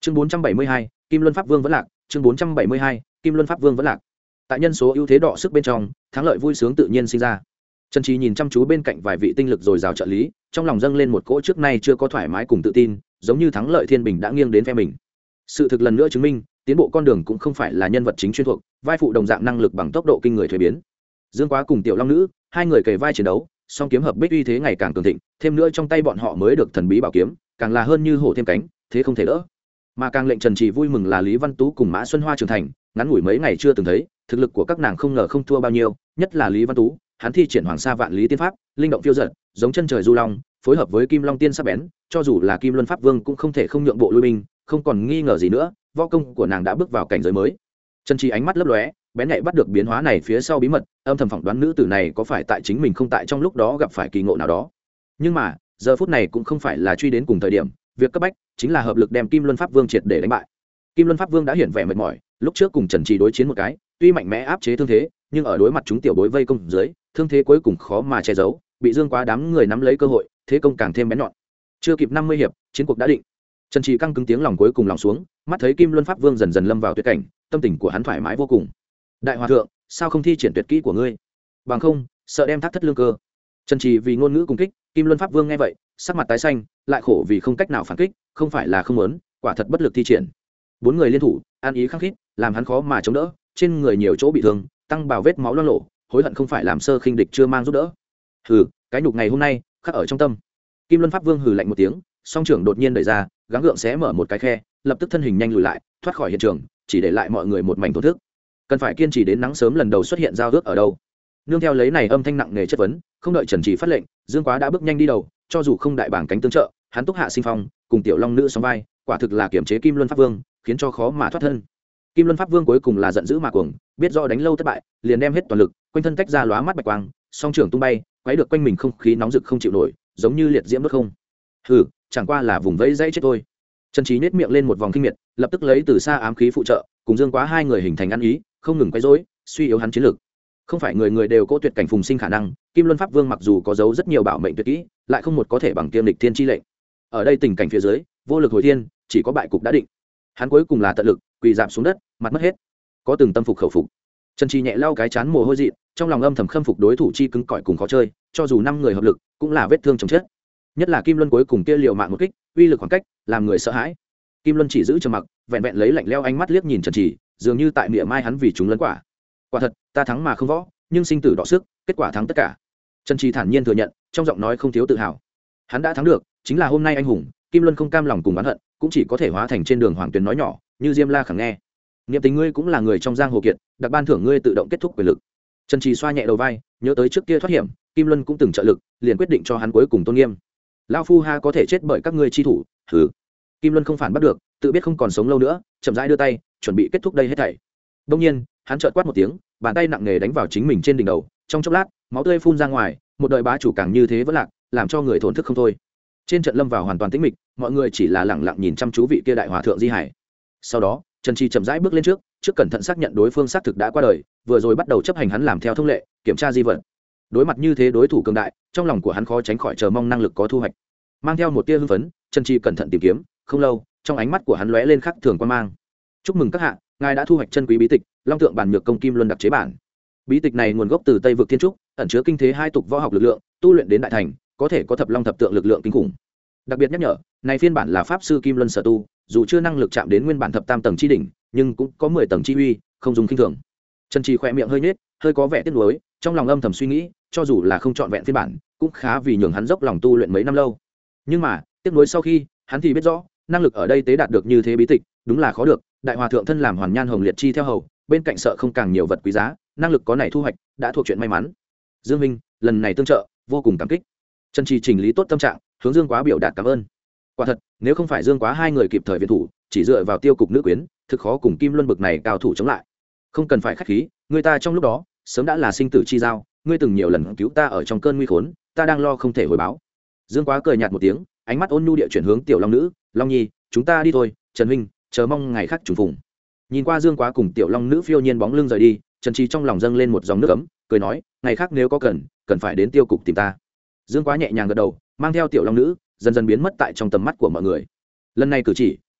chương 472, Kim Luân Pháp Vương vẫn lạc. Chương 472, Kim Luân Pháp Vương vẫn lạc. Tại nhân số ưu thế đọ sức bên trong, thắng lợi vui sướng tự nhiên sinh ra. Trần Trí nhìn chăm chú bên cạnh vài vị tinh lực dồi dào trợ lý, trong lòng dâng lên một cỗ trước nay chưa có thoải mái cùng tự tin, giống như thắng lợi thiên bình đã nghiêng đến phe mình. Sự thực lần nữa chứng minh, tiến bộ con đường cũng không phải là nhân vật chính chuyên thuộc, vai phụ đồng dạng năng lực bằng tốc độ kinh người thuế biến. Dương Quá cùng Tiểu Long Nữ, hai người kề vai chiến đấu, song kiếm hợp bích uy thế ngày càng cường thịnh, thêm nữa trong tay bọn họ mới được thần bí bảo kiếm, càng là hơn như hổ thêm cánh, thế không thể đỡ. Mà càng lệnh Trần Trì vui mừng là Lý Văn Tú cùng Mã Xuân Hoa trưởng thành, ngắn ngủi mấy ngày chưa từng thấy, thực lực của các nàng không ngờ không thua bao nhiêu, nhất là Lý Văn Tú, hắn thi triển Hoàng Sa Vạn Lý Tiên Pháp, linh động phiêu dật, giống chân trời du long, phối hợp với Kim Long Tiên sắc bén, cho dù là Kim Luân Pháp Vương cũng không thể không nhượng bộ lui binh, không còn nghi ngờ gì nữa, võ công của nàng đã bước vào cảnh giới mới. Trần Trì ánh mắt lấp lóe, bén nhạy bắt được biến hóa này phía sau bí mật, âm thầm phỏng đoán nữ tử này có phải tại chính mình không tại trong lúc đó gặp phải kỳ ngộ nào đó. Nhưng mà, giờ phút này cũng không phải là truy đến cùng thời điểm, việc cấp bách chính là hợp lực đem Kim Luân Pháp Vương triệt để đánh bại. Kim Luân Pháp Vương đã hiển vẻ mệt mỏi, lúc trước cùng Trần Trì đối chiến một cái, tuy mạnh mẽ áp chế thương thế, nhưng ở đối mặt chúng tiểu bối vây công dưới, thương thế cuối cùng khó mà che giấu, bị Dương Quá đám người nắm lấy cơ hội, thế công càng thêm bén nhọn. Chưa kịp 50 hiệp, chiến cuộc đã định. Trần Trì căng cứng tiếng lòng cuối cùng lòng xuống, mắt thấy Kim Luân Pháp Vương dần dần lâm vào tuyệt cảnh, tâm tình của hắn thoải mái vô cùng. Đại hòa thượng, sao không thi triển tuyệt kỹ của ngươi? Bằng không, sợ đem thác thất lương cơ. Trần Trì vì ngôn ngữ cùng kích, Kim Luân Pháp Vương nghe vậy, sắc mặt tái xanh, lại khổ vì không cách nào phản kích, không phải là không muốn, quả thật bất lực thi triển. Bốn người liên thủ, an ý khăng khít, làm hắn khó mà chống đỡ, trên người nhiều chỗ bị thương, tăng bào vết máu loang lổ, hối hận không phải làm sơ khinh địch chưa mang giúp đỡ. Hừ, cái nhục ngày hôm nay khắc ở trong tâm. Kim Luân Pháp Vương hừ lạnh một tiếng, song trưởng đột nhiên đẩy ra, gắng gượng xé mở một cái khe, lập tức thân hình nhanh lùi lại, thoát khỏi hiện trường, chỉ để lại mọi người một mảnh tổn thức. Cần phải kiên trì đến nắng sớm lần đầu xuất hiện giao ước ở đâu? Nương theo lấy này âm thanh nặng nề chất vấn, không đợi Trần Trì phát lệnh, Dương Quá đã bước nhanh đi đầu, cho dù không đại bảng cánh tương trợ, hắn túc hạ sinh phong, cùng Tiểu Long Nữ sóng vai, quả thực là kiểm chế Kim Luân Pháp Vương, khiến cho khó mà thoát thân. Kim Luân Pháp Vương cuối cùng là giận dữ mà cuồng, biết rõ đánh lâu thất bại, liền đem hết toàn lực, quanh thân tách ra lóa mắt bạch quang, song trưởng tung bay, quấy được quanh mình không khí nóng rực không chịu nổi, giống như liệt diễm đốt không. Hừ, chẳng qua là vùng vẫy dãy chết thôi. Trần Trí nhếch miệng lên một vòng kinh miệt, lập tức lấy từ xa ám khí phụ trợ, cùng Dương Quá hai người hình thành ăn ý, không ngừng quấy rối, suy yếu hắn chiến lực. Không phải người người đều có tuyệt cảnh phùng sinh khả năng, Kim Luân Pháp Vương mặc dù có giấu rất nhiều bảo mệnh tuyệt kỹ, lại không một có thể bằng kiêm lịch thiên chi lệnh. Ở đây tình cảnh phía dưới, vô lực hồi thiên, chỉ có bại cục đã định. Hắn cuối cùng là tận lực, quỳ rạp xuống đất, mặt mất hết. Có từng tâm phục khẩu phục. Trần Trí nhẹ lau cái chán mồ hôi dị, trong lòng âm thầm khâm phục đối thủ chi cứng cỏi cùng khó chơi, cho dù 5 người hợp lực, cũng là vết thương chồng chết. Nhất là Kim Luân cuối cùng kia liều mạng một kích, uy lực khoảng cách, làm người sợ hãi. Kim Luân chỉ giữ trầm mặc, vẹn vẹn lấy lạnh lẽo ánh mắt liếc nhìn Trần Trí, dường như tại miệng mai hắn vì chúng lấn quả. Quả thật, ta thắng mà không võ, nhưng sinh tử đọ sức, kết quả thắng tất cả. Trần Trí thản nhiên thừa nhận, trong giọng nói không thiếu tự hào. Hắn đã thắng được, chính là hôm nay anh hùng. Kim Luân không cam lòng cùng oán hận, cũng chỉ có thể hóa thành trên đường hoàng tuyền nói nhỏ, như Diêm La khẳng nghe. Niệm tình ngươi cũng là người trong giang hồ kiệt, đặc ban thưởng ngươi tự động kết thúc quyền lực. Trần Trí xoa nhẹ đầu vai, nhớ tới trước kia thoát hiểm, Kim Luân cũng từng trợ lực, liền quyết định cho hắn cuối cùng tôn nghiêm. Lão phu ha có thể chết bởi các ngươi chi thủ. Hừ. Kim Luân không phản bắt được, tự biết không còn sống lâu nữa, chậm rãi đưa tay, chuẩn bị kết thúc đây hết thảy. Đương nhiên, hắn chợt quát một tiếng, bàn tay nặng nề đánh vào chính mình trên đỉnh đầu, trong chốc lát, máu tươi phun ra ngoài, một đời bá chủ càng như thế vẫn lạc, làm cho người thổn thức không thôi. Trên trận lâm vào hoàn toàn tĩnh mịch, mọi người chỉ là lặng lặng nhìn chăm chú vị kia đại hòa thượng di hải. Sau đó, Trần Trí chậm rãi bước lên trước cẩn thận xác nhận đối phương xác thực đã qua đời, vừa rồi bắt đầu chấp hành hắn làm theo thông lệ, kiểm tra di vật. Đối mặt như thế đối thủ cường đại, trong lòng của hắn khó tránh khỏi chờ mong năng lực có thu hoạch. Mang theo một tia hưng phấn, Trần Trí cẩn thận tìm kiếm, không lâu, trong ánh mắt của hắn lóe lên khắc thường quan mang. Chúc mừng các hạ, ngài đã thu hoạch chân quý bí tịch, Long Tượng Bản Nhược Công Kim Luân đặc chế bản. Bí tịch này nguồn gốc từ Tây vực Thiên Trúc, ẩn chứa kinh thế hai tục võ học lực lượng, tu luyện đến đại thành, có thể có thập long thập tượng lực lượng kinh khủng. Đặc biệt nhắc nhở, này phiên bản là pháp sư Kim Luân sở tu, dù chưa năng lực chạm đến nguyên bản thập tam tầng chi đỉnh, nhưng cũng có 10 tầng chi uy, không dùng kinh thường. Trần Trí khẽ miệng hơi nhếch, hơi có vẻ tiếc nuối, trong lòng âm thầm suy nghĩ, cho dù là không chọn vẹn phiên bản, cũng khá vì nhường hắn dốc lòng tu luyện mấy năm lâu. Nhưng mà, tiếc nuối sau khi, hắn thì biết rõ, năng lực ở đây tế đạt được như thế bí tịch, đúng là khó được. Đại hòa thượng thân làm hoàn nhan hồng liệt chi theo hầu, bên cạnh sợ không càng nhiều vật quý giá, năng lực có này thu hoạch, đã thuộc chuyện may mắn. Dương Minh, lần này tương trợ, vô cùng cảm kích. Trần Trí chỉnh lý tốt tâm trạng, hướng Dương Quá biểu đạt cảm ơn. Quả thật, nếu không phải Dương Quá hai người kịp thời viện thủ, chỉ dựa vào tiêu cục nữ quyến, thực khó cùng Kim Luân bực này cao thủ chống lại. Không cần phải khách khí, người ta trong lúc đó sớm đã là sinh tử chi giao, ngươi từng nhiều lần cứu ta ở trong cơn nguy khốn, ta đang lo không thể hồi báo. Dương Quá cười nhạt một tiếng, ánh mắt ôn nhu địa chuyển hướng Tiểu Long Nữ, Long Nhi, chúng ta đi thôi, Trần huynh, chờ mong ngày khác trùng phùng. Nhìn qua Dương Quá cùng Tiểu Long Nữ phiêu nhiên bóng lưng rời đi, Trần Trí trong lòng dâng lên một dòng nước ấm, cười nói, ngày khác nếu có cần phải đến tiêu cục tìm ta. Dương Quá nhẹ nhàng gật đầu, mang theo Tiểu Long Nữ dần dần biến mất tại trong tầm mắt của mọi người. Lần này cử chỉ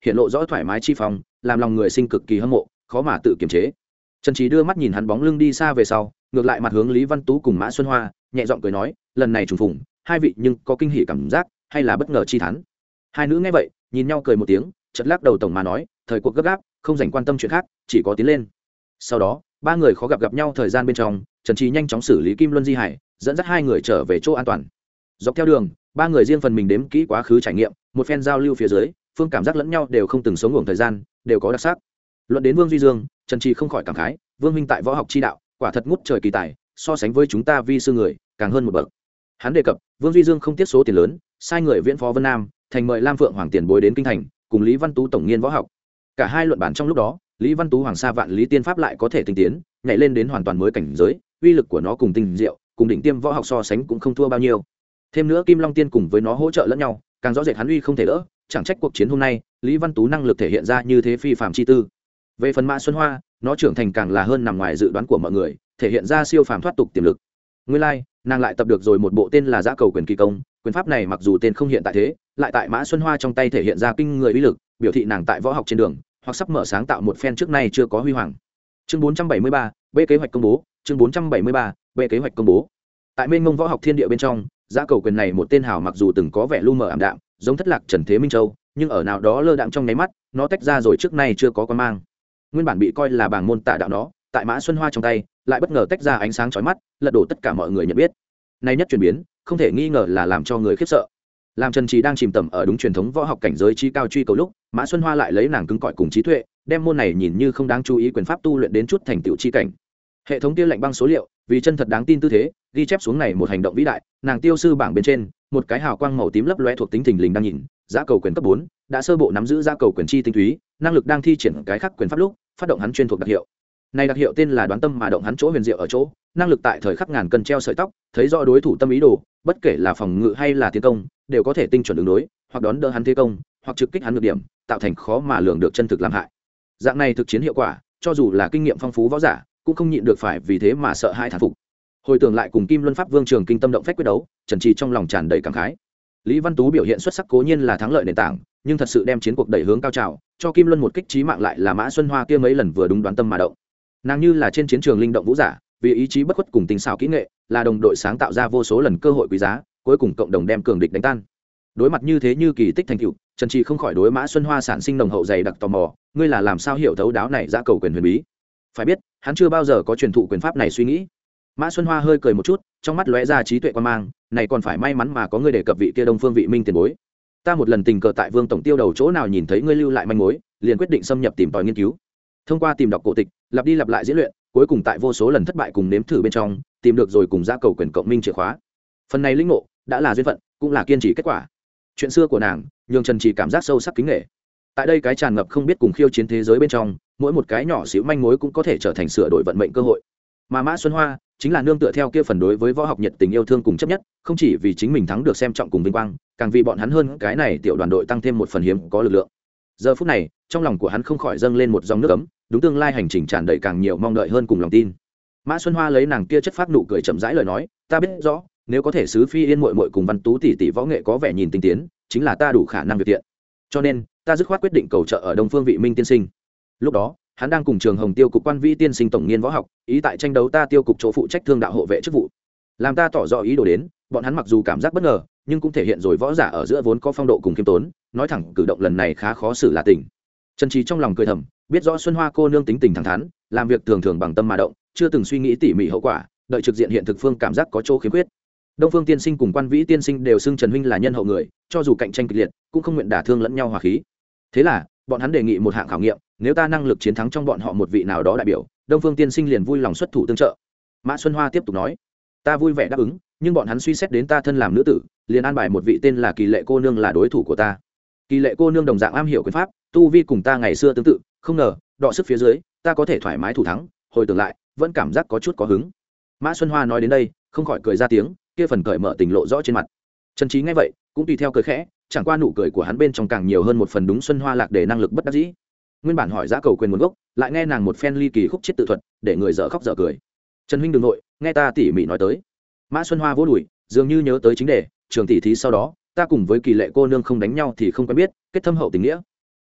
hiện lộ rõ thoải mái chi phong, làm lòng người sinh cực kỳ hâm mộ, khó mà tự kiềm chế. Trần Trí đưa mắt nhìn hắn bóng lưng đi xa về sau, ngược lại mặt hướng Lý Văn Tú cùng Mã Xuân Hoa, nhẹ giọng cười nói, lần này trùng phùng, hai vị nhưng có kinh hỉ cảm giác hay là bất ngờ chi thán. Hai nữ nghe vậy, nhìn nhau cười một tiếng, chợt lắc đầu tổng mà nói, thời cuộc gấp gáp, không dành quan tâm chuyện khác, chỉ có tiến lên. Sau đó, ba người khó gặp nhau thời gian bên trong, Trần Trí nhanh chóng xử lý Kim Luân di hải, dẫn dắt hai người trở về chỗ an toàn. Dọc theo đường, ba người riêng phần mình đếm kỹ quá khứ trải nghiệm, một phen giao lưu phía dưới, phương cảm giác lẫn nhau đều không từng sống ngủ thời gian, đều có đặc sắc. Luận đến Vương Duy Dương, Trần Trí không khỏi cảm khái, Vương huynh tại võ học chi đạo, quả thật ngút trời kỳ tài, so sánh với chúng ta vi sư người, càng hơn một bậc. Hắn đề cập, Vương Duy Dương không tiếc số tiền lớn, sai người viễn phó Vân Nam, thành mời Lam Phượng Hoàng tiền bối đến kinh thành, cùng Lý Văn Tú tổng nghiên võ học. Cả hai luận bản trong lúc đó, Lý Văn Tú hoàng sa vạn lý tiên pháp lại có thể tinh tiến, nhảy lên đến hoàn toàn mới cảnh giới, uy lực của nó cùng tinh diệu, cùng đỉnh tiêm võ học so sánh cũng không thua bao nhiêu. Thêm nữa Kim Long Tiên cùng với nó hỗ trợ lẫn nhau, càng rõ rệt hắn uy không thể đỡ, chẳng trách cuộc chiến hôm nay, Lý Văn Tú năng lực thể hiện ra như thế phi phàm chi tư. Về phần Mã Xuân Hoa, nó trưởng thành càng là hơn nằm ngoài dự đoán của mọi người, thể hiện ra siêu phàm thoát tục tiềm lực. Nguyên lai, nàng lại tập được rồi một bộ tên là Giã Cầu Quyền kỳ công, quyền pháp này mặc dù tên không hiện tại thế, lại tại Mã Xuân Hoa trong tay thể hiện ra kinh người uy lực, biểu thị nàng tại võ học trên đường, hoặc sắp mở sáng tạo một phen trước nay chưa có huy hoàng. Chương 473, B kế hoạch công bố, chương 473, B kế hoạch công bố. Tại mênh mông võ học thiên địa bên trong, Giã Cầu Quyền này một tên hào mặc dù từng có vẻ lu mờ ảm đạm, giống thất lạc Trần Thế Minh Châu, nhưng ở nào đó lơ đãng trong nháy mắt, nó tách ra rồi trước nay chưa có quan mang. Nguyên bản bị coi là bảng môn tả đạo nó, tại Mã Xuân Hoa trong tay, lại bất ngờ tách ra ánh sáng chói mắt, lật đổ tất cả mọi người nhận biết. Nay nhất chuyển biến, không thể nghi ngờ là làm cho người khiếp sợ. Làm Trần Trí đang chìm tầm ở đúng truyền thống võ học cảnh giới chi cao truy cầu lúc, Mã Xuân Hoa lại lấy nàng cứng cỏi cùng trí tuệ, đem môn này nhìn như không đáng chú ý quyền pháp tu luyện đến chút thành tựu chi cảnh. Hệ thống kia lạnh băng số liệu, vì chân thật đáng tin tư thế, ghi chép xuống này một hành động vĩ đại, nàng tiêu sư bảng bên trên, một cái hào quang màu tím lấp lóe thuộc tính thình lình đang nhìn, Giã Cầu Quyền cấp 4, đã sơ bộ nắm giữ Giã Cầu Quyền chi tinh túy, năng lực đang thi triển cái khác quyền pháp lúc, phát động hắn chuyên thuộc đặc hiệu. Này đặc hiệu tên là đoán tâm mà động hắn chỗ huyền diệu ở chỗ, năng lực tại thời khắc ngàn cân treo sợi tóc, thấy rõ đối thủ tâm ý đồ, bất kể là phòng ngự hay là tiến công, đều có thể tinh chuẩn ứng đối, hoặc đón đỡ hắn thế công, hoặc trực kích hắn nhược điểm, tạo thành khó mà lường được chân thực làm hại. Dạng này thực chiến hiệu quả, cho dù là kinh nghiệm phong phú võ giả, cũng không nhịn được phải vì thế mà sợ hãi thán phục. Hồi tưởng lại cùng Kim Luân Pháp Vương Trường kinh tâm động phách quyết đấu, Trần Trì trong lòng tràn đầy cảm khái. Lý Văn Tú biểu hiện xuất sắc cố nhiên là thắng lợi nền tảng, nhưng thật sự đem chiến cuộc đẩy hướng cao trào, cho Kim Luân một kích chí mạng lại là Mã Xuân Hoa kia mấy lần vừa đúng đoán tâm mà động. Nàng như là trên chiến trường linh động vũ giả, vì ý chí bất khuất cùng tình xảo kỹ nghệ, là đồng đội sáng tạo ra vô số lần cơ hội quý giá, cuối cùng cộng đồng đem cường địch đánh tan. Đối mặt như thế như kỳ tích thành tựu, Trần Trì không khỏi đối Mã Xuân Hoa sản sinh nồng hậu dày đặc tò mò, ngươi là làm sao hiểu thấu đáo này Giã Cầu Quyền huyền bí? Phải biết, hắn chưa bao giờ có truyền thụ quyền pháp này suy nghĩ. Mã Xuân Hoa hơi cười một chút, trong mắt lóe ra trí tuệ quan mang, này còn phải may mắn mà có ngươi đề cập vị kia Đông Phương Vị Minh tiền bối. Ta một lần tình cờ tại Vương tổng tiêu đầu chỗ nào nhìn thấy ngươi lưu lại manh mối, liền quyết định xâm nhập tìm tòi nghiên cứu. Thông qua tìm đọc cổ tịch, lặp đi lặp lại diễn luyện, cuối cùng tại vô số lần thất bại cùng nếm thử bên trong, tìm được rồi cùng Giã Cầu Quyền cộng minh chìa khóa. Phần này linh ngộ đã là duyên phận, cũng là kiên trì kết quả. Chuyện xưa của nàng, nhường Trần Trì cảm giác sâu sắc kính nể. Tại đây cái tràn ngập không biết cùng khiêu chiến thế giới bên trong, mỗi một cái nhỏ xíu manh mối cũng có thể trở thành sửa đổi vận mệnh cơ hội. Mà Mã Xuân Hoa chính là nương tựa theo kia phần đối với võ học nhiệt tình yêu thương cùng chấp nhất, không chỉ vì chính mình thắng được xem trọng cùng vinh quang, càng vì bọn hắn hơn cái này tiểu đoàn đội tăng thêm một phần hiếm có lực lượng. Giờ phút này, trong lòng của hắn không khỏi dâng lên một dòng nước ấm, đúng tương lai hành trình tràn đầy càng nhiều mong đợi hơn cùng lòng tin. Mã Xuân Hoa lấy nàng kia chất phác nụ cười chậm rãi lời nói, ta biết rõ, nếu có thể sứ Phi Yên muội muội cùng Văn Tú tỷ tỷ võ nghệ có vẻ nhìn tinh tiến, chính là ta đủ khả năng việc tiện. Cho nên, ta dứt khoát quyết định cầu trợ ở Đông Phương Vị Minh tiên sinh. Lúc đó, hắn đang cùng Trường Hồng Tiêu cục quan vĩ tiên sinh tổng nghiên võ học, ý tại tranh đấu ta Tiêu cục chỗ phụ trách thương đạo hộ vệ chức vụ. Làm ta tỏ rõ ý đồ đến, bọn hắn mặc dù cảm giác bất ngờ, nhưng cũng thể hiện rồi võ giả ở giữa vốn có phong độ cùng khiêm tốn, nói thẳng cử động lần này khá khó xử là tình. Trần Trì trong lòng cười thầm, biết rõ Xuân Hoa cô nương tính tình thẳng thắn, làm việc thường thường bằng tâm mà động, chưa từng suy nghĩ tỉ mỉ hậu quả, đợi trực diện hiện thực phương cảm giác có chỗ khiếm khuyết. Đông Phương tiên sinh cùng quan vĩ tiên sinh đều xưng Trần huynh là nhân hậu người, cho dù cạnh tranh kịch liệt, cũng không nguyện đả thương lẫn nhau hòa khí. Thế là, bọn hắn đề nghị một hạng khảo nghiệm, nếu ta năng lực chiến thắng trong bọn họ một vị nào đó đại biểu, Đông Phương tiên sinh liền vui lòng xuất thủ tương trợ. Mã Xuân Hoa tiếp tục nói, ta vui vẻ đáp ứng, nhưng bọn hắn suy xét đến ta thân làm nữ tử, liền an bài một vị tên là Kỳ Lệ cô nương là đối thủ của ta. Kỳ Lệ cô nương đồng dạng am hiểu quyền pháp, tu vi cùng ta ngày xưa tương tự, không ngờ đọ sức phía dưới, ta có thể thoải mái thủ thắng. Hồi tưởng lại, vẫn cảm giác có chút có hứng. Mã Xuân Hoa nói đến đây, không khỏi cười ra tiếng, kia phần cởi mở tình lộ rõ trên mặt. Trần Trí nghe vậy, cũng tùy theo cười khẽ, chẳng qua nụ cười của hắn bên trong càng nhiều hơn một phần đúng Xuân Hoa lạc để năng lực bất đắc dĩ. Nguyên bản hỏi Giã Cầu Quyền nguồn gốc, lại nghe nàng một phen ly kỳ khúc chết tự thuật, để người dở khóc dở cười. Trần huynh đừng nội, nghe ta tỉ mỉ nói tới. Mã Xuân Hoa vỗ đùi, dường như nhớ tới chính đề, trường tỷ thí sau đó, ta cùng với Kỳ Lệ cô nương không đánh nhau thì không quen biết, kết thâm hậu tình nghĩa.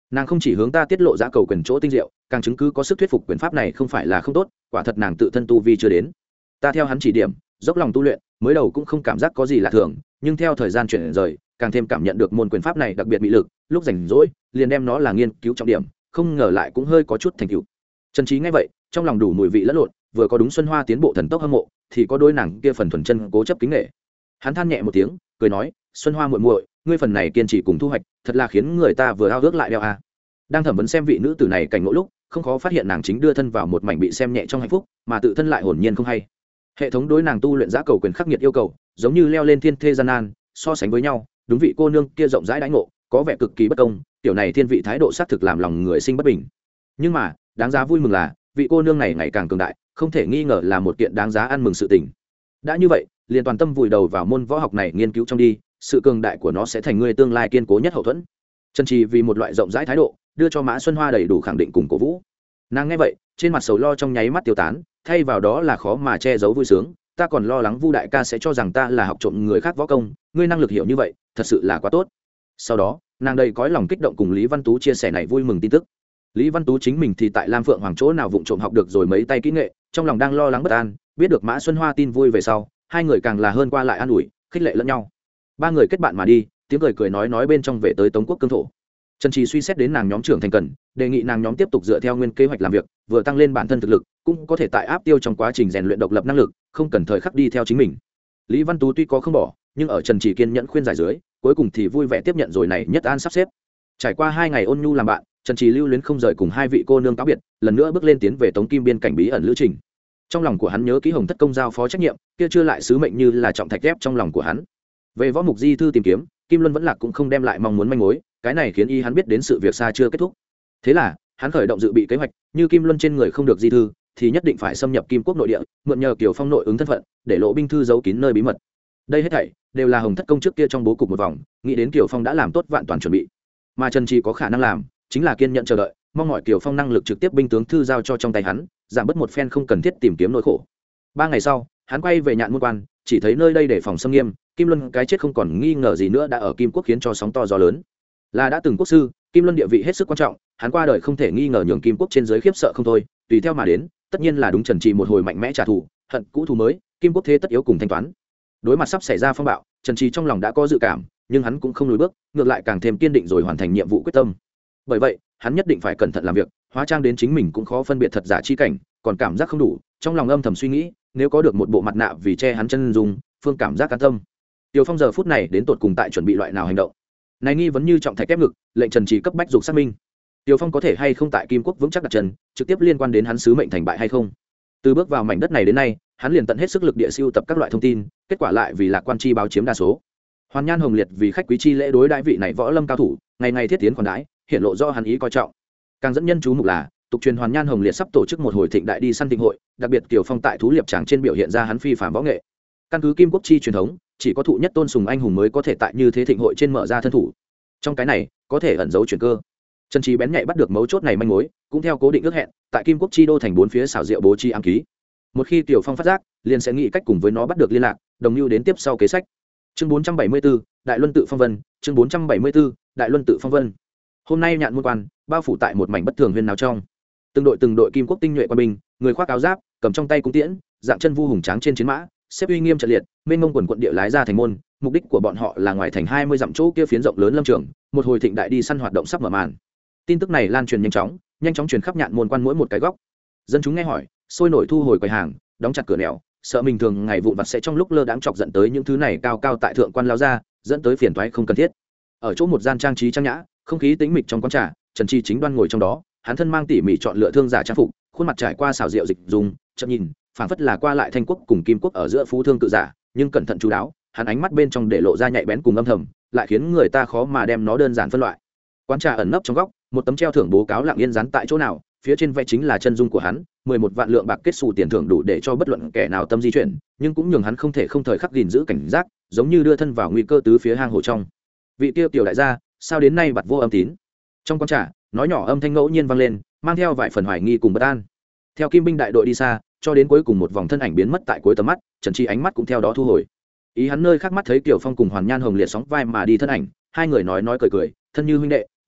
nàng không chỉ hướng ta tiết lộ giá cầu quyền chỗ tinh diệu, càng chứng cứ có sức thuyết phục quyền pháp này không phải là không tốt, quả thật nàng tự thân tu vi chưa đến. Ta theo hắn chỉ điểm, dốc lòng tu luyện, mới đầu cũng không cảm giác có gì lạ thường, nhưng theo thời gian chuyển rời, càng thêm cảm nhận được môn quyền pháp này đặc biệt mỹ lực, lúc rảnh rỗi liền đem nó là nghiên cứu trọng điểm, không ngờ lại cũng hơi có chút thành tựu. Trần Trí nghe vậy, trong lòng đủ mùi vị lẫn lộn, vừa có đúng Xuân Hoa tiến bộ thần tốc hâm mộ, thì có đôi nàng kia phần thuần chân cố chấp kính nể. Hắn than nhẹ một tiếng, cười nói, Xuân Hoa muội muội, ngươi phần này kiên trì cùng thu hoạch, thật là khiến người ta vừa ao ước lại đeo a. Đang thẩm vấn xem vị nữ tử này cảnh ngộ lúc, không khó phát hiện nàng chính đưa thân vào một mảnh bị xem nhẹ trong hạnh phúc, mà tự thân lại hồn nhiên không hay. Hệ thống đối nàng tu luyện giá cầu quyền khắc nghiệt yêu cầu, giống như leo lên thiên thê gian nan, so sánh với nhau, đúng vị cô nương kia rộng rãi đãi ngộ, có vẻ cực kỳ bất công, tiểu này thiên vị thái độ xác thực làm lòng người sinh bất bình. Nhưng mà, đáng giá vui mừng là, vị cô nương này ngày càng cường đại, không thể nghi ngờ là một kiện đáng giá ăn mừng sự tình. Đã như vậy, liền toàn tâm vùi đầu vào môn võ học này nghiên cứu trong đi, sự cường đại của nó sẽ thành ngươi tương lai kiên cố nhất hậu thuẫn. Trần Trì vì một loại rộng rãi thái độ, đưa cho Mã Xuân Hoa đầy đủ khẳng định cùng cổ vũ. Nàng nghe vậy, trên mặt sầu lo trong nháy mắt tiêu tán, thay vào đó là khó mà che giấu vui sướng. Ta còn lo lắng Vu đại ca sẽ cho rằng ta là học trộm người khác võ công, ngươi năng lực hiểu như vậy, thật sự là quá tốt. Sau đó, nàng đầy cõi lòng kích động cùng Lý Văn Tú chia sẻ này vui mừng tin tức. Lý Văn Tú chính mình thì tại Lam Phượng Hoàng chỗ nào vụng trộm học được rồi mấy tay kỹ nghệ, trong lòng đang lo lắng bất an, biết được Mã Xuân Hoa tin vui về sau, hai người càng là hơn qua lại an ủi, khích lệ lẫn nhau. Ba người kết bạn mà đi, tiếng cười cười nói bên trong về tới Tống Quốc cương thổ. Trần Trì suy xét đến nàng nhóm trưởng thành cần, đề nghị nàng nhóm tiếp tục dựa theo nguyên kế hoạch làm việc, vừa tăng lên bản thân thực lực, cũng có thể tại áp tiêu trong quá trình rèn luyện độc lập năng lực, không cần thời khắc đi theo chính mình. Lý Văn Tú tuy có không bỏ, nhưng ở Trần Trì kiên nhẫn khuyên giải dưới, cuối cùng thì vui vẻ tiếp nhận rồi này nhất an sắp xếp. Trải qua 2 ngày ôn nhu làm bạn, Trần Trì lưu luyến không rời cùng hai vị cô nương cáo biệt, lần nữa bước lên tiến về Tống Kim biên cảnh bí ẩn lữ trình. Trong lòng của hắn nhớ kỹ Hồng Thất công giao phó trách nhiệm, kia chưa lại sứ mệnh như là trọng thạch thép trong lòng của hắn. Về võ mục di thư tìm kiếm, Kim Luân vẫn lạc cũng không đem lại mong muốn manh mối, cái này khiến y hắn biết đến sự việc xa chưa kết thúc. Thế là, hắn khởi động dự bị kế hoạch, như Kim Luân trên người không được di thư, thì nhất định phải xâm nhập Kim Quốc nội địa, mượn nhờ Kiều Phong nội ứng thân phận, để lộ binh thư giấu kín nơi bí mật. Đây hết thảy đều là Hồng Thất công trước kia trong bố cục một vòng, nghĩ đến Kiều Phong đã làm tốt vạn toàn chuẩn bị. Mà Trần Trì có khả năng làm, chính là kiên nhẫn chờ đợi, mong mọi Kiều Phong năng lực trực tiếp binh tướng thư giao cho trong tay hắn, giảm bớt một phen không cần thiết tìm kiếm nỗi khổ. 3 ngày sau, hắn quay về Nhạn Môn Quan, chỉ thấy nơi đây để phòng xâm nghiêm, Kim Luân cái chết không còn nghi ngờ gì nữa đã ở Kim Quốc khiến cho sóng to gió lớn. Là đã từng quốc sư, Kim Luân địa vị hết sức quan trọng, hắn qua đời không thể nghi ngờ nhường Kim Quốc trên dưới khiếp sợ không thôi, tùy theo mà đến, tất nhiên là đúng Trần Trì một hồi mạnh mẽ trả thù, hận cũ thù mới, Kim Quốc thế tất yếu cùng thanh toán. Đối mặt sắp xảy ra phong bạo, Trần Trì trong lòng đã có dự cảm, nhưng hắn cũng không lùi bước, ngược lại càng thêm kiên định rồi hoàn thành nhiệm vụ quyết tâm. Bởi vậy, hắn nhất định phải cẩn thận làm việc, hóa trang đến chính mình cũng khó phân biệt thật giả chi cảnh, còn cảm giác không đủ, trong lòng âm thầm suy nghĩ, nếu có được một bộ mặt nạ vì che hắn chân dung, phương cảm giác an tâm. Tiêu Phong giờ phút này đến tột cùng tại chuẩn bị loại nào hành động? Này nghi vấn như trọng thạch ép ngực, lệnh Trần Trì cấp bách dục xác minh. Tiêu Phong có thể hay không tại Kim Quốc vững chắc đặt chân, trực tiếp liên quan đến hắn sứ mệnh thành bại hay không? Từ bước vào mảnh đất này đến nay, hắn liền tận hết sức lực địa siêu tập các loại thông tin, kết quả lại vì Lạc Quan chi báo chiếm đa số. Hoàn Nhan Hồng Liệt vì khách quý chi lễ đối đãi vị này võ lâm cao thủ, ngày ngày thiết tiến khoản đãi, hiện lộ do hắn ý coi trọng. Càng dẫn nhân chú mục là, tục truyền Hoàn Nhan Hồng Liệt sắp tổ chức một hồi thịnh đại đi săn thịnh hội, đặc biệt Kiều Phong tại thú liệp tràng trên biểu hiện ra hắn phi phàm võ nghệ. Căn cứ Kim Quốc chi truyền thống, chỉ có thụ nhất tôn sùng anh hùng mới có thể tại như thế thịnh hội trên mở ra thân thủ. Trong cái này, có thể ẩn giấu chuyển cơ. Trần Trí bén nhạy bắt được mấu chốt này manh mối, cũng theo cố định ước hẹn, tại Kim Quốc chi đô thành 4 phía xảo diệu bố trí ám ký. Một khi Kiều Phong phát giác, liền sẽ nghĩ cách cùng với nó bắt được liên lạc, đồng lưu đến tiếp sau kế sách. Chương 474, Đại Luân tự phong vân, chương 474, Đại Luân tự phong vân. Hôm nay Nhạn Môn Quan, bao phủ tại một mảnh bất thường huyên náo trong. Từng đội Kim Quốc tinh nhuệ quân binh, người khoác áo giáp, cầm trong tay cung tiễn, dạng chân vu hùng tráng trên chiến mã, xếp uy nghiêm trận liệt, mênh mông quần quận địa lái ra thành môn, mục đích của bọn họ là ngoài thành 20 dặm chỗ kia phiến rộng lớn lâm trường, một hồi thịnh đại đi săn hoạt động sắp mở màn. Tin tức này lan truyền nhanh chóng truyền khắp Nhạn Môn Quan mỗi một cái góc. Dân chúng nghe hỏi, sôi nổi thu hồi quầy hàng, đóng chặt cửa nẻo, sợ mình thường ngày vụn vặt sẽ trong lúc lơ đãng chọc giận tới những thứ này cao cao tại thượng quan lao ra, dẫn tới phiền toái không cần thiết. Ở chỗ một gian trang trí trang nhã, không khí tĩnh mịch trong quán trà, Trần Chi chính đoan ngồi trong đó, hắn thân mang tỉ mỉ chọn lựa thương giả trang phục, khuôn mặt trải qua xảo diệu dịch dùng, chậm nhìn, phảng phất là qua lại Thanh Quốc cùng Kim Quốc ở giữa phú thương tự giả, nhưng cẩn thận chú đáo, hắn ánh mắt bên trong để lộ ra nhạy bén cùng âm thầm, lại khiến người ta khó mà đem nó đơn giản phân loại. Quán trà ẩn nấp trong góc, một tấm treo thưởng bố cáo lặng yên dán tại chỗ nào, phía trên vẽ chính là chân dung của hắn, 11 vạn lượng bạc kết xù tiền thưởng đủ để cho bất luận kẻ nào tâm di chuyển, nhưng cũng nhường hắn không thể không thời khắc gìn giữ cảnh giác, giống như đưa thân vào nguy cơ tứ phía hang hổ trong. Vị tiêu tiểu đại gia, sao đến nay bặt vô âm tín? Trong quán trà, nói nhỏ âm thanh ngẫu nhiên vang lên, mang theo vài phần hoài nghi cùng bất an. Theo Kim binh đại đội đi xa, cho đến cuối cùng một vòng thân ảnh biến mất tại cuối tầm mắt, Trần Chi ánh mắt cũng theo đó thu hồi. Ý hắn nơi khác mắt thấy Kiều Phong cùng Hoàn Nhan Hồng Liệt sóng vai mà đi thân ảnh, hai người nói cười cười, thân như huynh đệ,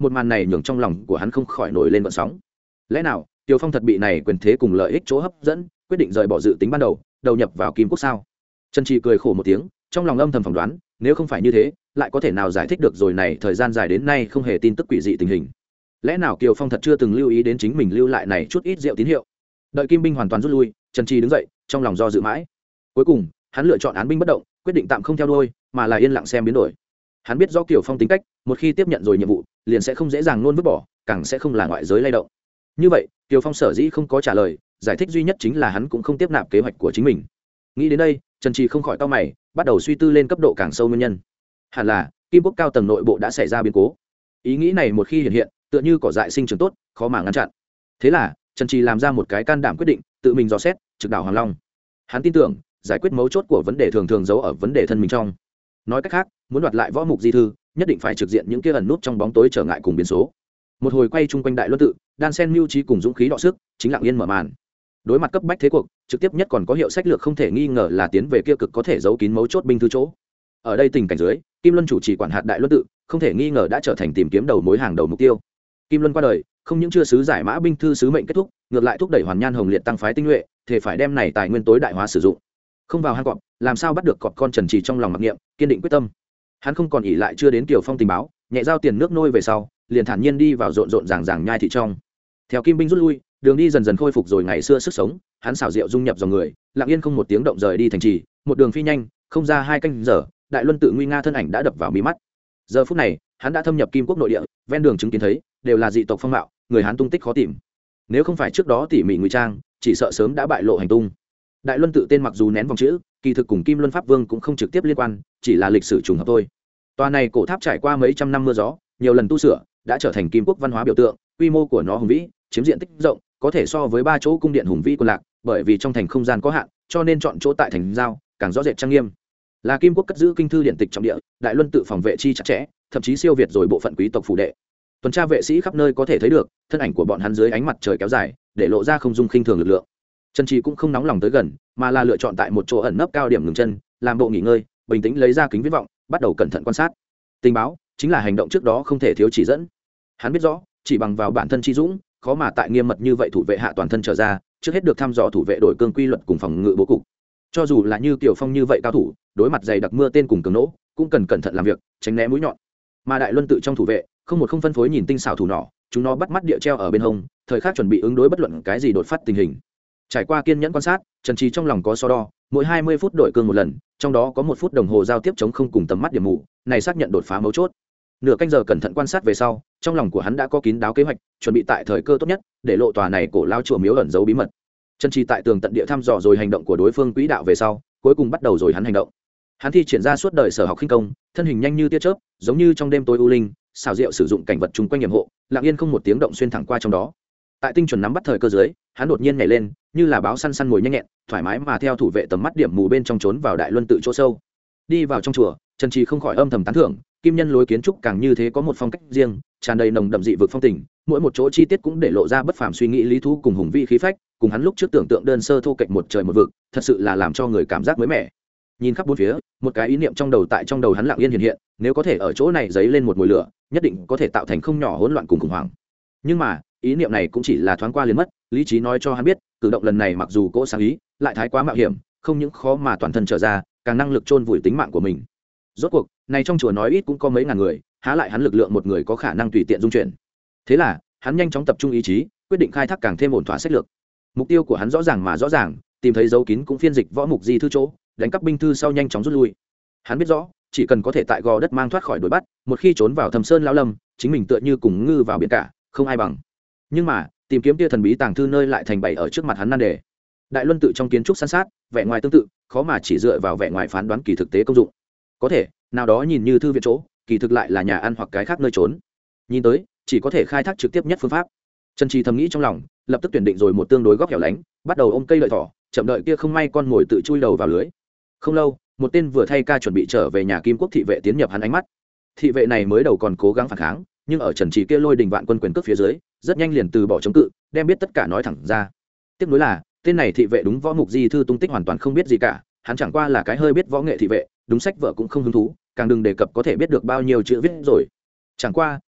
một màn này nhường trong lòng của hắn không khỏi nổi lên vận sóng. Lẽ nào Tiều Phong thật bị này quyền thế cùng lợi ích chỗ hấp dẫn, quyết định rời bỏ dự tính ban đầu, đầu nhập vào Kim Quốc sao? Trần Trì cười khổ một tiếng, trong lòng âm thầm phỏng đoán, nếu không phải như thế, lại có thể nào giải thích được rồi này thời gian dài đến nay không hề tin tức quỷ dị tình hình. Lẽ nào Kiều Phong thật chưa từng lưu ý đến chính mình lưu lại này chút ít rượu tín hiệu? Đợi Kim binh hoàn toàn rút lui, Trần Trì đứng dậy, trong lòng do dự mãi. Cuối cùng, hắn lựa chọn án binh bất động, quyết định tạm không theo đuôi, mà là yên lặng xem biến đổi. Hắn biết rõ Kiều Phong tính cách, một khi tiếp nhận rồi nhiệm vụ, liền sẽ không dễ dàng luôn vứt bỏ, càng sẽ không là ngoại giới lay động. Như vậy, Kiều Phong sở dĩ không có trả lời, giải thích duy nhất chính là hắn cũng không tiếp nạp kế hoạch của chính mình. Nghĩ đến đây, Trần Trì không khỏi cau mày, bắt đầu suy tư lên cấp độ càng sâu nguyên nhân. Hẳn là Kim Quốc cao tầng nội bộ đã xảy ra biến cố. Ý nghĩ này một khi hiện hiện, tựa như cỏ dại sinh trưởng tốt, khó mà ngăn chặn. Thế là Trần Trì làm ra một cái can đảm quyết định, tự mình dò xét trực đảo Hoàng Long. Hắn tin tưởng giải quyết mấu chốt của vấn đề thường thường giấu ở vấn đề thân mình trong. Nói cách khác, muốn đoạt lại võ mục di thư, nhất định phải trực diện những kia ẩn nút trong bóng tối trở ngại cùng biến số. Một hồi quay chung quanh đại luân tự, đan sen mưu trí cùng dũng khí đọ sức, chính lặng yên mở màn. Đối mặt cấp bách thế cuộc, trực tiếp nhất còn có hiệu sách lược không thể nghi ngờ là tiến về kia cực có thể giấu kín mấu chốt binh thư chỗ. Ở đây tình cảnh dưới, Kim Luân chủ trì quản hạt đại luân tự, không thể nghi ngờ đã trở thành tìm kiếm đầu mối hàng đầu mục tiêu. Kim Luân qua đời, không những chưa sứ giải mã binh thư sứ mệnh kết thúc, ngược lại thúc đẩy Hoàn Nhan Hồng Liệt tăng phái tinh nhuệ, thể phải đem này tài nguyên tối đại hóa sử dụng. Không vào hang cọp, làm sao bắt được cọp con Trần Trì trong lòng mặc niệm, kiên định quyết tâm. Hắn không còn ỷ lại chưa đến Kiều Phong tình báo, nhẹ giao tiền nước nôi về sau, liền thản nhiên đi vào rộn rộn ràng ràng nhai thị trong. Theo Kim binh rút lui, đường đi dần dần khôi phục rồi ngày xưa sức sống, hắn xảo diệu dung nhập dòng người, lặng yên không một tiếng động rời đi thành trì, một đường phi nhanh, không ra 2 canh giờ, đại luân tự nguy nga thân ảnh đã đập vào mí mắt. Giờ phút này, hắn đã thâm nhập Kim Quốc nội địa, ven đường chứng kiến thấy đều là dị tộc phong mạo, người hắn tung tích khó tìm. Nếu không phải trước đó tỉ mỉ ngụy trang, chỉ sợ sớm đã bại lộ hành tung. Đại luân tự tên mặc dù nén vòng chữ, kỳ thực cùng Kim Luân Pháp Vương cũng không trực tiếp liên quan, chỉ là lịch sử trùng hợp thôi. Tòa này cổ tháp trải qua mấy trăm năm mưa gió, nhiều lần tu sửa, đã trở thành Kim Quốc văn hóa biểu tượng, quy mô của nó hùng vĩ, chiếm diện tích rộng, có thể so với 3 chỗ cung điện hùng vĩ của lạc, bởi vì trong thành không gian có hạn, cho nên chọn chỗ tại thành giao, càng rõ rệt trang nghiêm. Là Kim Quốc cất giữ kinh thư điện tịch trọng địa, đại luân tự phòng vệ chi chặt chẽ, thậm chí siêu việt rồi bộ phận quý tộc phủ đệ. Tuần tra vệ sĩ khắp nơi có thể thấy được, thân ảnh của bọn hắn dưới ánh mặt trời kéo dài, để lộ ra không dung khinh thường lực lượng. Trần Trì cũng không nóng lòng tới gần, mà là lựa chọn tại một chỗ ẩn nấp cao điểm ngừng chân, làm bộ nghỉ ngơi, bình tĩnh lấy ra kính viễn vọng, bắt đầu cẩn thận quan sát. Tình báo chính là hành động trước đó không thể thiếu chỉ dẫn. Hắn biết rõ, chỉ bằng vào bản thân chi dũng, khó mà tại nghiêm mật như vậy thủ vệ hạ toàn thân trở ra, trước hết được thăm dò thủ vệ đổi cương quy luật cùng phòng ngự bố cục. Cho dù là như Kiều Phong như vậy cao thủ, đối mặt dày đặc mưa tên cùng cường nỗ, cũng cần cẩn thận làm việc, tránh né mũi nhọn. Mà đại luân tự trong thủ vệ, không một không phân phối nhìn tinh xảo thủ nỏ, chúng nó bắt mắt địa treo ở bên hông, thời khắc chuẩn bị ứng đối bất luận cái gì đột phát tình hình. Trải qua kiên nhẫn quan sát, Trần Trì trong lòng có so đo, mỗi 20 phút đổi cương một lần, trong đó có 1 phút đồng hồ giao tiếp chống không cùng tầm mắt điểm mù, này xác nhận đột phá mấu chốt. Nửa canh giờ cẩn thận quan sát về sau, trong lòng của hắn đã có kín đáo kế hoạch, chuẩn bị tại thời cơ tốt nhất để lộ tòa này cổ lao chùa miếu ẩn giấu bí mật. Trần Trì tại tường tận địa thăm dò rồi hành động của đối phương quỹ đạo về sau, cuối cùng bắt đầu rồi hắn hành động. Hắn thi triển ra suốt đời sở học khinh công, thân hình nhanh như tia chớp, giống như trong đêm tối u linh, xảo diệu sử dụng cảnh vật chung quanh yểm hộ, lặng yên không một tiếng động xuyên thẳng qua trong đó. Tại tinh chuẩn nắm bắt thời cơ dưới, hắn đột nhiên nhảy lên, như là báo săn săn mồi nhanh nhẹn, thoải mái mà theo thủ vệ tầm mắt điểm mù bên trong trốn vào đại luân tự chỗ sâu. Đi vào trong chùa, Trần Trì không khỏi âm thầm tán thưởng, kim nhân lối kiến trúc càng như thế có một phong cách riêng, tràn đầy nồng đậm dị vực phong tình, mỗi một chỗ chi tiết cũng để lộ ra bất phàm suy nghĩ lý thú cùng hùng vĩ khí phách, cùng hắn lúc trước tưởng tượng đơn sơ thô kệch một trời một vực, thật sự là làm cho người cảm giác mới mẻ. Nhìn khắp bốn phía, một cái ý niệm trong đầu hắn lặng yên hiện hiện, nếu có thể ở chỗ này giấy lên một mùi lửa, nhất định có thể tạo thành không nhỏ hỗn loạn cùng khủng hoảng. Nhưng mà, ý niệm này cũng chỉ là thoáng qua liền mất, lý trí nói cho hắn biết, cử động lần này mặc dù cỗ sáng ý, lại thái quá mạo hiểm, không những khó mà toàn thân trở ra, càng năng lực chôn vùi tính mạng của mình. Rốt cuộc, này trong chùa nói ít cũng có mấy ngàn người, há lại hắn lực lượng một người có khả năng tùy tiện dung chuyển. Thế là, hắn nhanh chóng tập trung ý chí, quyết định khai thác càng thêm ổn thỏa sách lược. Mục tiêu của hắn rõ ràng, tìm thấy dấu kín cũng phiên dịch võ mục di thư chỗ, đánh cắp binh thư sau nhanh chóng rút lui. Hắn biết rõ, chỉ cần có thể tại gò đất mang thoát khỏi đuổi bắt, một khi trốn vào Thâm Sơn lão lâm, chính mình tựa như cùng ngư vào biển cả, không ai bằng. Nhưng mà, tìm kiếm tia thần bí tàng thư nơi lại thành bày ở trước mặt hắn nan đề. Đại luân tự trong kiến trúc san sát, vẻ ngoài tương tự, khó mà chỉ dựa vào vẻ ngoài phán đoán kỳ thực tế công dụng. Có thể, nào đó nhìn như thư viện chỗ, kỳ thực lại là nhà ăn hoặc cái khác nơi trốn. Nhìn tới, chỉ có thể khai thác trực tiếp nhất phương pháp. Trần Trì thầm nghĩ trong lòng, lập tức tuyển định rồi một tương đối góc hẻo lánh, bắt đầu ôm cây lợi thỏ, chậm đợi kia không may con mồi tự chui đầu vào lưới. Không lâu, một tên vừa thay ca chuẩn bị trở về nhà Kim Quốc thị vệ tiến nhập hắn ánh mắt. Thị vệ này mới đầu còn cố gắng phản kháng, nhưng ở Trần Trì kia lôi đình vạn quân quyền cước phía dưới, rất nhanh liền từ bỏ chống cự, đem biết tất cả nói thẳng ra. Tiếc nuối là, tên này thị vệ đúng võ mục di thư tung tích hoàn toàn không biết gì cả, hắn chẳng qua là cái hơi biết võ nghệ thị vệ, đúng sách vợ cũng không hứng thú, càng đừng đề cập có thể biết được bao nhiêu chữ viết rồi. Chẳng qua,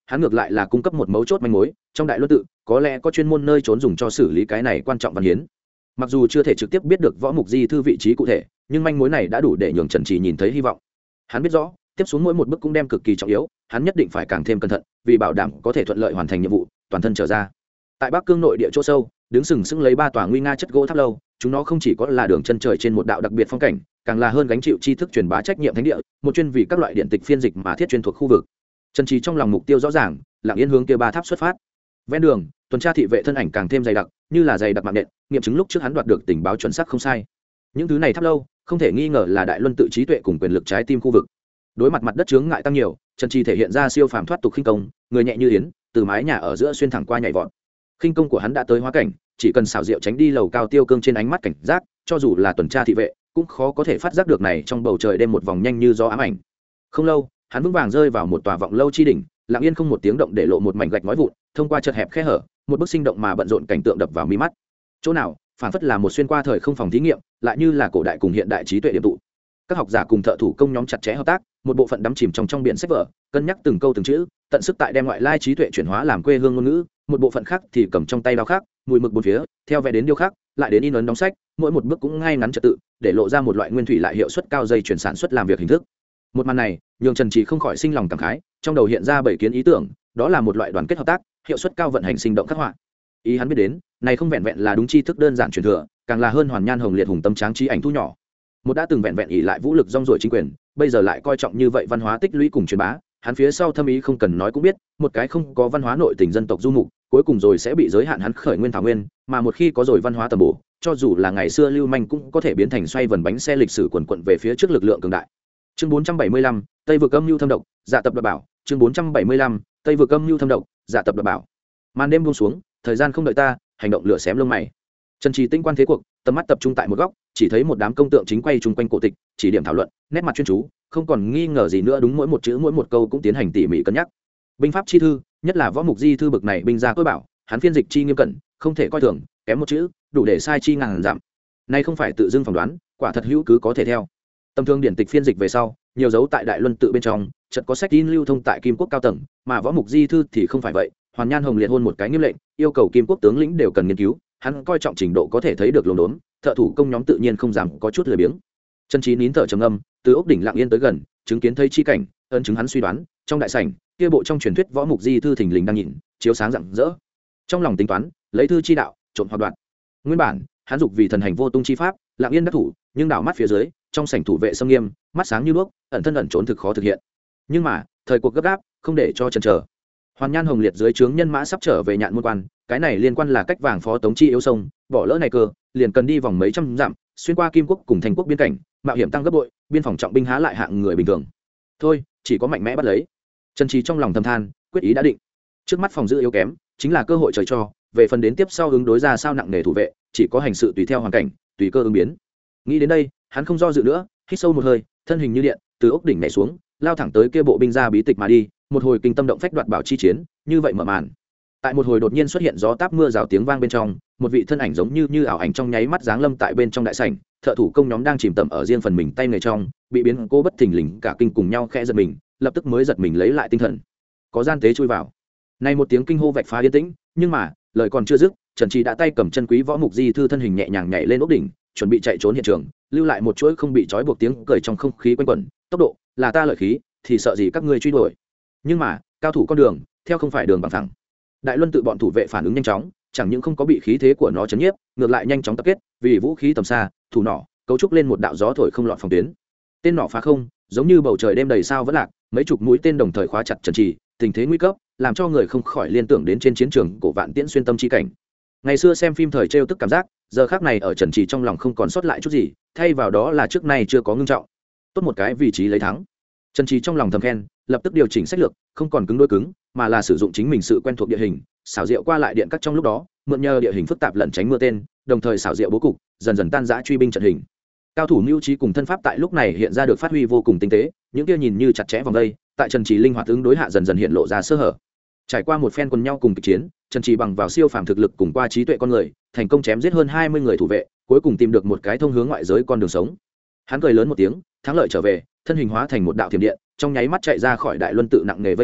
hắn ngược lại là cung cấp một mấu chốt manh mối, trong đại luân tự có lẽ có chuyên môn nơi trốn dùng cho xử lý cái này quan trọng văn hiến. Mặc dù chưa thể trực tiếp biết được võ mục di thư vị trí cụ thể, nhưng manh mối này đã đủ để nhường Trần Trì nhìn thấy hy vọng. Hắn biết rõ tiếp xuống mỗi một bước cũng đem cực kỳ trọng yếu, hắn nhất định phải càng thêm cẩn thận, vì bảo đảm có thể thuận lợi hoàn thành nhiệm vụ, toàn thân trở ra. Tại Bắc Cương nội địa chỗ sâu, đứng sừng sững lấy 3 tòa nguy nga chất gỗ tháp lâu, chúng nó không chỉ có là đường chân trời trên một đạo đặc biệt phong cảnh, càng là hơn gánh chịu tri thức truyền bá trách nhiệm thánh địa, một chuyên vì các loại điện tịch phiên dịch mà thiết chuyên thuộc khu vực. Trần Trì trong lòng mục tiêu rõ ràng, lặng yên hướng kia 3 tháp xuất phát. Ven đường, tuần tra thị vệ thân ảnh càng thêm dày đặc, như là dày đặc mạng nện, nghiệm chứng lúc trước hắn đoạt được tình báo chuẩn xác không sai. Những thứ này tháp lâu, không thể nghi ngờ là đại luân tự trí tuệ cùng quyền lực trái tim khu vực. Đối mặt mặt đất chướng ngại tăng nhiều, Trần Trì thể hiện ra siêu phàm thoát tục khinh công, người nhẹ như yến, từ mái nhà ở giữa xuyên thẳng qua nhảy vọt. Khinh công của hắn đã tới hóa cảnh, chỉ cần xảo diệu tránh đi lầu cao tiêu cương trên ánh mắt cảnh giác, cho dù là tuần tra thị vệ cũng khó có thể phát giác được này trong bầu trời đêm một vòng nhanh như gió ám ảnh. Không lâu, hắn vững vàng rơi vào một tòa vọng lâu chi đỉnh, lặng yên không một tiếng động để lộ một mảnh gạch ngói vụn, thông qua chật hẹp khe hở, một bức sinh động mà bận rộn cảnh tượng đập vào mi mắt. Chỗ nào, phản phất là một xuyên qua thời không phòng thí nghiệm, lại như là cổ đại cùng hiện đại trí tuệ điểm tụ. Các học giả cùng thợ thủ công nhóm chặt chẽ hợp tác, một bộ phận đắm chìm trong biển sách vở, cân nhắc từng câu từng chữ, tận sức tại đem ngoại lai trí tuệ chuyển hóa làm quê hương ngôn ngữ, một bộ phận khác thì cầm trong tay đao khắc, mùi mực bốn phía, theo vẽ đến điêu khắc, lại đến in ấn đóng sách, mỗi một bước cũng ngay ngắn trật tự, để lộ ra một loại nguyên thủy lại hiệu suất cao dây chuyển sản xuất làm việc hình thức. Một màn này, nhường Trần Trì không khỏi sinh lòng cảm khái, trong đầu hiện ra 7 kiến ý tưởng, đó là một loại đoàn kết hợp tác, hiệu suất cao vận hành sinh động khắc họa. Ý hắn biết đến, này không vẹn vẹn là đúng tri thức đơn giản truyền thừa, càng là hơn hoàn nhan hồng liệt hùng tâm tráng trí ảnh thu nhỏ. Một đã từng vẹn vẹn ỷ lại vũ lực rong ruổi chính quyền, bây giờ lại coi trọng như vậy văn hóa tích lũy cùng truyền bá, hắn phía sau thâm ý không cần nói cũng biết, một cái không có văn hóa nội tình dân tộc du mục, cuối cùng rồi sẽ bị giới hạn hắn khởi nguyên thảo nguyên, mà một khi có rồi văn hóa tầm bổ, cho dù là ngày xưa lưu manh cũng có thể biến thành xoay vần bánh xe lịch sử quần quận về phía trước lực lượng cường đại. Chương 475, Tây vực âm nhu thâm độc, dạ tập đoạt bảo. Chương 475, Tây vực âm nhu thâm độc, dạ tập đoạt bảo. Màn đêm buông xuống, thời gian không đợi ta, hành động lửa xém lông mày. Trần Trì tinh quan thế cuộc, tầm mắt tập trung tại một góc, chỉ thấy một đám công tượng chính quay chung quanh cổ tịch, chỉ điểm thảo luận, nét mặt chuyên chú, không còn nghi ngờ gì nữa, đúng mỗi một chữ mỗi một câu cũng tiến hành tỉ mỉ cân nhắc. Binh pháp chi thư, nhất là võ mục di thư bực này binh gia tôi bảo, hắn phiên dịch chi nghiêm cẩn, không thể coi thường, kém một chữ, đủ để sai chi ngàn dặm. Nay không phải tự dưng phỏng đoán, quả thật hữu cứ có thể theo. Tầm thương điển tịch phiên dịch về sau, nhiều dấu tại đại luân tự bên trong, chợt có sách tin lưu thông tại Kim Quốc cao tầng, mà võ mục di thư thì không phải vậy. Hoàn Nhan Hồng liệt hôn một cái nghiêm lệnh, yêu cầu Kim Quốc tướng lĩnh đều cần nghiên cứu, hắn coi trọng trình độ có thể thấy được lồn đốn, thợ thủ công nhóm tự nhiên không dám có chút lười biếng. Trần Trí nín thở trầm âm, từ ốc đỉnh lặng yên tới gần, chứng kiến thấy chi cảnh, ấn chứng hắn suy đoán, trong đại sảnh, kia bộ trong truyền thuyết võ mục di thư thình lình đang nhìn, chiếu sáng rạng rỡ. Trong lòng tính toán, lấy thư chi đạo, trộn hoặc đoạt. Nguyên bản, hắn dục vì thần hành vô tung chi pháp, lặng yên đắc thủ, nhưng đảo mắt phía dưới, trong sảnh thủ vệ sâm nghiêm, mắt sáng như đuốc, ẩn thân ẩn trốn thực khó thực hiện. Nhưng mà, thời cuộc gấp gáp, không để cho chần chờ. Hoàn Nhan Hồng liệt dưới trướng nhân mã sắp trở về Nhạn Môn quan, cái này liên quan là cách vàng phó tống chi yếu sông, bỏ lỡ này cơ, liền cần đi vòng mấy trăm dặm, xuyên qua Kim Quốc cùng Thành Quốc biên cảnh, mạo hiểm tăng gấp bội, biên phòng trọng binh há lại hạng người bình thường. Thôi, chỉ có mạnh mẽ bắt lấy. Trần Trí trong lòng thầm than, quyết ý đã định. Trước mắt phòng giữ yếu kém, chính là cơ hội trời cho, về phần đến tiếp sau ứng đối ra sao nặng nề thủ vệ, chỉ có hành sự tùy theo hoàn cảnh, tùy cơ ứng biến. Nghĩ đến đây, hắn không do dự nữa, hít sâu một hơi, thân hình như điện, từ ốc đỉnh nhảy xuống, lao thẳng tới kia bộ binh gia bí tịch mà đi, một hồi kinh tâm động phách đoạt bảo chi chiến, như vậy mở màn. Tại một hồi đột nhiên xuất hiện gió táp mưa rào tiếng vang bên trong, một vị thân ảnh giống như ảo ảnh trong nháy mắt giáng lâm tại bên trong đại sảnh, thợ thủ công nhóm đang chìm tầm ở riêng phần mình tay nghề trong, bị biến cố bất thình lình cả kinh cùng nhau khẽ giật mình, lập tức mới giật mình lấy lại tinh thần. Có gian tế chui vào. Này một tiếng kinh hô vạch phá yên tĩnh, nhưng mà, lời còn chưa dứt, Trần Trí đã tay cầm chân quý võ mục di thư thân hình nhẹ nhàng nhảy lên ốc đỉnh, chuẩn bị chạy trốn hiện trường, lưu lại một chuỗi không bị trói buộc tiếng cười trong không khí quanh quẩn, tốc độ, là ta lợi khí, thì sợ gì các ngươi truy đuổi. Nhưng mà, cao thủ con đường, theo không phải đường bằng phẳng. Đại luân tự bọn thủ vệ phản ứng nhanh chóng, chẳng những không có bị khí thế của nó chấn nhiếp, ngược lại nhanh chóng tập kết, vì vũ khí tầm xa, thủ nỏ, cấu trúc lên một đạo gió thổi không lọt phòng tuyến. Tên nỏ phá không, giống như bầu trời đêm đầy sao vẫn lạc, mấy chục mũi tên đồng thời khóa chặt Trần Trì, tình thế nguy cấp, làm cho người không khỏi liên tưởng đến trên chiến trường cổ Vạn Tiễn xuyên tâm chi cảnh. Ngày xưa xem phim thời trêu tức cảm giác, giờ khắc này ở Trần Trì trong lòng không còn sót lại chút gì, thay vào đó là trước nay chưa có ngưng trọng. Tốt một cái vị trí lấy thắng. Trần Trì trong lòng thầm khen, lập tức điều chỉnh sách lược, không còn cứng đối cứng, mà là sử dụng chính mình sự quen thuộc địa hình, xảo diệu qua lại điện cắt trong lúc đó, mượn nhờ địa hình phức tạp lẩn tránh mưa tên, đồng thời xảo diệu bố cục, dần dần tan rã truy binh trận hình. Cao thủ mưu trí cùng thân pháp tại lúc này hiện ra được phát huy vô cùng tinh tế, những kia nhìn như chặt chẽ vòng đây, tại Trần Trì linh hoạt ứng đối hạ dần dần hiện lộ ra sơ hở. Trải qua một phen quần nhau cùng kịch chiến, Trần Trì bằng vào siêu phàm thực lực cùng qua trí tuệ con người, thành công chém giết hơn 20 người thủ vệ, cuối cùng tìm được một cái thông hướng ngoại giới con đường sống. Hắn cười lớn một tiếng, thắng lợi trở về, thân hình hóa thành một đạo thiểm điện, trong nháy mắt chạy ra khỏi đại luân tự nặng nề vây quanh,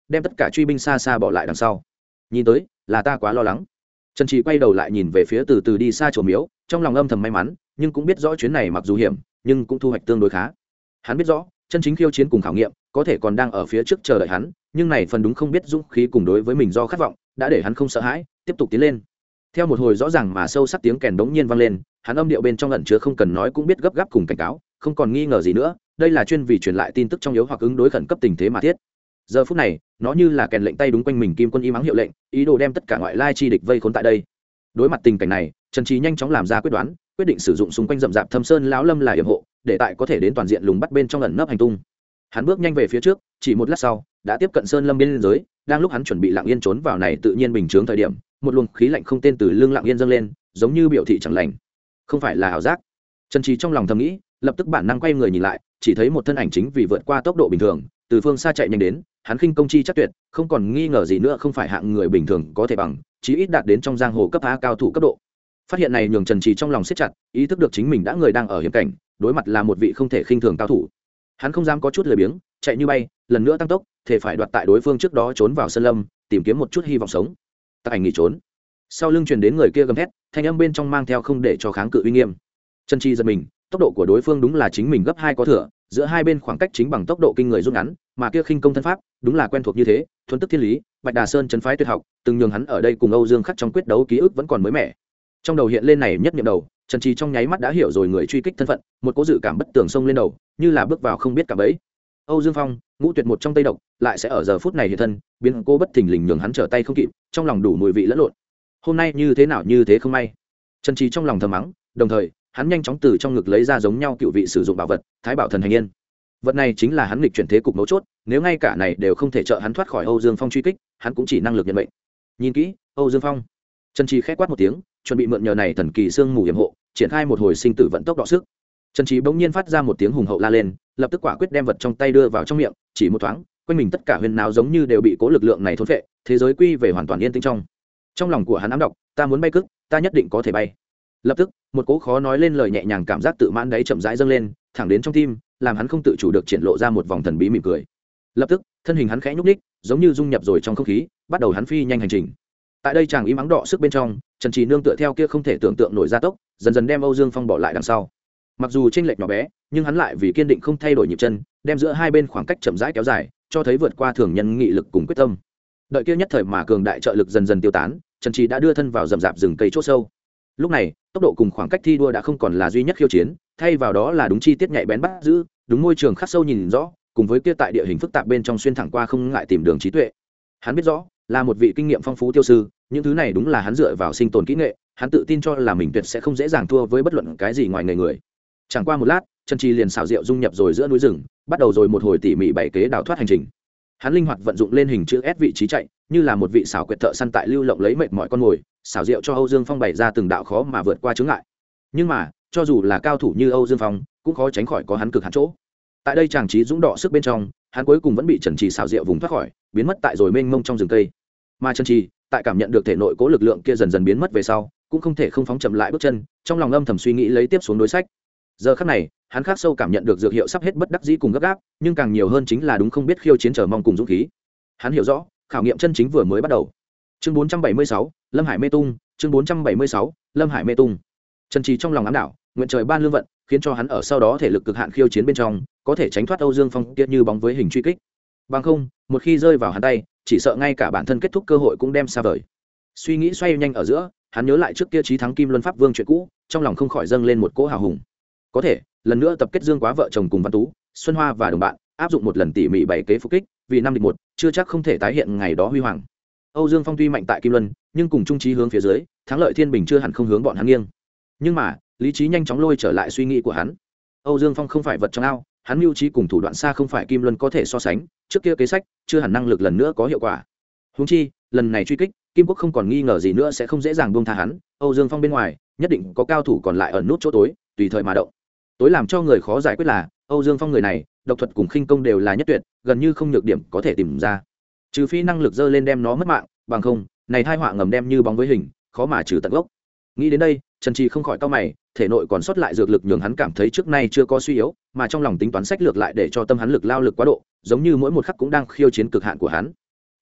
đem tất cả truy binh xa xa bỏ lại đằng sau. Nhìn tới là ta quá lo lắng. Trần Trì quay đầu lại nhìn về phía từ từ đi xa chùa miếu, trong lòng âm thầm may mắn, nhưng cũng biết rõ chuyến này mặc dù hiểm nhưng cũng thu hoạch tương đối khá. Hắn biết rõ chân chính khiêu chiến cùng khảo nghiệm có thể còn đang ở phía trước chờ đợi hắn, nhưng này phần đúng không biết dũng khí cùng đối với mình do khát vọng đã để hắn không sợ hãi, tiếp tục tiến lên. Theo một hồi rõ ràng mà sâu sắc tiếng kèn đống nhiên vang lên, hắn âm điệu bên trong ẩn chứa không cần nói cũng biết gấp gáp cùng cảnh cáo, không còn nghi ngờ gì nữa, đây là chuyên vì truyền lại tin tức trong yếu hoặc ứng đối khẩn cấp tình thế mà thiết. Giờ phút này, nó như là kèn lệnh tay đúng quanh mình kim quân im ắng hiệu lệnh, ý đồ đem tất cả ngoại lai chi địch vây khốn tại đây. Đối mặt tình cảnh này, Trần Trí nhanh chóng làm ra quyết đoán, quyết định sử dụng xung quanh rậm rạp thâm sơn lão lâm là yểm hộ, để tại có thể đến toàn diện lùng bắt bên trong ẩn nấp hành tung. Hắn bước nhanh về phía trước, chỉ một lát sau, đã tiếp cận sơn lâm biên giới, đang lúc hắn chuẩn bị lặng yên trốn vào này tự nhiên bình chướng thời điểm, một luồng khí lạnh không tên từ lưng lặng yên dâng lên, giống như biểu thị chẳng lành. Không phải là ảo giác. Trần Trí trong lòng thầm nghĩ, lập tức bản năng quay người nhìn lại, chỉ thấy một thân ảnh chính vì vượt qua tốc độ bình thường, từ phương xa chạy nhanh đến, hắn khinh công chi chắc tuyệt, không còn nghi ngờ gì nữa không phải hạng người bình thường có thể bằng, chí ít đạt đến trong giang hồ cấp A cao thủ cấp độ. Phát hiện này nhường Trần Trì trong lòng siết chặt, ý thức được chính mình đã người đang ở hiểm cảnh, đối mặt là một vị không thể khinh thường cao thủ. Hắn không dám có chút lười biếng, chạy như bay, lần nữa tăng tốc, thể phải đoạt tại đối phương trước đó trốn vào sơn lâm, tìm kiếm một chút hy vọng sống. Tắc Ảnh nghỉ trốn. Sau lưng truyền đến người kia gầm thét, thanh âm bên trong mang theo không để cho kháng cự uy nghiêm. Trần Trì giật mình, tốc độ của đối phương đúng là chính mình gấp 2 có thừa, giữa hai bên khoảng cách chính bằng tốc độ kinh người rút ngắn, mà kia khinh công thân pháp, đúng là quen thuộc như thế, thuần tức thiên lý, Bạch Đà Sơn trấn phái tuyệt học, từng nhường hắn ở đây cùng Âu Dương Khắc trong quyết đấu ký ức vẫn còn mới mẻ. Trong đầu hiện lên này nhất niệm đầu, Trần Trì trong nháy mắt đã hiểu rồi người truy kích thân phận, một cố dự cảm bất tường xông lên đầu, như là bước vào không biết cả bẫy. Âu Dương Phong, ngũ tuyệt một trong Tây độc, lại sẽ ở giờ phút này hiện thân, biến cô bất thình lình nhường hắn trở tay không kịp, trong lòng đủ mùi vị lẫn lộn. Hôm nay như thế nào như thế không may. Trần Trì trong lòng thầm mắng, đồng thời, hắn nhanh chóng từ trong ngực lấy ra giống nhau cựu vị sử dụng bảo vật, Thái Bảo Thần Hành Yên. Vật này chính là hắn nghịch chuyển thế cục mấu chốt, nếu ngay cả này đều không thể trợ hắn thoát khỏi Âu Dương Phong truy kích, hắn cũng chỉ năng lực nhận mệnh. Nhìn kỹ, Âu Dương Phong. Trần Trì khẽ quát một tiếng, chuẩn bị mượn nhờ này thần kỳ xương mù yểm hộ, triển khai một hồi sinh tử vận tốc đọ sức. Trần Trì bỗng nhiên phát ra một tiếng hùng hậu la lên, lập tức quả quyết đem vật trong tay đưa vào trong miệng, chỉ một thoáng, quanh mình tất cả huyền nào giống như đều bị cố lực lượng này thôn phệ, thế giới quy về hoàn toàn yên tĩnh trong. Trong lòng của hắn ám độc, ta muốn bay cước, ta nhất định có thể bay. Lập tức, một cỗ khó nói lên lời nhẹ nhàng cảm giác tự mãn đáy chậm rãi dâng lên, thẳng đến trong tim, làm hắn không tự chủ được triển lộ ra một vòng thần bí mỉm cười. Lập tức, thân hình hắn khẽ nhúc nhích, giống như dung nhập rồi trong không khí, bắt đầu hắn phi nhanh hành trình. Tại đây chàng im ắng đọ sức bên trong, Trần Trì nương tựa theo kia không thể tưởng tượng nổi gia tốc, dần dần đem Âu Dương Phong bỏ lại đằng sau. Mặc dù chênh lệch nhỏ bé, nhưng hắn lại vì kiên định không thay đổi nhịp chân, đem giữa hai bên khoảng cách chậm rãi kéo dài, cho thấy vượt qua thường nhân nghị lực cùng quyết tâm. Đợi kia nhất thời mà cường đại trợ lực dần dần tiêu tán, Trần Trì đã đưa thân vào rậm rạp rừng cây chỗ sâu. Lúc này, tốc độ cùng khoảng cách thi đua đã không còn là duy nhất khiêu chiến, thay vào đó là đúng chi tiết nhạy bén bắt giữ, đúng môi trường khắc sâu nhìn rõ, cùng với kia tại địa hình phức tạp bên trong xuyên thẳng qua không ngại tìm đường trí tuệ. Hắn biết rõ, là một vị kinh nghiệm phong phú tiêu sư, những thứ này đúng là hắn dựa vào sinh tồn kỹ nghệ, hắn tự tin cho là mình tuyệt sẽ không dễ dàng thua với bất luận cái gì ngoài người. Chẳng qua một lát, Trần Trì liền xảo diệu dung nhập rồi giữa núi rừng, bắt đầu rồi một hồi tỉ mỉ bày kế đào thoát hành trình. Hắn linh hoạt vận dụng lên hình chữ S vị trí chạy, như là một vị xảo quyệt thợ săn tại lưu lộng lấy mệt mỏi con mồi, xảo diệu cho Âu Dương Phong bày ra từng đạo khó mà vượt qua chướng ngại. Nhưng mà, cho dù là cao thủ như Âu Dương Phong, cũng khó tránh khỏi có hắn cực hạn chỗ. Tại đây chàng trí dũng đọ sức bên trong, hắn cuối cùng vẫn bị Trần Trì xảo diệu vùng thoát khỏi, biến mất tại rồi mênh mông trong rừng cây. Mà Trần Trì, tại cảm nhận được thể nội cố lực lượng kia dần dần biến mất về sau, cũng không thể không phóng chậm lại bước chân, trong lòng âm thầm suy nghĩ lấy tiếp xuống đối sách. Giờ khắc này, hắn khắc sâu cảm nhận được dược hiệu sắp hết bất đắc dĩ cùng gấp gáp, nhưng càng nhiều hơn chính là đúng không biết khiêu chiến chờ mong cùng dũng khí. Hắn hiểu rõ, khảo nghiệm chân chính vừa mới bắt đầu. Chương 476, Lâm Hải mê tung, chương 476, Lâm Hải mê tung. Trần Trì trong lòng ám đạo, nguyện trời ban lương vận, khiến cho hắn ở sau đó thể lực cực hạn khiêu chiến bên trong, có thể tránh thoát Âu Dương Phong kia như bóng với hình truy kích. Bằng không, một khi rơi vào hắn tay, chỉ sợ ngay cả bản thân kết thúc cơ hội cũng đem xa vời. Suy nghĩ xoay nhanh ở giữa, hắn nhớ lại trước kia chí thắng Kim Luân Pháp Vương chuyện cũ, trong lòng không khỏi dâng lên một cỗ hào hùng. Có thể, lần nữa tập kết Dương Quá vợ chồng cùng Văn Tú, Xuân Hoa và đồng bạn, áp dụng một lần tỉ mỉ bảy kế phục kích, vì năm địch một, chưa chắc không thể tái hiện ngày đó huy hoàng. Âu Dương Phong tuy mạnh tại Kim Luân, nhưng cùng trung trí hướng phía dưới, thắng lợi thiên bình chưa hẳn không hướng bọn hắn nghiêng. Nhưng mà, lý trí nhanh chóng lôi trở lại suy nghĩ của hắn. Âu Dương Phong không phải vật trong ao, hắn mưu trí cùng thủ đoạn xa không phải Kim Luân có thể so sánh, trước kia kế sách, chưa hẳn năng lực lần nữa có hiệu quả. Huống chi, lần này truy kích, Kim Quốc không còn nghi ngờ gì nữa sẽ không dễ dàng buông tha hắn, Âu Dương Phong bên ngoài, nhất định có cao thủ còn lại ở nút chỗ tối, tùy thời mà động. Tối làm cho người khó giải quyết là, Âu Dương Phong người này, độc thuật cùng khinh công đều là nhất tuyệt, gần như không nhược điểm có thể tìm ra. Trừ phi năng lực dơ lên đem nó mất mạng, bằng không, này tai họa ngầm đem như bóng với hình, khó mà trừ tận gốc. Nghĩ đến đây, Trần Trì không khỏi cau mày, thể nội còn sót lại dược lực nhường hắn cảm thấy trước nay chưa có suy yếu, mà trong lòng tính toán sách lược lại để cho tâm hắn lực lao lực quá độ, giống như mỗi một khắc cũng đang khiêu chiến cực hạn của hắn.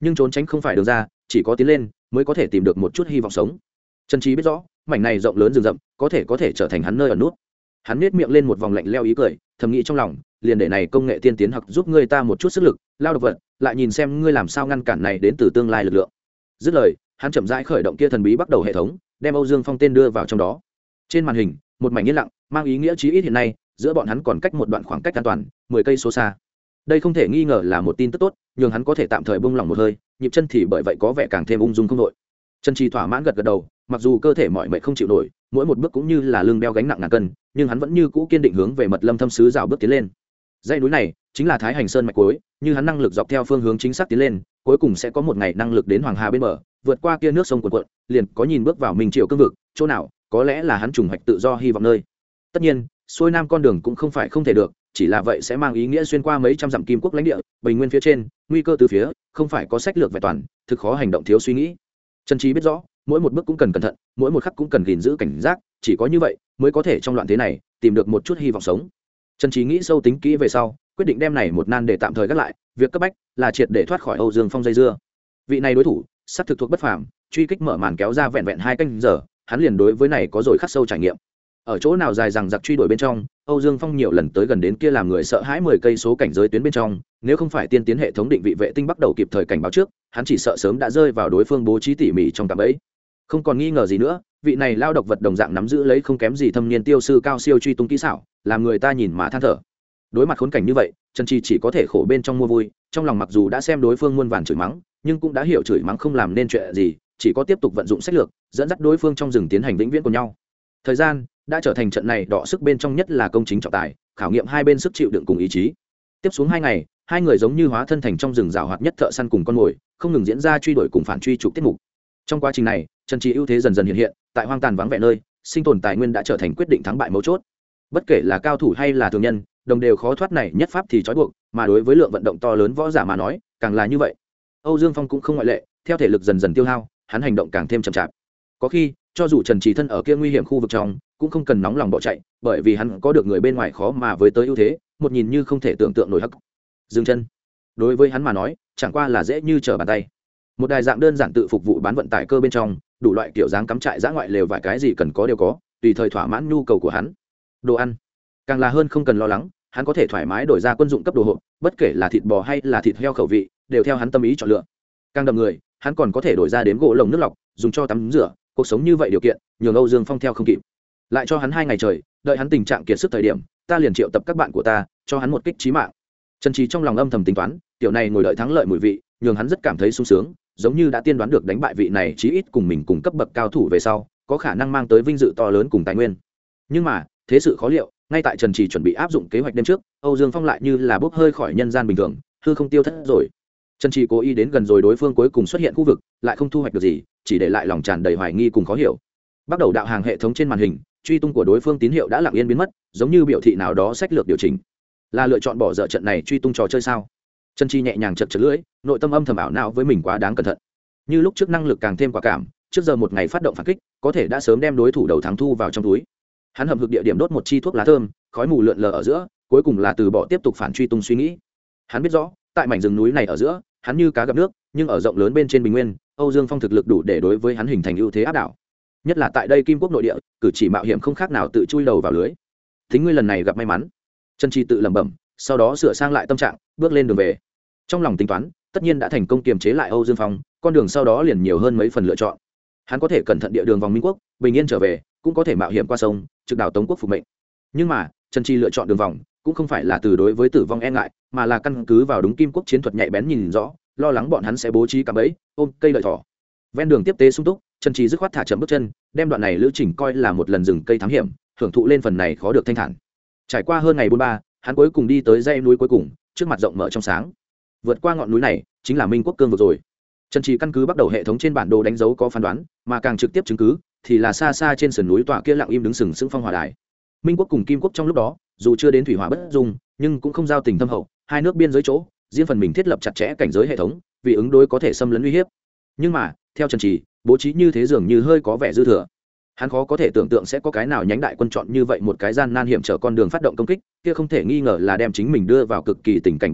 nhưng trốn tránh không phải đường ra, chỉ có tiến lên mới có thể tìm được một chút hy vọng sống. Trần Trí biết rõ mảnh này rộng lớn rừng rậm có thể trở thành hắn nơi ở nút. Hắn nết miệng lên một vòng lạnh leo ý cười, thầm nghĩ trong lòng, liền để này công nghệ tiên tiến học giúp ngươi ta một chút sức lực, lao độc vật, lại nhìn xem ngươi làm sao ngăn cản này đến từ tương lai lực lượng. Dứt lời, hắn chậm rãi khởi động kia thần bí bắt đầu hệ thống, đem Âu Dương Phong tên đưa vào trong đó. Trên màn hình, một mảnh yên lặng, mang ý nghĩa chí ít hiện nay, giữa bọn hắn còn cách một đoạn khoảng cách an toàn, 10 cây số xa. Đây không thể nghi ngờ là một tin tức tốt, nhưng hắn có thể tạm thời buông lỏng một hơi, nhịp chân thì bởi vậy có vẻ càng thêm ung dung không đội. Trần Trì thỏa mãn gật gật đầu, mặc dù cơ thể mỏi mệt không chịu nổi, mỗi một bước cũng như là lưng đeo gánh nặng ngàn cân, nhưng hắn vẫn như cũ kiên định hướng về Mật Lâm Thâm Sứ dạo bước tiến lên. Dãy núi này chính là Thái Hành Sơn mạch cuối, như hắn năng lực dọc theo phương hướng chính xác tiến lên, cuối cùng sẽ có một ngày năng lực đến Hoàng Hà bên bờ, vượt qua kia nước sông cuồn cuộn, liền có nhìn bước vào Minh Triều cương vực, chỗ nào có lẽ là hắn trùng hoạch tự do hy vọng nơi. Tất nhiên, xuôi nam con đường cũng không phải không thể được, chỉ là vậy sẽ mang ý nghĩa xuyên qua mấy trăm dặm kim quốc lãnh địa, bình nguyên phía trên, nguy cơ từ phía, không phải có sách lược vẹn toàn, thực khó hành động thiếu suy nghĩ. Trần Trí biết rõ, mỗi một bước cũng cần cẩn thận, mỗi một khắc cũng cần gìn giữ cảnh giác, chỉ có như vậy mới có thể trong loạn thế này tìm được một chút hy vọng sống. Trần Trí nghĩ sâu tính kỹ về sau, quyết định đem này một nan để tạm thời gác lại, việc cấp bách là triệt để thoát khỏi Âu Dương Phong dây dưa. Vị này đối thủ, sắp thực thuộc bất phàm, truy kích mở màn kéo ra vẹn vẹn 2 canh giờ, hắn liền đối với này có rồi khắc sâu trải nghiệm. Ở chỗ nào dài rằng giặc truy đuổi bên trong, Âu Dương Phong nhiều lần tới gần đến kia làm người sợ hãi 10 cây số cảnh giới tuyến bên trong, nếu không phải tiên tiến hệ thống định vị vệ tinh bắt đầu kịp thời cảnh báo trước, hắn chỉ sợ sớm đã rơi vào đối phương bố trí tỉ mỉ trong cạm bẫy. Không còn nghi ngờ gì nữa, vị này lao độc vật đồng dạng nắm giữ lấy không kém gì thâm niên tiêu sư cao siêu truy tung kỹ xảo, làm người ta nhìn mà than thở. Đối mặt khốn cảnh như vậy, Trần Trì chỉ có thể khổ bên trong mua vui, trong lòng mặc dù đã xem đối phương muôn vàn chửi mắng, nhưng cũng đã hiểu chửi mắng không làm nên chuyện gì, chỉ có tiếp tục vận dụng sách lược, dẫn dắt đối phương trong rừng tiến hành vĩnh viễn của nhau. Thời gian đã trở thành trận này đọ sức bên trong nhất là công chính trọng tài, khảo nghiệm hai bên sức chịu đựng cùng ý chí. Tiếp xuống 2 ngày, hai người giống như hóa thân thành trong rừng rào hoạt nhất thợ săn cùng con mồi, không ngừng diễn ra truy đuổi cùng phản truy trục tiết mục. Trong quá trình này, Trần Trì ưu thế dần dần hiện hiện, tại hoang tàn vắng vẻ nơi, sinh tồn tài nguyên đã trở thành quyết định thắng bại mấu chốt. Bất kể là cao thủ hay là thường nhân, đồng đều khó thoát này nhất pháp thì trói buộc, mà đối với lượng vận động to lớn võ giả mà nói, càng là như vậy. Âu Dương Phong cũng không ngoại lệ, theo thể lực dần dần tiêu hao, hắn hành động càng thêm chậm chạp. Có khi, cho dù Trần Trì thân ở kia nguy hiểm khu vực trong, cũng không cần nóng lòng bỏ chạy, bởi vì hắn có được người bên ngoài khó mà với tới ưu thế, một nhìn như không thể tưởng tượng nổi hắc. Dừng chân. Đối với hắn mà nói, chẳng qua là dễ như trở bàn tay. Một đài dạng đơn giản tự phục vụ bán vận tải cơ bên trong, đủ loại kiểu dáng cắm trại dã ngoại lều vài cái gì cần có đều có, tùy thời thỏa mãn nhu cầu của hắn. Đồ ăn, càng là hơn không cần lo lắng, hắn có thể thoải mái đổi ra quân dụng cấp đồ hộp, bất kể là thịt bò hay là thịt heo khẩu vị, đều theo hắn tâm ý chọn lựa. Càng đậm người, hắn còn có thể đổi ra đếm gỗ lồng nước lọc, dùng cho tắm rửa, cuộc sống như vậy điều kiện, nhường Âu Dương Phong theo không kịp. Lại cho hắn 2 ngày trời, đợi hắn tình trạng kiệt sức thời điểm, ta liền triệu tập các bạn của ta, cho hắn một kích chí mạng. Trần Trí trong lòng âm thầm tính toán, tiểu này ngồi đợi thắng lợi mùi vị, nhường hắn rất cảm thấy sung sướng, giống như đã tiên đoán được đánh bại vị này chí ít cùng mình cùng cấp bậc cao thủ về sau, có khả năng mang tới vinh dự to lớn cùng tài nguyên. Nhưng mà, thế sự khó liệu, ngay tại Trần Trí chuẩn bị áp dụng kế hoạch đêm trước, Âu Dương Phong lại như là bốc hơi khỏi nhân gian bình thường, hư không tiêu thất rồi. Trần Trí cố ý đến gần rồi đối phương cuối cùng xuất hiện khu vực, lại không thu hoạch được gì, chỉ để lại lòng tràn đầy hoài nghi cùng khó hiểu. Bắt đầu đạo hàng hệ thống trên màn hình, truy tung của đối phương tín hiệu đã lặng yên biến mất, giống như biểu thị nào đó sách lược điều chỉnh. Là lựa chọn bỏ dở trận này truy tung trò chơi sao? Trần Chi nhẹ nhàng chật chật lưỡi, nội tâm âm thầm ảo não với mình quá đáng cẩn thận. Như lúc trước năng lực càng thêm quả cảm, trước giờ một ngày phát động phản kích, có thể đã sớm đem đối thủ đầu thắng thu vào trong túi. Hắn hầm hực địa điểm đốt một chi thuốc lá thơm, khói mù lượn lờ ở giữa, cuối cùng là từ bỏ tiếp tục phản truy tung suy nghĩ. Hắn biết rõ, tại mảnh rừng núi này ở giữa, hắn như cá gặp nước, nhưng ở rộng lớn bên trên bình nguyên, Âu Dương Phong thực lực đủ để đối với hắn hình thành ưu thế áp đảo. Nhất là tại đây Kim Quốc nội địa, cử chỉ mạo hiểm không khác nào tự chui đầu vào lưới. Thính ngươi lần này gặp may mắn. Trần Chi tự lẩm bẩm, sau đó sửa sang lại tâm trạng, bước lên đường về. Trong lòng tính toán, tất nhiên đã thành công kiềm chế lại Âu Dương Phong, con đường sau đó liền nhiều hơn mấy phần lựa chọn. Hắn có thể cẩn thận địa đường vòng Minh Quốc, bình yên trở về, cũng có thể mạo hiểm qua sông, trực đảo Tống Quốc phục mệnh. Nhưng mà, Trần Chi lựa chọn đường vòng, cũng không phải là từ đối với tử vong e ngại, mà là căn cứ vào đúng Kim Quốc chiến thuật nhạy bén nhìn rõ, lo lắng bọn hắn sẽ bố trí cạm bẫy, ôm cây lợi thỏ. Ven đường tiếp tế sung túc, Trần Chi dứt khoát thả chậm bước chân, đem đoạn này lữ trình coi là một lần rừng cây thám hiểm, hưởng thụ lên phần này khó được thanh thản. Trải qua hơn ngày 43, hắn cuối cùng đi tới dãy núi cuối cùng, trước mặt rộng mở trong sáng. Vượt qua ngọn núi này, chính là Minh Quốc cương vực rồi. Trần Trì căn cứ bắt đầu hệ thống trên bản đồ đánh dấu có phán đoán, mà càng trực tiếp chứng cứ thì là xa xa trên sườn núi tọa kia lặng im đứng sừng sững phong hỏa đài. Minh Quốc cùng Kim Quốc trong lúc đó, dù chưa đến thủy hỏa bất dung, nhưng cũng không giao tình thâm hậu, hai nước biên giới chỗ, riêng phần mình thiết lập chặt chẽ cảnh giới hệ thống, vì ứng đối có thể xâm lấn uy hiếp. Nhưng mà, theo Trần Trì, bố trí như thế dường như hơi có vẻ dư thừa. Hắn khó có thể tưởng tượng sẽ có cái nào nhánh đại quân chọn như vậy một cái gian nan hiểm trở con đường phát động công kích, kia không thể nghi ngờ là đem chính mình đưa vào cực kỳ tình cảnh bất lợi,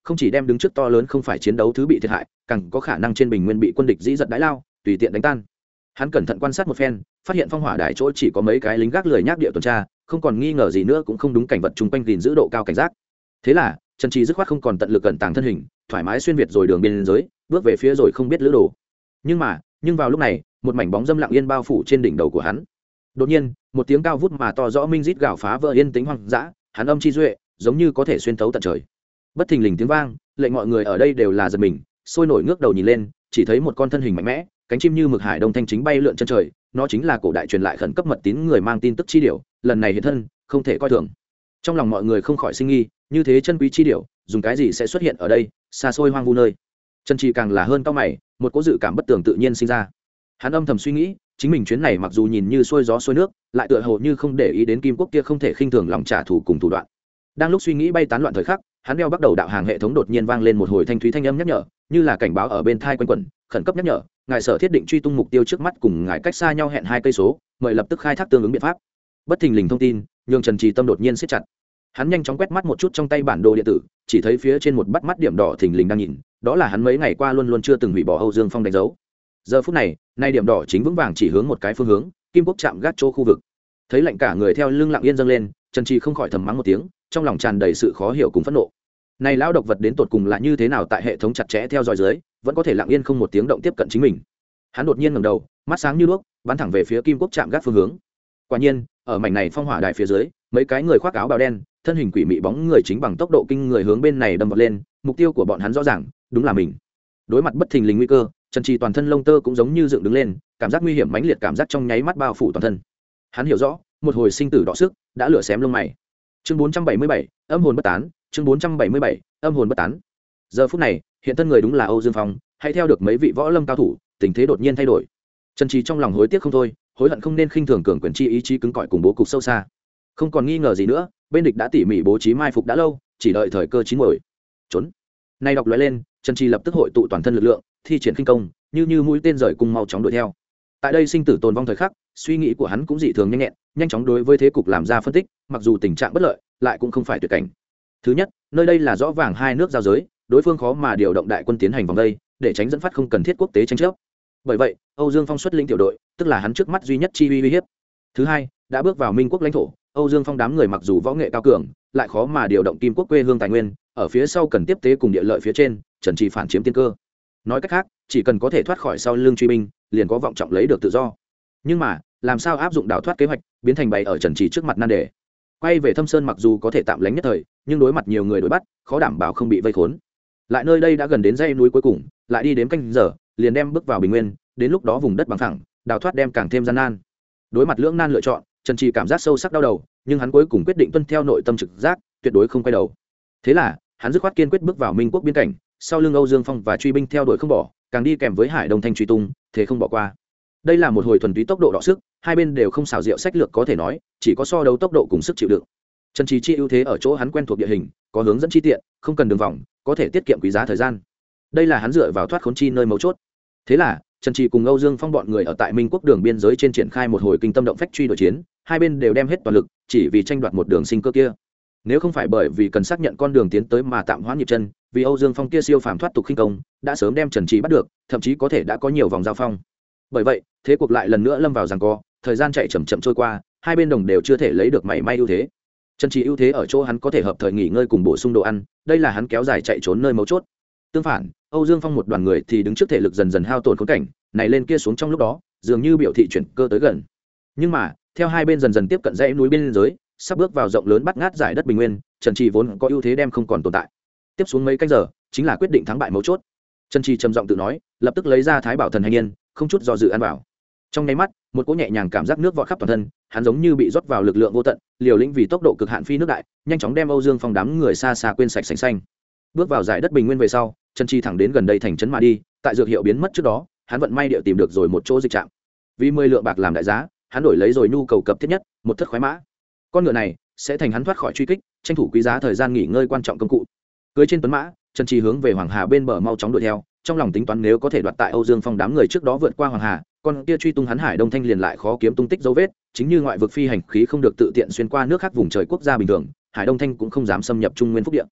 không chỉ đem đứng trước to lớn không phải chiến đấu thứ bị thiệt hại, càng có khả năng trên bình nguyên bị quân địch dĩ giật đái lao tùy tiện đánh tan. Hắn cẩn thận quan sát một phen, phát hiện phong hỏa đài chỗ chỉ có mấy cái lính gác lười nhác địa tuần tra, không còn nghi ngờ gì nữa cũng không đúng cảnh vật chung quanh gìn giữ độ cao cảnh giác. Thế là Trần Trì dứt khoát không còn tận lực cẩn tàng thân hình, thoải mái xuyên việt rồi đường biên giới, bước về phía rồi không biết lữ đồ. Nhưng vào lúc này, một mảnh bóng dâm lặng yên bao phủ trên đỉnh đầu của hắn. Đột nhiên, một tiếng cao vút mà to rõ minh rít gào phá vỡ yên tĩnh hoang dã, hắn âm chi duệ, giống như có thể xuyên thấu tận trời. Bất thình lình tiếng vang, lệnh mọi người ở đây đều là giật mình, sôi nổi ngước đầu nhìn lên, chỉ thấy một con thân hình mạnh mẽ, cánh chim như mực hải đông thanh chính bay lượn chân trời, nó chính là cổ đại truyền lại khẩn cấp mật tín người mang tin tức chi điểu, lần này hiện thân, không thể coi thường. Trong lòng mọi người không khỏi sinh nghi, như thế chân quý chi điểu, dùng cái gì sẽ xuất hiện ở đây, xa xôi hoang vu nơi. Trần Trì càng là hơn cao mày, một cỗ dự cảm bất tường tự nhiên sinh ra. Hắn âm thầm suy nghĩ, chính mình chuyến này mặc dù nhìn như xuôi gió xuôi nước, lại tựa hồ như không để ý đến Kim Quốc kia không thể khinh thường lòng trả thù cùng thủ đoạn. Đang lúc suy nghĩ bay tán loạn thời khắc, hắn đeo bắt đầu đạo hàng hệ thống đột nhiên vang lên một hồi thanh thúy thanh âm nhắc nhở, như là cảnh báo ở bên thai quanh quẩn, khẩn cấp nhắc nhở, ngài sở thiết định truy tung mục tiêu trước mắt cùng ngài cách xa nhau hẹn 2 cây số, mời lập tức khai thác tương ứng biện pháp. Bất thình lình thông tin, nhường Trần Trì tâm đột nhiên siết chặt. Hắn nhanh chóng quét mắt một chút trong tay bản đồ điện tử, chỉ thấy phía trên một bắt mắt điểm đỏ thình lình đang nhìn, đó là hắn mấy ngày qua luôn luôn chưa từng hủy bỏ Âu Dương Phong đánh dấu. Giờ phút này, nay điểm đỏ chính vững vàng chỉ hướng một cái phương hướng, Kim Quốc trạm gác chỗ khu vực. Thấy lạnh cả người theo lưng lặng yên dâng lên, Trần Trì không khỏi thầm mắng một tiếng, trong lòng tràn đầy sự khó hiểu cùng phẫn nộ. Này lão độc vật đến tột cùng là như thế nào tại hệ thống chặt chẽ theo dõi dưới, vẫn có thể lặng yên không một tiếng động tiếp cận chính mình. Hắn đột nhiên ngẩng đầu, mắt sáng như đuốc, bắn thẳng về phía Kim Quốc trạm gác phương hướng. Quả nhiên, ở mảnh này phong hỏa đài phía dưới, mấy cái người khoác áo bào đen, thân hình quỷ mị bóng người chính bằng tốc độ kinh người hướng bên này đâm vọt lên, mục tiêu của bọn hắn rõ ràng, đúng là mình. Đối mặt bất thình lình nguy cơ, Trần Trì toàn thân lông tơ cũng giống như dựng đứng lên, cảm giác nguy hiểm mãnh liệt cảm giác trong nháy mắt bao phủ toàn thân. Hắn hiểu rõ, một hồi sinh tử đọ sức, đã lửa xém lông mày. Chương 477, âm hồn bất tán, chương 477, âm hồn bất tán. Giờ phút này, hiện thân người đúng là Âu Dương Phong, hay theo được mấy vị võ lâm cao thủ, tình thế đột nhiên thay đổi. Trần Trì trong lòng hối tiếc không thôi, hối hận không nên khinh thường cường quyền chi ý chí cứng cỏi cùng bố cục sâu xa. Không còn nghi ngờ gì nữa, bên địch đã tỉ mỉ bố trí mai phục đã lâu, chỉ đợi thời cơ chín muồi. Trốn. Nay đọc lóe lên, Trần Trì lập tức hội tụ toàn thân lực lượng, thi triển khinh công, như mũi tên rời cung mau chóng đuổi theo. Tại đây sinh tử tồn vong thời khắc, suy nghĩ của hắn cũng dị thường nhanh nhẹn, nhanh chóng đối với thế cục làm ra phân tích, mặc dù tình trạng bất lợi, lại cũng không phải tuyệt cảnh. Thứ nhất, nơi đây là rõ vàng hai nước giao giới, đối phương khó mà điều động đại quân tiến hành vòng đây, để tránh dẫn phát không cần thiết quốc tế tranh chấp. Bởi vậy, Âu Dương Phong xuất lĩnh tiểu đội, tức là hắn trước mắt duy nhất chi uy hiếp. Thứ hai, đã bước vào Minh quốc lãnh thổ, Âu Dương Phong đám người mặc dù võ nghệ cao cường, lại khó mà điều động Kim quốc quê hương tài nguyên, ở phía sau cần tiếp tế cùng địa lợi phía trên, Trần Trì phản chiếm tiên cơ. Nói cách khác, chỉ cần có thể thoát khỏi sau lưng truy binh, liền có vọng trọng lấy được tự do. Nhưng mà, làm sao áp dụng đào thoát kế hoạch, biến thành bày ở Trần Trì trước mặt nan đề. Quay về Thâm Sơn mặc dù có thể tạm lánh nhất thời, nhưng đối mặt nhiều người đối bắt, khó đảm bảo không bị vây khốn. Lại nơi đây đã gần đến dãy núi cuối cùng, lại đi đến canh giờ, liền đem bước vào bình nguyên, đến lúc đó vùng đất bằng phẳng, đào thoát đem càng thêm gian nan. Đối mặt lưỡng nan lựa chọn, Trần Trì cảm giác sâu sắc đau đầu, nhưng hắn cuối cùng quyết định tuân theo nội tâm trực giác, tuyệt đối không quay đầu. Thế là, hắn dứt khoát kiên quyết bước vào Minh quốc biên cảnh, sau lưng Âu Dương Phong và truy binh theo đuổi không bỏ, càng đi kèm với Hải Đông Thanh truy tung, thế không bỏ qua. Đây là một hồi thuần túy tốc độ đọ sức, hai bên đều không xảo diệu sách lược có thể nói, chỉ có so đấu tốc độ cùng sức chịu đựng. Trần Trì chi ưu thế ở chỗ hắn quen thuộc địa hình, có hướng dẫn chi tiện, không cần đường vòng, có thể tiết kiệm quý giá thời gian. Đây là hắn dựa vào thoát khốn chi nơi mấu chốt. Thế là, Trần Trì cùng Âu Dương Phong bọn người ở tại Minh quốc đường biên giới trên triển khai một hồi kinh tâm động phách truy đuổi chiến, hai bên đều đem hết toàn lực, chỉ vì tranh đoạt một đường sinh cơ kia. Nếu không phải bởi vì cần xác nhận con đường tiến tới mà tạm hoãn nhịp chân, vì Âu Dương Phong kia siêu phàm thoát tục khinh công, đã sớm đem Trần Trì bắt được, thậm chí có thể đã có nhiều vòng giao phong. Bởi vậy, thế cuộc lại lần nữa lâm vào giằng co, thời gian chạy chậm chậm trôi qua, hai bên đồng đều chưa thể lấy được mảy may ưu thế. Trần Trì ưu thế ở chỗ hắn có thể hợp thời nghỉ ngơi cùng bổ sung đồ ăn, đây là hắn kéo dài chạy trốn nơi mấu chốt. Tương phản, Âu Dương Phong một đoàn người thì đứng trước thể lực dần dần hao tổn khốn cảnh, này lên kia xuống trong lúc đó, dường như biểu thị chuyển cơ tới gần. Nhưng mà, theo hai bên dần dần tiếp cận dãy núi biên giới, sắp bước vào rộng lớn bắt ngát giải đất bình nguyên, Trần Trì vốn có ưu thế đem không còn tồn tại. Tiếp xuống mấy canh giờ, chính là quyết định thắng bại mấu chốt. Trần Trì trầm giọng tự nói, lập tức lấy ra Thái Bảo Thần Hành Yên, không chút do dự ăn vào. Trong nháy mắt, một cỗ nhẹ nhàng cảm giác nước vọt khắp toàn thân, hắn giống như bị rót vào lực lượng vô tận, liều lĩnh vì tốc độ cực hạn phi nước đại, nhanh chóng đem Âu Dương Phong đám người xa xa quên sạch sành xanh. Bước vào giải đất bình nguyên về sau, Trần Trì thẳng đến gần đây thành trấn mà đi, tại dược hiệu biến mất trước đó, hắn vận may địa tìm được rồi một chỗ dịch trạm. Vì 10 lượng bạc làm đại giá, hắn đổi lấy rồi nhu cầu cấp thiết nhất, một thất khoái mã. Con ngựa này sẽ thành hắn thoát khỏi truy kích, tranh thủ quý giá thời gian nghỉ ngơi quan trọng công cụ. Cưỡi trên tuấn mã, Trần Trì hướng về Hoàng Hà bên bờ mau chóng đuổi theo, trong lòng tính toán nếu có thể đoạt tại Âu Dương Phong đám người trước đó vượt qua Hoàng Hà, con kia truy tung hắn Hải Đông Thanh liền lại khó kiếm tung tích dấu vết, chính như ngoại vực phi hành khí không được tự tiện xuyên qua nước khác vùng trời quốc gia bình thường, Hải Đông Thanh cũng không dám xâm nhập Trung Nguyên Phúc địa.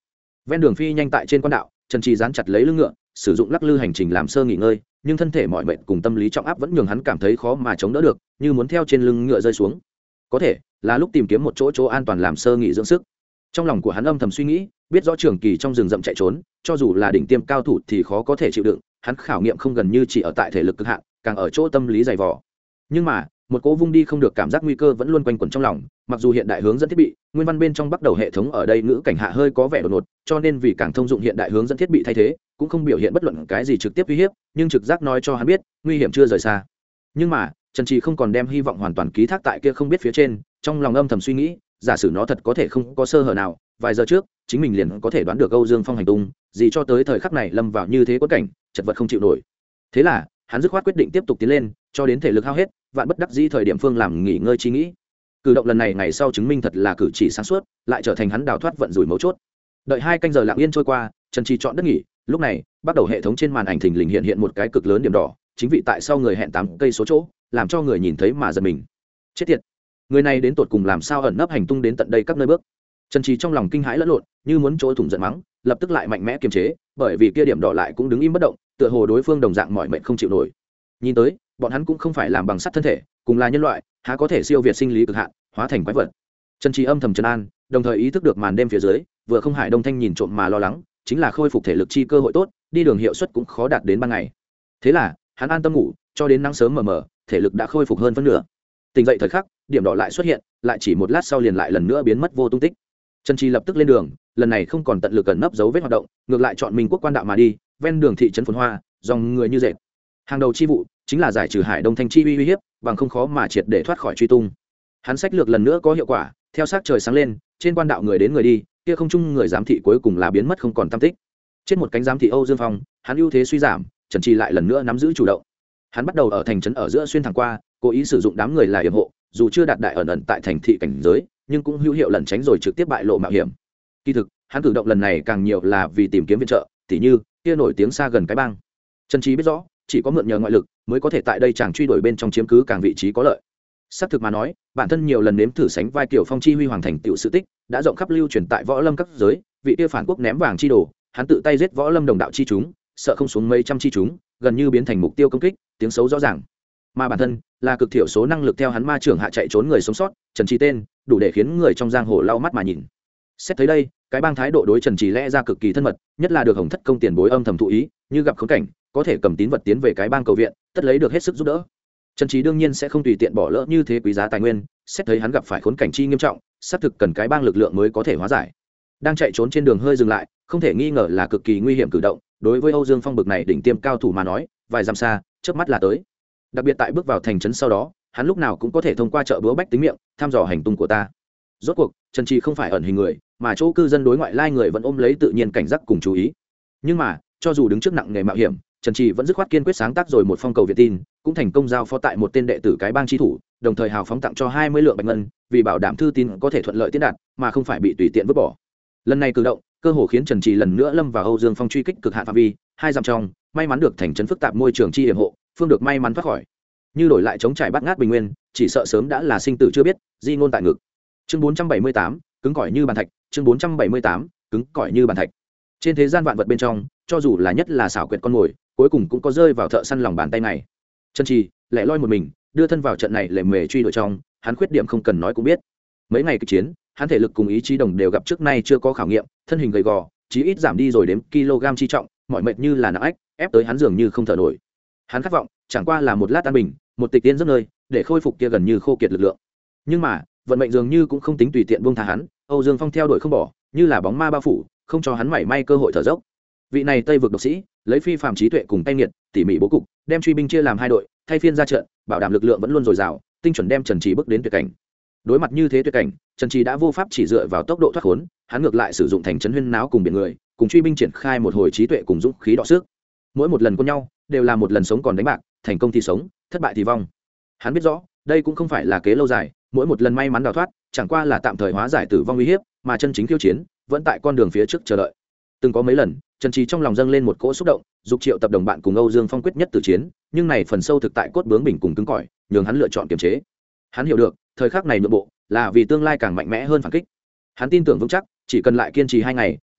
ven đường phi nhanh tại trên quan đạo, Trần Trì dán chặt lấy lưng ngựa, sử dụng lắc lư hành trình làm sơ nghỉ ngơi, nhưng thân thể mỏi mệt cùng tâm lý trọng áp vẫn nhường hắn cảm thấy khó mà chống đỡ được, như muốn theo trên lưng ngựa rơi xuống. Có thể là lúc tìm kiếm một chỗ an toàn làm sơ nghỉ dưỡng sức. Trong lòng của hắn âm thầm suy nghĩ, biết rõ Trường Kỳ trong rừng rậm chạy trốn, cho dù là đỉnh tiêm cao thủ thì khó có thể chịu đựng, hắn khảo nghiệm không gần như chỉ ở tại thể lực cực hạn, càng ở chỗ tâm lý dày vò. Nhưng mà một cỗ vung đi không được cảm giác nguy cơ vẫn luôn quanh quẩn trong lòng. Mặc dù hiện đại hướng dẫn thiết bị nguyên văn bên trong bắt đầu hệ thống ở đây ngữ cảnh hạ hơi có vẻ đột ngột, cho nên vì càng thông dụng hiện đại hướng dẫn thiết bị thay thế cũng không biểu hiện bất luận cái gì trực tiếp uy hiếp, nhưng trực giác nói cho hắn biết nguy hiểm chưa rời xa. Nhưng mà Trần Trì không còn đem hy vọng hoàn toàn ký thác tại kia không biết phía trên, trong lòng âm thầm suy nghĩ, giả sử nó thật có thể không có sơ hở nào, vài giờ trước chính mình liền có thể đoán được Âu Dương Phong hành tung, gì cho tới thời khắc này lâm vào như thế quẫn cảnh, chật vật không chịu nổi. Thế là hắn dứt khoát quyết định tiếp tục tiến lên, cho đến thể lực hao hết, vạn bất đắc dĩ thời điểm phương làm nghỉ ngơi chi nghĩ. Cử động lần này ngày sau chứng minh thật là cử chỉ sáng suốt, lại trở thành hắn đào thoát vận rủi mấu chốt. Đợi 2 canh giờ lặng yên trôi qua, Trần Trì chọn đất nghỉ, lúc này bắt đầu hệ thống trên màn ảnh thình lình hiện một cái cực lớn điểm đỏ, chính vị tại sau người hẹn 8 cây số chỗ, làm cho người nhìn thấy mà giật mình. Chết tiệt, người này đến tột cùng làm sao ẩn nấp hành tung đến tận đây các nơi bước. Trần Trì trong lòng kinh hãi lẫn lộn, như muốn chỗ thủng giận mắng, lập tức lại mạnh mẽ kiềm chế, bởi vì kia điểm đỏ lại cũng đứng im bất động, tựa hồ đối phương đồng dạng mỏi mệt không chịu nổi. Nhìn tới bọn hắn cũng không phải làm bằng sắt thân thể, cùng là nhân loại, há có thể siêu việt sinh lý cực hạn, hóa thành quái vật. Trần Trì âm thầm trấn an, đồng thời ý thức được màn đêm phía dưới vừa không Hải Đông Thanh nhìn trộm mà lo lắng, chính là khôi phục thể lực chi cơ hội tốt, đi đường hiệu suất cũng khó đạt đến ban ngày. Thế là hắn an tâm ngủ, cho đến nắng sớm mờ mờ, thể lực đã khôi phục hơn phân nửa. Tỉnh dậy thời khắc, điểm đỏ lại xuất hiện, lại chỉ một lát sau liền lại lần nữa biến mất vô tung tích. Trần Trì lập tức lên đường, lần này không còn tận lực ẩn nấp dấu vết hoạt động, ngược lại chọn Minh Quốc quan đạo mà đi, ven đường thị trấn phồn hoa, dòng người như dệt. Hàng đầu chi vụ chính là giải trừ Hải Đông Thanh chi uy hiếp, bằng không khó mà triệt để thoát khỏi truy tung. Hắn sách lược lần nữa có hiệu quả, theo sát trời sáng lên, trên quan đạo người đến người đi, kia không chung người giám thị cuối cùng là biến mất không còn tăm tích. Trên một cánh giám thị Âu Dương Phong, hắn ưu thế suy giảm, Trần Trì lại lần nữa nắm giữ chủ động. Hắn bắt đầu ở thành trấn ở giữa xuyên thẳng qua, cố ý sử dụng đám người là yểm hộ, dù chưa đạt đại ẩn tại thành thị cảnh giới, nhưng cũng hữu hiệu lẩn tránh rồi trực tiếp bại lộ mạo hiểm. Kỳ thực, hắn cử động lần này càng nhiều là vì tìm kiếm viện trợ, tỉ như kia nổi tiếng xa gần cái bang. Trần Trì biết rõ, chỉ có mượn nhờ ngoại lực mới có thể tại đây chàng truy đuổi bên trong chiếm cứ càng vị trí có lợi. Xác thực mà nói, bản thân nhiều lần nếm thử sánh vai kiểu phong chi huy hoàng thành tựu sự tích, đã rộng khắp lưu truyền tại võ lâm các giới, vị kia phản quốc ném vàng chi đồ, hắn tự tay giết võ lâm đồng đạo chi chúng, sợ không xuống mấy trăm chi chúng, gần như biến thành mục tiêu công kích, tiếng xấu rõ ràng. Mà bản thân là cực thiểu số năng lực theo hắn ma trưởng hạ chạy trốn người sống sót, Trần Trì tên đủ để khiến người trong giang hồ lau mắt mà nhìn. Xét thấy đây, cái bang thái độ đối Trần Trì lẽ ra cực kỳ thân mật, nhất là được Hồng Thất công tiền bối âm thầm thụ ý, như gặp khốn cảnh, có thể cầm tín vật tiến về cái bang cầu viện, tất lấy được hết sức giúp đỡ. Trần Trì đương nhiên sẽ không tùy tiện bỏ lỡ như thế quý giá tài nguyên, xét thấy hắn gặp phải khốn cảnh chi nghiêm trọng, xác thực cần cái bang lực lượng mới có thể hóa giải. Đang chạy trốn trên đường hơi dừng lại, không thể nghi ngờ là cực kỳ nguy hiểm cử động, đối với Âu Dương Phong bực này đỉnh tiêm cao thủ mà nói, vài dặm xa, chớp mắt là tới. Đặc biệt tại bước vào thành trấn sau đó, hắn lúc nào cũng có thể thông qua chợ búa bách tính miệng, thăm dò hành tung của ta. Rốt cuộc, Trần Trì không phải ẩn hình người, mà chỗ cư dân đối ngoại lai người vẫn ôm lấy tự nhiên cảnh giác cùng chú ý. Nhưng mà, cho dù đứng trước nặng nghề mạo hiểm, Trần Trì vẫn dứt khoát kiên quyết sáng tác rồi một phong cầu viện tin, cũng thành công giao phó tại một tên đệ tử cái bang chi thủ, đồng thời hào phóng tặng cho 20 lượng bạch ngân, vì bảo đảm thư tín có thể thuận lợi tiến đạt, mà không phải bị tùy tiện vứt bỏ. Lần này cử động, cơ hồ khiến Trần Trì lần nữa lâm vào Âu Dương Phong truy kích cực hạn phạm vi, 2 dặm trong, may mắn được thành trấn phức tạp môi trường chi hiểm hộ, phương được may mắn thoát khỏi. Như đổi lại chống trải bát ngát bình nguyên, chỉ sợ sớm đã là sinh tử chưa biết, di ngôn tại ngực. Chương 478, cứng cỏi như bàn thạch, chương 478, cứng cỏi như bàn thạch. Trên thế gian vạn vật bên trong, cho dù là nhất là xảo quyệt con mồi, cuối cùng cũng có rơi vào thợ săn lòng bàn tay này. Trần Trì lẻ loi một mình, đưa thân vào trận này lề mề truy đuổi trong, hắn khuyết điểm không cần nói cũng biết. Mấy ngày kịch chiến, hắn thể lực cùng ý chí đồng đều gặp trước nay chưa có khảo nghiệm, thân hình gầy gò, chí ít giảm đi rồi đếm kg chi trọng, mọi mệt như là nặng ách, ép tới hắn dường như không thở nổi. Hắn khát vọng, chẳng qua là một lát an bình, một tịch tiên giấc nơi, để khôi phục kia gần như khô kiệt lực lượng. Nhưng mà, vận mệnh dường như cũng không tính tùy tiện buông tha hắn, Âu Dương Phong theo đuổi không bỏ, như là bóng ma bao phủ, không cho hắn mảy may cơ hội thở dốc. Vị này Tây vực độc sĩ, lấy phi phàm trí tuệ cùng tay nghiệt, tỉ mỉ bố cục, đem truy binh chia làm 2 đội, thay phiên ra trận, bảo đảm lực lượng vẫn luôn dồi dào, tinh chuẩn đem Trần Trì bước đến tuyệt cảnh. Đối mặt như thế tuyệt cảnh, Trần Trì đã vô pháp chỉ dựa vào tốc độ thoát khốn, hắn ngược lại sử dụng thành trấn huyên náo cùng biển người, cùng truy binh triển khai một hồi trí tuệ cùng dũng khí đọ sức. Mỗi một lần quân nhau, đều là một lần sống còn đánh bạc, thành công thì sống, thất bại thì vong. Hắn biết rõ, đây cũng không phải là kế lâu dài, mỗi một lần may mắn đào thoát, chẳng qua là tạm thời hóa giải tử vong uy hiếp, mà chân chính khiêu chiến vẫn tại con đường phía trước chờ đợi. Từng có mấy lần, Trần Trì trong lòng dâng lên một cỗ xúc động, dục triệu tập đồng bạn cùng Âu Dương Phong quyết nhất tử chiến, nhưng này phần sâu thực tại cốt bướng bỉnh cùng cứng cỏi, nhường hắn lựa chọn kiềm chế. Hắn hiểu được, thời khắc này nhượng bộ là vì tương lai càng mạnh mẽ hơn phản kích. Hắn tin tưởng vững chắc, chỉ cần lại kiên trì 2 ngày,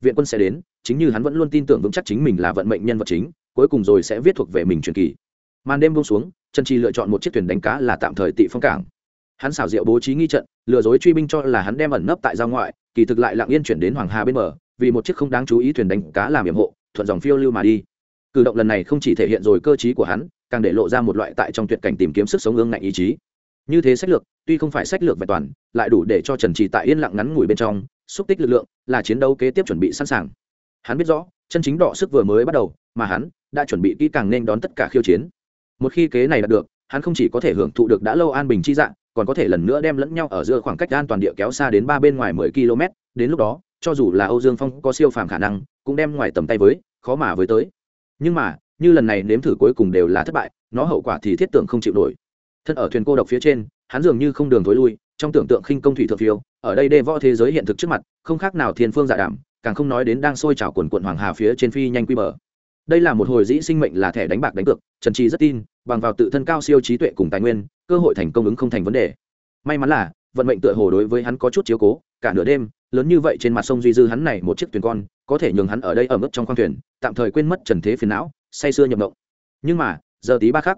viện quân sẽ đến, chính như hắn vẫn luôn tin tưởng vững chắc chính mình là vận mệnh nhân vật chính, cuối cùng rồi sẽ viết thuộc về mình truyền kỳ. Màn đêm buông xuống, Trần Trì lựa chọn một chiếc thuyền đánh cá là tạm thời tị phong cảng. Hắn xảo diệu bố trí nghi trận, lừa dối truy binh cho là hắn đem ẩn nấp tại giao ngoại, kỳ thực lại lặng yên chuyển đến Hoàng Hà bên bờ, vì một chiếc không đáng chú ý thuyền đánh cá làm yểm hộ, thuận dòng phiêu lưu mà đi. Cử động lần này không chỉ thể hiện rồi cơ trí của hắn, càng để lộ ra một loại tại trong tuyệt cảnh tìm kiếm sức sống ương ngạnh ý chí. Như thế sách lược, tuy không phải sách lược vẹn toàn, lại đủ để cho Trần Trì tại yên lặng ngắn ngủi bên trong, xúc tích lực lượng, là chiến đấu kế tiếp chuẩn bị sẵn sàng. Hắn biết rõ, chân chính đọ sức vừa mới bắt đầu, mà hắn đã chuẩn bị kỹ càng nên đón tất cả khiêu chiến. Một khi kế này đạt được, hắn không chỉ có thể hưởng thụ được đã lâu an bình chi dạng, còn có thể lần nữa đem lẫn nhau ở giữa khoảng cách an toàn địa kéo xa đến ba bên ngoài 10 km, đến lúc đó, cho dù là Âu Dương Phong có siêu phàm khả năng, cũng đem ngoài tầm tay với, khó mà với tới. Nhưng mà, như lần này nếm thử cuối cùng đều là thất bại, nó hậu quả thì thiết tưởng không chịu nổi. Thân ở thuyền cô độc phía trên, hắn dường như không đường thối lui, trong tưởng tượng khinh công thủy thượng phiêu, ở đây đê võ thế giới hiện thực trước mặt, không khác nào thiên phương dạ đảm, càng không nói đến đang sôi trào quần quần hoàng hà phía trên phi nhanh quy bờ. Đây là một hồi dĩ sinh mệnh là thẻ đánh bạc đánh cược, Trần Trì rất tin, bằng vào tự thân cao siêu trí tuệ cùng tài nguyên, cơ hội thành công ứng không thành vấn đề. May mắn là, vận mệnh tựa hồ đối với hắn có chút chiếu cố, cả nửa đêm, lớn như vậy trên mặt sông duy dư hắn này một chiếc thuyền con, có thể nhường hắn ở đây ở mức trong khoang thuyền, tạm thời quên mất trần thế phiền não, say sưa nhập động. Nhưng mà, giờ tí ba khắc,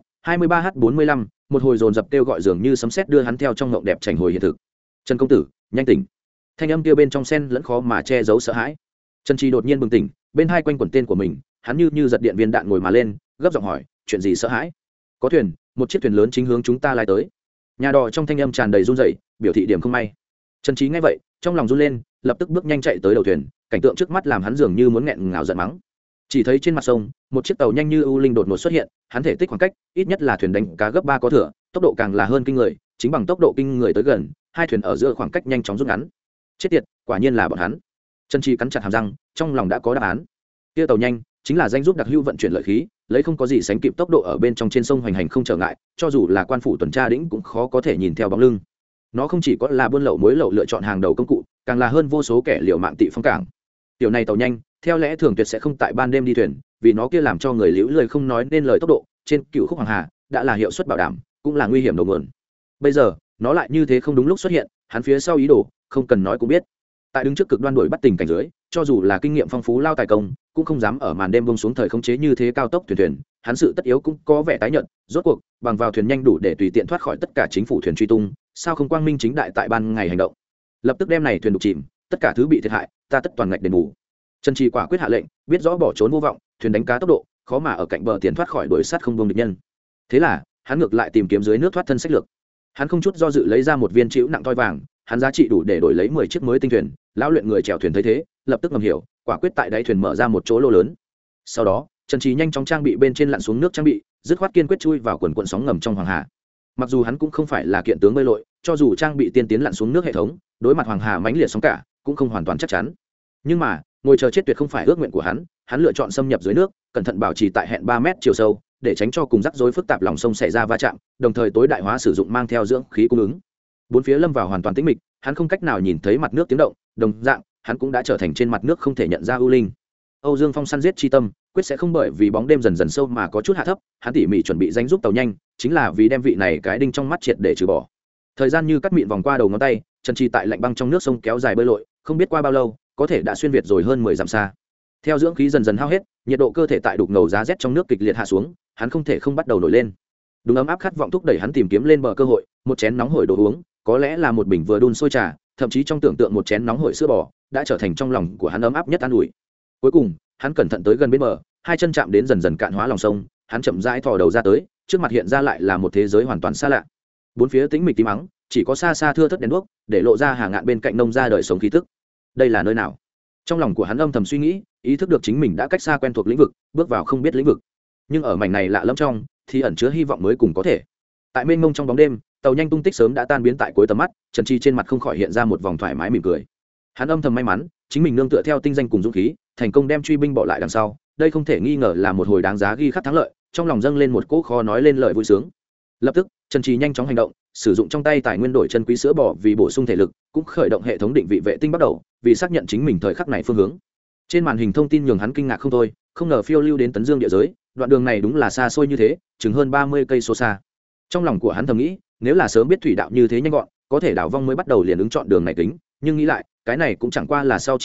23h45, một hồi dồn dập kêu gọi dường như sấm sét đưa hắn theo trong ngộng đẹp chành hồi hiện thực. Trần công tử, nhanh tỉnh. Thanh âm kia bên trong sen lẫn khó mà che giấu sợ hãi. Trần Trì đột nhiên bừng tỉnh, bên hai quanh quẩn tên của mình, hắn như giật điện viên đạn ngồi mà lên, gấp giọng hỏi, chuyện gì sợ hãi? Có thuyền, một chiếc thuyền lớn chính hướng chúng ta lái tới. Nhà đò trong thanh âm tràn đầy run rẩy, biểu thị điểm không may. Trần Trí nghe vậy, trong lòng run lên, lập tức bước nhanh chạy tới đầu thuyền, cảnh tượng trước mắt làm hắn dường như muốn nghẹn ngào giận mắng. Chỉ thấy trên mặt sông, một chiếc tàu nhanh như ưu linh đột ngột xuất hiện, hắn thể tích khoảng cách, ít nhất là thuyền đánh cá gấp 3 có thừa, tốc độ càng là hơn kinh người, chính bằng tốc độ kinh người tới gần, hai thuyền ở giữa khoảng cách nhanh chóng rút ngắn. Chết tiệt, quả nhiên là bọn hắn. Trần Trí cắn chặt hàm răng, trong lòng đã có đáp án. Kia tàu nhanh, chính là danh giúp đặc hữu vận chuyển lợi khí, lấy không có gì sánh kịp tốc độ ở bên trong trên sông hoành hành không trở ngại, cho dù là quan phủ tuần tra đĩnh cũng khó có thể nhìn theo bóng lưng. Nó không chỉ có là buôn lậu muối lậu lựa chọn hàng đầu công cụ, càng là hơn vô số kẻ liều mạng tị phong cảng. Tiểu này tàu nhanh, theo lẽ thường tuyệt sẽ không tại ban đêm đi thuyền, vì nó kia làm cho người liễu lười không nói nên lời tốc độ, trên cựu khúc hoàng hà đã là hiệu suất bảo đảm, cũng là nguy hiểm đầu nguồn. Bây giờ, nó lại như thế không đúng lúc xuất hiện, hắn phía sau ý đồ, không cần nói cũng biết. Tại đứng trước cực đoan đuổi bắt tình cảnh dưới, cho dù là kinh nghiệm phong phú lao tài công, cũng không dám ở màn đêm buông xuống thời khống chế như thế cao tốc thuyền, hắn sự tất yếu cũng có vẻ tái nhợt, rốt cuộc, bằng vào thuyền nhanh đủ để tùy tiện thoát khỏi tất cả chính phủ thuyền truy tung, sao không quang minh chính đại tại ban ngày hành động. Lập tức đem này thuyền đục chìm, tất cả thứ bị thiệt hại, ta tất toàn ngạch đền bù. Trần Trì quả quyết hạ lệnh, biết rõ bỏ trốn vô vọng, thuyền đánh cá tốc độ, khó mà ở cạnh bờ tiền thoát khỏi đuổi sát không buông địch nhân. Thế là, hắn ngược lại tìm kiếm dưới nước thoát thân sách lược. Hắn không chút do dự lấy ra một viên chịu nặng thoi vàng, hắn giá trị đủ để đổi lấy 10 chiếc mới tinh thuyền, lão luyện người chèo thuyền thấy thế, lập tức ngầm hiểu, quả quyết tại đáy thuyền mở ra một chỗ lô lớn. Sau đó, Trần Trì nhanh chóng trang bị bên trên lặn xuống nước trang bị, dứt khoát kiên quyết chui vào quần quần sóng ngầm trong hoàng hà. Mặc dù hắn cũng không phải là kiện tướng bơi lội, cho dù trang bị tiên tiến lặn xuống nước hệ thống, đối mặt hoàng hà mãnh liệt sóng cả, cũng không hoàn toàn chắc chắn. Nhưng mà, ngồi chờ chết tuyệt không phải ước nguyện của hắn lựa chọn xâm nhập dưới nước, cẩn thận bảo trì tại hẹn 3 mét chiều sâu, để tránh cho cùng rắc rối phức tạp lòng sông xảy ra va chạm, đồng thời tối đại hóa sử dụng mang theo dưỡng khí cung ứng. Bốn phía lâm vào hoàn toàn tĩnh mịch, hắn không cách nào nhìn thấy mặt nước tiếng động, đồng dạng, hắn cũng đã trở thành trên mặt nước không thể nhận ra ưu linh. Âu Dương Phong săn giết chi tâm, quyết sẽ không bởi vì bóng đêm dần dần sâu mà có chút hạ thấp, hắn tỉ mỉ chuẩn bị danh giúp tàu nhanh, chính là vì đem vị này cái đinh trong mắt triệt để trừ bỏ. Thời gian như cắt mịn vòng qua đầu ngón tay, Trần Trì tại lạnh băng trong nước sông kéo dài bơi lội, không biết qua bao lâu, có thể đã xuyên việt rồi hơn 10 dặm xa. Theo dưỡng khí dần dần hao hết, nhiệt độ cơ thể tại đục ngầu giá rét trong nước kịch liệt hạ xuống, hắn không thể không bắt đầu nổi lên. Đúng ấm áp khát vọng thúc đẩy hắn tìm kiếm lên bờ cơ hội, một chén nóng hổi đồ uống, có lẽ là một bình vừa đun sôi trà, thậm chí trong tưởng tượng một chén nóng hổi sữa bò, đã trở thành trong lòng của hắn ấm áp nhất an ủi. Cuối cùng, hắn cẩn thận tới gần bên bờ, hai chân chạm đến dần dần cạn hóa lòng sông, hắn chậm rãi thò đầu ra tới, trước mặt hiện ra lại là một thế giới hoàn toàn xa lạ. Bốn phía tĩnh mịch tím mắng, chỉ có xa xa thưa thớt đèn đuốc, để lộ ra hàng ngạn bên cạnh nông gia đời sống khí tức. Đây là nơi nào? Trong lòng của hắn âm thầm suy nghĩ, ý thức được chính mình đã cách xa quen thuộc lĩnh vực, bước vào không biết lĩnh vực. Nhưng ở mảnh này lạ lẫm trong, thì ẩn chứa hy vọng mới cùng có thể. Tại mênh mông trong bóng đêm, tàu nhanh tung tích sớm đã tan biến tại cuối tầm mắt, Trần Trì trên mặt không khỏi hiện ra một vòng thoải mái mỉm cười. Hắn âm thầm may mắn, chính mình nương tựa theo tinh danh cùng dũng khí, thành công đem truy binh bỏ lại đằng sau, đây không thể nghi ngờ là một hồi đáng giá ghi khắc thắng lợi, trong lòng dâng lên một cỗ khó nói lên lời vui sướng. Lập tức, Trần Trì nhanh chóng hành động, sử dụng trong tay tài nguyên đổi chân quý sữa bò vì bổ sung thể lực, cũng khởi động hệ thống định vị vệ tinh bắt đầu, vì xác nhận chính mình thời khắc này phương hướng. Trên màn hình thông tin nhường hắn kinh ngạc không thôi, không ngờ phiêu lưu đến Tấn Dương địa giới, đoạn đường này đúng là xa xôi như thế, chừng hơn 30 cây số xa. Trong lòng của hắn thầm nghĩ, nếu là sớm biết thủy đạo như thế nhanh gọn, có thể đảo vong mới bắt đầu liền ứng chọn đường này tính, nhưng nghĩ lại, cái này cũng chẳng qua là sau chi trí,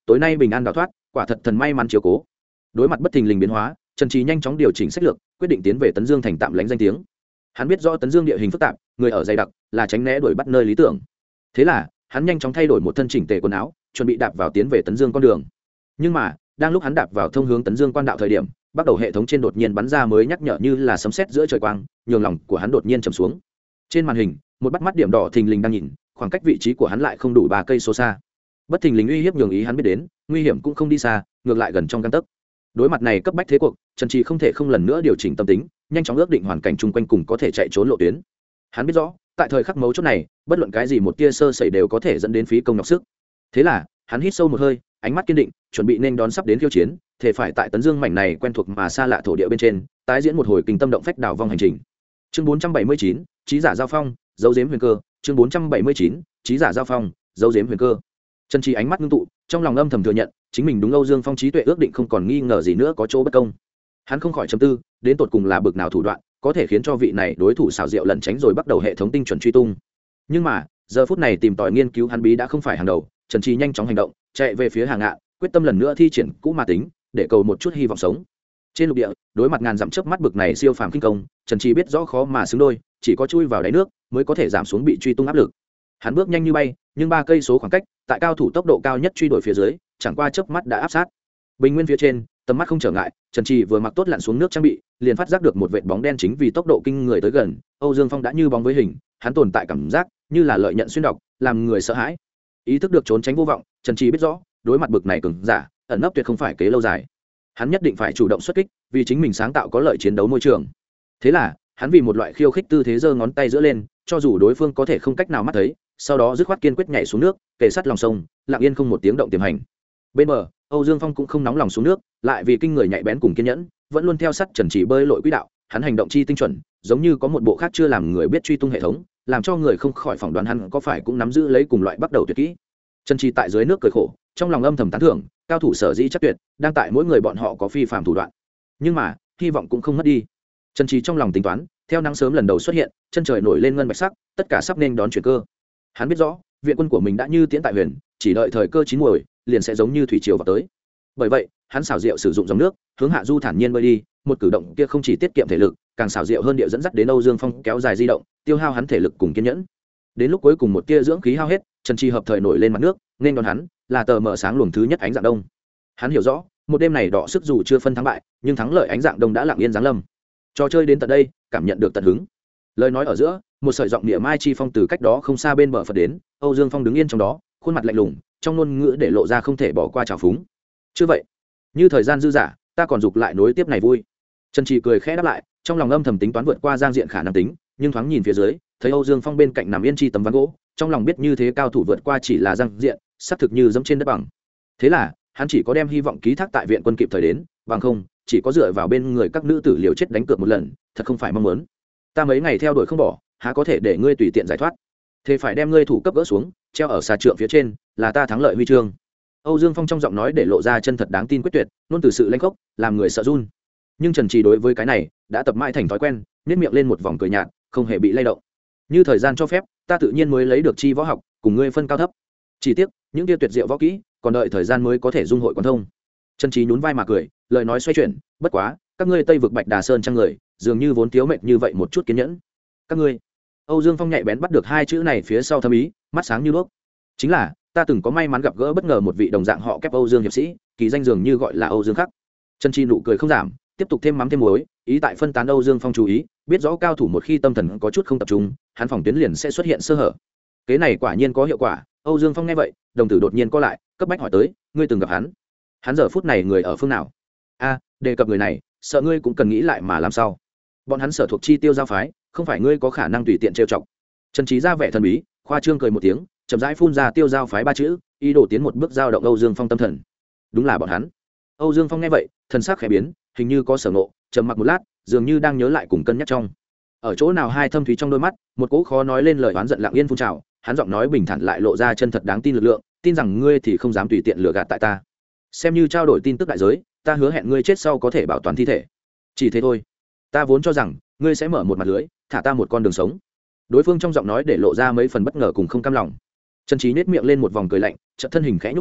tối nay bình an đào thoát, quả thật thần may mắn chiếu cố. Đối mặt bất thình lình biến hóa, Trần Trí nhanh chóng điều chỉnh sách lược, quyết định tiến về Tấn Dương thành tạm lánh danh tiếng. Hắn biết rõ Tấn Dương địa hình phức tạp, người ở dày đặc, là tránh né đuổi bắt nơi lý tưởng. Thế là, hắn nhanh chóng thay đổi một thân chỉnh tề quần áo, chuẩn bị đạp vào tiến về Tấn Dương con đường. Nhưng mà, đang lúc hắn đạp vào thông hướng Tấn Dương quan đạo thời điểm, bắt đầu hệ thống trên đột nhiên bắn ra mới nhắc nhở như là sấm sét giữa trời quang, nhường lòng của hắn đột nhiên trầm xuống. Trên màn hình, một bắt mắt điểm đỏ thình lình đang nhìn, khoảng cách vị trí của hắn lại không đủ 3 cây số xa. Bất thình lình uy hiếp nhường ý hắn biết đến, nguy hiểm cũng không đi xa, ngược lại gần trong gang tấc. Đối mặt này cấp bách thế cuộc, Trần Trì không thể không lần nữa điều chỉnh tâm tính, nhanh chóng ước định hoàn cảnh chung quanh cùng có thể chạy trốn lộ tuyến. Hắn biết rõ, tại thời khắc mấu chốt này, bất luận cái gì một tia sơ sẩy đều có thể dẫn đến phí công nhọc sức. Thế là, hắn hít sâu một hơi, ánh mắt kiên định, chuẩn bị nên đón sắp đến khiêu chiến, thể phải tại Tấn Dương mảnh này quen thuộc mà xa lạ thổ địa bên trên, tái diễn một hồi kinh tâm động phách đảo vong hành trình. Chương 479, trí giả giao phong, dấu giếm huyền cơ. Chương 479, trí giả giao phong, dấu giếm huyền cơ. Trần Trì ánh mắt ngưng tụ, trong lòng âm thầm thừa nhận, chính mình đúng Âu Dương Phong trí tuệ ước định không còn nghi ngờ gì nữa có chỗ bất công. Hắn không khỏi trầm tư, đến tột cùng là bực nào thủ đoạn, có thể khiến cho vị này đối thủ xảo diệu lẩn tránh rồi bắt đầu hệ thống tinh chuẩn truy tung. Nhưng mà, giờ phút này tìm tòi nghiên cứu hắn bí đã không phải hàng đầu, Trần Trì nhanh chóng hành động, chạy về phía Hàng Ngạn, quyết tâm lần nữa thi triển cũ ma tính, để cầu một chút hy vọng sống. Trên lục địa, đối mặt ngàn dặm chớp mắt bực này siêu phàm kinh công, Trần Trì biết rõ khó mà xứng đôi, chỉ có chui vào đáy nước mới có thể giảm xuống bị truy tung áp lực. Hắn bước nhanh như bay, nhưng 3 cây số khoảng cách, tại cao thủ tốc độ cao nhất truy đuổi phía dưới, chẳng qua chớp mắt đã áp sát. Bình nguyên phía trên, tầm mắt không trở ngại, Trần Trì vừa mặc tốt lặn xuống nước trang bị, liền phát giác được một vệt bóng đen chính vì tốc độ kinh người tới gần. Âu Dương Phong đã như bóng với hình, hắn tồn tại cảm giác như là lợi nhận xuyên độc, làm người sợ hãi. Ý thức được trốn tránh vô vọng, Trần Trì biết rõ, đối mặt bực này cường giả, ẩn nấp tuyệt không phải kế lâu dài. Hắn nhất định phải chủ động xuất kích, vì chính mình sáng tạo có lợi chiến đấu môi trường. Thế là, hắn vì một loại khiêu khích tư thế giơ ngón tay giữa lên, cho dù đối phương có thể không cách nào mắt thấy, sau đó dứt khoát kiên quyết nhảy xuống nước, kề sát lòng sông, lặng yên không một tiếng động tiềm hành. Bên bờ, Âu Dương Phong cũng không nóng lòng xuống nước, lại vì kinh người nhạy bén cùng kiên nhẫn, vẫn luôn theo sát Trần Trì bơi lội quỹ đạo, hắn hành động chi tinh chuẩn, giống như có một bộ khác chưa làm người biết truy tung hệ thống, làm cho người không khỏi phỏng đoán hắn có phải cũng nắm giữ lấy cùng loại bắt đầu tuyệt kỹ. Trần Trì tại dưới nước cười khổ, trong lòng âm thầm tán thưởng, cao thủ sở dĩ chắc tuyệt, đang tại mỗi người bọn họ có phi phàm thủ đoạn. Nhưng mà, hy vọng cũng không mất đi. Trần Trì trong lòng tính toán, theo nắng sớm lần đầu xuất hiện, chân trời nổi lên ngân bạch sắc, tất cả sắp nên đón chuyển cơ. Hắn biết rõ, viện quân của mình đã như tiễn tại huyền, chỉ đợi thời cơ chín muồi, liền sẽ giống như thủy triều vào tới. Bởi vậy, hắn xảo diệu sử dụng dòng nước, hướng hạ du thản nhiên bơi đi, một cử động kia không chỉ tiết kiệm thể lực, càng xảo diệu hơn địa dẫn dắt đến Âu Dương Phong kéo dài di động, tiêu hao hắn thể lực cùng kiên nhẫn. Đến lúc cuối cùng một tia dưỡng khí hao hết, Trần Trì hợp thời nổi lên mặt nước, nên đón hắn là tờ mờ sáng luồng thứ nhất ánh dạng đông. Hắn hiểu rõ, một đêm này đọ sức dù chưa phân thắng bại, nhưng thắng lợi ánh dạng đông đã lặng yên giáng lâm. Trò chơi đến tận đây, cảm nhận được tận hứng. Lời nói ở giữa, một sợi giọng địa mai chi phong từ cách đó không xa bên bờ phật đến, Âu Dương Phong đứng yên trong đó, khuôn mặt lạnh lùng, trong ngôn ngữ để lộ ra không thể bỏ qua trào phúng. Chưa vậy, như thời gian dư dả, ta còn dục lại nối tiếp này vui. Trần Trì cười khẽ đáp lại, trong lòng âm thầm tính toán vượt qua giang diện khả năng tính, nhưng thoáng nhìn phía dưới, thấy Âu Dương Phong bên cạnh nằm yên chi tấm ván gỗ, trong lòng biết như thế cao thủ vượt qua chỉ là giang diện, xác thực như dẫm trên đất bằng. Thế là, hắn chỉ có đem hy vọng ký thác tại viện quân kịp thời đến, bằng không, chỉ có dựa vào bên người các nữ tử liều chết đánh cược một lần, thật không phải mong muốn. Ta mấy ngày theo đuổi không bỏ, há có thể để ngươi tùy tiện giải thoát. Thế phải đem ngươi thủ cấp gỡ xuống, treo ở xà trượng phía trên, là ta thắng lợi huy chương. Âu Dương Phong trong giọng nói để lộ ra chân thật đáng tin quyết tuyệt, luôn từ sự lãnh khốc, làm người sợ run. Nhưng Trần Trì đối với cái này đã tập mãi thành thói quen, nhếch miệng lên một vòng cười nhạt, không hề bị lay động. Như thời gian cho phép, ta tự nhiên mới lấy được chi võ học, cùng ngươi phân cao thấp. Chỉ tiếc, những kia tuyệt diệu võ kỹ, còn đợi thời gian mới có thể dung hội quan thông. Trần Trì nhún vai mà cười, lời nói xoay chuyển, bất quá, các ngươi Tây vực Bạch Đà Sơn trang người, dường như vốn thiếu mệt như vậy một chút kiên nhẫn. Các ngươi. Âu Dương Phong nhạy bén bắt được hai chữ này phía sau thâm ý, mắt sáng như đuốc. Chính là, ta từng có may mắn gặp gỡ bất ngờ một vị đồng dạng họ kép Âu Dương hiệp sĩ, kỳ danh dường như gọi là Âu Dương Khắc. Trần Trì nụ cười không giảm, tiếp tục thêm mắm thêm muối, ý tại phân tán Âu Dương Phong chú ý, biết rõ cao thủ một khi tâm thần có chút không tập trung, hắn phòng tuyến liền sẽ xuất hiện sơ hở. Kế này quả nhiên có hiệu quả. Âu Dương Phong nghe vậy, đồng tử đột nhiên co lại, cấp bách hỏi tới, ngươi từng gặp hắn? Hắn giờ phút này người ở phương nào? A, đề cập người này, sợ ngươi cũng cần nghĩ lại mà làm sao. Bọn hắn sở thuộc chi tiêu giao phái, không phải ngươi có khả năng tùy tiện trêu chọc. Trần Trí ra vẻ thần bí, khoa trương cười một tiếng, chậm rãi phun ra tiêu giao phái ba chữ, ý đồ tiến một bước giao động Âu Dương Phong tâm thần. Đúng là bọn hắn. Âu Dương Phong nghe vậy, thần sắc khẽ biến, hình như có sở ngộ, trầm mặc một lát, dường như đang nhớ lại cùng cân nhắc trong. Ở chỗ nào hai thâm thúy trong đôi mắt, một cỗ khó nói lên lời oán giận lặng yên phun trào, hắn giọng nói bình thản lại lộ ra chân thật đáng tin lực lượng, tin rằng ngươi thì không dám tùy tiện lừa gạt tại ta. Xem như trao đổi tin tức đại giới, ta hứa hẹn ngươi chết sau có thể bảo toàn thi thể. Chỉ thế thôi. Ta vốn cho rằng ngươi sẽ mở một mặt lưới, thả ta một con đường sống. Đối phương trong giọng nói để lộ ra mấy phần bất ngờ cùng không cam lòng. Trần Trí nhếch miệng lên một vòng cười lạnh, chợt thân hình khẽ nhúc nhích,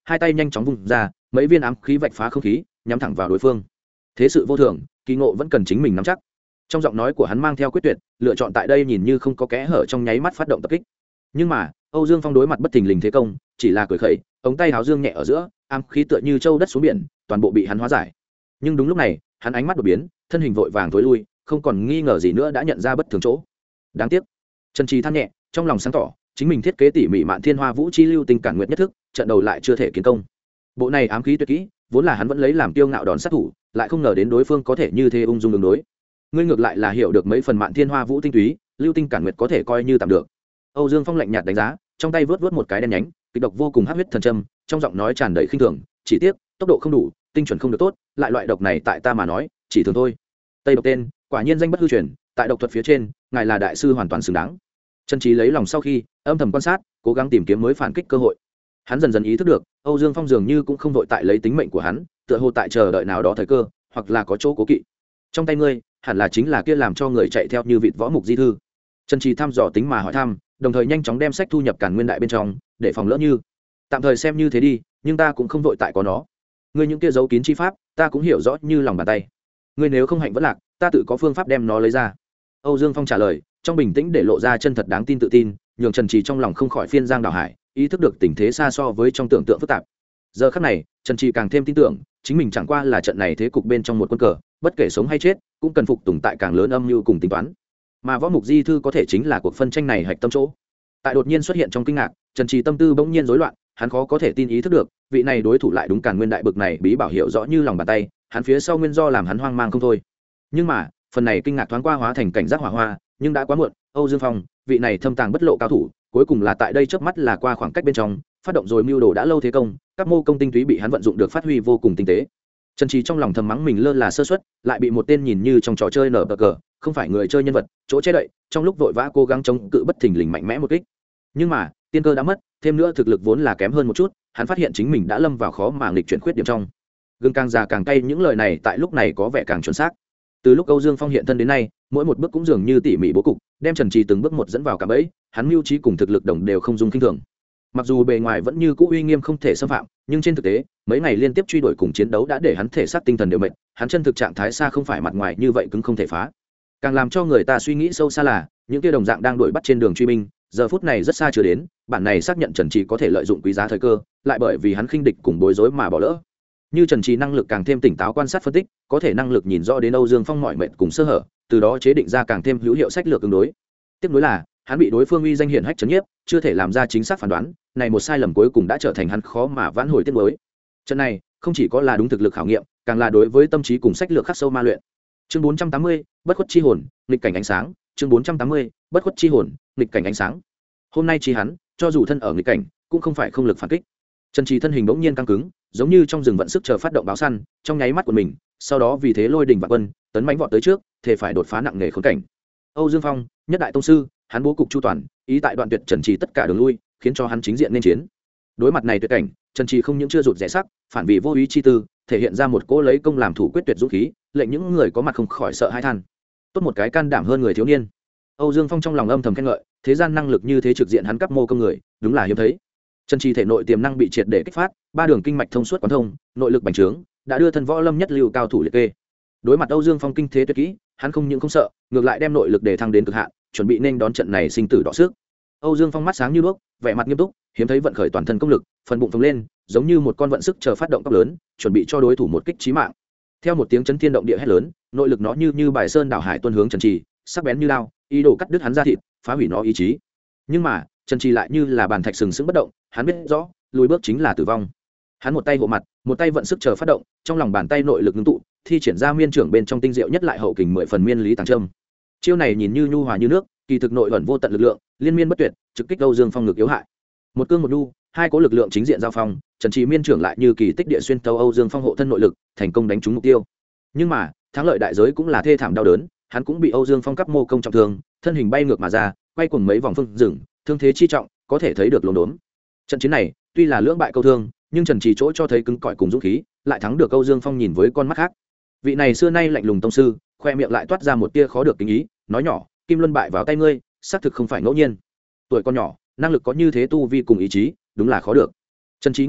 hai tay nhanh chóng vung ra, mấy viên ám khí vạch phá không khí, nhắm thẳng vào đối phương. Thế sự vô thường, kỳ ngộ vẫn cần chính mình nắm chắc. Trong giọng nói của hắn mang theo quyết tuyệt, lựa chọn tại đây nhìn như không có kẽ hở trong nháy mắt phát động tập kích. Nhưng mà Âu Dương Phong đối mặt bất thình lình thế công, chỉ là cười khẩy, ống tay háo dương nhẹ ở giữa, ám khí tựa như châu đất xuống biển, toàn bộ bị hắn hóa giải. Nhưng đúng lúc này, hắn ánh mắt đột biến, thân hình vội vàng tối lui, không còn nghi ngờ gì nữa đã nhận ra bất thường chỗ. Đáng tiếc, Trần Trì than nhẹ, trong lòng sáng tỏ, chính mình thiết kế tỉ mỉ Mạn Thiên Hoa Vũ Chi Lưu Tinh Cản Nguyệt nhất thức, trận đầu lại chưa thể kiến công. Bộ này ám khí tuyệt kỹ, vốn là hắn vẫn lấy làm kiêu ngạo đòn sát thủ, lại không ngờ đến đối phương có thể như thế ung dung ứng đối. Ngươi ngược lại là hiểu được mấy phần Mạn Thiên Hoa Vũ tinh túy, Lưu Tinh Cản Nguyệt có thể coi như tạm được. Âu Dương Phong lạnh nhạt đánh giá, trong tay vớt một cái đen nhánh, kịch độc vô cùng hắc huyết thần châm, trong giọng nói tràn đầy khinh thường, chỉ tiếc, tốc độ không đủ, tinh chuẩn không được tốt, lại loại độc này tại ta mà nói, chỉ thường thôi. Tây độc tên, quả nhiên danh bất hư truyền, tại độc thuật phía trên, ngài là đại sư hoàn toàn xứng đáng. Trần Trí lấy lòng sau khi âm thầm quan sát, cố gắng tìm kiếm mới phản kích cơ hội. Hắn dần dần ý thức được, Âu Dương Phong dường như cũng không vội tại lấy tính mệnh của hắn, tựa hồ tại chờ đợi nào đó thời cơ, hoặc là có chỗ cố kỵ. Trong tay ngươi, hẳn là chính là kia làm cho người chạy theo như vịt võ mục di thư. Trần Trí thăm dò tính mà hỏi thăm, đồng thời nhanh chóng đem sách thu nhập Càn Nguyên Đại bên trong, để phòng lỡ như. Tạm thời xem như thế đi, nhưng ta cũng không vội tại có nó. Ngươi những kia giấu kín chi pháp, ta cũng hiểu rõ như lòng bàn tay. Ngươi nếu không hạnh vẫn lạc, ta tự có phương pháp đem nó lấy ra. Âu Dương Phong trả lời, trong bình tĩnh để lộ ra chân thật đáng tin tự tin, nhường Trần Trì trong lòng không khỏi phiên giang đảo hải, ý thức được tình thế xa so với trong tưởng tượng phức tạp. Giờ khắc này, Trần Trì càng thêm tin tưởng, chính mình chẳng qua là trận này thế cục bên trong một quân cờ, bất kể sống hay chết, cũng cần phục tùng tại càng lớn âm mưu cùng tính toán. Mà võ mục di thư có thể chính là cuộc phân tranh này hạch tâm chỗ. Tại đột nhiên xuất hiện trong kinh ngạc, Trần Trì tâm tư bỗng nhiên rối loạn, hắn khó có thể tin ý thức được, vị này đối thủ lại đúng Càn Nguyên Đại bực này bí bảo hiểu rõ như lòng bàn tay, hắn phía sau nguyên do làm hắn hoang mang không thôi. Nhưng mà, phần này kinh ngạc thoáng qua hóa thành cảnh giác hỏa hoa, nhưng đã quá muộn. Âu Dương Phong, vị này thâm tàng bất lộ cao thủ, cuối cùng là tại đây chớp mắt là qua khoảng cách bên trong, phát động rồi mưu đồ đã lâu thế công, các mô công tinh túy bị hắn vận dụng được phát huy vô cùng tinh tế. Trần Trí trong lòng thầm mắng mình lơ là sơ suất, lại bị một tên nhìn như trong trò chơi nở bờ cờ, không phải người chơi nhân vật, chỗ che đậy, trong lúc vội vã cố gắng chống cự bất thình lình mạnh mẽ một kích. Nhưng mà, tiên cơ đã mất, thêm nữa thực lực vốn là kém hơn một chút, hắn phát hiện chính mình đã lâm vào khó mà nghịch chuyển khuyết điểm trong. Gừng càng già càng cay, những lời này tại lúc này có vẻ càng chuẩn xác. Từ lúc Âu Dương Phong hiện thân đến nay, mỗi một bước cũng dường như tỉ mỉ bố cục, đem Trần Trì từng bước một dẫn vào cả bẫy, hắn mưu trí cùng thực lực đồng đều không dung kinh thường. Mặc dù bề ngoài vẫn như cũ uy nghiêm không thể xâm phạm, nhưng trên thực tế, mấy ngày liên tiếp truy đuổi cùng chiến đấu đã để hắn thể xác tinh thần đều mệt, hắn chân thực trạng thái xa không phải mặt ngoài như vậy cứng không thể phá. Càng làm cho người ta suy nghĩ sâu xa là, những kia đồng dạng đang đuổi bắt trên đường truy binh, giờ phút này rất xa chưa đến, bản này xác nhận Trần Trì có thể lợi dụng quý giá thời cơ, lại bởi vì hắn khinh địch cùng bối rối mà bỏ lỡ. Như Trần Trì năng lực càng thêm tỉnh táo quan sát phân tích, có thể năng lực nhìn rõ đến Âu Dương Phong mọi mệnh cùng sơ hở, từ đó chế định ra càng thêm hữu hiệu sách lược ứng đối. Tiếp nối là, hắn bị đối phương uy danh hiển hách chấn nhiếp, chưa thể làm ra chính xác phán đoán, này một sai lầm cuối cùng đã trở thành hắn khó mà vãn hồi tiết mới. Trận này, không chỉ có là đúng thực lực khảo nghiệm, càng là đối với tâm trí cùng sách lược khắc sâu ma luyện. Chương 480, bất khuất chi hồn, nghịch cảnh ánh sáng, chương 480, bất khuất chi hồn, nghịch cảnh ánh sáng. Hôm nay chi hắn, cho dù thân ở nghịch cảnh, cũng không phải không lực phản kích. Trần Trì thân hình bỗng nhiên căng cứng, giống như trong rừng vận sức chờ phát động báo săn, trong nháy mắt của mình, sau đó vì thế lôi đỉnh vạn quân, tấn mãnh vọt tới trước, thể phải đột phá nặng nề khốn cảnh. Âu Dương Phong, nhất đại tông sư, hắn bố cục chu toàn, ý tại đoạn tuyệt Trần Trì tất cả đường lui, khiến cho hắn chính diện nên chiến. Đối mặt này tuyệt cảnh, Trần Trì không những chưa rụt rẽ sắc, phản vì vô ý chi tư, thể hiện ra một cỗ lấy công làm thủ quyết tuyệt dũng khí, lệnh những người có mặt không khỏi sợ hãi than. Tốt một cái can đảm hơn người thiếu niên. Âu Dương Phong trong lòng âm thầm khen ngợi, thế gian năng lực như thế trực diện hắn cấp mô công người, đúng là hiếm thấy. Trần Trì thể nội tiềm năng bị triệt để kích phát, ba đường kinh mạch thông suốt quán thông, nội lực bành trướng, đã đưa thân võ lâm nhất lưu cao thủ liệt kê. Đối mặt Âu Dương Phong kinh thế tuyệt kỹ, hắn không những không sợ, ngược lại đem nội lực đề thăng đến cực hạn, chuẩn bị nên đón trận này sinh tử đọ sức. Âu Dương Phong mắt sáng như đuốc, vẻ mặt nghiêm túc, hiếm thấy vận khởi toàn thân công lực, phần bụng phồng lên, giống như một con vận sức chờ phát động cấp lớn, chuẩn bị cho đối thủ một kích chí mạng. Theo một tiếng chấn thiên động địa hét lớn, nội lực nó như bài sơn đảo hải tuôn hướng Trần Trì, sắc bén như lao, ý đồ cắt đứt hắn ra thịt, phá hủy nó ý chí. Nhưng mà, Trần Trì lại như là bàn thạch sừng sững bất động, hắn biết rõ, lùi bước chính là tử vong. Hắn một tay hộ mặt, một tay vận sức chờ phát động, trong lòng bàn tay nội lực ngưng tụ, thi triển ra miên trưởng bên trong tinh diệu nhất lại hậu kình 10 phần miên lý tàng trâm. Chiêu này nhìn như nhu hòa như nước, kỳ thực nội ẩn vô tận lực lượng, liên miên bất tuyệt, trực kích Âu Dương Phong ngực yếu hại. Một cương một nhu, hai cố lực lượng chính diện giao phong, Trần Trì miên trưởng lại như kỳ tích địa xuyên tấu Âu Dương Phong hộ thân nội lực, thành công đánh trúng mục tiêu. Nhưng mà, thắng lợi đại giới cũng là thê thảm đau đớn, hắn cũng bị Âu Dương Phong cắp mô công trọng thương, thân hình bay ngược mà ra, quay cuồng mấy vòng phương rừng, thương thế chi trọng, có thể thấy được lồn đốn. Trận chiến này, tuy là lưỡng bại câu thương, nhưng Trần Trì chỗ cho thấy cứng cỏi cùng dũng khí, lại thắng được Âu Dương Phong nhìn với con mắt khác. Vị này xưa nay lạnh lùng tông sư, khoe miệng lại toát ra một tia khó được kính ý, nói nhỏ, Kim Luân bại vào tay ngươi, xác thực không phải ngẫu nhiên. Tuổi con nhỏ, năng lực có như thế tu vi cùng ý chí, đúng là khó được. Trần Trí nghe vậy,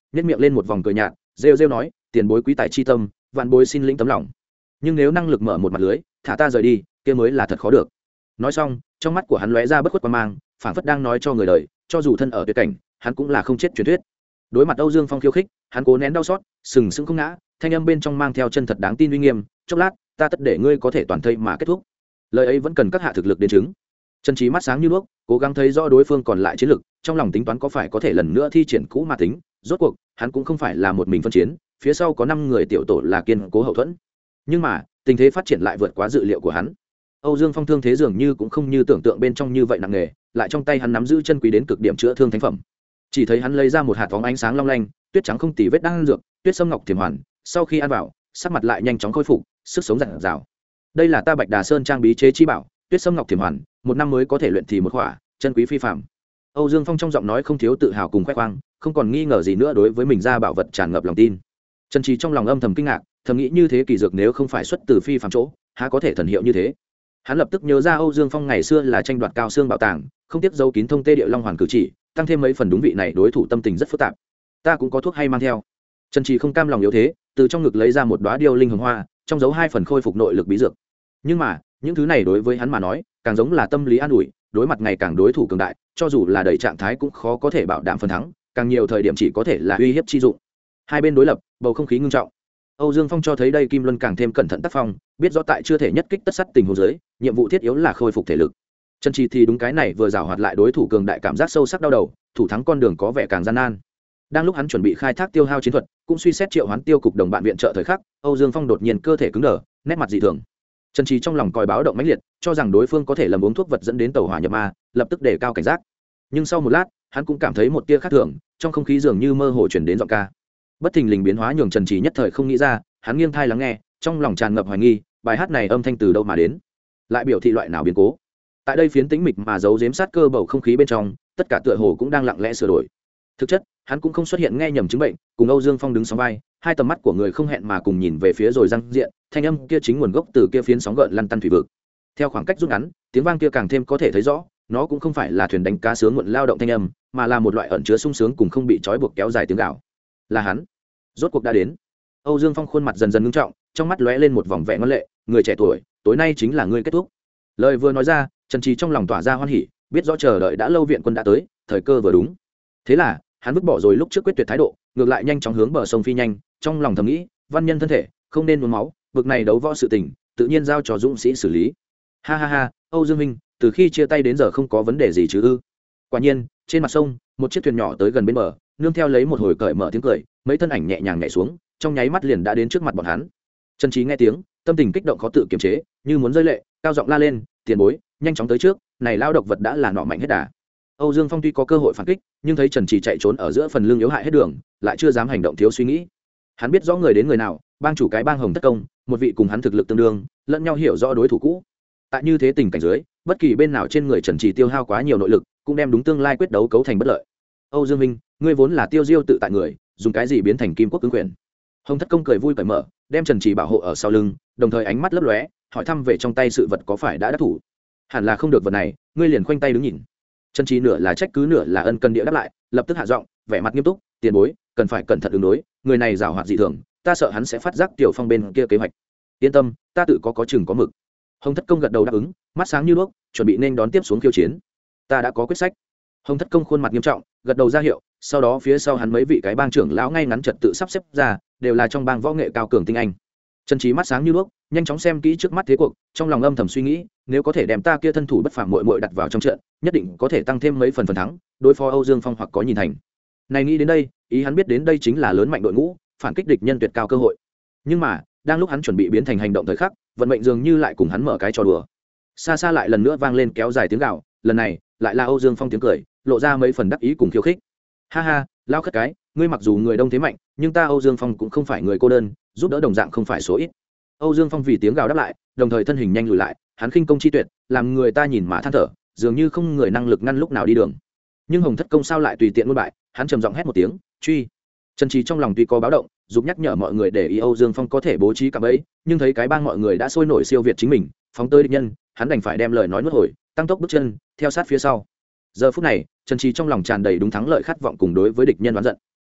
nhét miệng lên một vòng cười nhạt, rêu rêu nói, tiền bối quý tài chi tâm, vạn bối xin lĩnh tấm lòng. Nhưng nếu năng lực mở một mặt lưới, thả ta rời đi, kia mới là thật khó được. Nói xong, trong mắt của hắn lóe ra bất khuất quan mang, phảng phất đang nói cho người đời, cho dù thân ở tuyệt cảnh, hắn cũng là không chết truyền thuyết. Đối mặt Âu Dương Phong khiêu khích, hắn cố nén đau xót, sừng sững không ngã, thanh âm bên trong mang theo chân thật đáng tin uy nghiêm, chốc lát, ta tất để ngươi có thể toàn thây mà kết thúc. Lời ấy vẫn cần các hạ thực lực đến chứng. Trần Trí mắt sáng như đuốc, cố gắng thấy rõ đối phương còn lại chiến lực, trong lòng tính toán có phải có thể lần nữa thi triển cũ mà tính, rốt cuộc, hắn cũng không phải là một mình phân chiến, phía sau có 5 người tiểu tổ là kiên cố hậu thuẫn. Nhưng mà, tình thế phát triển lại vượt quá dự liệu của hắn. Âu Dương Phong thương thế dường như cũng không như tưởng tượng bên trong như vậy nặng nề, lại trong tay hắn nắm giữ chân quý đến cực điểm chữa thương thánh phẩm. Chỉ thấy hắn lấy ra một hạt bóng ánh sáng long lanh, tuyết trắng không tì vết đang dược, tuyết sâm ngọc thiềm hoàn, sau khi ăn vào, sắc mặt lại nhanh chóng khôi phục, sức sống rạng rào. Đây là ta Bạch Đà Sơn trang bí chế chi bảo, tuyết sâm ngọc thiềm hoàn, một năm mới có thể luyện thì một khỏa, chân quý phi phàm. Âu Dương Phong trong giọng nói không thiếu tự hào cùng khoe khoang, không còn nghi ngờ gì nữa đối với mình ra bảo vật tràn ngập lòng tin. Trần Trí trong lòng âm thầm kinh ngạc, thầm nghĩ như thế kỳ dược nếu không phải xuất từ phi phàm chỗ, há có thể thần hiệu như thế. Hắn lập tức nhớ ra Âu Dương Phong ngày xưa là tranh đoạt cao xương bảo tàng, không tiếc dấu kín thông tê địa long hoàn cử chỉ, tăng thêm mấy phần đúng vị này đối thủ tâm tình rất phức tạp. Ta cũng có thuốc hay mang theo. Trần Trí không cam lòng yếu thế, từ trong ngực lấy ra một đóa điêu linh hồng hoa, trong dấu 2 phần khôi phục nội lực bí dược. Nhưng mà, những thứ này đối với hắn mà nói, càng giống là tâm lý an ủi, đối mặt ngày càng đối thủ cường đại, cho dù là đầy trạng thái cũng khó có thể bảo đảm phần thắng, càng nhiều thời điểm chỉ có thể là uy hiếp chi dụng. Hai bên đối lập, bầu không khí ngưng trọng. Âu Dương Phong cho thấy đây Kim Luân càng thêm cẩn thận tác phong, biết rõ tại chưa thể nhất kích tất sắt tình huống dưới, nhiệm vụ thiết yếu là khôi phục thể lực. Trần Trí thì đúng cái này vừa giảo hoạt lại đối thủ cường đại cảm giác sâu sắc đau đầu, thủ thắng con đường có vẻ càng gian nan. Đang lúc hắn chuẩn bị khai thác tiêu hao chiến thuật, cũng suy xét triệu hoán tiêu cục đồng bạn viện trợ thời khắc, Âu Dương Phong đột nhiên cơ thể cứng đờ, nét mặt dị thường. Trần Trí trong lòng còi báo động mãnh liệt, cho rằng đối phương có thể lầm uống thuốc vật dẫn đến tẩu hỏa nhập ma, lập tức đề cao cảnh giác. Nhưng sau một lát, hắn cũng cảm thấy một tia khác thường, trong không khí dường như mơ hồ truyền đến giọng ca. Bất thình lình biến hóa nhường Trần Trí nhất thời không nghĩ ra, hắn nghiêng thai lắng nghe, trong lòng tràn ngập hoài nghi, bài hát này âm thanh từ đâu mà đến, lại biểu thị loại nào biến cố. Tại đây phiến tĩnh mịch mà giấu giếm sát cơ bầu không khí bên trong, tất cả tựa hồ cũng đang lặng lẽ sửa đổi. Thực chất, hắn cũng không xuất hiện nghe nhầm chứng bệnh, cùng Âu Dương Phong đứng sóng vai, hai tầm mắt của người không hẹn mà cùng nhìn về phía rồi răng diện, thanh âm kia chính nguồn gốc từ kia phiến sóng gợn lăn tăn thủy vực. Theo khoảng cách rút ngắn, tiếng vang kia càng thêm có thể thấy rõ, nó cũng không phải là thuyền đánh cá sướng muộn lao động thanh âm, mà là một loại ẩn chứa sung sướng cùng không bị trói buộc kéo dài tiếng gào. Là hắn, rốt cuộc đã đến. Âu Dương Phong khuôn mặt dần dần ngưng trọng, trong mắt lóe lên một vòng vẻ ngoan lệ, người trẻ tuổi, tối nay chính là ngươi kết thúc. Lời vừa nói ra, Trần Trí trong lòng tỏa ra hoan hỉ, biết rõ chờ đợi đã lâu viện quân đã tới, thời cơ vừa đúng. Thế là, hắn vứt bỏ rồi lúc trước quyết tuyệt thái độ, ngược lại nhanh chóng hướng bờ sông phi nhanh, trong lòng thầm nghĩ, văn nhân thân thể, không nên uống máu, vực này đấu võ sự tình, tự nhiên giao cho dũng sĩ xử lý. Ha ha ha, Âu Dương minh, từ khi chia tay đến giờ không có vấn đề gì chứ ư? Quả nhiên, trên mặt sông, một chiếc thuyền nhỏ tới gần bên bờ, nương theo lấy một hồi cởi mở tiếng cười, mấy thân ảnh nhẹ nhàng nhảy xuống, trong nháy mắt liền đã đến trước mặt bọn hắn. Trần Trí nghe tiếng, tâm tình kích động khó tự kiềm chế, như muốn rơi lệ, cao giọng la lên, tiền bối, nhanh chóng tới trước, này lao độc vật đã là nọ mạnh hết đà. Âu Dương Phong tuy có cơ hội phản kích, nhưng thấy Trần Trí chạy trốn ở giữa phần lưng yếu hại hết đường, lại chưa dám hành động thiếu suy nghĩ. Hắn biết rõ người đến người nào, bang chủ cái bang Hồng Thất Công, một vị cùng hắn thực lực tương đương, lẫn nhau hiểu rõ đối thủ cũ. Tại như thế tình cảnh dưới, bất kỳ bên nào trên người Trần Trí tiêu hao quá nhiều nội lực, cũng đem đúng tương lai quyết đấu cấu thành bất lợi. Âu Dương Minh, ngươi vốn là tiêu diêu tự tại người, dùng cái gì biến thành kim quốc cứng quyền? Hồng Thất Công cười vui cởi mở, đem Trần Trí bảo hộ ở sau lưng, đồng thời ánh mắt lấp lóe, hỏi thăm về trong tay sự vật có phải đã đắc thủ. Hẳn là không được vật này, ngươi liền khoanh tay đứng nhìn. Trần Trí nửa là trách cứ nửa là ân cần địa đáp lại, lập tức hạ giọng, vẻ mặt nghiêm túc, tiền bối, cần phải cẩn thận ứng đối, người này giàu hoạt dị thường, ta sợ hắn sẽ phát giác Tiểu Phong bên kia kế hoạch. Yên tâm, ta tự có chừng có mực. Hồng Thất Công gật đầu đáp ứng, mắt sáng như đuốc, chuẩn bị nên đón tiếp xuống khiêu chiến. Ta đã có quyết sách. Hồng Thất Công khuôn mặt nghiêm trọng, gật đầu ra hiệu, sau đó phía sau hắn mấy vị cái bang trưởng lão ngay ngắn trật tự sắp xếp ra, đều là trong bang võ nghệ cao cường tinh anh. Trần Trí mắt sáng như đuốc, nhanh chóng xem kỹ trước mắt thế cuộc, trong lòng âm thầm suy nghĩ, nếu có thể đem ta kia thân thủ bất phàm muội muội đặt vào trong trận, nhất định có thể tăng thêm mấy phần thắng, đối phó Âu Dương Phong hoặc có nhìn thành. Này nghĩ đến đây, ý hắn biết đến đây chính là lớn mạnh đội ngũ, phản kích địch nhân tuyệt cao cơ hội. Nhưng mà, đang lúc hắn chuẩn bị biến thành hành động thời khắc, vận mệnh dường như lại cùng hắn mở cái trò đùa. Xa xa lại lần nữa vang lên kéo dài tiếng gào, lần này, lại là Âu Dương Phong tiếng cười, lộ ra mấy phần đắc ý cùng khiêu khích. Ha ha, lao khất cái, ngươi mặc dù người đông thế mạnh, nhưng ta Âu Dương Phong cũng không phải người cô đơn, giúp đỡ đồng dạng không phải số ít. Âu Dương Phong vì tiếng gào đáp lại, đồng thời thân hình nhanh lùi lại, hắn khinh công chi tuyệt, làm người ta nhìn mà than thở, dường như không người năng lực ngăn lúc nào đi đường. Nhưng Hồng Thất Công sao lại tùy tiện luôn bại, hắn trầm giọng hét một tiếng, truy. Trần Trí trong lòng tuy có báo động, giúp nhắc nhở mọi người để ý Âu Dương Phong có thể bố trí cạm bẫy, nhưng thấy cái bang mọi người đã sôi nổi siêu việt chính mình, phóng tới địch nhân, hắn đành phải đem lời nói nuốt hồi, tăng tốc bước chân, theo sát phía sau. Giờ phút này, Trần Trí trong lòng tràn đầy đúng thắng lợi khát vọng cùng đối với địch nhân đoán giận.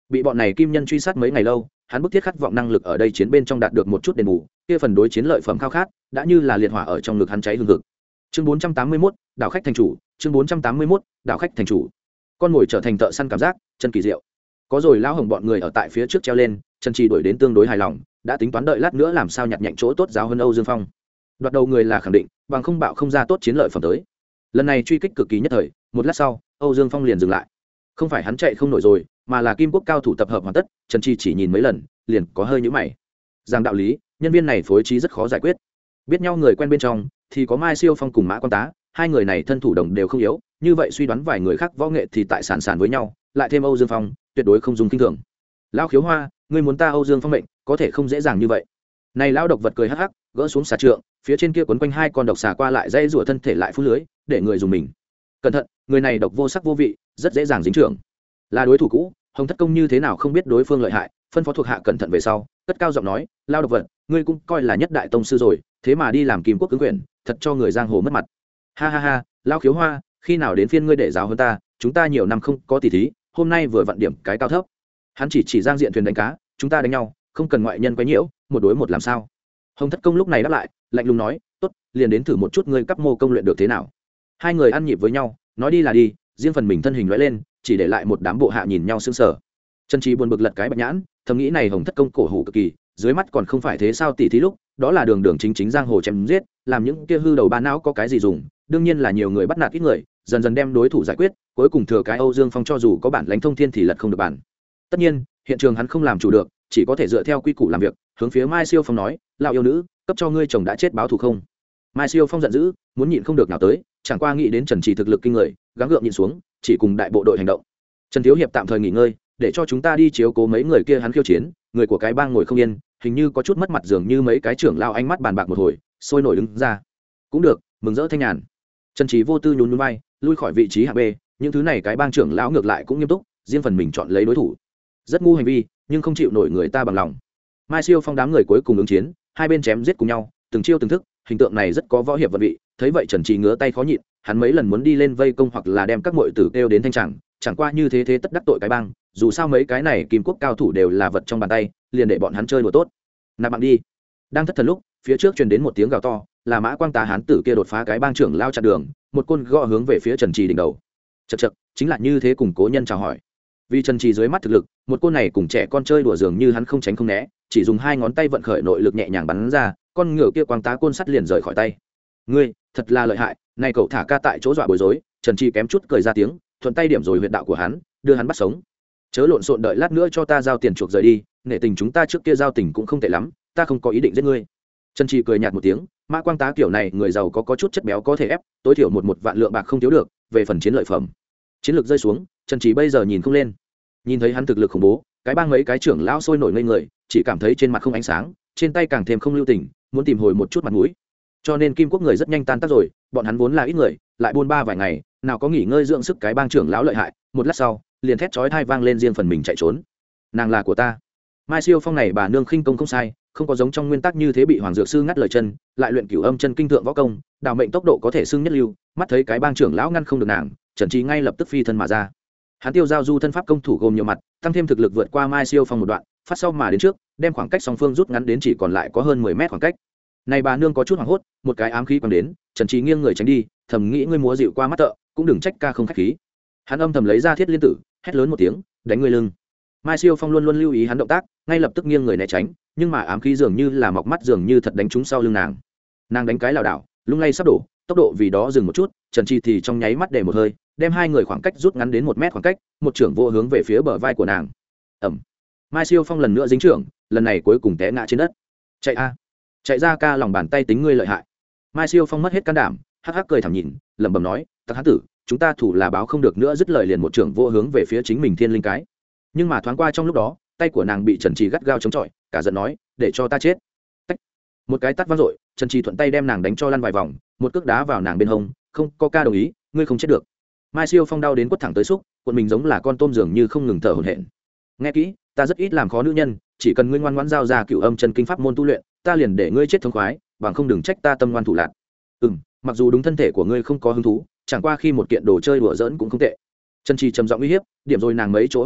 bị bọn này kim nhân truy sát mấy ngày lâu, hắn bức thiết khát vọng năng lực ở đây chiến bên trong đạt được một chút đền bù, kia phần đối chiến lợi phẩm khao khát đã như là liệt hỏa ở trong ngực hắn cháy hừng hực. Chương 481, đảo khách thành chủ, chương 481, đảo khách thành chủ. Con ngồi trở thành thợ săn cảm giác, chân kỳ diệu. Có rồi lão hồng bọn người ở tại phía trước treo lên, Trần Trì đuổi đến tương đối hài lòng, đã tính toán đợi lát nữa làm sao nhặt nhạnh chỗ tốt giáo hơn Âu Dương Phong. Đoạt đầu người là khẳng định, bằng không bạo không ra tốt chiến lợi phẩm tới. Lần này truy kích cực kỳ nhất thời, một lát sau, Âu Dương Phong liền dừng lại. Không phải hắn chạy không nổi rồi, mà là Kim Quốc cao thủ tập hợp hoàn tất, Trần Trì chỉ nhìn mấy lần, liền có hơi nhíu mày. Giang đạo lý, nhân viên này phối trí rất khó giải quyết. Biết nhau người quen bên trong, thì có Mai Siêu Phong cùng Mã Quan Tá, hai người này thân thủ đồng đều không yếu, như vậy suy đoán vài người khác võ nghệ thì tại sàn với nhau, lại thêm Âu Dương Phong, tuyệt đối không dùng kinh thường. Lão Khiếu Hoa, ngươi muốn ta Âu Dương Phong mệnh, có thể không dễ dàng như vậy. Này lão độc vật cười hắc hắc, gỡ xuống xà trượng, phía trên kia quấn quanh hai con độc xà qua lại dây rủa thân thể lại phun lưới, để người dùng mình. Cẩn thận, người này độc vô sắc vô vị, rất dễ dàng dính trưởng. Là đối thủ cũ, Hồng Thất Công như thế nào không biết đối phương lợi hại, phân phó thuộc hạ cẩn thận về sau, cất cao giọng nói, lão độc vật, ngươi cũng coi là nhất đại tông sư rồi, thế mà đi làm Kim Quốc cứng quyền, thật cho người giang hồ mất mặt. Ha ha ha, lão Khiếu Hoa, khi nào đến phiên ngươi để giáo hơn ta, chúng ta nhiều năm không có tỷ thí, hôm nay vừa vặn điểm cái cao thấp. Hắn chỉ giang diện thuyền đánh cá, chúng ta đánh nhau, không cần ngoại nhân quấy nhiễu, một đối một làm sao? Hồng Thất Công lúc này đáp lại, lạnh lùng nói, tốt, liền đến thử một chút ngươi cấp mô công luyện được thế nào. Hai người ăn nhịp với nhau, nói đi là đi, riêng phần mình thân hình lóe lên, chỉ để lại một đám bộ hạ nhìn nhau sững sờ. Trần Trí buồn bực lật cái bạch nhãn, thầm nghĩ này Hồng Thất Công cổ hủ cực kỳ, dưới mắt còn không phải thế sao tỷ thí lúc, đó là đường đường chính chính giang hồ chém giết, làm những kia hư đầu ba não có cái gì dùng, đương nhiên là nhiều người bắt nạt ít người, dần dần đem đối thủ giải quyết, cuối cùng thừa cái Âu Dương Phong cho dù có bản lãnh thông thiên thì lật không được bản. Tất nhiên, hiện trường hắn không làm chủ được, chỉ có thể dựa theo quy củ làm việc, hướng phía Mai Siêu Phong nói, lão yêu nữ, cấp cho ngươi chồng đã chết báo thù không? Mai Siêu Phong giận dữ, muốn nhịn không được nào tới, chẳng qua nghĩ đến Trần Trì thực lực kinh người, gắng gượng nhịn xuống, chỉ cùng đại bộ đội hành động. Trần thiếu hiệp tạm thời nghỉ ngơi, để cho chúng ta đi chiếu cố mấy người kia hắn khiêu chiến, người của cái bang ngồi không yên, hình như có chút mất mặt, dường như mấy cái trưởng lao ánh mắt bàn bạc một hồi, sôi nổi đứng ra. Cũng được, mừng rỡ thanh nhàn. Trần Trí vô tư nhún nhún vai, lui khỏi vị trí hạng B, những thứ này cái bang trưởng lão ngược lại cũng nghiêm túc, riêng phần mình chọn lấy đối thủ. Rất ngu hành vi, nhưng không chịu nổi người ta bằng lòng. Mai Siêu Phong đám người cuối cùng ứng chiến, hai bên chém giết cùng nhau, từng chiêu từng thức, hình tượng này rất có võ hiệp vận vị, thấy vậy Trần Trí ngứa tay khó nhịn, hắn mấy lần muốn đi lên vây công hoặc là đem các muội tử kêu đến thanh chẳng, chẳng qua như thế tất đắc tội cái bang, dù sao mấy cái này Kim Quốc cao thủ đều là vật trong bàn tay, liền để bọn hắn chơi đùa tốt. Nạp mạng đi. Đang thất thần lúc, phía trước truyền đến một tiếng gào to, là Mã Quang Tá hán tử kia đột phá cái bang trưởng lao chặn đường, một côn gõ hướng về phía Trần Trì đỉnh đầu. Chậc chậc, chính là như thế cùng cố nhân chào hỏi. Vì Trần Trì dưới mắt thực lực, một côn này cùng trẻ con chơi đùa dường như hắn không tránh không né, chỉ dùng hai ngón tay vận khởi nội lực nhẹ nhàng bắn ra, con ngựa kia Quang Tá côn sắt liền rời khỏi tay. Ngươi, thật là lợi hại, này cậu thả ca tại chỗ dọa bối rối, Trần Trì kém chút cười ra tiếng, thuận tay điểm rồi huyệt đạo của hắn, đưa hắn bắt sống. Chớ lộn xộn, đợi lát nữa cho ta giao tiền chuộc rời đi, nể tình chúng ta trước kia giao tình cũng không tệ lắm, ta không có ý định giết ngươi. Trần Trì cười nhạt một tiếng, Mã Quang Tá kiểu này người giàu có chút chất béo có thể ép, tối thiểu một vạn lượng bạc không thiếu được, về phần chiến lợi phẩm. Chiến lược rơi xuống, Trần Trì bây giờ nhìn không lên. Nhìn thấy hắn thực lực khủng bố, cái bang mấy cái trưởng lão sôi nổi ngây người, chỉ cảm thấy trên mặt không ánh sáng, trên tay càng thêm không lưu tình, muốn tìm hồi một chút mặt mũi. Cho nên Kim Quốc người rất nhanh tan tác rồi, bọn hắn vốn là ít người, lại buôn ba vài ngày, nào có nghỉ ngơi dưỡng sức, cái bang trưởng lão lợi hại, một lát sau, liền thét chói tai vang lên, riêng phần mình chạy trốn. Nàng là của ta. Mai Siêu Phong này bà nương khinh công không sai, không có giống trong nguyên tắc như thế bị Hoàng Dược Sư ngắt lời chân, lại luyện Cửu Âm chân kinh thượng võ công, đào mệnh tốc độ có thể xưng nhất lưu, mắt thấy cái bang trưởng lão ngăn không được nàng, Trần Trí ngay lập tức phi thân mà ra. Hắn tiêu giao du thân pháp công thủ gồm nhiều mặt, tăng thêm thực lực vượt qua Mai Siêu Phong một đoạn, phát sau mà đến trước, đem khoảng cách song phương rút ngắn đến chỉ còn lại có hơn 10 mét khoảng cách. Này bà nương có chút hoảng hốt, một cái ám khí quăng đến, Trần Trí nghiêng người tránh đi, thầm nghĩ ngươi múa dịu qua mắt tợ, cũng đừng trách ca không khách khí. Hắn âm thầm lấy ra thiết liên tử, hét lớn một tiếng, đánh ngươi lưng. Mai Siêu Phong luôn luôn lưu ý hắn động tác, ngay lập tức nghiêng người né tránh, nhưng mà ám khí dường như là mọc mắt, dường như thật đánh trúng sau lưng nàng. Nàng đánh cái lảo đảo, lung lay sắp đổ, tốc độ vì đó dừng một chút, Trần Chi thì trong nháy mắt để một hơi, đem hai người khoảng cách rút ngắn đến 1 mét khoảng cách, một trưởng vô hướng về phía bờ vai của nàng. Ầm. Mai Siêu Phong lần nữa dính trưởng, lần này cuối cùng té ngã trên đất. Chạy a, chạy ra ca, lòng bàn tay tính ngươi lợi hại. Mai Siêu Phong mất hết can đảm, hắc hắc cười thảm nhìn, lẩm bẩm nói, tặc hán tử, chúng ta thủ là báo không được nữa, dứt lời liền một trưởng vô hướng về phía chính mình thiên linh cái. Nhưng mà thoáng qua trong lúc đó, tay của nàng bị Trần Trì gắt gao chống chọi, cả giận nói, để cho ta chết. Tách. Một cái tát vang dội, Trần Trì thuận tay đem nàng đánh cho lăn vài vòng, một cước đá vào nàng bên hông, không có ca đồng ý, ngươi không chết được. Mai Siêu Phong đau đến quất thẳng tới xúc, cuộn mình giống là con tôm dường như không ngừng thở hổn hển. Nghe kỹ, ta rất ít làm khó nữ nhân, chỉ cần ngươi ngoan ngoãn giao ra Cửu Âm chân kinh pháp môn tu luyện, ta liền để ngươi chết thống khoái, bằng không đừng trách ta tâm ngoan thủ lạn. Mặc dù đúng thân thể của ngươi không có hứng thú, chẳng qua khi một kiện đồ chơi đùa giỡn cũng không tệ. Trần Trì trầm giọng uy hiếp, điểm rồi nàng mấy chỗ huyệt đạo,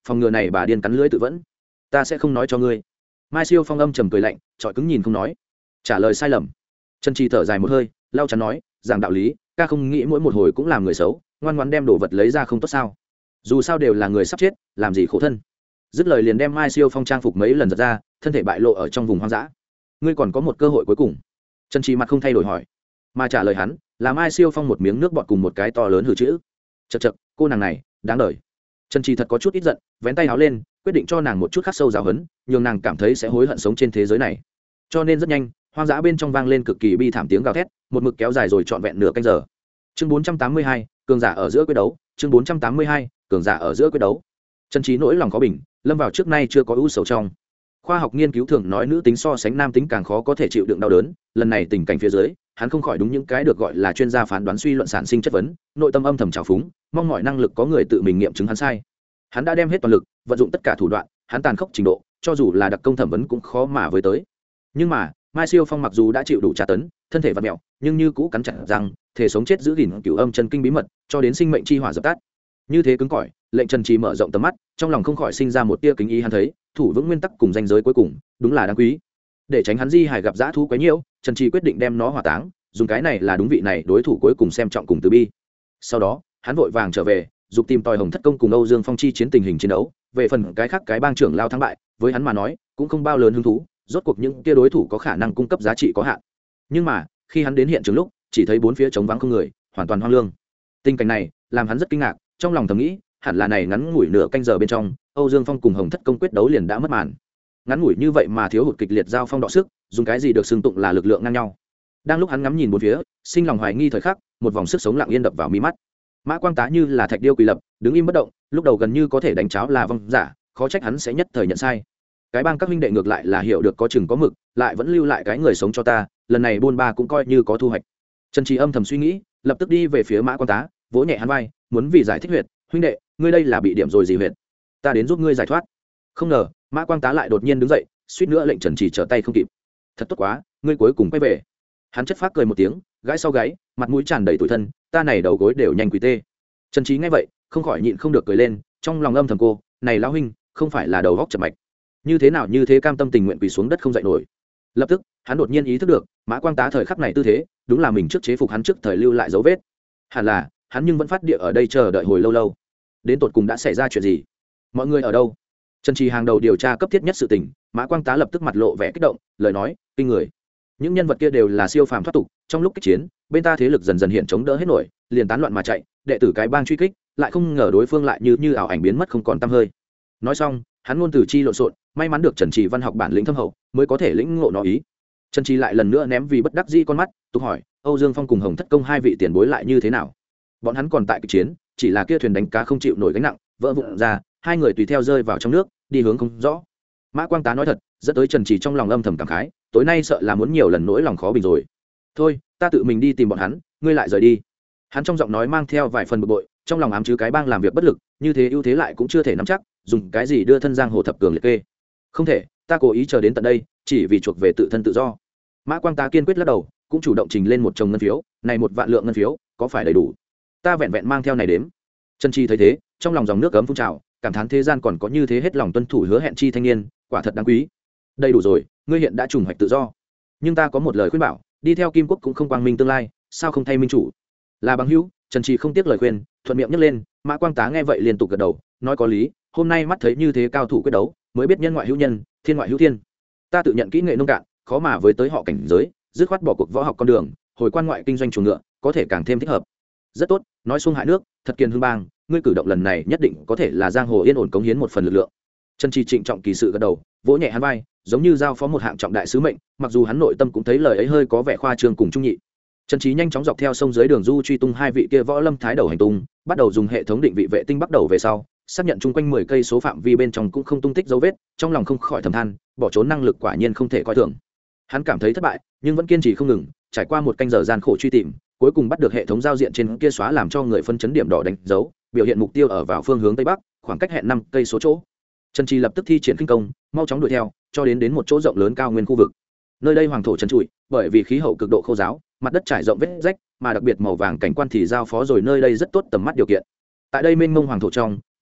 phòng ngừa này bà điên cắn lưỡi tự vẫn. Ta sẽ không nói cho ngươi. Mai Siêu Phong âm trầm cười lạnh, trọi cứng nhìn không nói. Trả lời sai lầm. Trần Trì thở dài một hơi, lau chắn nói, giảng đạo lý, ca không nghĩ mỗi một hồi cũng làm người xấu, ngoan ngoãn đem đồ vật lấy ra không tốt sao? Dù sao đều là người sắp chết, làm gì khổ thân. Dứt lời liền đem Mai Siêu Phong trang phục mấy lần giật ra, thân thể bại lộ ở trong vùng hoang dã. Ngươi còn có một cơ hội cuối cùng. Trần Trì mặt không thay đổi hỏi, mà trả lời hắn là Mai Siêu Phong một miếng nước bọt cùng một cái to lớn hừ chữ. Chậc chậc, cô nàng này đáng đời. Trần Trì thật có chút ít giận, vén tay áo lên, quyết định cho nàng một chút khắc sâu giáo huấn, nhường nàng cảm thấy sẽ hối hận sống trên thế giới này. Cho nên rất nhanh, hoang dã bên trong vang lên cực kỳ bi thảm tiếng gào thét, một mực kéo dài rồi trọn vẹn nửa canh giờ. Chương 482, cường giả ở giữa quyết đấu. Chương 482, cường giả ở giữa quyết đấu. Trần Trí nỗi lòng khó bình, lâm vào trước nay chưa có ưu sầu trong. Khoa học nghiên cứu thường nói nữ tính so sánh nam tính càng khó có thể chịu đựng đau đớn, lần này tình cảnh phía dưới, hắn không khỏi đúng những cái được gọi là chuyên gia phán đoán suy luận sản sinh chất vấn, nội tâm âm thầm trào phúng, mong mọi năng lực có người tự mình nghiệm chứng hắn sai. Hắn đã đem hết toàn lực, vận dụng tất cả thủ đoạn, hắn tàn khốc trình độ, cho dù là đặc công thẩm vấn cũng khó mà với tới. Nhưng mà, Mai Siêu Phong mặc dù đã chịu đủ tra tấn, thân thể vặn mẹo, nhưng như cũ cắn chặt răng, thể sống chết giữ gìn cửu âm chân kinh bí mật, cho đến sinh mệnh chi hỏa dập tắt. Như thế cứng cỏi, lệnh Trần Trì mở rộng tầm mắt, trong lòng không khỏi sinh ra một tia kính ý, hắn thấy, thủ vững nguyên tắc cùng danh giới cuối cùng, đúng là đáng quý. Để tránh hắn di hài gặp dã thú quấy nhiễu, Trần Trì quyết định đem nó hỏa táng, dùng cái này là đúng vị này đối thủ cuối cùng xem trọng cùng từ bi. Sau đó, hắn vội vàng trở về, dục tìm tòi Hồng Thất Công cùng Âu Dương Phong chi chiến tình hình chiến đấu, về phần cái khác cái bang trưởng lao thắng bại, với hắn mà nói, cũng không bao lớn hứng thú, rốt cuộc những kia đối thủ có khả năng cung cấp giá trị có hạn. Nhưng mà, khi hắn đến hiện trường lúc, chỉ thấy bốn phía trống vắng không người, hoàn toàn hoang lương. Tình cảnh này làm hắn rất kinh ngạc, trong lòng thầm nghĩ, hẳn là này ngắn ngủi nửa canh giờ bên trong, Âu Dương Phong cùng Hồng Thất Công quyết đấu liền đã mất màn. Ngắn ngủi như vậy mà thiếu hụt kịch liệt giao phong đọ sức, dùng cái gì được xưng tụng là lực lượng ngang nhau. Đang lúc hắn ngắm nhìn bốn phía, sinh lòng hoài nghi thời khắc, một vòng sức sống lặng yên đập vào mi mắt. Mã Quang Tá như là thạch điêu quỳ lập, đứng im bất động, lúc đầu gần như có thể đánh cháo là vong giả, khó trách hắn sẽ nhất thời nhận sai. Cái bang các huynh đệ ngược lại là hiểu được có chừng có mực, lại vẫn lưu lại cái người sống cho ta, lần này buôn ba cũng coi như có thu hoạch. Trần Trì âm thầm suy nghĩ, lập tức đi về phía Mã Quang Tá, vỗ nhẹ hắn vai, muốn vì giải thích huyệt, huynh đệ, ngươi đây là bị điểm rồi gì huyệt? Ta đến giúp ngươi giải thoát. Không ngờ, Mã Quang Tá lại đột nhiên đứng dậy, suýt nữa lệnh Trần Trì trở tay không kịp. Thật tốt quá, ngươi cuối cùng quay về. Hắn chất phác cười một tiếng, gãi sau gáy, mặt mũi tràn đầy tủi thân, ta này đầu gối đều nhanh quỳ tê. Trần Trí nghe vậy, không khỏi nhịn không được cười lên, trong lòng âm thầm cô, này lão huynh, không phải là đầu góc chập mạch, như thế nào như thế cam tâm tình nguyện quỳ xuống đất không dậy nổi. Lập tức, hắn đột nhiên ý thức được, Mã Quang Tá thời khắc này tư thế, đúng là mình trước chế phục hắn trước thời lưu lại dấu vết. Hẳn là, hắn nhưng vẫn phát địa ở đây chờ đợi hồi lâu lâu. Đến tột cùng đã xảy ra chuyện gì? Mọi người ở đâu? Trần Trì hàng đầu điều tra cấp thiết nhất sự tình, Mã Quang Tá lập tức mặt lộ vẻ kích động, lời nói kinh người. Những nhân vật kia đều là siêu phàm thoát tục, trong lúc kích chiến, bên ta thế lực dần dần hiện chống đỡ hết nổi, liền tán loạn mà chạy, đệ tử cái bang truy kích, lại không ngờ đối phương lại như ảo ảnh biến mất không còn tăm hơi. Nói xong, hắn ngôn từ chi lộn xộn, may mắn được Trần Trì văn học bản lĩnh thâm hậu, mới có thể lĩnh ngộ nó ý. Trần Trì lại lần nữa ném vì bất đắc dĩ con mắt, tục hỏi, Âu Dương Phong cùng Hồng Thất Công hai vị tiền bối lại như thế nào? Bọn hắn còn tại kịch chiến, chỉ là kia thuyền đánh cá không chịu nổi gánh nặng, vỡ vụn ra, hai người tùy theo rơi vào trong nước, đi hướng không rõ. Mã Quang Tá nói thật, dẫn tới Trần Trì trong lòng âm thầm cảm khái, tối nay sợ là muốn nhiều lần nỗi lòng khó bình rồi. Thôi, ta tự mình đi tìm bọn hắn, ngươi lại rời đi. Hắn trong giọng nói mang theo vài phần bực bội, trong lòng ám chứ cái bang làm việc bất lực, như thế ưu thế lại cũng chưa thể nắm chắc, dùng cái gì đưa thân giang hồ thập cường liệt kê. Không thể, ta cố ý chờ đến tận đây, chỉ vì chuộc về tự thân tự do. Mã Quang Tá kiên quyết lắc đầu, cũng chủ động trình lên một chồng ngân phiếu, này 1 vạn lượng ngân phiếu, có phải đầy đủ? Ta vẹn vẹn mang theo này đếm. Trần Trì thấy thế, trong lòng dòng nước ấm phun trào, cảm thán thế gian còn có như thế hết lòng tuân thủ hứa hẹn chi thanh niên, quả thật đáng quý. Đầy đủ rồi, ngươi hiện đã trùng hoạch tự do, nhưng ta có một lời khuyên bảo, đi theo Kim Quốc cũng không quang minh tương lai, sao không thay minh chủ? Là bằng hữu, Trần Trì không tiếc lời khuyên, thuận miệng nhấc lên. Mã Quang Tá nghe vậy liên tục gật đầu, nói có lý, hôm nay mắt thấy như thế cao thủ quyết đấu, mới biết nhân ngoại hữu nhân, thiên ngoại hữu thiên. Ta tự nhận kỹ nghệ nông cạn, khó mà với tới họ cảnh giới, dứt khoát bỏ cuộc võ học con đường, hồi quan ngoại kinh doanh chuồng ngựa, có thể càng thêm thích hợp. Rất tốt, nói xuông hại nước, thật kiền hương bang, ngươi cử động lần này nhất định có thể là giang hồ yên ổn cống hiến một phần lực lượng. Trần Trì trịnh trọng kỳ sự gật đầu, vỗ nhẹ hắn vai, giống như giao phó một hạng trọng đại sứ mệnh, mặc dù hắn nội tâm cũng thấy lời ấy hơi có vẻ khoa trương cùng trung nhị. Trần Trí nhanh chóng dọc theo sông dưới đường du truy tung hai vị kia võ lâm thái đầu hành tung, bắt đầu dùng hệ thống định vị vệ tinh bắt đầu về sau, xác nhận chung quanh 10 cây số phạm vi bên trong cũng không tung tích dấu vết, trong lòng không khỏi thầm than, bỏ trốn năng lực quả nhiên không thể coi thường. Hắn cảm thấy thất bại, nhưng vẫn kiên trì không ngừng, trải qua một canh giờ gian khổ truy tìm, cuối cùng bắt được hệ thống giao diện trên kia xóa làm cho người phân chấn điểm đỏ đánh dấu, biểu hiện mục tiêu ở vào phương hướng tây bắc, khoảng cách hẹn 5 cây số chỗ. Trần Trì lập tức thi triển kinh công, mau chóng đuổi theo, cho đến một chỗ rộng lớn cao nguyên khu vực. Nơi đây hoàng thổ trần trụi, bởi vì khí hậu cực độ khô giáo, mặt đất trải rộng vết rách, mà đặc biệt màu vàng cảnh quan thì giao phó rồi nơi đây rất tốt tầm mắt điều kiện. Tại đây mênh mông hoàng thổ trong,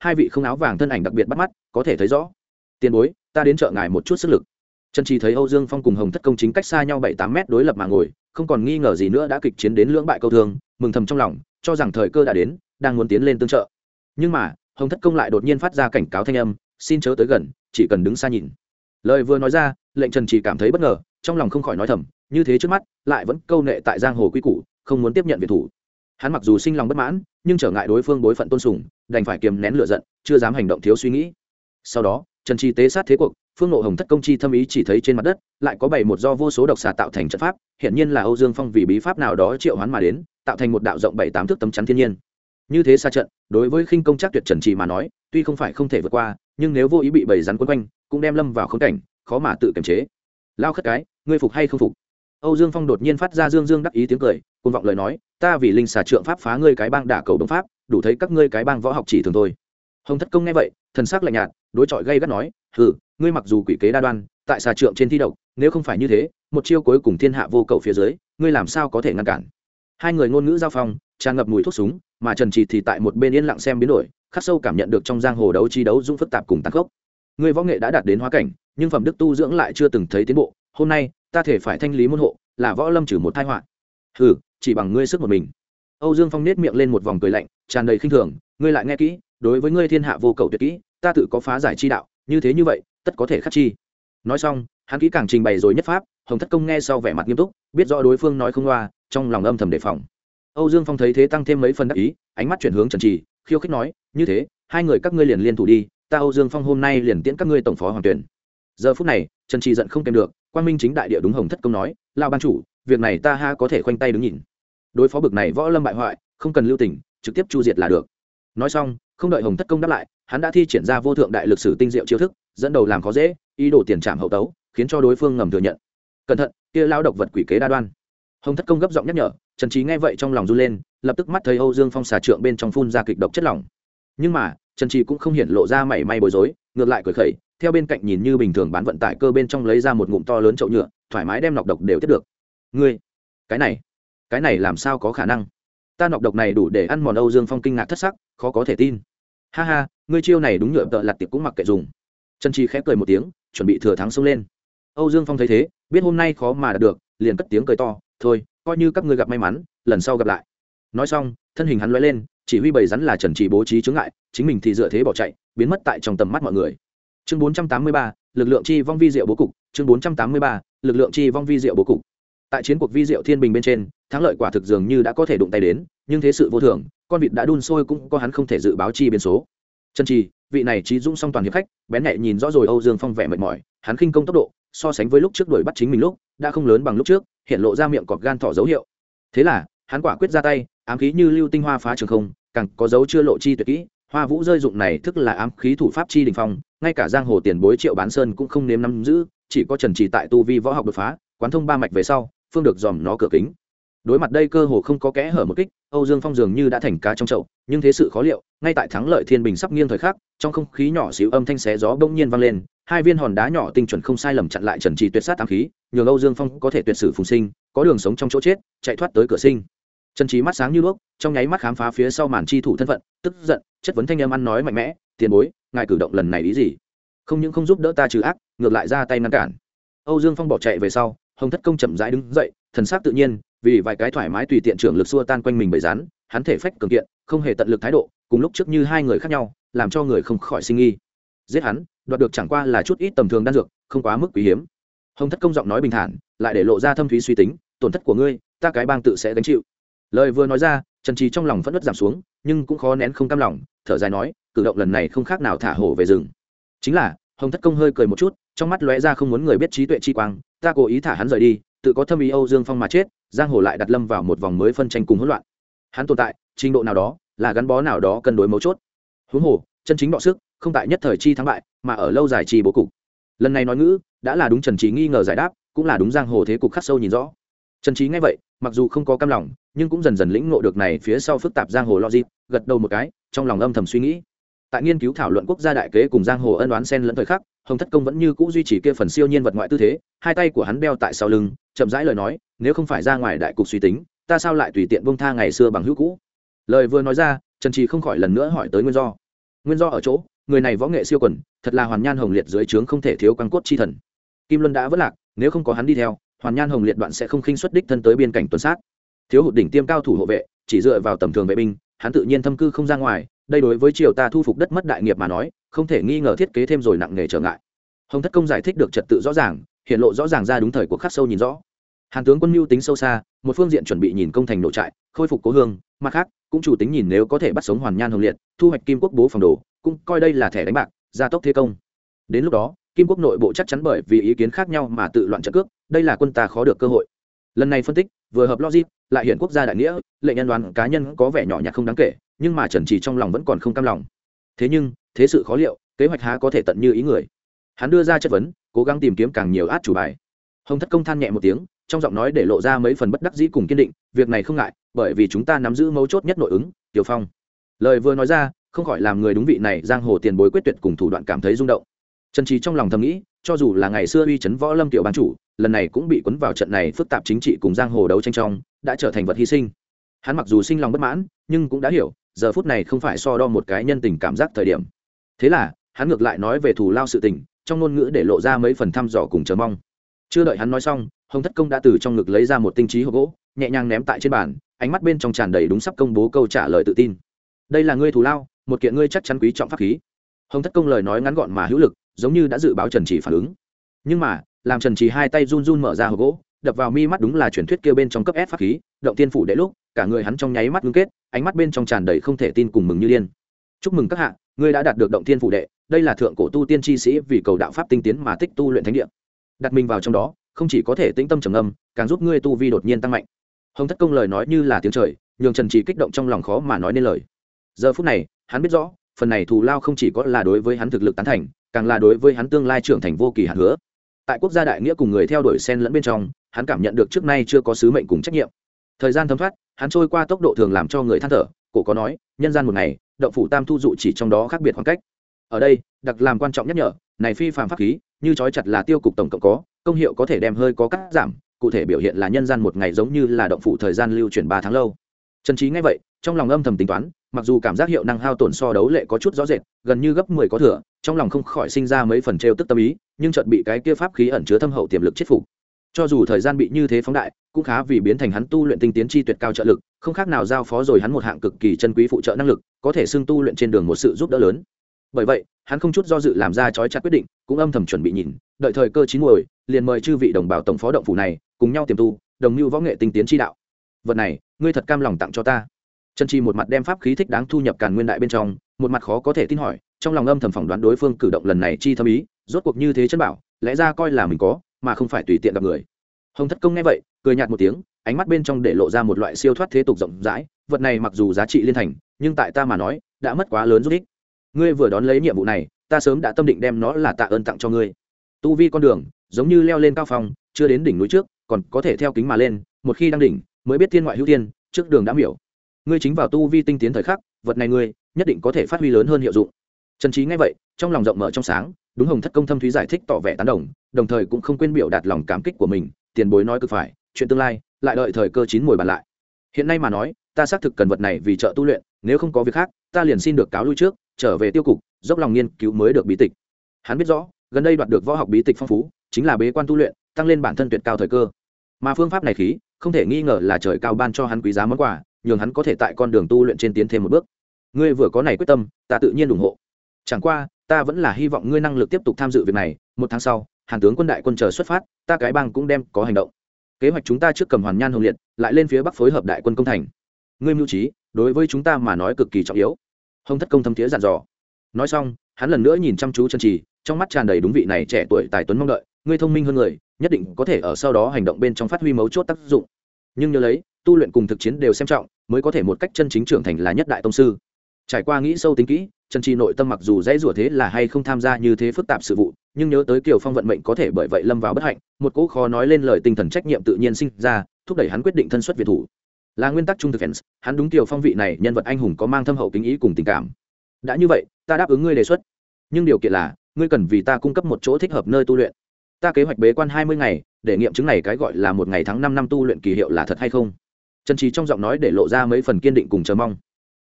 hai vị không áo vàng thân ảnh đặc biệt bắt mắt có thể thấy rõ. Tiền bối, ta đến trợ ngài một chút sức lực. Trần Trì thấy Âu Dương Phong cùng Hồng Thất Công chính cách xa nhau 7-8 mét đối lập mà ngồi, không còn nghi ngờ gì nữa đã kịch chiến đến lưỡng bại câu thương, mừng thầm trong lòng, cho rằng thời cơ đã đến, đang muốn tiến lên tương trợ. Nhưng mà, Hồng Thất Công lại đột nhiên phát ra cảnh cáo thanh âm, xin chớ tới gần, chỉ cần đứng xa nhìn. Lời vừa nói ra, lệnh Trần Trì cảm thấy bất ngờ, trong lòng không khỏi nói thầm, như thế trước mắt, lại vẫn câu nệ tại giang hồ quý củ, không muốn tiếp nhận viện thủ. Hắn mặc dù sinh lòng bất mãn, nhưng trở ngại đối phương bối phận tôn sùng, đành phải kiềm nén lửa giận, chưa dám hành động thiếu suy nghĩ. Sau đó, Trần Trì tế sát thế cuộc, phương nộ Hồng Thất Công chi thâm ý chỉ thấy trên mặt đất lại có bảy một do vô số độc xà tạo thành trận pháp, hiện nhiên là Âu Dương Phong vì bí pháp nào đó triệu hoán mà đến, tạo thành một đạo rộng 7-8 thước tấm chắn thiên nhiên. Như thế xa trận, đối với khinh công chắc tuyệt Trần Trì mà nói, tuy không phải không thể vượt qua, nhưng nếu vô ý bị bầy rắn quấn quanh, cũng đem lâm vào khốn cảnh, khó mà tự kiềm chế. Lao khất cái, ngươi phục hay không phục? Âu Dương Phong đột nhiên phát ra dương dương đắc ý tiếng cười, cuồng vọng lời nói, ta vì linh xà trượng pháp phá ngươi cái bang đả cầu đồng pháp, đủ thấy các ngươi cái bang võ học chỉ thường thôi. Hồng Thất Công nghe vậy, thần sắc lạnh nhạt, đối chọi gay gắt nói, hừ, ngươi mặc dù quỷ kế đa đoan, tại xà trượng trên thi độc, nếu không phải như thế, một chiêu cuối cùng thiên hạ vô cầu phía dưới, ngươi làm sao có thể ngăn cản? Hai người ngôn ngữ giao phong, tràn ngập mùi thuốc súng, mà Trần Trì thì tại một bên yên lặng xem biến đổi, khắc sâu cảm nhận được trong giang hồ đấu chi đấu dũng phức tạp cùng tàn khốc. Ngươi võ nghệ đã đạt đến hóa cảnh, nhưng phẩm đức tu dưỡng lại chưa từng thấy tiến bộ, hôm nay, ta thể phải thanh lý môn hộ, là võ lâm trừ một tai họa. Hừ, chỉ bằng ngươi sức một mình. Âu Dương Phong nét miệng lên một vòng cười lạnh, tràn đầy khinh thường, ngươi lại nghe kỹ, đối với ngươi thiên hạ vô cầu tuyệt kỹ, ta tự có phá giải chi đạo, như thế như vậy, tất có thể khắc chi. Nói xong, hắn kỹ càng trình bày rồi nhất pháp, Hồng Thất Công nghe sau vẻ mặt nghiêm túc, biết rõ đối phương nói không loa, trong lòng âm thầm đề phòng. Âu Dương Phong thấy thế tăng thêm mấy phần đắc ý, ánh mắt chuyển hướng Trần Trì, khiêu khích nói, như thế, hai người các ngươi liền liên thủ đi, ta Âu Dương Phong hôm nay liền tiễn các ngươi tổng phó hoàng tuyển. Giờ phút này, Trần Trì giận không kèm được, Quang Minh chính đại địa đúng Hồng Thất Công nói, lao ban chủ, việc này ta ha có thể khoanh tay đứng nhìn. Đối phó bực này võ lâm bại hoại, không cần lưu tình, trực tiếp chu diệt là được. Nói xong, không đợi Hồng Thất Công đáp lại, hắn đã thi triển ra vô thượng đại lực sử tinh diệu chiêu thức, dẫn đầu làm khó dễ, ý đồ tiền trảm hậu tấu, khiến cho đối phương ngầm thừa nhận. Cẩn thận, kia lao độc vật quỷ kế đa đoan. Hồng Thất Công gấp giọng nhắc nhở, Trần Trí nghe vậy trong lòng run lên, lập tức mắt thấy Âu Dương Phong xà trượng bên trong phun ra kịch độc chất lỏng. Nhưng mà, Trần Trí cũng không hiển lộ ra mảy may bối rối, ngược lại cười khẩy, theo bên cạnh nhìn như bình thường bán vận tải cơ bên trong lấy ra một ngụm to lớn chậu nhựa, thoải mái đem nọc độc đều tiếp được. Ngươi, cái này làm sao có khả năng? Ta nọc độc này đủ để ăn mòn. Âu Dương Phong kinh ngạc thất sắc, khó có thể tin. Ha ha, ngươi chiêu này đúng nhựa tợ lặt tiệp cũng mặc kệ dùng. Trần Trí khẽ cười một tiếng, chuẩn bị thừa thắng xông lên. Âu Dương Phong thấy thế, biết hôm nay khó mà đạt được, liền cất tiếng cười to, thôi, coi như các ngươi gặp may mắn, lần sau gặp lại. Nói xong, thân hình hắn lóe lên, chỉ huy bầy rắn là Trần Trí bố trí chướng ngại, chính mình thì dựa thế bỏ chạy, biến mất tại trong tầm mắt mọi người. Chương 483, lực lượng chi vong vi diệu bố cục. Chương 483, lực lượng chi vong vi diệu bố cục. Tại chiến cuộc vi diệu thiên bình bên trên, thắng lợi quả thực dường như đã có thể đụng tay đến, nhưng thế sự vô thường, con vịt đã đun sôi cũng có hắn không thể dự báo chi biến số. Trần Trì, vị này trí dũng song toàn hiệp khách, bén nhạy nhìn rõ rồi Âu Dương Phong vẻ mệt mỏi, hắn khinh công tốc độ, so sánh với lúc trước đuổi bắt chính mình lúc, đã không lớn bằng lúc trước, hiện lộ ra miệng cọp gan thỏ dấu hiệu. Thế là, hắn quả quyết ra tay, ám khí như lưu tinh hoa phá trường không, càng có dấu chưa lộ chi tuyệt kỹ, Hoa Vũ rơi dụng này thức là ám khí thủ pháp chi đỉnh phong, ngay cả giang hồ tiền bối Triệu Bán Sơn cũng không nếm nắm giữ, chỉ có Trần Trì tại tu vi võ học đột phá, quán thông ba mạch về sau, phương được dòm nó cửa kính. Đối mặt đây cơ hồ không có kẽ hở một kích, Âu Dương Phong dường như đã thành cá trong chậu, nhưng thế sự khó liệu, ngay tại thắng lợi thiên bình sắp nghiêng thời khắc, trong không khí nhỏ xíu âm thanh xé gió bỗng nhiên vang lên, hai viên hòn đá nhỏ tinh chuẩn không sai lầm chặn lại Trần Trì tuyệt sát ám khí, nhường Âu Dương Phong có thể tuyệt sử phùng sinh, có đường sống trong chỗ chết, chạy thoát tới cửa sinh. Trần Trì mắt sáng như đuốc, trong nháy mắt khám phá phía sau màn chi thủ thân phận, tức giận, chất vấn thanh âm ăn nói mạnh mẽ, tiền bối, ngài cử động lần này ý gì? Không những không giúp đỡ ta trừ ác, ngược lại ra tay ngăn cản. Âu Dương Phong bỏ chạy về sau, Hồng Thất Công chậm rãi đứng dậy, thần sắc tự nhiên, vì vài cái thoải mái tùy tiện trưởng lực xua tan quanh mình bầy rắn, hắn thể phách cường kiện, không hề tận lực thái độ, cùng lúc trước như hai người khác nhau, làm cho người không khỏi sinh nghi. Giết hắn, đoạt được chẳng qua là chút ít tầm thường đan dược, không quá mức quý hiếm. Hồng Thất Công giọng nói bình thản, lại để lộ ra thâm thúy suy tính, tổn thất của ngươi, ta cái bang tự sẽ gánh chịu. Lời vừa nói ra, Trần Trì trong lòng phẫn nộ giảm xuống, nhưng cũng khó nén không cam lòng, thở dài nói, cử động lần này không khác nào thả hổ về rừng. Chính là, Hồng Thất Công hơi cười một chút, trong mắt lóe ra không muốn người biết trí tuệ chi quang, ta cố ý thả hắn rời đi, tự có thâm ý Âu Dương Phong mà chết, giang hồ lại đặt lâm vào một vòng mới phân tranh cùng hỗn loạn. Hắn tồn tại, trình độ nào đó, là gắn bó nào đó cân đối mấu chốt. Huống hồ, chân chính đọ sức, không tại nhất thời chi thắng bại, mà ở lâu dài chi bố cục. Lần này nói ngữ, đã là đúng Trần Trí nghi ngờ giải đáp, cũng là đúng giang hồ thế cục khắc sâu nhìn rõ. Trần Trí nghe vậy, mặc dù không có cam lòng, nhưng cũng dần dần lĩnh ngộ được này phía sau phức tạp giang hồ logic, gật đầu một cái, trong lòng âm thầm suy nghĩ. Tại nghiên cứu thảo luận quốc gia đại kế cùng giang hồ ân oán xen lẫn thời khắc, Hồng Thất Công vẫn như cũ duy trì kia phần siêu nhiên vật ngoại tư thế, hai tay của hắn đeo tại sau lưng, chậm rãi lời nói, nếu không phải ra ngoài đại cục suy tính, ta sao lại tùy tiện buông tha ngày xưa bằng hữu cũ. Lời vừa nói ra, Trần Trì không khỏi lần nữa hỏi tới nguyên do. nguyên do ở chỗ người này võ nghệ siêu quần, thật là Hoàn Nhan Hồng Liệt dưới trướng không thể thiếu căn cốt chi thần. Kim Luân đã vất lạc, nếu không có hắn đi theo, Hoàn Nhan Hồng Liệt đoạn sẽ không khinh xuất đích thân tới biên cảnh tuần sát. Thiếu hụt đỉnh tiêm cao thủ hộ vệ, chỉ dựa vào tầm thường vệ binh, hắn tự nhiên thâm cư không ra ngoài, đây đối với triều ta thu phục đất mất đại nghiệp mà nói, không thể nghi ngờ thiết kế thêm rồi nặng nề trở ngại. Hồng Thất Công giải thích được trật tự rõ ràng, hiện lộ rõ ràng ra đúng thời cuộc khắc sâu nhìn rõ. Hàn tướng quân mưu tính sâu xa, một phương diện chuẩn bị nhìn công thành nổ trại, khôi phục cố hương, mặt khác cũng chủ tính nhìn nếu có thể bắt sống Hoàn Nhan Hồng Liệt, thu hoạch Kim Quốc bố phòng đồ, cũng coi đây là thẻ đánh bạc, gia tốc thế công. Đến lúc đó, Kim Quốc nội bộ chắc chắn bởi vì ý kiến khác nhau mà tự loạn trận cước, đây là quân ta khó được cơ hội. Lần này phân tích, vừa hợp logic, lại hiện quốc gia đại nghĩa, lệnh nhân đoán cá nhân có vẻ nhỏ nhặt không đáng kể, nhưng mà Trần Trì trong lòng vẫn còn không cam lòng. Thế nhưng, thế sự khó liệu, kế hoạch há có thể tận như ý người. Hắn đưa ra chất vấn, cố gắng tìm kiếm càng nhiều át chủ bài. Hồng Thất Công than nhẹ một tiếng, trong giọng nói để lộ ra mấy phần bất đắc dĩ cùng kiên định, việc này không ngại, bởi vì chúng ta nắm giữ mấu chốt nhất nội ứng, Tiểu Phong. Lời vừa nói ra, không khỏi làm người đúng vị này giang hồ tiền bối quyết tuyệt cùng thủ đoạn cảm thấy rung động. Trần Trì trong lòng thầm nghĩ, cho dù là ngày xưa uy chấn võ lâm tiểu ban chủ, lần này cũng bị cuốn vào trận này phức tạp chính trị cùng giang hồ đấu tranh trong, đã trở thành vật hy sinh. Hắn mặc dù sinh lòng bất mãn, nhưng cũng đã hiểu, giờ phút này không phải so đo một cái nhân tình cảm giác thời điểm. Thế là, hắn ngược lại nói về thù lao sự tình, trong ngôn ngữ để lộ ra mấy phần thăm dò cùng chờ mong. Chưa đợi hắn nói xong, Hồng Thất Công đã từ trong ngực lấy ra một tinh trí hộp gỗ, nhẹ nhàng ném tại trên bàn, ánh mắt bên trong tràn đầy đúng sắp công bố câu trả lời tự tin. Đây là ngươi thù lao, một kiện ngươi chắc chắn quý trọng pháp khí. Hồng Thất Công lời nói ngắn gọn mà hữu lực, giống như đã dự báo Trần Trì phản ứng. Nhưng mà, làm Trần Trì hai tay run run mở ra hộp gỗ, đập vào mi mắt đúng là truyền thuyết kia bên trong cấp S pháp khí, Động Thiên phủ đệ lúc, cả người hắn trong nháy mắt ngưng kết, ánh mắt bên trong tràn đầy không thể tin cùng mừng như điên. Chúc mừng các hạ, ngươi đã đạt được Động Thiên phủ đệ, đây là thượng cổ tu tiên chi sĩ vì cầu đạo pháp tinh tiến mà tích tu luyện thánh địa. Đặt mình vào trong đó, không chỉ có thể tĩnh tâm trầm âm, càng giúp ngươi tu vi đột nhiên tăng mạnh. Hồng Thất Công lời nói như là tiếng trời, nhường Trần Trì kích động trong lòng khó mà nói nên lời. Giờ phút này, hắn biết rõ, phần này thù lao không chỉ có là đối với hắn thực lực tán thành, càng là đối với hắn tương lai trưởng thành vô kỳ hạn hứa. Tại quốc gia đại nghĩa cùng người theo đuổi xen lẫn bên trong, hắn cảm nhận được trước nay chưa có sứ mệnh cùng trách nhiệm. Thời gian thấm thoát, hắn trôi qua tốc độ thường làm cho người than thở, cổ có nói, nhân gian một ngày, động phủ tam thu dụ chỉ trong đó khác biệt khoảng cách. Ở đây, đặc làm quan trọng nhắc nhở, này phi phàm pháp khí, như trói chặt là tiêu cục tổng cộng có, công hiệu có thể đem hơi có cắt giảm, cụ thể biểu hiện là nhân gian một ngày giống như là động phủ thời gian lưu chuyển 3 tháng lâu. Trần Trí nghe vậy, trong lòng âm thầm tính toán, mặc dù cảm giác hiệu năng hao tổn so đấu lệ có chút rõ rệt, gần như gấp 10 có thừa, trong lòng không khỏi sinh ra mấy phần trêu tức tâm ý, nhưng chợt bị cái kia pháp khí ẩn chứa thâm hậu tiềm lực chết phục. Cho dù thời gian bị như thế phóng đại, cũng khá vì biến thành hắn tu luyện tinh tiến chi tuyệt cao trợ lực, không khác nào giao phó rồi hắn một hạng cực kỳ chân quý phụ trợ năng lực, có thể xưng tu luyện trên đường một sự giúp đỡ lớn. Bởi vậy, hắn không chút do dự làm ra chói chặt quyết định, cũng âm thầm chuẩn bị nhìn, đợi thời cơ chín muồi, liền mời chư vị đồng bào tổng phó động phủ này, cùng nhau tiềm tu, đồng lưu võ nghệ tinh tiến chi đạo. Vật này, ngươi thật cam lòng tặng cho ta? Trần Chi một mặt đem pháp khí thích đáng thu nhập Càn Nguyên đại bên trong, một mặt khó có thể tin hỏi, trong lòng âm thầm phỏng đoán đối phương cử động lần này chi thâm ý, rốt cuộc như thế chân bảo, lẽ ra coi là mình có, mà không phải tùy tiện gặp người. Hồng Thất Công nghe vậy, cười nhạt một tiếng, ánh mắt bên trong để lộ ra một loại siêu thoát thế tục rộng rãi, vật này mặc dù giá trị liên thành, nhưng tại ta mà nói, đã mất quá lớn giúp ích. Ngươi vừa đón lấy nhiệm vụ này, ta sớm đã tâm định đem nó là tạ ơn tặng cho ngươi. Tu vi con đường, giống như leo lên cao phong, chưa đến đỉnh núi trước, còn có thể theo kính mà lên, một khi đang đỉnh, mới biết thiên ngoại hữu thiên, trước đường đã hiểu. Ngươi chính vào tu vi tinh tiến thời khắc, vật này ngươi nhất định có thể phát huy lớn hơn hiệu dụng. Trần Trí nghe vậy, trong lòng rộng mở trong sáng, đúng Hồng Thất Công thâm thúy giải thích tỏ vẻ tán đồng, đồng thời cũng không quên biểu đạt lòng cảm kích của mình, tiền bối nói cực phải, chuyện tương lai, lại đợi thời cơ chín mùi bàn lại. Hiện nay mà nói, ta xác thực cần vật này vì trợ tu luyện, nếu không có việc khác, ta liền xin được cáo lui trước, trở về tiêu cục, dốc lòng nghiên cứu mới được bí tịch. Hắn biết rõ, gần đây đoạt được võ học bí tịch phong phú, chính là bế quan tu luyện, tăng lên bản thân tuyệt cao thời cơ. Mà phương pháp này khí, không thể nghi ngờ là trời cao ban cho hắn quý giá món quà, nhường hắn có thể tại con đường tu luyện trên tiến thêm một bước. Ngươi vừa có này quyết tâm, ta tự nhiên ủng hộ. Chẳng qua, ta vẫn là hy vọng ngươi năng lực tiếp tục tham dự việc này, 1 tháng sau, Hàn tướng quân đại quân chờ xuất phát, ta cái bang cũng đem có hành động. Kế hoạch chúng ta trước cầm Hoàn Nhan Hồng Liệt, lại lên phía bắc phối hợp đại quân công thành. Ngươi mưu trí, đối với chúng ta mà nói cực kỳ trọng yếu. Hồng Thất Công thâm thiế dặn dò. Nói xong, hắn lần nữa nhìn chăm chú Trần Trì, trong mắt tràn đầy đúng vị này trẻ tuổi tài tuấn mong đợi, ngươi thông minh hơn người, nhất định có thể ở sau đó hành động bên trong phát huy mấu chốt tác dụng. Nhưng nhớ lấy, tu luyện cùng thực chiến đều xem trọng, mới có thể một cách chân chính trưởng thành là nhất đại tông sư. Trải qua nghĩ sâu tính kỹ, Trần Trì nội tâm mặc dù dễ rủa thế là hay không tham gia như thế phức tạp sự vụ, nhưng nhớ tới Kiều Phong vận mệnh có thể bởi vậy lâm vào bất hạnh, một cỗ khó nói lên lời tinh thần trách nhiệm tự nhiên sinh ra, thúc đẩy hắn quyết định thân xuất việt thủ. Là nguyên tắc trung thực fans, hắn đúng Kiều Phong vị này nhân vật anh hùng có mang thâm hậu kính ý cùng tình cảm. Đã như vậy, ta đáp ứng ngươi đề xuất, nhưng điều kiện là, ngươi cần vì ta cung cấp một chỗ thích hợp nơi tu luyện. Ta kế hoạch bế quan 20 ngày, để nghiệm chứng này cái gọi là 1 ngày tháng 5 năm tu luyện kỳ hiệu là thật hay không. Trần Trì trong giọng nói để lộ ra mấy phần kiên định cùng chờ mong.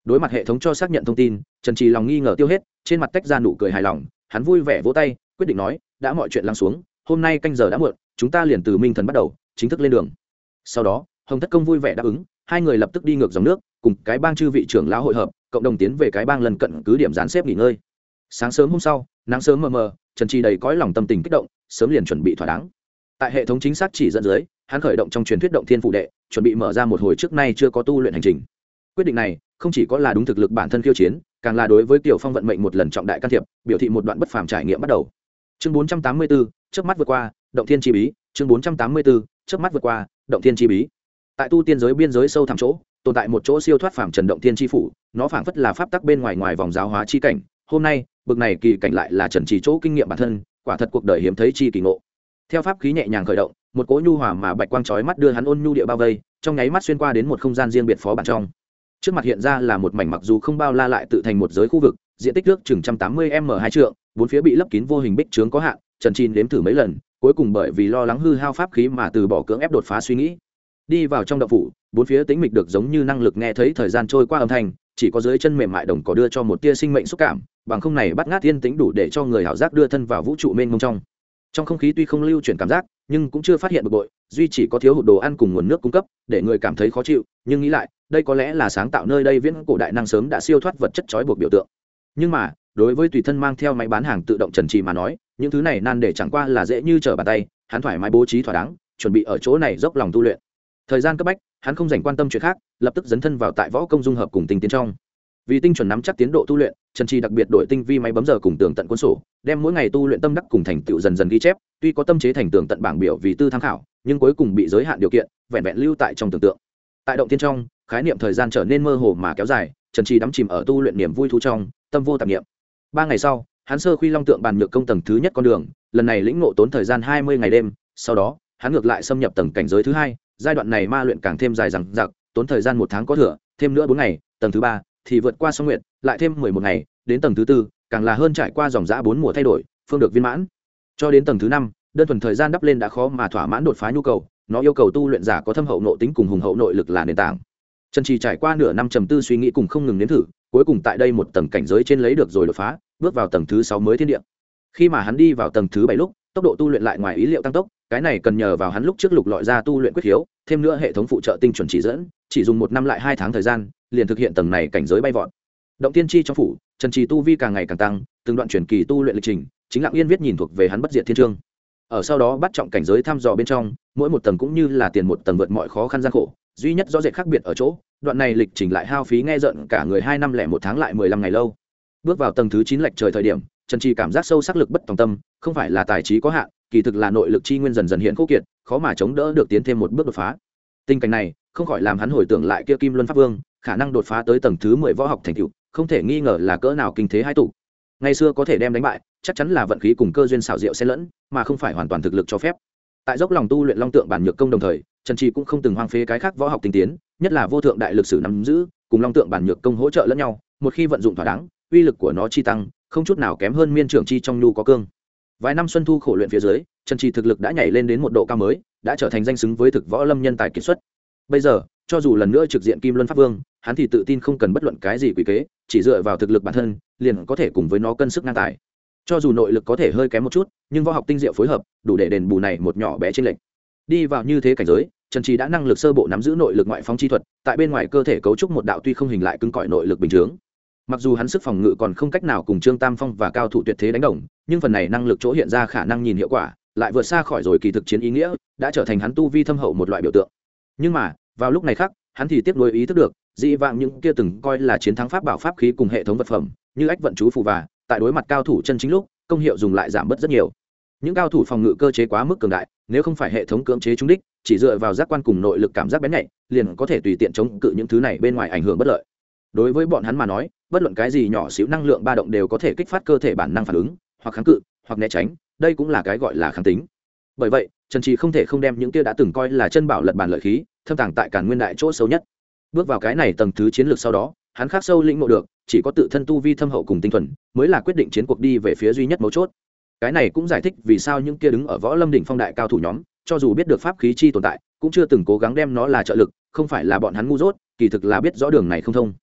Đối mặt hệ thống cho xác nhận thông tin, Trần Trì lòng nghi ngờ tiêu hết, trên mặt tách ra nụ cười hài lòng, hắn vui vẻ vỗ tay, quyết định nói, đã mọi chuyện lắng xuống, hôm nay canh giờ đã muộn, chúng ta liền từ minh thần bắt đầu, chính thức lên đường. Sau đó, Hồng Thất Công vui vẻ đáp ứng, hai người lập tức đi ngược dòng nước, cùng cái bang chư vị trưởng lão hội hợp, cộng đồng tiến về cái bang lần cận cứ điểm dàn xếp nghỉ ngơi. Sáng sớm hôm sau, nắng sớm mờ mờ, Trần Trì đầy cõi lòng tâm tình kích động, sớm liền chuẩn bị thỏa đáng. Tại hệ thống chính xác chỉ dẫn dưới, hắn khởi động trong truyền thuyết động thiên phụ đệ, chuẩn bị mở ra một hồi trước nay chưa có tu luyện hành trình. Quyết định này không chỉ có là đúng thực lực bản thân khiêu chiến, càng là đối với Tiểu Phong vận mệnh một lần trọng đại can thiệp, biểu thị một đoạn bất phàm trải nghiệm bắt đầu. Chương 484, chớp mắt vượt qua, động thiên chi bí. Chương 484, chớp mắt vượt qua, động thiên chi bí. Tại tu tiên giới biên giới sâu thẳm chỗ, tồn tại một chỗ siêu thoát phàm trần động thiên chi phủ, nó phảng phất là pháp tắc bên ngoài ngoài vòng giáo hóa chi cảnh. Hôm nay, bực này kỳ cảnh lại là Trần Trì chỗ kinh nghiệm bản thân, quả thật cuộc đời hiếm thấy chi kỳ ngộ. Theo pháp khí nhẹ nhàng khởi động, một cỗ nhu hòa mà bạch quang chói mắt đưa hắn ôn nhu địa bao vây, trong nháy mắt xuyên qua đến một không gian riêng biệt phó bản trong. Trước mặt hiện ra là một mảnh mặc dù không bao la lại tự thành một giới khu vực, diện tích nước chừng 180m2 trượng, bốn phía bị lấp kín vô hình bích trướng có hạn, Trần Trì đếm thử mấy lần, cuối cùng bởi vì lo lắng hư hao pháp khí mà từ bỏ cưỡng ép đột phá suy nghĩ. Đi vào trong động phủ, bốn phía tĩnh mịch được giống như năng lực nghe thấy thời gian trôi qua âm thanh, chỉ có dưới chân mềm mại đồng cỏ đưa cho một tia sinh mệnh xúc cảm, bằng không này bắt ngát thiên tĩnh đủ để cho người hảo giác đưa thân vào vũ trụ mênh mông trong. Trong không khí tuy không lưu chuyển cảm giác, nhưng cũng chưa phát hiện bực bội, duy chỉ có thiếu hụt đồ ăn cùng nguồn nước cung cấp, để người cảm thấy khó chịu, nhưng nghĩ lại, đây có lẽ là sáng tạo nơi đây viễn cổ đại năng sớm đã siêu thoát vật chất trói buộc biểu tượng. Nhưng mà, đối với tùy thân mang theo máy bán hàng tự động Trần Trì mà nói, những thứ này nan để chẳng qua là dễ như trở bàn tay, hắn thoải mái bố trí thỏa đáng, chuẩn bị ở chỗ này dốc lòng tu luyện. Thời gian cấp bách, hắn không dành quan tâm chuyện khác, lập tức dấn thân vào tại võ công dung hợp cùng tinh tiến trong. Vì tinh chuẩn nắm chắc tiến độ tu luyện, Trần Trì đặc biệt đổi tinh vi máy bấm giờ cùng tường tận cuốn sổ, đem mỗi ngày tu luyện tâm đắc cùng thành tựu dần dần ghi chép, tuy có tâm chế thành tường tận bảng biểu vì tư tham khảo, nhưng cuối cùng bị giới hạn điều kiện, vẹn vẹn lưu tại trong tưởng tượng. Tại động thiên trong, khái niệm thời gian trở nên mơ hồ mà kéo dài, Trần Trì đắm chìm ở tu luyện niềm vui thú trong, tâm vô tạp niệm. 3 ngày sau, hắn sơ khuy long tượng bàn nhược công tầng thứ nhất con đường, lần này lĩnh ngộ tốn thời gian 20 ngày đêm, sau đó, hắn ngược lại xâm nhập tầng cảnh giới thứ hai, giai đoạn này ma luyện càng thêm dài dằng dặc, tốn thời gian 1 tháng có thừa, thêm nữa 4 ngày, tầng thứ 3 thì vượt qua song nguyện, lại thêm 11 ngày, đến tầng thứ 4, càng là hơn trải qua dòng dã 4 mùa thay đổi, phương được viên mãn. Cho đến tầng thứ 5, đơn thuần thời gian đắp lên đã khó mà thỏa mãn đột phá nhu cầu, nó yêu cầu tu luyện giả có thâm hậu nội tính cùng hùng hậu nội lực là nền tảng. Trần Trì trải qua nửa năm trầm tư suy nghĩ cùng không ngừng nếm thử, cuối cùng tại đây một tầng cảnh giới trên lấy được rồi đột phá, bước vào tầng thứ 6 mới thiên địa. Khi mà hắn đi vào tầng thứ 7 lúc, tốc độ tu luyện lại ngoài ý liệu tăng tốc, cái này cần nhờ vào hắn lúc trước lục lọi ra tu luyện quyết khiếu, thêm nữa hệ thống phụ trợ tinh chuẩn chỉ dẫn, chỉ dùng 1 năm lại 2 tháng thời gian, liền thực hiện tầng này cảnh giới bay vọt. Động tiên chi trong phủ, Trần Trì tu vi càng ngày càng tăng, từng đoạn truyền kỳ tu luyện lịch trình, chính Lặng Yên viết nhìn thuộc về hắn bất diệt thiên chương. Ở sau đó bắt trọng cảnh giới thăm dò bên trong, mỗi một tầng cũng như là tiền một tầng vượt mọi khó khăn gian khổ, duy nhất rõ rệt khác biệt ở chỗ, đoạn này lịch trình lại hao phí nghe giận cả người 2 năm lẻ 1 tháng lại 15 ngày lâu. Bước vào tầng thứ 9 lệch trời thời điểm, Trần Trì cảm giác sâu sắc lực bất tòng tâm, không phải là tài trí có hạn, kỳ thực là nội lực chi nguyên dần dần hiện khô kiệt, khó mà chống đỡ được tiến thêm một bước đột phá. Tình cảnh này không khỏi làm hắn hồi tưởng lại kia Kim Luân Pháp Vương, khả năng đột phá tới tầng thứ 10 võ học thành tựu, không thể nghi ngờ là cỡ nào kinh thế hai tụ. Ngày xưa có thể đem đánh bại, chắc chắn là vận khí cùng cơ duyên xảo diệu xen lẫn, mà không phải hoàn toàn thực lực cho phép. Tại dốc lòng tu luyện long tượng bản nhược công đồng thời, Trần Trì cũng không từng hoang phế cái khác võ học tinh tiến, nhất là vô thượng đại lực sử nắm giữ, cùng long tượng bản nhược công hỗ trợ lẫn nhau, một khi vận dụng thỏa đáng, uy lực của nó chi tăng, không chút nào kém hơn miên trưởng chi trong nhu có cương. Vài năm xuân thu khổ luyện phía dưới, Trần Trì thực lực đã nhảy lên đến một độ cao mới, đã trở thành danh xứng với thực võ lâm nhân tài kiệt xuất. Bây giờ, cho dù lần nữa trực diện Kim Luân Pháp Vương, hắn thì tự tin không cần bất luận cái gì quỷ kế, chỉ dựa vào thực lực bản thân, liền có thể cùng với nó cân sức ngang tài. Cho dù nội lực có thể hơi kém một chút, nhưng võ học tinh diệu phối hợp, đủ để đền bù này một nhỏ bé chênh lệch. Đi vào như thế cảnh giới, Trần Trì đã năng lực sơ bộ nắm giữ nội lực ngoại phóng chi thuật, tại bên ngoài cơ thể cấu trúc một đạo tuy không hình lại cứng cỏi nội lực bình thường. Mặc dù hắn sức phòng ngự còn không cách nào cùng Trương Tam Phong và cao thủ tuyệt thế đánh đồng, nhưng phần này năng lực chỗ hiện ra khả năng nhìn hiệu quả, lại vượt xa khỏi rồi kỳ thực chiến ý nghĩa, đã trở thành hắn tu vi thâm hậu một loại biểu tượng. Nhưng mà, vào lúc này khác, hắn thì tiếp nối ý thức được, dị vãng những kia từng coi là chiến thắng pháp bảo pháp khí cùng hệ thống vật phẩm, như ách vận chú phù và, tại đối mặt cao thủ chân chính lúc, công hiệu dùng lại giảm bớt rất nhiều. Những cao thủ phòng ngự cơ chế quá mức cường đại, nếu không phải hệ thống cưỡng chế trúng đích, chỉ dựa vào giác quan cùng nội lực cảm giác bén nhạy, liền có thể tùy tiện chống cự những thứ này bên ngoài ảnh hưởng bất lợi. Đối với bọn hắn mà nói, bất luận cái gì nhỏ xíu năng lượng ba động đều có thể kích phát cơ thể bản năng phản ứng, hoặc kháng cự, hoặc né tránh, đây cũng là cái gọi là kháng tính. Bởi vậy, Trần Trì không thể không đem những kia đã từng coi là chân bảo lật bàn lợi khí, thâm tàng tại Càn Nguyên đại chỗ xấu nhất. Bước vào cái này tầng thứ chiến lược sau đó, hắn khắc sâu lĩnh ngộ được, chỉ có tự thân tu vi thâm hậu cùng tinh thuần, mới là quyết định chiến cuộc đi về phía duy nhất mấu chốt. Cái này cũng giải thích vì sao những kia đứng ở võ lâm đỉnh phong đại cao thủ nhóm, cho dù biết được pháp khí chi tồn tại, cũng chưa từng cố gắng đem nó là trợ lực, không phải là bọn hắn ngu dốt, kỳ thực là biết rõ đường này không thông.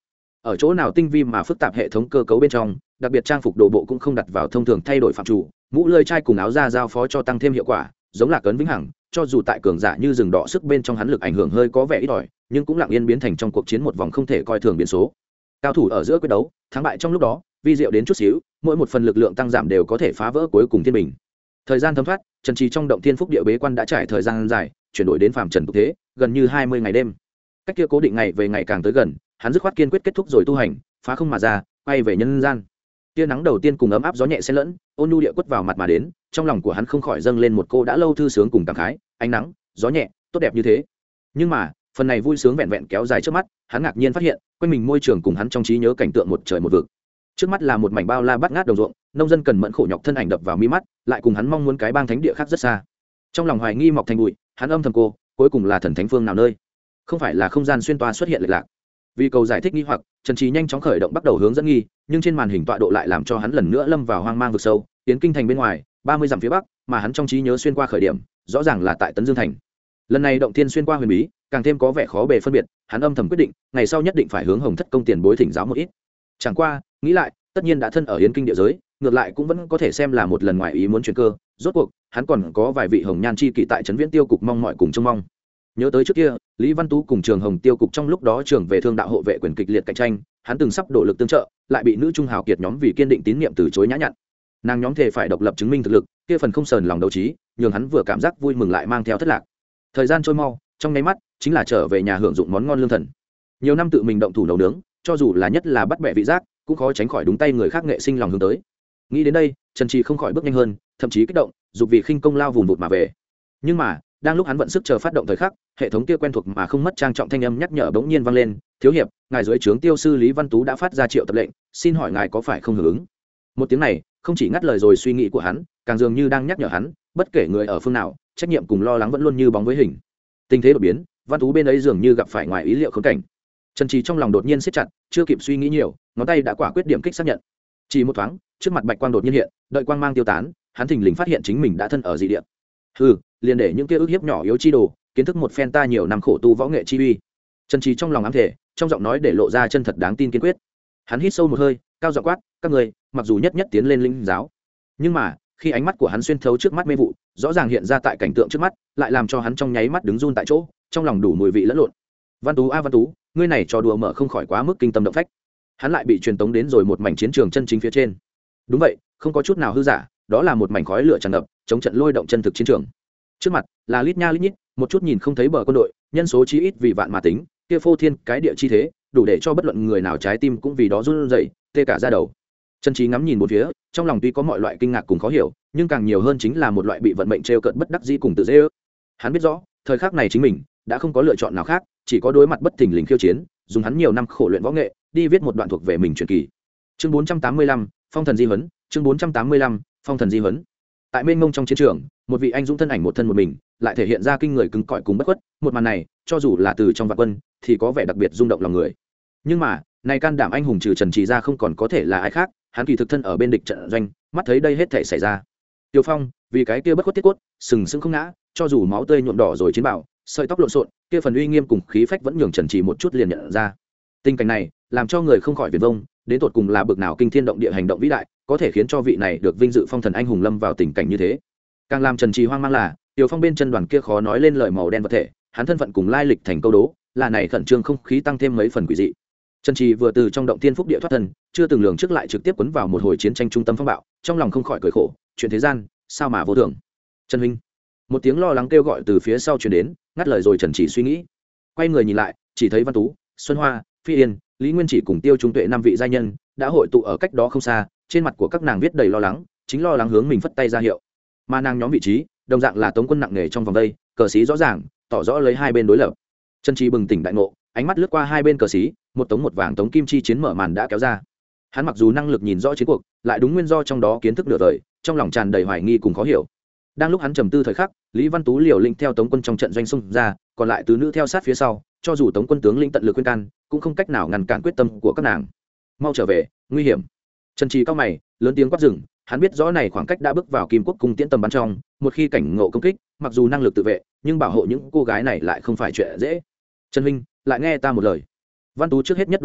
ở chỗ nào tinh vi mà phức tạp hệ thống cơ cấu bên trong, đặc biệt trang phục đồ bộ cũng không đặt vào thông thường thay đổi phạm chủ, mũ lưỡi chai cùng áo da giao phó cho tăng thêm hiệu quả, giống là cấn vĩnh hằng, cho dù tại cường giả như rừng đỏ sức bên trong hắn lực ảnh hưởng hơi có vẻ ít ỏi, nhưng cũng lặng yên biến thành trong cuộc chiến một vòng không thể coi thường biến số. Cao thủ ở giữa quyết đấu, thắng bại trong lúc đó, vi diệu đến chút xíu, mỗi một phần lực lượng tăng giảm đều có thể phá vỡ cuối cùng thiên bình. Thời gian thấm thoát, Trần Trì trong động thiên phúc địa bế quan đã trải thời gian dài, chuyển đổi đến phàm trần tục thế, gần như 20 ngày đêm. Cách kia cố định ngày về ngày càng tới gần, hắn dứt khoát kiên quyết kết thúc rồi tu hành, phá không mà ra, quay về nhân gian. Tia nắng đầu tiên cùng ấm áp gió nhẹ xen lẫn, ôn nhu địa quất vào mặt mà đến, trong lòng của hắn không khỏi dâng lên một cô đã lâu thư sướng cùng cảm khái, ánh nắng, gió nhẹ, tốt đẹp như thế. Nhưng mà, phần này vui sướng vẹn vẹn kéo dài trước mắt, hắn ngạc nhiên phát hiện, quanh mình môi trường cùng hắn trong trí nhớ cảnh tượng một trời một vực. Trước mắt là một mảnh bao la bát ngát đồng ruộng, nông dân cần mẫn khổ nhọc thân ảnh đập vào mi mắt, lại cùng hắn mong muốn cái bang thánh địa khác rất xa. Trong lòng hoài nghi mọc thành bụi, hắn âm thầm cô, cuối cùng là thần thánh phương nào nơi? Không phải là không gian xuyên toa xuất hiện lệch lạc. Vì cầu giải thích nghi hoặc, Trần Trì nhanh chóng khởi động bắt đầu hướng dẫn nghi, nhưng trên màn hình tọa độ lại làm cho hắn lần nữa lâm vào hoang mang vực sâu, tiến kinh thành bên ngoài 30 dặm phía bắc, mà hắn trong trí nhớ xuyên qua khởi điểm, rõ ràng là tại Tấn Dương thành. Lần này động thiên xuyên qua huyền bí, càng thêm có vẻ khó bề phân biệt, hắn âm thầm quyết định, ngày sau nhất định phải hướng Hồng Thất công tiền bối thỉnh giáo một ít. Chẳng qua, nghĩ lại, tất nhiên đã thân ở Yến Kinh địa giới, ngược lại cũng vẫn có thể xem là một lần ngoài ý muốn chuyển cơ, rốt cuộc, hắn còn có vài vị hồng nhan chi kỵ tại trấn Viễn Tiêu cục mong mọi cùng trông mong. Nhớ tới trước kia, Lý Văn Tú cùng Trường Hồng Tiêu cục trong lúc đó trường về thương đạo hộ vệ quyền kịch liệt cạnh tranh, hắn từng sắp đổ lực tương trợ, lại bị nữ trung hào kiệt nhóm vì kiên định tín nhiệm từ chối nhã nhặn. Nàng nhóm thề phải độc lập chứng minh thực lực, kia phần không sờn lòng đấu trí, nhường hắn vừa cảm giác vui mừng lại mang theo thất lạc. Thời gian trôi mau, trong nháy mắt, chính là trở về nhà hưởng dụng món ngon lương thần. Nhiều năm tự mình động thủ nấu nướng, cho dù là nhất là bắt bẻ vị giác, cũng khó tránh khỏi đúng tay người khác nghệ sinh lòng hướng tới. Nghĩ đến đây, Trần Trì không khỏi bước nhanh hơn, thậm chí kích động, dục vì khinh công lao vùng vụt mà về. Nhưng mà, đang lúc hắn vận sức chờ phát động thời khắc, hệ thống kia quen thuộc mà không mất trang trọng thanh âm nhắc nhở bỗng nhiên vang lên, "Thiếu hiệp, ngài dưới trướng tiêu sư Lý Văn Tú đã phát ra triệu tập lệnh, xin hỏi ngài có phải không hưởng ứng?" Một tiếng này, không chỉ ngắt lời rồi suy nghĩ của hắn, càng dường như đang nhắc nhở hắn, bất kể người ở phương nào, trách nhiệm cùng lo lắng vẫn luôn như bóng với hình. Tình thế đột biến, Văn Tú bên ấy dường như gặp phải ngoài ý liệu khốn cảnh. Trần Trì trong lòng đột nhiên siết chặt, chưa kịp suy nghĩ nhiều, ngón tay đã quả quyết điểm kích xác nhận. Chỉ một thoáng, trước mặt bạch quang đột nhiên hiện, đợi quang mang tiêu tán, hắn thình lình phát hiện chính mình đã thân ở dị địa. Hừ, liền để những kia ức hiếp nhỏ yếu chi đồ, kiến thức một phen ta nhiều năm khổ tu võ nghệ chi uy. Trần Trì trong lòng ám thể, trong giọng nói để lộ ra chân thật đáng tin kiên quyết. Hắn hít sâu một hơi, cao giọng quát, "Các người, mặc dù nhất nhất tiến lên linh giáo, nhưng mà, khi ánh mắt của hắn xuyên thấu trước mắt mê vụ, rõ ràng hiện ra tại cảnh tượng trước mắt, lại làm cho hắn trong nháy mắt đứng run tại chỗ, trong lòng đủ mùi vị lẫn lộn. Văn Tú a Văn Tú, ngươi này trò đùa mở không khỏi quá mức kinh tâm động phách." Hắn lại bị truyền tống đến rồi một mảnh chiến trường chân chính phía trên. Đúng vậy, không có chút nào hư giả, đó là một mảnh khói lửa tràn ngập, chống trận lôi động chân thực chiến trường. Trước mặt là lít nha lít nhít, một chút nhìn không thấy bờ quân đội, nhân số chí ít vì vạn mà tính, kia phô thiên cái địa chi thế, đủ để cho bất luận người nào trái tim cũng vì đó run rẩy, tê cả da đầu. Trần Trí ngắm nhìn bốn phía, trong lòng tuy có mọi loại kinh ngạc cùng khó hiểu, nhưng càng nhiều hơn chính là một loại bị vận mệnh trêu cợt bất đắc dĩ cùng tự dễ ước. Hắn biết rõ, thời khắc này chính mình đã không có lựa chọn nào khác, chỉ có đối mặt bất thình lình khiêu chiến, dùng hắn nhiều năm khổ luyện võ nghệ, đi viết một đoạn thuộc về mình truyền kỳ. Chương 485, Phong thần di huấn, chương 485, Phong thần di huấn. Tại mênh mông trong chiến trường, một vị anh dũng thân ảnh một thân một mình, lại thể hiện ra kinh người cứng cỏi cùng bất khuất, một màn này, cho dù là từ trong vạn quân, thì có vẻ đặc biệt rung động lòng người. Nhưng mà, này can đảm anh hùng trừ Trần Trì ra không còn có thể là ai khác, hắn kỳ thực thân ở bên địch trận doanh, mắt thấy đây hết thảy xảy ra. Tiêu Phong, vì cái kia bất khuất tiết cốt, sừng sững không ngã, cho dù máu tươi nhuộm đỏ rồi chiến bảo, sợi tóc lộn xộn, kia phần uy nghiêm cùng khí phách vẫn nhường Trần Trì một chút liền nhận ra. Tình cảnh này, làm cho người không khỏi viển vông, đến tột cùng là bực nào kinh thiên động địa hành động vĩ đại, có thể khiến cho vị này được vinh dự phong thần anh hùng lâm vào tình cảnh như thế. Càng làm Trần Trì hoang mang là, Tiêu Phong bên chân đoàn kia khó nói lên lời màu đen vật thể, hắn thân phận cùng lai lịch thành câu đố, là này khẩn trương không khí tăng thêm mấy phần quỷ dị. Trần Trì vừa từ trong động tiên phúc địa thoát thân, chưa từng lường trước lại trực tiếp quấn vào một hồi chiến tranh trung tâm phong bạo, trong lòng không khỏi cười khổ, chuyện thế gian, sao mà vô thường. Trần huynh, một tiếng lo lắng kêu gọi từ phía sau truyền đến, ngắt lời rồi Trần Trì suy nghĩ. Quay người nhìn lại, chỉ thấy Văn Tú, Xuân Hoa, Phi Yên, Lý Nguyên Chỉ cùng Tiêu Trung Tuệ năm vị gia nhân đã hội tụ ở cách đó không xa, trên mặt của các nàng viết đầy lo lắng, chính lo lắng hướng mình phất tay ra hiệu. Mà nàng nhóm vị trí, đồng dạng là tống quân nặng nề trong vòng đây, cờ xí rõ ràng, tỏ rõ lấy hai bên đối lập. Trần Trì bừng tỉnh đại ngộ, ánh mắt lướt qua hai bên cờ xí, một tống một vàng tống kim chi chiến mở màn đã kéo ra. Hắn mặc dù năng lực nhìn rõ chiến cuộc, lại đúng nguyên do trong đó kiến thức nửa đời, trong lòng tràn đầy hoài nghi cùng khó hiểu. Đang lúc hắn trầm tư thời khắc, Lý Văn Tú liều lĩnh theo tống quân trong trận doanh xung ra, còn lại tứ nữ theo sát phía sau, cho dù tống quân tướng lĩnh tận lực khuyên can, cũng không cách nào ngăn cản quyết tâm của các nàng. Mau trở về, nguy hiểm. Trần Trì cao mày, lớn tiếng quát dừng, hắn biết rõ này khoảng cách đã bước vào Kim Quốc cung tiễn tầm bắn trong, một khi cảnh ngộ công kích, mặc dù năng lực tự vệ, nhưng bảo hộ những cô gái này lại không phải chuyện dễ. Trần huynh, lại nghe ta một lời. Văn Tú trước hết nhất đổi tới,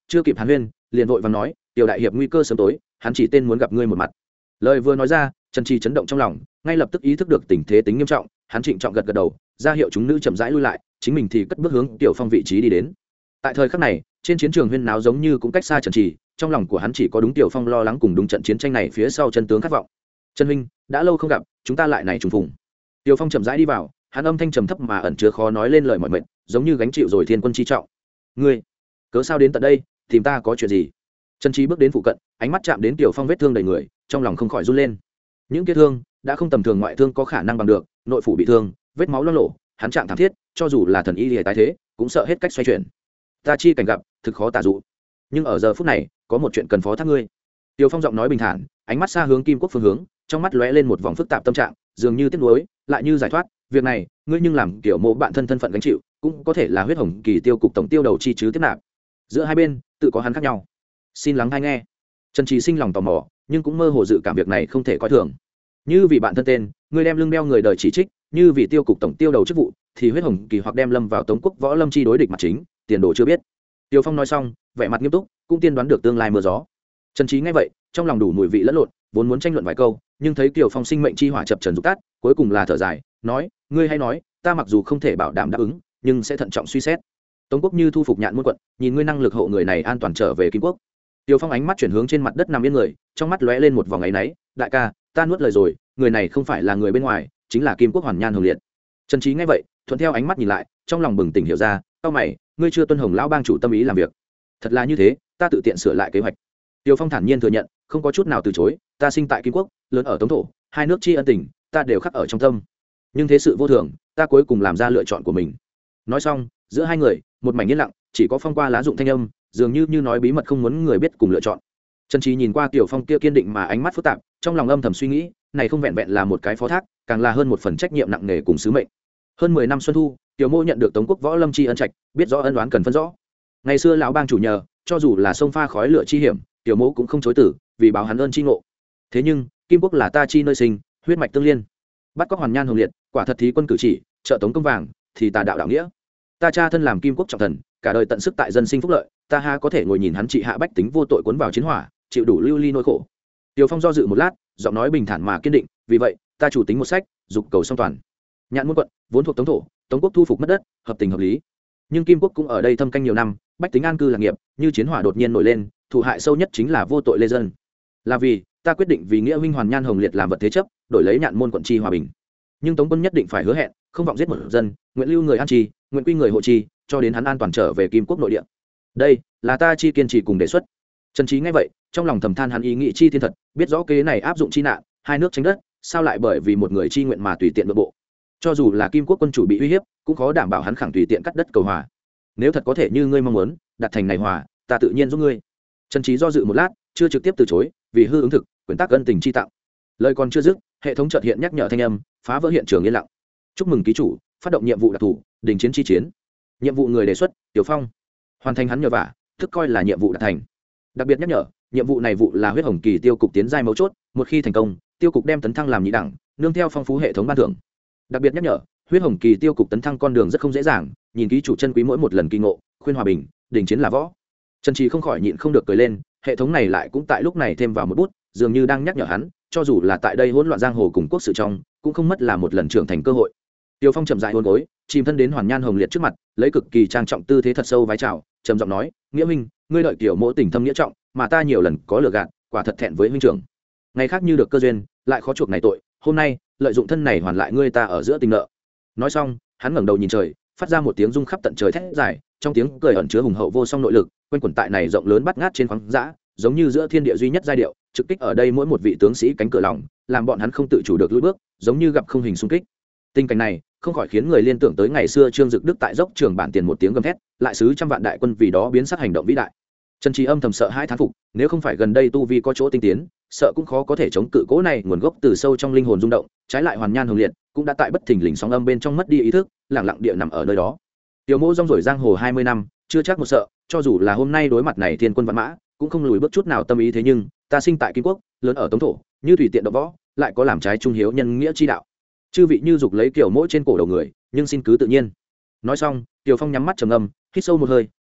chưa kịp hàn huyên liền vội vàng nói tiểu đại hiệp nguy cơ sớm tối, hắn chỉ tên muốn gặp ngươi một mặt. Lời vừa nói ra, Trần Trì chấn động trong lòng, ngay lập tức ý thức được tình thế tính nghiêm trọng, hắn trịnh trọng gật gật đầu, ra hiệu chúng nữ chậm rãi lui lại, chính mình thì cất bước hướng Tiểu Phong vị trí đi đến. Tại thời khắc này, trên chiến trường huyên náo giống như cũng cách xa Trần Trì, trong lòng của hắn chỉ có đúng Tiểu Phong lo lắng cùng đúng trận chiến tranh này phía sau chân tướng khát vọng. Trần huynh, đã lâu không gặp, chúng ta lại này trùng phùng. Tiểu Phong chậm rãi đi vào, hắn âm thanh trầm thấp mà ẩn chứa khó nói lên lời mỏi mệt, giống như gánh chịu rồi thiên quân chi trọng. Ngươi, cớ sao đến tận đây, tìm ta có chuyện gì? Trần Trí bước đến phụ cận, ánh mắt chạm đến Tiểu Phong vết thương đầy người, trong lòng không khỏi run lên. Những kia thương đã không tầm thường ngoại thương có khả năng bằng được, nội phủ bị thương, vết máu loang lổ, hắn trạng thảm thiết, cho dù là thần y liễu tái thế, cũng sợ hết cách xoay chuyển. Ta chi cảnh gặp, thực khó tả dụ. Nhưng ở giờ phút này, có một chuyện cần phó thác ngươi. Tiểu Phong giọng nói bình thản, ánh mắt xa hướng Kim Quốc phương hướng, trong mắt lóe lên một vòng phức tạp tâm trạng, dường như tiếc nuối, lại như giải thoát. Việc này, ngươi nhưng làm kiểu mộ bạn thân phận gánh chịu, cũng có thể là huyết hồng kỳ tiêu cục tổng tiêu đầu chi chứ tiếp nạp. Giữa hai bên, tự có hắn khác nhau. Xin lắng hay nghe. Trần Trì sinh lòng tò mò, nhưng cũng mơ hồ dự cảm việc này không thể coi thường. Như vì bạn thân tên, ngươi đem lưng đeo người đời chỉ trích, như vì tiêu cục tổng tiêu đầu chức vụ, thì huyết hồng kỳ hoặc đem lâm vào Tống quốc võ lâm chi đối địch mặt chính, tiền đồ chưa biết. Tiêu Phong nói xong, vẻ mặt nghiêm túc, cũng tiên đoán được tương lai mưa gió. Trần Trí nghe vậy, trong lòng đủ mùi vị lẫn lộn, vốn muốn tranh luận vài câu, nhưng thấy Tiêu Phong sinh mệnh chi hỏa chập trần dục tắt, cuối cùng là thở dài, nói: ngươi hay nói, ta mặc dù không thể bảo đảm đáp ứng, nhưng sẽ thận trọng suy xét. Tống quốc như thu phục Nhạn Môn quận, nhìn ngươi năng lực hộ người này an toàn trở về Kim quốc. Tiêu Phong ánh mắt chuyển hướng trên mặt đất nằm yên người, trong mắt lóe lên một vòng áy náy, đại ca, ta nuốt lời rồi, người này không phải là người bên ngoài, chính là Kim quốc Hoàn Nhan Hồng Liệt. Trần Trí nghe vậy, thuận theo ánh mắt nhìn lại, trong lòng bừng tỉnh hiểu ra, cao mày, ngươi chưa tuân Hồng lão bang chủ tâm ý làm việc. Thật là như thế, ta tự tiện sửa lại kế hoạch. Tiêu Phong thản nhiên thừa nhận, không có chút nào từ chối, ta sinh tại Kim quốc, lớn ở Tống thổ, hai nước chi ân tình, ta đều khắc ở trong tâm. Nhưng thế sự vô thường, ta cuối cùng làm ra lựa chọn của mình. Nói xong, giữa hai người, một mảnh yên lặng, chỉ có phong qua lá dụng thanh âm, dường như nói bí mật không muốn người biết cùng lựa chọn. Trần Trí nhìn qua Tiểu Phong kia kiên định mà ánh mắt phức tạp, trong lòng âm thầm suy nghĩ, này không vẹn vẹn là một cái phó thác, càng là hơn một phần trách nhiệm nặng nề cùng sứ mệnh. Hơn 10 năm xuân thu, Tiểu Mô nhận được Tống quốc võ lâm chi ân trạch, biết rõ ân oán cần phân rõ. Ngày xưa lão bang chủ nhờ, cho dù là sông pha khói lửa chi hiểm, Tiểu Mô cũng không chối từ, vì báo hắn ơn chi ngộ. Thế nhưng, Kim quốc là ta chi nơi sinh, huyết mạch tương liên. Bắt cóc Hoàn Nhan Hồng Liệt, quả thật thí quân cử chỉ, trợ Tống công vàng, thì tà đạo đạo nghĩa. Ta cha thân làm Kim quốc trọng thần, cả đời tận sức tại dân sinh phúc lợi, ta ha có thể ngồi nhìn hắn trị hạ bách tính vô tội cuốn vào chiến hỏa, chịu đủ lưu ly nỗi khổ. Tiêu Phong do dự một lát, giọng nói bình thản mà kiên định, vì vậy, ta chủ tính một sách, dục cầu song toàn. Nhạn Môn quận vốn thuộc Tống thổ, Tống quốc thu phục mất đất, hợp tình hợp lý. Nhưng Kim quốc cũng ở đây thâm canh nhiều năm, bách tính an cư lạc nghiệp, như chiến hỏa đột nhiên nổi lên, thụ hại sâu nhất chính là vô tội lê dân. Là vì, ta quyết định vì nghĩa huynh Hoàn Nhan Hồng Liệt làm vật thế chấp, đổi lấy Nhạn Môn quận chi hòa bình. Nhưng Tống quân nhất định phải hứa hẹn, không vọng giết một dân, nguyện lưu người an trì, nguyện quy người hộ trì, cho đến hắn an toàn trở về Kim quốc nội địa. Đây là ta chi kiên trì cùng đề xuất. Trần Trí nghe vậy, trong lòng thầm than hắn ý nghĩ chi thiên thật, biết rõ kế này áp dụng chi nạn, hai nước tranh đất, sao lại bởi vì một người chi nguyện mà tùy tiện nội bộ. Cho dù là Kim quốc quân chủ bị uy hiếp, cũng khó đảm bảo hắn khẳng tùy tiện cắt đất cầu hòa. Nếu thật có thể như ngươi mong muốn, đặt thành này hòa, ta tự nhiên giúp ngươi. Trần Trí do dự một lát, chưa trực tiếp từ chối, vì hư ứng thực, quyền tác ân tình chi tặng. Lời còn chưa dứt, hệ thống chợt hiện nhắc nhở thanh âm, phá vỡ hiện trường yên lặng. Chúc mừng ký chủ, phát động nhiệm vụ đặc thù, đình chiến chi chiến. Nhiệm vụ người đề xuất, Tiểu Phong. Hoàn thành hắn nhờ vả, tức coi là nhiệm vụ đạt thành. Đặc biệt nhắc nhở, nhiệm vụ này vụ là huyết hồng kỳ tiêu cục tiến giai mấu chốt, một khi thành công, tiêu cục đem tấn thăng làm nhị đẳng, nương theo phong phú hệ thống ban thưởng. Đặc biệt nhắc nhở, huyết hồng kỳ tiêu cục tấn thăng con đường rất không dễ dàng, nhìn ký chủ chân quý mỗi một lần kỳ ngộ, khuyên hòa bình, đình chiến là võ. Trần Trí không khỏi nhịn không được cười lên, hệ thống này lại cũng tại lúc này thêm vào một bút, dường như đang nhắc nhở hắn, cho dù là tại đây hỗn loạn giang hồ cùng quốc sự trong, cũng không mất là một lần trưởng thành cơ hội. Tiêu Phong chậm rãi hôn gối, chìm thân đến Hoàn Nhan Hồng Liệt trước mặt, lấy cực kỳ trang trọng tư thế thật sâu vái chào, trầm giọng nói, nghĩa huynh, ngươi đợi Tiểu Mỗ tình thâm nghĩa trọng, mà ta nhiều lần có lừa gạt, quả thật thẹn với huynh trưởng. Ngày khác như được cơ duyên, lại khó chuộc này tội, hôm nay lợi dụng thân này hoàn lại ngươi ta ở giữa tình nợ. Nói xong, hắn ngẩng đầu nhìn trời, phát ra một tiếng rung khắp tận trời thét dài, trong tiếng cười ẩn chứa hùng hậu vô song nội lực, quanh quẩn tại này rộng lớn bát ngát trên khoáng dã, giống như giữa thiên địa duy nhất giai điệu, trực kích ở đây mỗi một vị tướng sĩ cánh cửa lòng, làm bọn hắn không tự chủ được lùi bước, giống như gặp không hình xung kích. Tình cảnh này không khỏi khiến người liên tưởng tới ngày xưa Trương Dực Đức tại dốc Trường Bản Tiền một tiếng gầm thét, lại sứ trăm vạn đại quân vì đó biến sắc hành động vĩ đại. Trần Trí âm thầm sợ hãi thán phục, nếu không phải gần đây tu vi có chỗ tinh tiến, sợ cũng khó có thể chống cự cố này nguồn gốc từ sâu trong linh hồn rung động, trái lại Hoàn Nhan Hồng Liệt cũng đã tại bất thình lình sóng âm bên trong mất đi ý thức, lặng lặng địa nằm ở nơi đó. Tiểu Mỗ rong ruổi giang hồ 20 năm, chưa chắc một sợ, cho dù là hôm nay đối mặt này thiên quân vạn mã, cũng không lùi bước chút nào tâm ý, thế nhưng ta sinh tại Kim quốc, lớn ở Tống thổ, như tùy tiện động võ, lại có làm trái trung hiếu nhân nghĩa chi đạo. Chư vị như dục lấy kiểu mỗi trên cổ đầu người, nhưng xin cứ tự nhiên. Nói xong, Tiểu Phong nhắm mắt trầm ngâm, hít sâu một hơi,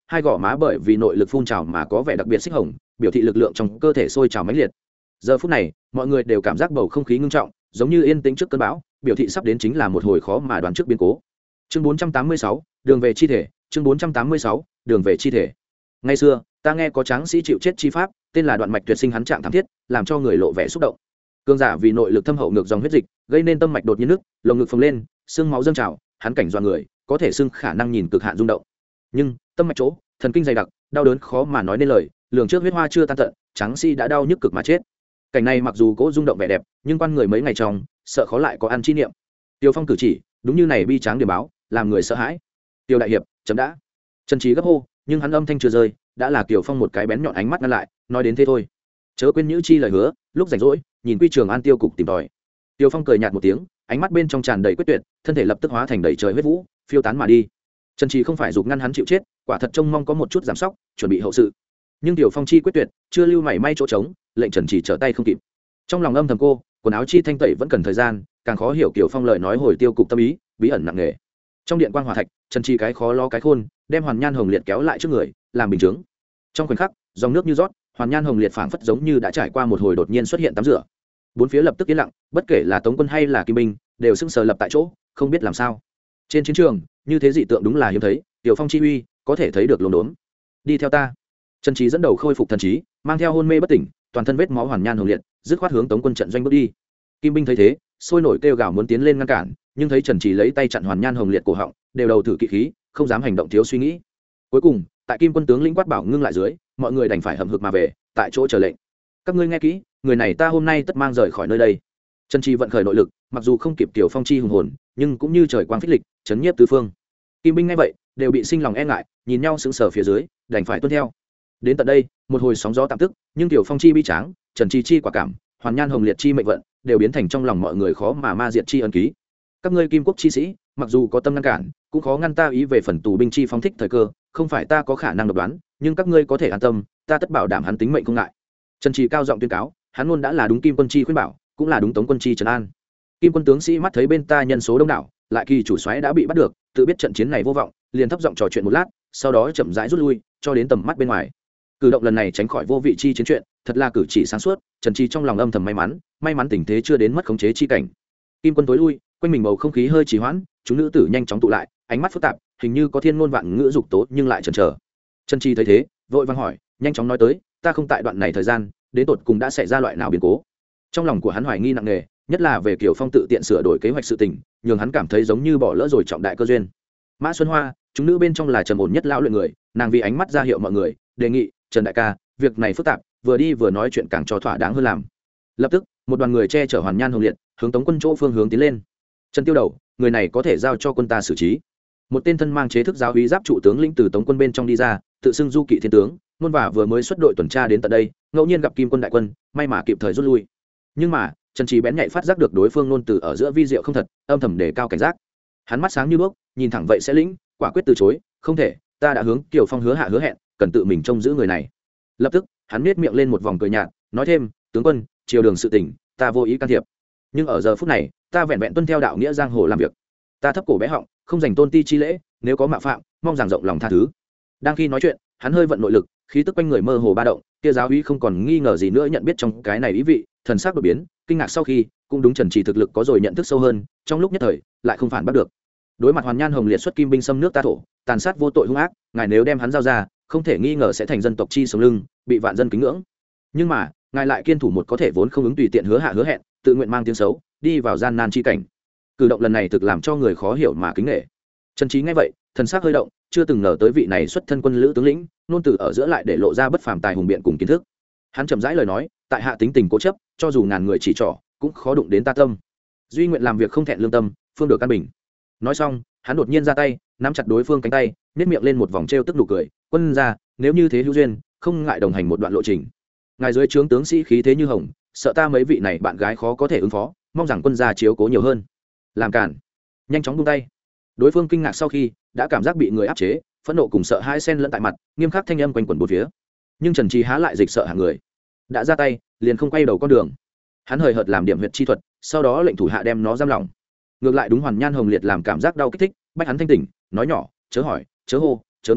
hai gò má bởi vì nội lực phun trào mà có vẻ đặc biệt xích hồng, biểu thị lực lượng trong cơ thể sôi trào mãnh liệt. Giờ phút này mọi người đều cảm giác bầu không khí ngưng trọng, giống như yên tĩnh trước cơn bão, biểu thị sắp đến chính là một hồi khó mà đoán trước biến cố. Chương 486, đường về chi thể. Chương 486, đường về chi thể. Ngày xưa ta nghe có tráng sĩ chịu chết chi pháp, tên là đoạn mạch tuyệt sinh, hắn trạng thảm thiết, làm cho người lộ vẻ xúc động. Cương giả vì nội lực thâm hậu ngược dòng huyết dịch, gây nên tâm mạch đột nhiên nứt, lồng ngực phồng lên, xương máu dâng trào, hắn cảnh doan người, có thể xưng khả năng nhìn cực hạn rung động. Nhưng tâm mạch chỗ, thần kinh dày đặc, đau đớn khó mà nói nên lời, lường trước huyết hoa chưa tan tận, tráng sĩ đã đau nhức cực mà chết. Cảnh này mặc dù cố rung động vẻ đẹp, nhưng quan người mấy ngày trong, sợ khó lại có ăn chi niệm. Tiêu Phong cử chỉ, đúng như này bi tráng điểm báo, làm người sợ hãi. Tiêu đại hiệp, chấm đã. Trần Trí gấp hô, nhưng hắn âm thanh chưa rơi, đã là Kiều Phong một cái bén nhọn ánh mắt ngăn lại, nói đến thế thôi. Chớ quên nhữ chi lời hứa, lúc rảnh rỗi, nhìn Quy Trường An tiêu cục tìm tòi. Tiêu Phong cười nhạt một tiếng, ánh mắt bên trong tràn đầy quyết tuyệt, thân thể lập tức hóa thành đầy trời huyết vũ, phiêu tán mà đi. Trần Trí không phải giục ngăn hắn chịu chết, quả thật trông mong có một chút giảm sóc, chuẩn bị hậu sự. Nhưng Tiêu Phong chi quyết tuyệt, chưa lưu mảy may chỗ trống, lệnh Trần Trí trở tay không kịp. Trong lòng âm thầm cô, quần áo chi thanh tẩy vẫn cần thời gian, càng khó hiểu Kiều Phong lời nói hồi tiêu cục tâm ý, bí ẩn nặng nề. Trong điện quang hỏa thạch, Trần Trí cái khó lo cái khôn, đem Hoàn Nhan Hồng Liệt kéo lại trước người, làm bình chứng. Trong khoảnh khắc, dòng nước như rót, Hoàn Nhan Hồng Liệt phảng phất giống như đã trải qua một hồi đột nhiên xuất hiện tắm rửa. Bốn phía lập tức yên lặng, bất kể là Tống quân hay là Kim binh, đều sững sờ lập tại chỗ, không biết làm sao. Trên chiến trường, như thế dị tượng đúng là hiếm thấy, Tiểu Phong chi uy, có thể thấy được lồn đốn. Đi theo ta. Trần Trí dẫn đầu khôi phục thần trí, mang theo hôn mê bất tỉnh, toàn thân vết máu Hoàn Nhan Hồng Liệt, dứt khoát hướng Tống quân trận doanh bước đi. Kim binh thấy thế, sôi nổi kêu gào muốn tiến lên ngăn cản, nhưng thấy Trần Trí lấy tay chặn Hoàn Nhan Hồng Liệt cổ họng, đều đầu thử kỵ khí, không dám hành động thiếu suy nghĩ. Cuối cùng, tại Kim quân tướng lĩnh quát bảo ngưng lại dưới, mọi người đành phải hậm hực mà về, tại chỗ chờ lệnh. Các ngươi nghe kỹ, người này ta hôm nay tất mang rời khỏi nơi đây. Trần Trí vận khởi nội lực, mặc dù không kịp Tiểu Phong chi hùng hồn, nhưng cũng như trời quang phích lịch, chấn nhiếp tứ phương. Kim binh nghe vậy, đều bị sinh lòng e ngại, nhìn nhau sững sờ phía dưới, đành phải tuân theo. Đến tận đây, một hồi sóng gió tạm tức, nhưng Tiểu Phong chi bi tráng, Trần Trí chi quả cảm, Hoàn Nhan Hồng Liệt chi mệnh vận, đều biến thành trong lòng mọi người khó mà ma diệt chi ân ký. Các ngươi Kim quốc chi sĩ, mặc dù có tâm ngăn cản, cũng khó ngăn ta ý về phần tù binh chi phóng thích thời cơ, không phải ta có khả năng độc đoán, nhưng các ngươi có thể an tâm, ta tất bảo đảm hắn tính mệnh không ngại. Trần Trí cao giọng tuyên cáo, hắn luôn đã là đúng Kim quân chi khuyên bảo, cũng là đúng Tống quân chi trấn an. Kim quân tướng sĩ mắt thấy bên ta nhân số đông đảo, lại kỳ chủ soái đã bị bắt được, tự biết trận chiến này vô vọng, liền thấp giọng trò chuyện một lát, sau đó chậm rãi rút lui, cho đến tầm mắt bên ngoài. Cử động lần này tránh khỏi vô vị chi chiến chuyện, thật là cử chỉ sáng suốt. Trần Trí trong lòng âm thầm may mắn tình thế chưa đến mất khống chế chi cảnh. Kim quân tối lui, quanh mình bầu không khí hơi trì hoãn, chúng nữ tử nhanh chóng tụ lại, ánh mắt phức tạp, hình như có thiên ngôn vạn ngữ dục tố nhưng lại chần chờ. Trần Trí thấy thế, vội vàng hỏi, nhanh chóng nói tới, ta không tại đoạn này thời gian, đến tột cùng đã xảy ra loại nào biến cố. Trong lòng của hắn hoài nghi nặng nề, nhất là về Kiều Phong tự tiện sửa đổi kế hoạch sự tình, nhường hắn cảm thấy giống như bỏ lỡ rồi trọng đại cơ duyên. Mã Xuân Hoa, chúng nữ bên trong là trầm ổn nhất lão luyện người, nàng vì ánh mắt ra hiệu mọi người, đề nghị, Trần đại ca, việc này phức tạp, vừa đi vừa nói chuyện càng cho thỏa đáng hơn làm. Lập tức, một đoàn người che chở Hoàn Nhan Hồng Liệt, hướng Tống quân chỗ phương hướng tiến lên. Trần Tiêu Đầu, người này có thể giao cho quân ta xử trí. Một tên thân mang chế thức giáo úy giáp trụ tướng lĩnh từ Tống quân bên trong đi ra, tự xưng du kỵ thiên tướng, nôn và vừa mới xuất đội tuần tra đến tận đây, ngẫu nhiên gặp Kim quân đại quân, may mà kịp thời rút lui. Nhưng mà, Trần Trí bén nhạy phát giác được đối phương nôn từ ở giữa vi diệu không thật, âm thầm đề cao cảnh giác. Hắn mắt sáng như đuốc, nhìn thẳng vậy sẽ lĩnh, quả quyết từ chối, không thể, ta đã hướng Kiều Phong hứa hẹn, cần tự mình trông giữ người này. Lập tức, hắn nhếch miệng lên một vòng cười nhạt, nói thêm, tướng quân, chiều đường sự tình, ta vô ý can thiệp. Nhưng ở giờ phút này, ta vẹn vẹn tuân theo đạo nghĩa giang hồ làm việc. Ta thấp cổ bé họng, không dành tôn ti chi lễ, nếu có mạo phạm, mong rằng rộng lòng tha thứ. Đang khi nói chuyện, hắn hơi vận nội lực, khí tức quanh người mơ hồ ba động, kia giáo úy không còn nghi ngờ gì nữa nhận biết trong cái này ý vị, thần sắc đột biến, kinh ngạc sau khi, cũng đúng Trần Trí thực lực có rồi nhận thức sâu hơn, trong lúc nhất thời, lại không phản bắt được. Đối mặt Hoàn Nhan Hồng Liệt xuất kim binh xâm nước ta thổ, tàn sát vô tội hung ác, ngài nếu đem hắn giao ra, không thể nghi ngờ sẽ thành dân tộc chi sống lưng, bị vạn dân kính ngưỡng. Nhưng mà, ngài lại kiên thủ một có thể vốn không ứng tùy tiện hứa hẹn, tự nguyện mang tiếng xấu, đi vào gian nan chi cảnh. Cử động lần này thực làm cho người khó hiểu mà kính nể. Trần Trí nghe vậy, thần sắc hơi động, chưa từng ngờ tới vị này xuất thân quân lữ tướng lĩnh, nôn từ ở giữa lại để lộ ra bất phàm tài hùng biện cùng kiến thức. Hắn chậm rãi lời nói, tại hạ tính tình cố chấp, cho dù ngàn người chỉ trỏ, cũng khó đụng đến ta tâm. Duy nguyện làm việc không thẹn lương tâm, phương được căn bình. Nói xong, hắn đột nhiên ra tay, nắm chặt đối phương cánh tay, nét miệng lên một vòng trêu tức nụ cười, quân gia, nếu như thế hữu duyên, không ngại đồng hành một đoạn lộ trình. Ngài dưới trướng tướng sĩ khí thế như hồng, sợ ta mấy vị này bạn gái khó có thể ứng phó, mong rằng quân gia chiếu cố nhiều hơn. Làm cản, nhanh chóng buông tay. Đối phương kinh ngạc sau khi đã cảm giác bị người áp chế, phẫn nộ cùng sợ hãi xen lẫn tại mặt, nghiêm khắc thanh âm quanh quẩn bốn phía. Nhưng Trần Trí há lại dịch sợ hàng người, đã ra tay liền không quay đầu con đường. Hắn hời hợt làm điểm huyệt chi thuật, sau đó lệnh thủ hạ đem nó giam lỏng. Ngược lại đúng Hoàn Nhan Hồng Liệt làm cảm giác đau kích thích, bách hắn thanh tỉnh, nói nhỏ, chớ hỏi, chớ hô, chớ ngữ,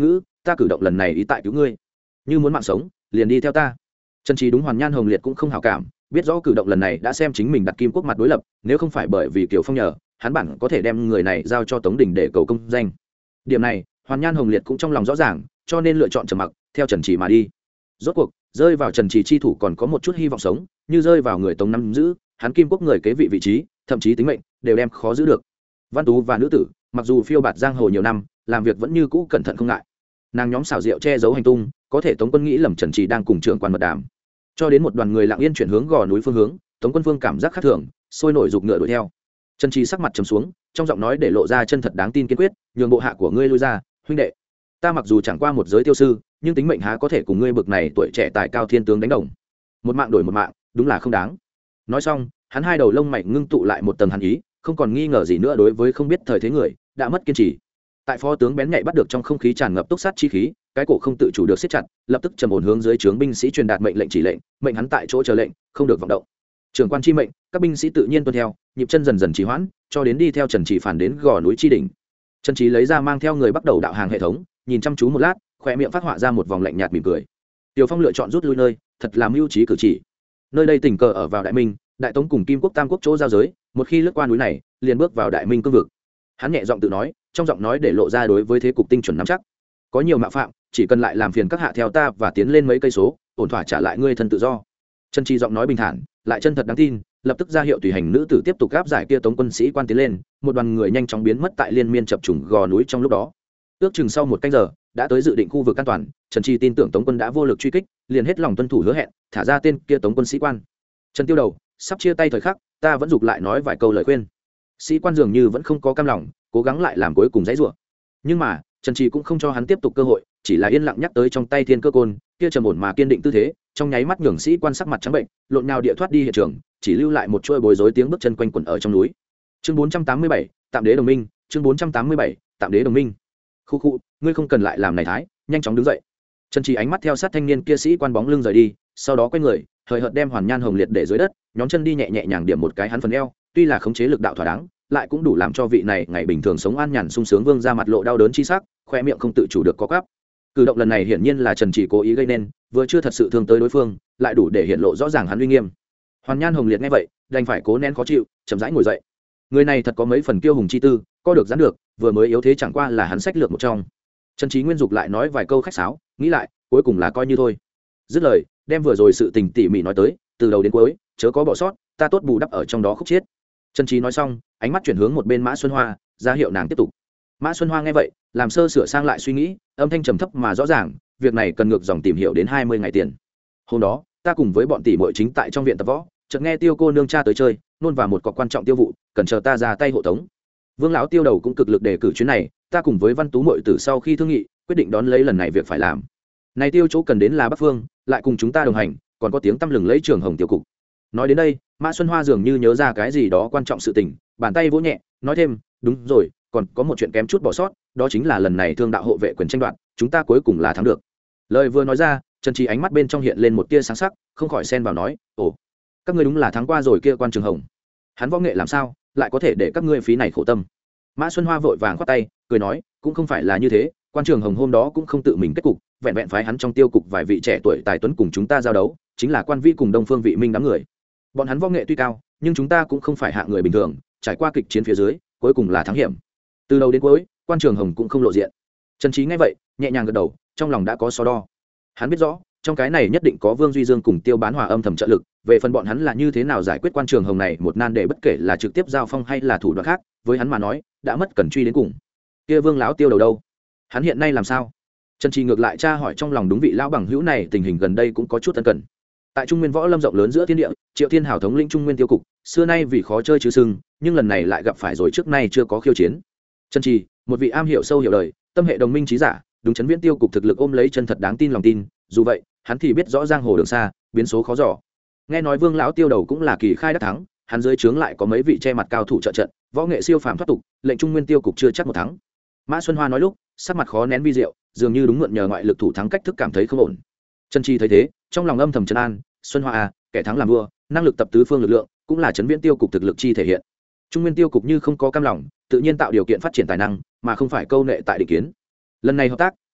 ta cử động lần này ý tại cứu ngươi, như muốn mạng sống liền đi theo ta. Trần Trí đúng Hoàn Nhan Hồng Liệt cũng không hảo cảm, biết rõ cử động lần này đã xem chính mình đặt Kim Quốc mặt đối lập, nếu không phải bởi vì Kiều Phong nhờ, hắn bản có thể đem người này giao cho Tống Đình để cầu công danh. Điểm này Hoàn Nhan Hồng Liệt cũng trong lòng rõ ràng, cho nên lựa chọn trầm mặc theo Trần Trí mà đi. Rốt cuộc rơi vào Trần Trí chi thủ còn có một chút hy vọng sống, như rơi vào người Tống nắm giữ, hắn Kim Quốc người kế vị trí, thậm chí tính mệnh đều đem khó giữ được. Văn Tú và nữ tử mặc dù phiêu bạt giang hồ nhiều năm, làm việc vẫn như cũ cẩn thận không ngại. Nàng nhóm xảo diệu che giấu hành tung, có thể Tống quân nghĩ lầm Trần Trí đang cùng trưởng quan mật đàm. Cho đến một đoàn người lặng yên chuyển hướng gò núi phương hướng, Tống quân phương cảm giác khác thường, sôi nổi giục ngựa đuổi theo. Trần Trí sắc mặt trầm xuống, trong giọng nói để lộ ra chân thật đáng tin kiên quyết, nhường bộ hạ của ngươi lui ra, huynh đệ. Ta mặc dù chẳng qua một giới tiêu sư, nhưng tính mệnh há có thể cùng ngươi bực này tuổi trẻ tài cao thiên tướng đánh đồng. Một mạng đổi một mạng, đúng là không đáng. Nói xong, hắn hai đầu lông mày ngưng tụ lại một tầng hàn ý, không còn nghi ngờ gì nữa đối với không biết thời thế người, đã mất kiên trì. Tại phó tướng bén nhạy bắt được trong không khí tràn ngập túc sát chi khí, cái cổ không tự chủ được siết chặt, lập tức trầm ổn hướng dưới trướng binh sĩ truyền đạt mệnh lệnh chỉ lệnh, mệnh hắn tại chỗ chờ lệnh, không được vọng động. Trưởng quan chi mệnh, các binh sĩ tự nhiên tuân theo, nhịp chân dần dần trì hoãn, cho đến đi theo Trần Trí phản đến gò núi chi đỉnh. Trần Trí lấy ra mang theo người bắt đầu đạo hàng hệ thống, nhìn chăm chú một lát, khóe miệng phát họa ra một vòng lạnh nhạt mỉm cười. Tiểu Phong lựa chọn rút lui nơi, thật là mưu trí cử chỉ. Nơi đây tình cờ ở vào Đại Minh, Đại Tống cùng Kim Quốc Tam Quốc chỗ giao giới, một khi lướt qua núi này, liền bước vào Đại Minh cương vực. Hắn nhẹ giọng tự nói, trong giọng nói để lộ ra đối với thế cục tinh chuẩn nắm chắc. Có nhiều mạo phạm, chỉ cần lại làm phiền các hạ theo ta và tiến lên mấy cây số, ổn thỏa trả lại ngươi thân tự do. Trần Trí giọng nói bình thản, lại chân thật đáng tin, lập tức ra hiệu tùy hành nữ tử tiếp tục gáp giải kia Tống quân sĩ quan tiến lên, một đoàn người nhanh chóng biến mất tại liên miên chập trùng gò núi trong lúc đó. Ước chừng sau một canh giờ, đã tới dự định khu vực an toàn, Trần Trí tin tưởng Tống quân đã vô lực truy kích, liền hết lòng tuân thủ hứa hẹn, thả ra tên kia Tống quân sĩ quan. Trần Tiêu Đầu, sắp chia tay thời khắc, ta vẫn dục lại nói vài câu lời khuyên. Sĩ quan dường như vẫn không có cam lòng, cố gắng lại làm cuối cùng dãy rủa. Nhưng mà Trần Trí cũng không cho hắn tiếp tục cơ hội, chỉ là yên lặng nhắc tới trong tay thiên cơ côn kia trầm ổn mà kiên định tư thế, trong nháy mắt nhường sĩ quan sắc mặt trắng bệnh, lộn nhào địa thoát đi hiện trường, chỉ lưu lại một chuỗi bối rối tiếng bước chân quanh quẩn ở trong núi. Chương 487, tạm đế đồng minh. Chương 487, tạm đế đồng minh. Khu khu, ngươi không cần lại làm này thái, nhanh chóng đứng dậy. Trần Trí ánh mắt theo sát thanh niên kia sĩ quan bóng lưng rời đi, sau đó quay người, hời hợt đem Hoàn Nhan Hồng Liệt để dưới đất, nhón chân đi nhẹ nhẹ nhàng điểm một cái hắn phần eo, tuy là khống chế lực đạo thỏa đáng, lại cũng đủ làm cho vị này ngày bình thường sống an nhàn sung sướng vương ra mặt lộ đau đớn chi sắc, khoe miệng không tự chủ được có quắp. Cử động lần này hiển nhiên là Trần Trí cố ý gây nên, vừa chưa thật sự thương tới đối phương, lại đủ để hiện lộ rõ ràng hắn uy nghiêm. Hoàn Nhan Hồng Liệt nghe vậy, đành phải cố nén khó chịu, chậm rãi ngồi dậy. Người này thật có mấy phần kiêu hùng chi tư, có được gián được, vừa mới yếu thế chẳng qua là hắn sách lược một trong. Trần Trí nguyên dục lại nói vài câu khách sáo, nghĩ lại, cuối cùng là coi như thôi. Dứt lời, đem vừa rồi sự tình tỉ mỉ nói tới, từ đầu đến cuối, chớ có bỏ sót, ta tốt bù đắp ở trong đó khúc chiết. Trần Trí nói xong, ánh mắt chuyển hướng một bên Mã Xuân Hoa, ra hiệu nàng tiếp tục. Mã Xuân Hoa nghe vậy, làm sơ sửa sang lại suy nghĩ, âm thanh trầm thấp mà rõ ràng, việc này cần ngược dòng tìm hiểu đến 20 ngày tiền. Hôm đó, ta cùng với bọn tỷ muội chính tại trong viện tập võ, chợt nghe Tiêu cô nương cha tới chơi, nôn vào một cọc quan trọng tiêu vụ, cần chờ ta ra tay hộ tống. Vương lão Tiêu đầu cũng cực lực đề cử chuyến này, ta cùng với Văn Tú muội tử sau khi thương nghị, quyết định đón lấy lần này việc phải làm. Này Tiêu chỗ cần đến là Bắc Phương, lại cùng chúng ta đồng hành, còn có tiếng tăm lừng lấy Trường Hồng tiểu cục. Nói đến đây, Mã Xuân Hoa dường như nhớ ra cái gì đó quan trọng sự tình, bàn tay vỗ nhẹ, nói thêm, đúng rồi, còn có một chuyện kém chút bỏ sót, đó chính là lần này thương đạo hộ vệ quyền tranh đoạt, chúng ta cuối cùng là thắng được. Lời vừa nói ra, Trần Trí ánh mắt bên trong hiện lên một tia sáng sắc, không khỏi xen vào nói, ồ, các ngươi đúng là thắng qua rồi kia quan Trường Hồng. Hắn võ nghệ làm sao, lại có thể để các ngươi phí này khổ tâm. Mã Xuân Hoa vội vàng khoát tay, cười nói, cũng không phải là như thế, quan Trường Hồng hôm đó cũng không tự mình kết cục, vẹn vẹn phái hắn trong tiêu cục vài vị trẻ tuổi tài tuấn cùng chúng ta giao đấu, chính là quan vi cùng Đông Phương Vị Minh đám người. Bọn hắn võ nghệ tuy cao, nhưng chúng ta cũng không phải hạng người bình thường, trải qua kịch chiến phía dưới, cuối cùng là thắng hiểm. Từ đầu đến cuối, quan Trường Hồng cũng không lộ diện. Trần Trí nghe vậy, nhẹ nhàng gật đầu, trong lòng đã có so đo. Hắn biết rõ, trong cái này nhất định có Vương Duy Dương cùng Tiêu Bán Hòa âm thầm trợ lực, về phần bọn hắn là như thế nào giải quyết quan Trường Hồng này một nan đề, bất kể là trực tiếp giao phong hay là thủ đoạn khác, với hắn mà nói, đã mất cần truy đến cùng. Kia Vương lão Tiêu đầu đâu? Hắn hiện nay làm sao? Trần Trí ngược lại tra hỏi trong lòng đúng vị lão bằng hữu này, tình hình gần đây cũng có chút tân cần. Tại Trung Nguyên võ lâm rộng lớn giữa thiên địa, Triệu Thiên Hào thống lĩnh Trung Nguyên tiêu cục, xưa nay vì khó chơi chứ sưng, nhưng lần này lại gặp phải rồi trước nay chưa có khiêu chiến. Trần Trí, một vị am hiểu sâu hiểu đời, tâm hệ đồng minh trí giả, đúng chấn viễn tiêu cục thực lực ôm lấy chân thật đáng tin lòng tin, dù vậy, hắn thì biết rõ giang hồ đường xa, biến số khó dò. Nghe nói Vương lão Tiêu đầu cũng là kỳ khai đắc thắng, hắn dưới trướng lại có mấy vị che mặt cao thủ trợ trận, võ nghệ siêu phàm thoát tục, lệnh Trung Nguyên tiêu cục chưa chắc một thắng. Mã Xuân Hoa nói lúc, sắc mặt khó nén vi diệu, dường như đúng mượn nhờ ngoại lực thủ thắng cách thức cảm thấy không ổn. Trần Trí thấy thế, trong lòng âm thầm trấn an, Xuân Hoa à, kẻ thắng làm vua, năng lực tập tứ phương lực lượng, cũng là chấn viễn tiêu cục thực lực chi thể hiện. Trung Nguyên tiêu cục như không có cam lòng, tự nhiên tạo điều kiện phát triển tài năng, mà không phải câu nệ tại định kiến. Lần này hợp tác,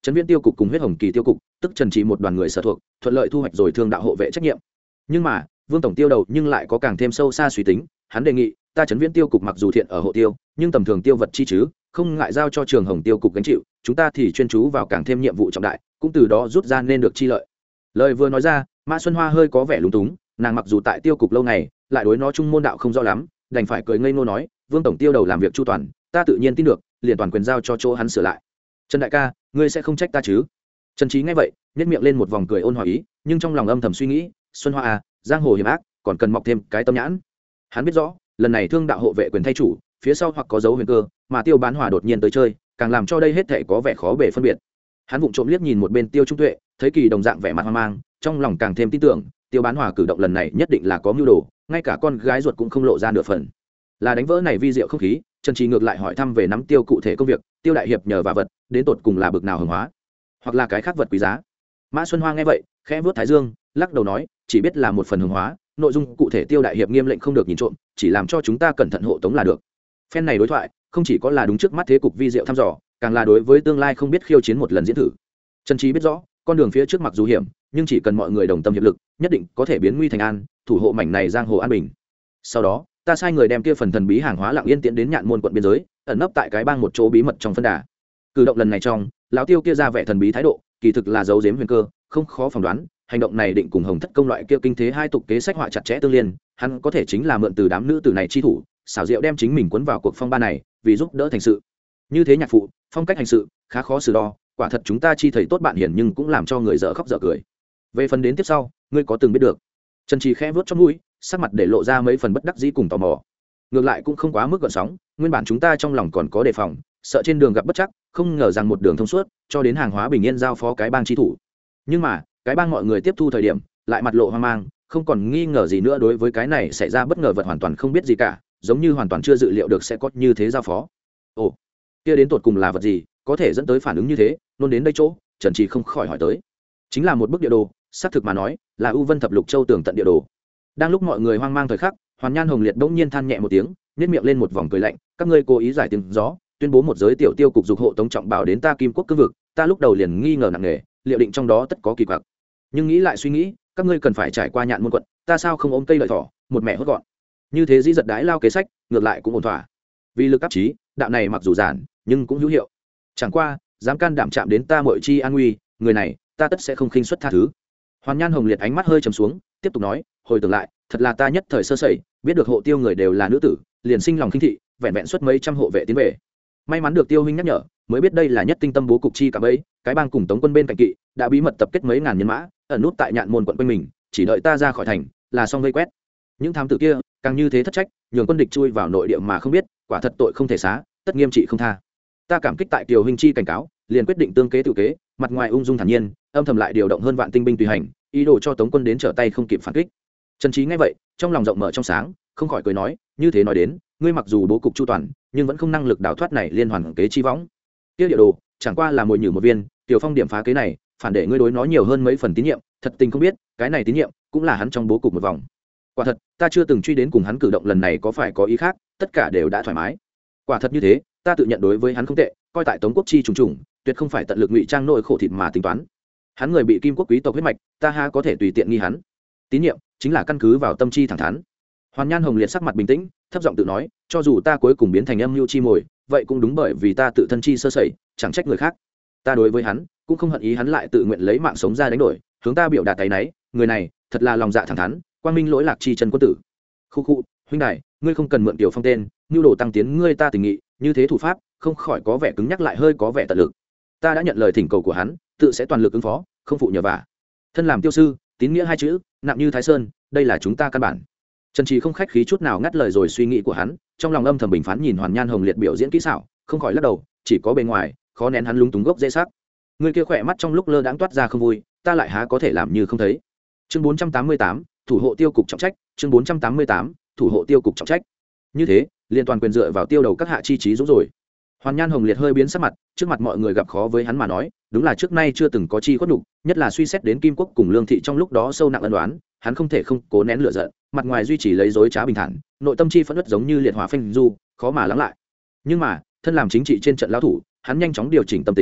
trấn viễn tiêu cục cùng huyết hồng kỳ tiêu cục tức trần trì một đoàn người sở thuộc thuận lợi thu hoạch rồi thương đạo hộ vệ trách nhiệm. Nhưng mà Vương tổng tiêu đầu nhưng lại có càng thêm sâu xa suy tính, hắn đề nghị ta trấn viễn tiêu cục mặc dù thiện ở hộ tiêu nhưng tầm thường tiêu vật chi chứ không ngại giao cho trường hồng tiêu cục gánh chịu, chúng ta thì chuyên chú vào càng thêm nhiệm vụ trọng đại, cũng từ đó rút ra nên được chi lợi. Lời vừa nói ra, Mã Xuân Hoa hơi có vẻ lúng túng, nàng mặc dù tại tiêu cục lâu ngày lại đối nó trung môn đạo không rõ lắm, đành phải cười ngây ngô nói, Vương tổng tiêu đầu làm việc chu toàn, ta tự nhiên tin được, liền toàn quyền giao cho chỗ hắn sửa lại. Trần đại ca, ngươi sẽ không trách ta chứ? Trần Trí nghe vậy nhếch miệng lên một vòng cười ôn hòa ý, nhưng trong lòng âm thầm suy nghĩ, Xuân Hoa à, giang hồ hiểm ác, còn cần mọc thêm cái tâm nhãn. Hắn biết rõ lần này thương đạo hộ vệ quyền thay chủ, phía sau hoặc có dấu huyền cơ, mà Tiêu Bán Hòa đột nhiên tới chơi, càng làm cho đây hết thảy có vẻ khó bề phân biệt. Hắn vụng trộm liếc nhìn một bên Tiêu Trung Tuệ, thấy Kỳ đồng dạng vẻ mặt hoang mang, trong lòng càng thêm tin tưởng Tiêu Bán Hòa cử động lần này nhất định là có mưu đồ, ngay cả con gái ruột cũng không lộ ra nửa phần. Là đánh vỡ này vi diệu không khí, Trần Trí ngược lại hỏi thăm về nắm Tiêu cụ thể công việc, Tiêu đại hiệp nhờ và vật đến tột cùng là bực nào hưởng hóa, hoặc là cái khác vật quý giá. Mã Xuân Hoa nghe vậy khẽ vuốt thái dương, lắc đầu nói, chỉ biết là một phần hưởng hóa, nội dung cụ thể Tiêu đại hiệp nghiêm lệnh không được nhìn trộm, chỉ làm cho chúng ta cẩn thận hộ tống là được. Phen này đối thoại không chỉ có là đúng trước mắt thế cục vi diệu thăm dò, càng là đối với tương lai không biết khiêu chiến một lần diễn thử. Trần Trí biết rõ con đường phía trước mặc dù hiểm, nhưng chỉ cần mọi người đồng tâm hiệp lực, nhất định có thể biến nguy thành an, thủ hộ mảnh này giang hồ an bình. Sau đó ta sai người đem kia phần thần bí hàng hóa lặng yên tiến đến Nhạn Môn quận biên giới, ẩn nấp tại cái bang một chỗ bí mật trong phân đà. Cử động lần này trong, lão Tiêu kia ra vẻ thần bí thái độ, kỳ thực là giấu giếm huyền cơ, không khó phỏng đoán, hành động này định cùng Hồng Thất công loại kia kinh thế hai tục kế sách họa chặt chẽ tương liên, hắn có thể chính là mượn từ đám nữ tử này chi thủ, xảo diệu đem chính mình cuốn vào cuộc phong ba này, vì giúp đỡ thành sự. Như thế nhạc phụ, phong cách hành sự khá khó xử đo, quả thật chúng ta chi thầy tốt bạn hiển nhưng cũng làm cho người dở khóc dở cười. Về phần đến tiếp sau, ngươi có từng biết được? Trần Trì khẽ vuốt trong mũi, sắc mặt để lộ ra mấy phần bất đắc dĩ cùng tò mò. Ngược lại cũng không quá mức gợn sóng, nguyên bản chúng ta trong lòng còn có đề phòng, sợ trên đường gặp bất trắc, không ngờ rằng một đường thông suốt, cho đến hàng hóa bình yên giao phó cái bang chi thủ. Nhưng mà cái bang mọi người tiếp thu thời điểm lại mặt lộ hoang mang, không còn nghi ngờ gì nữa, đối với cái này xảy ra bất ngờ vật hoàn toàn không biết gì cả, giống như hoàn toàn chưa dự liệu được sẽ có như thế giao phó. Ồ, kia đến tột cùng là vật gì có thể dẫn tới phản ứng như thế? Nôn đến đây chỗ, Trần Trì không khỏi hỏi tới. Chính là một bức địa đồ, xác thực mà nói là U Vân Thập Lục Châu tường tận địa đồ. Đang lúc mọi người hoang mang thời khắc, Hoàn Nhan Hồng Liệt bỗng nhiên than nhẹ một tiếng, nhếch miệng lên một vòng cười lạnh, các ngươi cố ý giải tiếng gió, tuyên bố một giới tiểu tiêu cục dục hộ tống trọng bảo đến ta Kim Quốc cương vực, ta lúc đầu liền nghi ngờ nặng nề, liệu định trong đó tất có kỳ quặc. Nhưng nghĩ lại suy nghĩ, các ngươi cần phải trải qua Nhạn Môn quận, ta sao không ôm cây lợi thỏ, một mẹ hốt gọn. Như thế dĩ giật đái lao kế sách, ngược lại cũng ổn thỏa. Vì lực áp chí, đạo này mặc dù giản, nhưng cũng hữu hiệu. Chẳng qua, dám can đảm chạm đến ta muội chi an nguy, người này, ta tất sẽ không khinh suất tha thứ. Hoàn Nhan Hồng Liệt ánh mắt hơi trầm xuống, tiếp tục nói, hồi tưởng lại, thật là ta nhất thời sơ sẩy, biết được hộ tiêu người đều là nữ tử, liền sinh lòng khinh thị, vẹn vẹn xuất mấy trăm hộ vệ tiến về. May mắn được Tiêu huynh nhắc nhở, mới biết đây là nhất tinh tâm bố cục chi cả bấy, cái bang cùng Tống quân bên cạnh kỵ, đã bí mật tập kết mấy ngàn nhân mã, ẩn nút tại Nhạn Môn quận quanh mình, chỉ đợi ta ra khỏi thành, là xong vây quét. Những thám tử kia, càng như thế thất trách, nhường quân địch chui vào nội địa mà không biết, quả thật tội không thể xá, tất nghiêm trị không tha. Ta cảm kích tại Kiều huynh chi cảnh cáo, liền quyết định tương kế tự kế, mặt ngoài ung dung thản nhiên, âm thầm lại điều động hơn vạn tinh binh tùy hành, ý đồ cho Tống quân đến trở tay không kịp phản kích. Trần Trí nghe vậy, trong lòng rộng mở trong sáng, không khỏi cười nói, như thế nói đến, ngươi mặc dù bố cục chu toàn, nhưng vẫn không năng lực đào thoát này liên hoàn kế chi võng. Tiêu địa đồ, chẳng qua là mồi nhử một viên, Tiểu Phong điểm phá kế này, phản để ngươi đối nó nhiều hơn mấy phần tín nhiệm, thật tình không biết, cái này tín nhiệm cũng là hắn trong bố cục một vòng. Quả thật, ta chưa từng truy đến cùng hắn cử động lần này có phải có ý khác, tất cả đều đã thoải mái. Quả thật như thế, ta tự nhận đối với hắn không tệ, coi tại Tống quốc chi trùng trùng, tuyệt không phải tận lực ngụy trang nội khổ thịt mà tính toán. Hắn người bị Kim quốc quý tộc huyết mạch, ta ha có thể tùy tiện nghi hắn. Tín nhiệm chính là căn cứ vào tâm chi thẳng thắn. Hoàn Nhan Hồng Liệt sắc mặt bình tĩnh, thấp giọng tự nói, cho dù ta cuối cùng biến thành âm mưu chi mồi, vậy cũng đúng bởi vì ta tự thân chi sơ sẩy, chẳng trách người khác. Ta đối với hắn cũng không hận ý hắn lại tự nguyện lấy mạng sống ra đánh đổi, hướng ta biểu đạt cái nấy, người này thật là lòng dạ thẳng thắn, quang minh lỗi lạc chi chân quân tử. Khu huynh đài, ngươi không cần mượn Tiểu Phong tên, nhu đồ tăng tiến ngươi ta tình nghị, như thế thủ pháp không khỏi có vẻ cứng nhắc lại hơi có vẻ tận lực. Ta đã nhận lời thỉnh cầu của hắn, tự sẽ toàn lực ứng phó, không phụ nhờ vả. Thân làm tiêu sư, tín nghĩa hai chữ nặng như Thái Sơn, đây là chúng ta căn bản. Trần Trì không khách khí chút nào ngắt lời rồi suy nghĩ của hắn, trong lòng âm thầm bình phán nhìn Hoàn Nhan Hồng Liệt biểu diễn kỹ xảo, không khỏi lắc đầu, chỉ có bề ngoài khó nén hắn lúng túng gốc dễ sắc. Người kia khỏe mắt trong lúc lơ đãng toát ra không vui, ta lại há có thể làm như không thấy. Chương 488, thủ hộ tiêu cục trọng trách, chương 488, thủ hộ tiêu cục trọng trách. Như thế, liên toàn quyền dựa vào tiêu đầu các hạ chi trí dũng rồi. Hoàn Nhan Hồng Liệt hơi biến sắc mặt, trước mặt mọi người gặp khó với hắn mà nói, đúng là trước nay chưa từng có chi khuất nhục, nhất là suy xét đến Kim Quốc cùng Lương thị trong lúc đó sâu nặng ân oán, hắn không thể không cố nén lửa giận, mặt ngoài duy trì lấy dối trá bình thản, nội tâm chi phẫn uất giống như liệt hỏa phanh du, khó mà lắng lại. Nhưng mà, thân làm chính trị trên trận lão thủ, hắn nhanh chóng điều chỉnh tâm tính,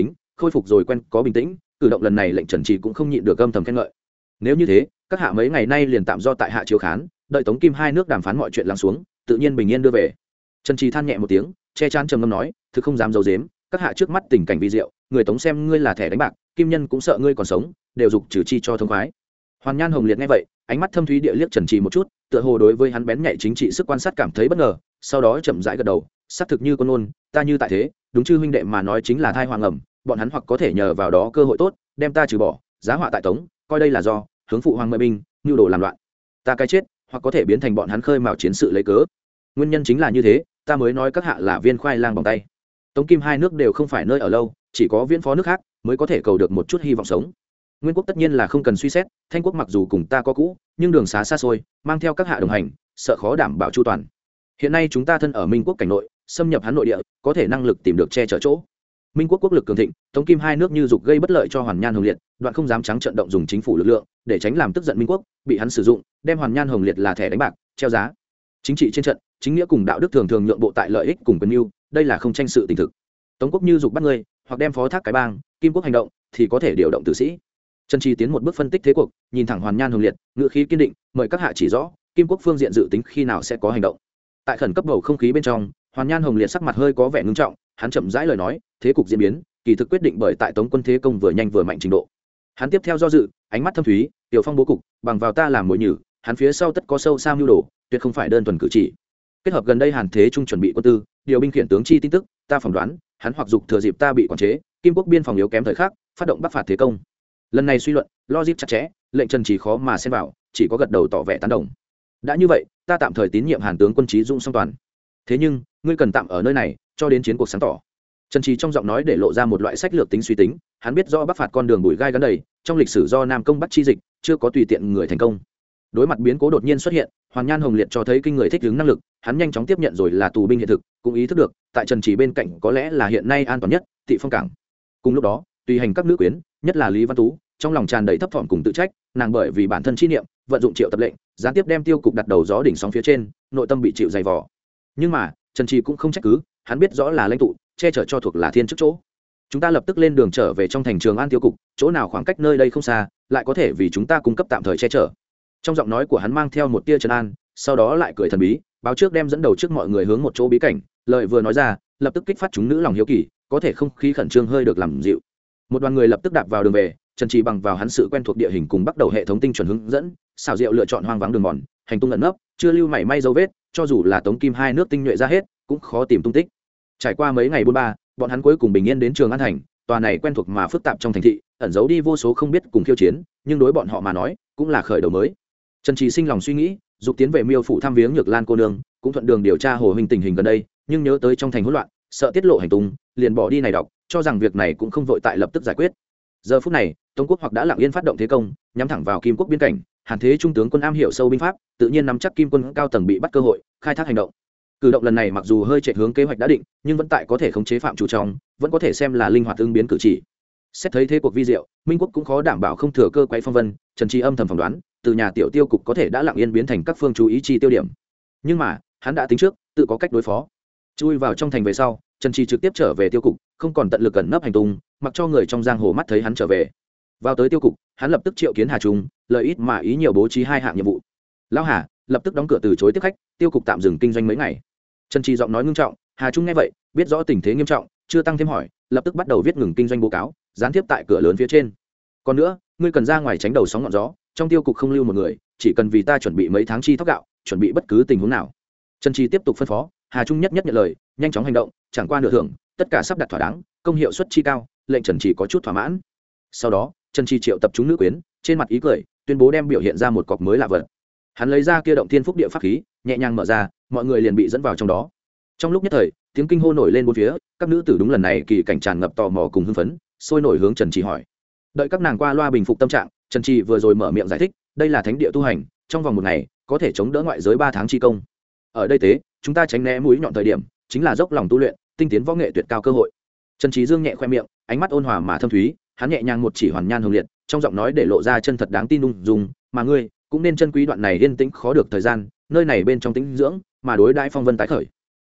khôi phục rồi quen có bình tĩnh, cử động lần này lệnh Trần Trì cũng không nhịn được âm thầm khen ngợi. Nếu như thế, các hạ mấy ngày nay liền tạm do tại hạ chiếu khán, đợi Tống Kim hai nước đàm phán mọi chuyện lắng xuống, tự nhiên bình yên đưa về. Trần Trì than nhẹ một tiếng, che chắn trầm ngâm nói, thực không dám giấu giếm, các hạ trước mắt tình cảnh vi diệu, người Tống xem ngươi là thẻ đánh bạc, Kim Nhân cũng sợ ngươi còn sống, đều dục trừ chi cho thông khoái. Hoàn Nhan Hồng Liệt nghe vậy, ánh mắt thâm thúy địa liếc Trần Trì một chút, tựa hồ đối với hắn bén nhạy chính trị sức quan sát cảm thấy bất ngờ, sau đó chậm rãi gật đầu, xác thực như con ngôn, ta như tại thế, đúng chư huynh đệ mà nói chính là thai hoàng ẩm, bọn hắn hoặc có thể nhờ vào đó cơ hội tốt, đem ta trừ bỏ, giá họa tại Tống, coi đây là do hướng phụ hoàng mời binh, nhu đồ làm loạn. Ta cái chết, hoặc có thể biến thành bọn hắn khơi mào chiến sự lấy cớ. Nguyên nhân chính là như thế, ta mới nói các hạ là viên khoai lang bằng tay. Tống Kim hai nước đều không phải nơi ở lâu, chỉ có viễn phó nước khác mới có thể cầu được một chút hy vọng sống. Nguyên quốc tất nhiên là không cần suy xét, Thanh quốc mặc dù cùng ta có cũ, nhưng đường xá xa xôi, mang theo các hạ đồng hành, sợ khó đảm bảo chu toàn. Hiện nay chúng ta thân ở Minh quốc cảnh nội, xâm nhập hắn nội địa, có thể năng lực tìm được che chở chỗ. Minh quốc quốc lực cường thịnh, Tống Kim hai nước như dục gây bất lợi cho Hoàn Nhan Hồng Liệt, đoạn không dám trắng trợn động dùng chính phủ lực lượng, để tránh làm tức giận Minh quốc, bị hắn sử dụng, đem Hoàn Nhan Hồng Liệt là thẻ đánh bạc, treo giá. Chính trị trên trận, chính nghĩa cùng đạo đức thường thường nhượng bộ tại lợi ích cùng quyền mưu, đây là không tranh sự tình thực. Tống quốc như dục bắt ngươi, hoặc đem phó thác cái bang, Kim quốc hành động, thì có thể điều động tử sĩ. Trần Trì tiến một bước phân tích thế cuộc, nhìn thẳng Hoàn Nhan Hồng Liệt, ngữ khí kiên định, mời các hạ chỉ rõ, Kim quốc phương diện dự tính khi nào sẽ có hành động. Tại khẩn cấp bầu không khí bên trong, Hoàn Nhan Hồng Liệt sắc mặt hơi có vẻ ngưng trọng, hắn chậm rãi lời nói, thế cục diễn biến, kỳ thực quyết định bởi tại Tống quân thế công vừa nhanh vừa mạnh trình độ. Hắn tiếp theo do dự, ánh mắt thâm thúy, tiểu phong bố cục, bằng vào ta làm mồi nhử, hắn phía sau tất có sâu xa mưu đồ, tuyệt không phải đơn thuần cử chỉ. Kết hợp gần đây Hàn Thế Trung chuẩn bị quân tư, điều binh khiển tướng chi tin tức, ta phỏng đoán, hắn hoặc dục thừa dịp ta bị quản chế, Kim quốc biên phòng yếu kém thời khắc, phát động bắc phạt thế công. Lần này suy luận, logic chặt chẽ, lệnh Trần Trì khó mà xen vào, chỉ có gật đầu tỏ vẻ tán đồng. Đã như vậy, ta tạm thời tín nhiệm Hàn tướng quân Chí Dũng song toàn. Thế nhưng, ngươi cần tạm ở nơi này, cho đến chiến cuộc sáng tỏ. Trần Trì trong giọng nói để lộ ra một loại sách lược tính suy tính, hắn biết rõ bắc phạt con đường bụi gai gắn đầy, trong lịch sử do Nam công Bắc chi dịch, chưa có tùy tiện người thành công. Đối mặt biến cố đột nhiên xuất hiện, Hoàn Nhan Hồng Liệt cho thấy kinh người thích ứng năng lực, hắn nhanh chóng tiếp nhận rồi là tù binh hiện thực, cũng ý thức được, tại Trần Trì bên cạnh có lẽ là hiện nay an toàn nhất, Tị Phong cảng. Cùng lúc đó, tùy hành các nữ quyến, nhất là Lý Văn Tú, trong lòng tràn đầy thấp thỏm cùng tự trách, nàng bởi vì bản thân chi niệm, vận dụng triệu tập lệnh, gián tiếp đem tiêu cục đặt đầu gió đỉnh sóng phía trên, nội tâm bị chịu dày vò. Nhưng mà, Trần Trì cũng không trách cứ, hắn biết rõ là lãnh tụ, che chở cho thuộc là thiên chức chỗ. Chúng ta lập tức lên đường trở về trong thành Trường An tiêu cục, chỗ nào khoảng cách nơi đây không xa, lại có thể vì chúng ta cung cấp tạm thời che chở. Trong giọng nói của hắn mang theo một tia trấn an, sau đó lại cười thần bí, báo trước đem dẫn đầu trước mọi người hướng một chỗ bí cảnh, lời vừa nói ra, lập tức kích phát chúng nữ lòng hiếu kỳ, có thể không khí khẩn trương hơi được làm dịu. Một đoàn người lập tức đạp vào đường về, Trần Trì bằng vào hắn sự quen thuộc địa hình cùng bắt đầu hệ thống tinh chuẩn hướng dẫn, xảo diệu lựa chọn hoang vắng đường mòn, hành tung ẩn nấp, chưa lưu mảy may dấu vết, cho dù là Tống Kim hai nước tinh nhuệ ra hết, cũng khó tìm tung tích. Trải qua mấy ngày buôn ba, bọn hắn cuối cùng bình yên đến Trường An thành, tòa này quen thuộc mà phức tạp trong thành thị, ẩn giấu đi vô số không biết cùng khiêu chiến, nhưng đối bọn họ mà nói, cũng là khởi đầu mới. Trần Trì sinh lòng suy nghĩ, dục tiến về Miêu phủ thăm viếng Nhược Lan cô nương, cũng thuận đường điều tra Hồ huynh tình hình gần đây, nhưng nhớ tới trong thành hỗn loạn, sợ tiết lộ hành tung, liền bỏ đi này đọc, cho rằng việc này cũng không vội tại lập tức giải quyết. Giờ phút này, Tống quốc hoặc đã lặng yên phát động thế công, nhắm thẳng vào Kim quốc biên cảnh, Hàn Thế Trung tướng quân am hiểu sâu binh pháp, tự nhiên nắm chắc Kim quân cao tầng bị bắt cơ hội, khai thác hành động. Cử động lần này mặc dù hơi chạy hướng kế hoạch đã định, nhưng vẫn tại có thể khống chế phạm chủ trong, vẫn có thể xem là linh hoạt ứng biến cử chỉ. Xét thấy thế cuộc vi diệu, Minh quốc cũng khó đảm bảo không thừa cơ quấy phong vân, Trần Trì âm thầm phỏng đoán, từ nhà tiểu tiêu cục có thể đã lặng yên biến thành các phương chú ý chi tiêu điểm. Nhưng mà, hắn đã tính trước, tự có cách đối phó. Chui vào trong thành về sau, Trần Trì trực tiếp trở về tiêu cục, không còn tận lực cẩn nấp hành tung, mặc cho người trong giang hồ mắt thấy hắn trở về. Vào tới tiêu cục, hắn lập tức triệu kiến Hà Trung, lợi ít mà ý nhiều bố trí hai hạng nhiệm vụ. Lão Hà lập tức đóng cửa từ chối tiếp khách, tiêu cục tạm dừng kinh doanh mấy ngày. Trần Trì giọng nói ngưng trọng, Hà Trung nghe vậy, biết rõ tình thế nghiêm trọng, chưa tăng thêm hỏi, lập tức bắt đầu viết ngừng kinh doanh báo cáo, dán tiếp tại cửa lớn phía trên. Còn nữa, ngươi cần ra ngoài tránh đầu sóng ngọn gió, trong tiêu cục không lưu một người, chỉ cần vì ta chuẩn bị mấy tháng chi thóc gạo, chuẩn bị bất cứ tình huống nào. Trần Trì tiếp tục phân phó, Hà Trung nhất nhất nhận lời, nhanh chóng hành động, chẳng qua nửa thưởng, tất cả sắp đặt thỏa đáng, công hiệu suất chi cao, lệnh Trần Trì có chút thỏa mãn. Sau đó, Trần Trì triệu tập chúng nữ quyến, trên mặt ý cười, tuyên bố đem biểu hiện ra một cọc mới lạ vật. Hắn lấy ra kia động thiên phúc địa pháp khí, nhẹ nhàng mở ra, mọi người liền bị dẫn vào trong đó. Trong lúc nhất thời, tiếng kinh hô nổi lên bốn phía, các nữ tử đúng lần này kỳ cảnh tràn ngập tò mò cùng hưng phấn, sôi nổi hướng Trần Trì hỏi. Đợi các nàng qua loa bình phục tâm trạng, Trần Trì vừa rồi mở miệng giải thích, đây là thánh địa tu hành, trong vòng một ngày có thể chống đỡ ngoại giới 3 tháng chi công. Ở đây tế, chúng ta tránh né mũi nhọn thời điểm, chính là dốc lòng tu luyện, tinh tiến võ nghệ tuyệt cao cơ hội. Trần Trí Dương nhẹ khoe miệng, ánh mắt ôn hòa mà thâm thúy, hắn nhẹ nhàng một chỉ Hoàn Nhan Hồng Liệt, trong giọng nói để lộ ra chân thật đáng tin ung dung, mà ngươi cũng nên trân quý đoạn này yên tĩnh khó được thời gian, nơi này bên trong tĩnh dưỡng, mà đối đãi phong vân tái khởi.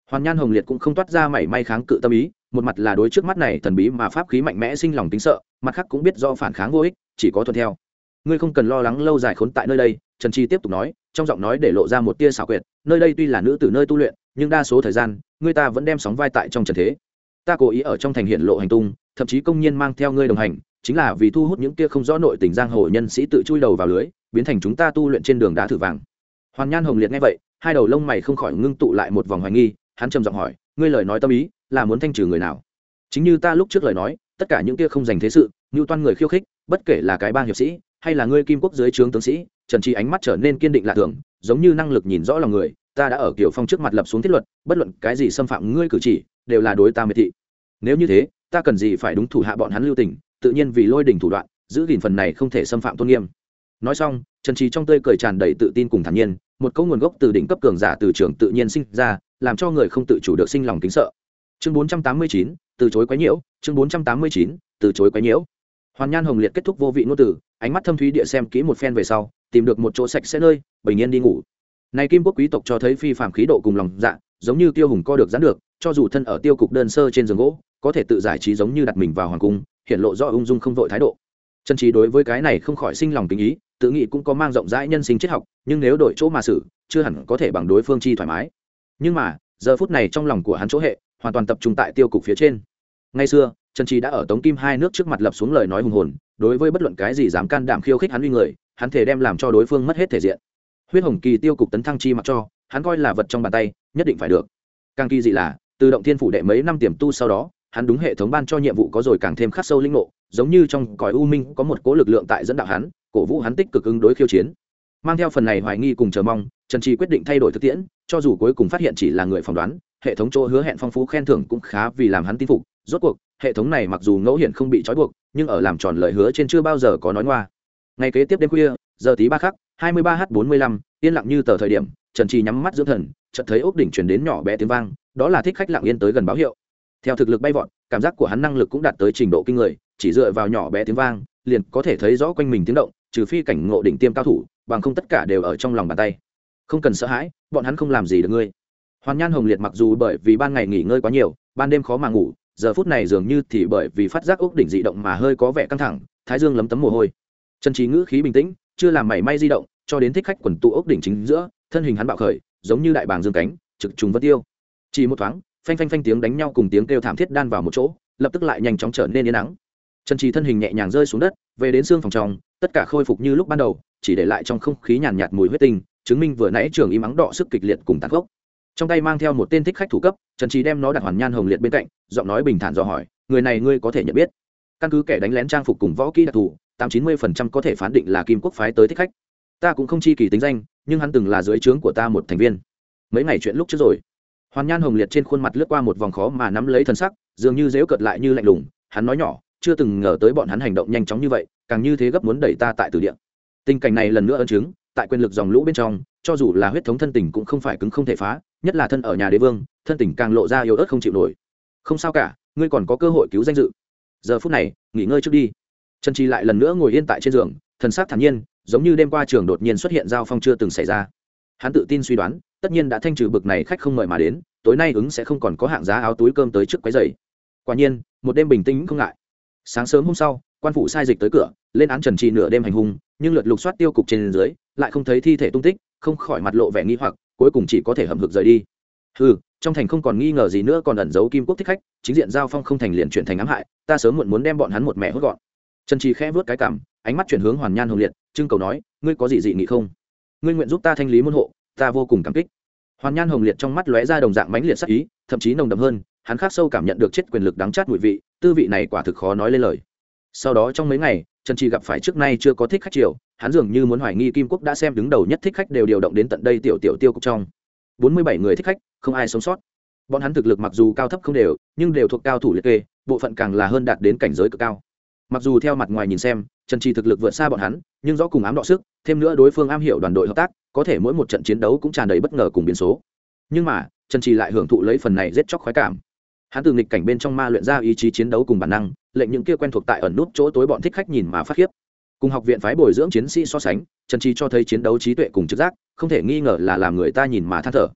Hoàn Nhan Hồng Liệt cũng không toát ra mảy may kháng cự tâm ý, một mặt là đối trước mắt này thần bí mà pháp khí mạnh mẽ sinh lòng tính sợ, mặt khác cũng biết do phản kháng vô ích, chỉ có thuận theo. Ngươi không cần lo lắng lâu dài khốn tại nơi đây, Trần Chi tiếp tục nói, trong giọng nói để lộ ra một tia xảo quyệt, nơi đây tuy là nữ tử nơi tu luyện, nhưng đa số thời gian, ngươi ta vẫn đem sóng vai tại trong trần thế. Ta cố ý ở trong thành hiện lộ hành tung, thậm chí công nhiên mang theo ngươi đồng hành, chính là vì thu hút những kia không rõ nội tình giang hồ nhân sĩ tự chui đầu vào lưới, biến thành chúng ta tu luyện trên đường đá thử vàng. Hoàn Nhan Hồng Liệt nghe vậy, hai đầu lông mày không khỏi ngưng tụ lại một vòng hoài nghi, hắn trầm giọng hỏi, ngươi lời nói tâm ý là muốn thanh trừ người nào? Chính như ta lúc trước lời nói, tất cả những kia không dành thế sự, như toan người khiêu khích, bất kể là cái bang hiệp sĩ hay là ngươi kim quốc dưới trướng tướng sĩ. Trần Trí ánh mắt trở nên kiên định lạ thường, giống như năng lực nhìn rõ lòng người. Ta đã ở Kiều Phong trước mặt lập xuống thiết luật, bất luận cái gì xâm phạm ngươi cử chỉ, đều là đối ta miệt thị. Nếu như thế, ta cần gì phải đúng thủ hạ bọn hắn lưu tình, tự nhiên vì lôi đỉnh thủ đoạn, giữ gìn phần này không thể xâm phạm tôn nghiêm. Nói xong, Trần Trí trong tươi cười tràn đầy tự tin cùng thản nhiên, một câu nguồn gốc từ đỉnh cấp cường giả từ trường tự nhiên sinh ra, làm cho người không tự chủ được sinh lòng kính sợ. Chương 489, từ chối quấy nhiễu, chương 489, từ chối quấy nhiễu. Hoàn Nhan Hồng Liệt kết thúc vô vị ngôn từ, ánh mắt thâm thúy địa xem kỹ một phen về sau, tìm được một chỗ sạch sẽ nơi, bình yên đi ngủ. Này kim quốc quý tộc cho thấy phi phàm khí độ cùng lòng dạ, giống như tiêu hùng co được giãn được, cho dù thân ở tiêu cục đơn sơ trên giường gỗ, có thể tự giải trí giống như đặt mình vào hoàng cung, hiện lộ rõ ung dung không vội thái độ. Trần Trí đối với cái này không khỏi sinh lòng kính ý, tự nghĩ cũng có mang rộng rãi nhân sinh triết học, nhưng nếu đổi chỗ mà xử, chưa hẳn có thể bằng đối phương chi thoải mái. Nhưng mà, giờ phút này trong lòng của hắn chỗ hệ, hoàn toàn tập trung tại tiêu cục phía trên. Ngày xưa, Trần Trí đã ở Tống Kim hai nước trước mặt lập xuống lời nói hùng hồn, đối với bất luận cái gì dám can đảm khiêu khích hắn uy người, hắn thể đem làm cho đối phương mất hết thể diện. Huyết Hồng Kỳ tiêu cục tấn thăng chi mặc cho, hắn coi là vật trong bàn tay, nhất định phải được. Càng kỳ dị là, từ động thiên phủ đệ mấy năm tiềm tu sau đó, hắn đúng hệ thống ban cho nhiệm vụ có rồi càng thêm khắc sâu linh ngộ, giống như trong cõi u minh có một cỗ lực lượng tại dẫn đạo hắn, cổ vũ hắn tích cực ứng đối khiêu chiến. Mang theo phần này hoài nghi cùng chờ mong, Trần Trí quyết định thay đổi thực tiễn, cho dù cuối cùng phát hiện chỉ là người phỏng đoán, hệ thống chỗ hứa hẹn phong phú khen thưởng cũng khá vì làm hắn tin phục. Rốt cuộc, hệ thống này mặc dù ngẫu hiện không bị trói buộc, nhưng ở làm tròn lời hứa trên chưa bao giờ có nói ngoa. Ngày kế tiếp đêm khuya, giờ tí 3 khắc, 23h45, yên lặng như tờ thời điểm, Trần Trí nhắm mắt dưỡng thần, chợt thấy ốc đỉnh truyền đến nhỏ bé tiếng vang, đó là thích khách lặng yên tới gần báo hiệu. Theo thực lực bay vọt, cảm giác của hắn năng lực cũng đạt tới trình độ kinh người, chỉ dựa vào nhỏ bé tiếng vang, liền có thể thấy rõ quanh mình tiếng động, trừ phi cảnh ngộ đỉnh tiêm cao thủ, bằng không tất cả đều ở trong lòng bàn tay. Không cần sợ hãi, bọn hắn không làm gì được ngươi. Hoàn Nhan Hồng Liệt mặc dù bởi vì ban ngày nghỉ ngơi quá nhiều, ban đêm khó mà ngủ, giờ phút này dường như thì bởi vì phát giác ốc đỉnh dị động mà hơi có vẻ căng thẳng, thái dương lấm tấm mồ hôi. Trần Trí ngữ khí bình tĩnh, chưa làm mảy may di động, cho đến thích khách quần tụ ốc đỉnh chính giữa, thân hình hắn bạo khởi, giống như đại bàng dương cánh, trực trùng vân tiêu. Chỉ một thoáng, phanh phanh phanh tiếng đánh nhau cùng tiếng kêu thảm thiết đan vào một chỗ, lập tức lại nhanh chóng trở nên yên nắng. Trần Trí thân hình nhẹ nhàng rơi xuống đất, về đến xương phòng trong, tất cả khôi phục như lúc ban đầu, chỉ để lại trong không khí nhàn nhạt mùi huyết tinh, chứng minh vừa nãy trường im ắng đọ sức kịch liệt cùng tàn khốc. Trong tay mang theo một tên thích khách thủ cấp, Trần Trí đem nó đặt Hoàn Nhan Hồng Liệt bên cạnh, giọng nói bình thản dò hỏi, người này ngươi có thể nhận biết? Căn cứ kẻ đánh lén trang phục cùng võ kỹ đặc thù, 80-90% có thể phán định là kim quốc phái tới thích khách. Ta cũng không chi kỳ tính danh, nhưng hắn từng là dưới trướng của ta một thành viên. Mấy ngày chuyện lúc trước rồi. Hoàn Nhan Hồng Liệt trên khuôn mặt lướt qua một vòng khó mà nắm lấy thần sắc, dường như giễu cợt lại như lạnh lùng, hắn nói nhỏ, chưa từng ngờ tới bọn hắn hành động nhanh chóng như vậy, càng như thế gấp muốn đẩy ta tại tử địa. Tình cảnh này lần nữa ấn chứng, tại quyền lực dòng lũ bên trong, cho dù là huyết thống thân tình cũng không phải cứng không thể phá, nhất là thân ở nhà đế vương, thân tình càng lộ ra yếu ớt không chịu nổi. Không sao cả, ngươi còn có cơ hội cứu danh dự. Giờ phút này, nghỉ ngơi trước đi. Trần Trí lại lần nữa ngồi yên tại trên giường, thần sắc thản nhiên, giống như đêm qua trường đột nhiên xuất hiện giao phong chưa từng xảy ra. Hắn tự tin suy đoán, tất nhiên đã thanh trừ bực này khách không mời mà đến, tối nay ứng sẽ không còn có hạng giá áo túi cơm tới trước quấy rầy. Quả nhiên, một đêm bình tĩnh không ngại. Sáng sớm hôm sau, quan phủ sai dịch tới cửa, lên án Trần Trí nửa đêm hành hung, nhưng lượt lục soát tiêu cục trên dưới, lại không thấy thi thể tung tích, không khỏi mặt lộ vẻ nghi hoặc, cuối cùng chỉ có thể hậm hực rời đi. Trong thành không còn nghi ngờ gì nữa, còn ẩn giấu kim quốc thích khách, chính diện giao phong không thành liền chuyển thành ám hại, ta sớm muộn muốn đem bọn hắn một mẹ hốt gọn. Trần Trí khẽ vuốt cái cằm, ánh mắt chuyển hướng Hoàn Nhan Hồng Liệt, trưng cầu nói, ngươi có gì dị nghị không? Ngươi nguyện giúp ta thanh lý môn hộ, ta vô cùng cảm kích. Hoàn Nhan Hồng Liệt trong mắt lóe ra đồng dạng mãnh liệt sắc ý, thậm chí nồng đậm hơn, hắn khắc sâu cảm nhận được chết quyền lực đắng chát mùi vị, tư vị này quả thực khó nói lên lời. Sau đó trong mấy ngày, Trần Trí gặp phải trước nay chưa có thích khách triều, hắn dường như muốn hoài nghi kim quốc đã xem đứng đầu nhất thích khách đều điều động đến tận đây tiểu tiêu cục trong. 47 người thích khách, không ai sống sót. Bọn hắn thực lực mặc dù cao thấp không đều, nhưng đều thuộc cao thủ liệt kê, bộ phận càng là hơn đạt đến cảnh giới cực cao. Mặc dù theo mặt ngoài nhìn xem, Trần Trí thực lực vượt xa bọn hắn, nhưng rõ cùng ám đọ sức, thêm nữa đối phương am hiểu đoàn đội hợp tác, có thể mỗi một trận chiến đấu cũng tràn đầy bất ngờ cùng biến số. Nhưng mà, Trần Trí lại hưởng thụ lấy phần này giết chóc khoái cảm. Hắn từ nghịch cảnh bên trong ma luyện ra ý chí chiến đấu cùng bản năng, lệnh những kia quen thuộc tại ẩn nút chỗ tối bọn thích khách nhìn mà phát khiếp. Cùng học viện phái bồi dưỡng chiến sĩ so sánh, Trần Trí cho thấy chiến đấu trí tuệ cùng trực giác, không thể nghi ngờ là làm người ta nhìn mà than thở.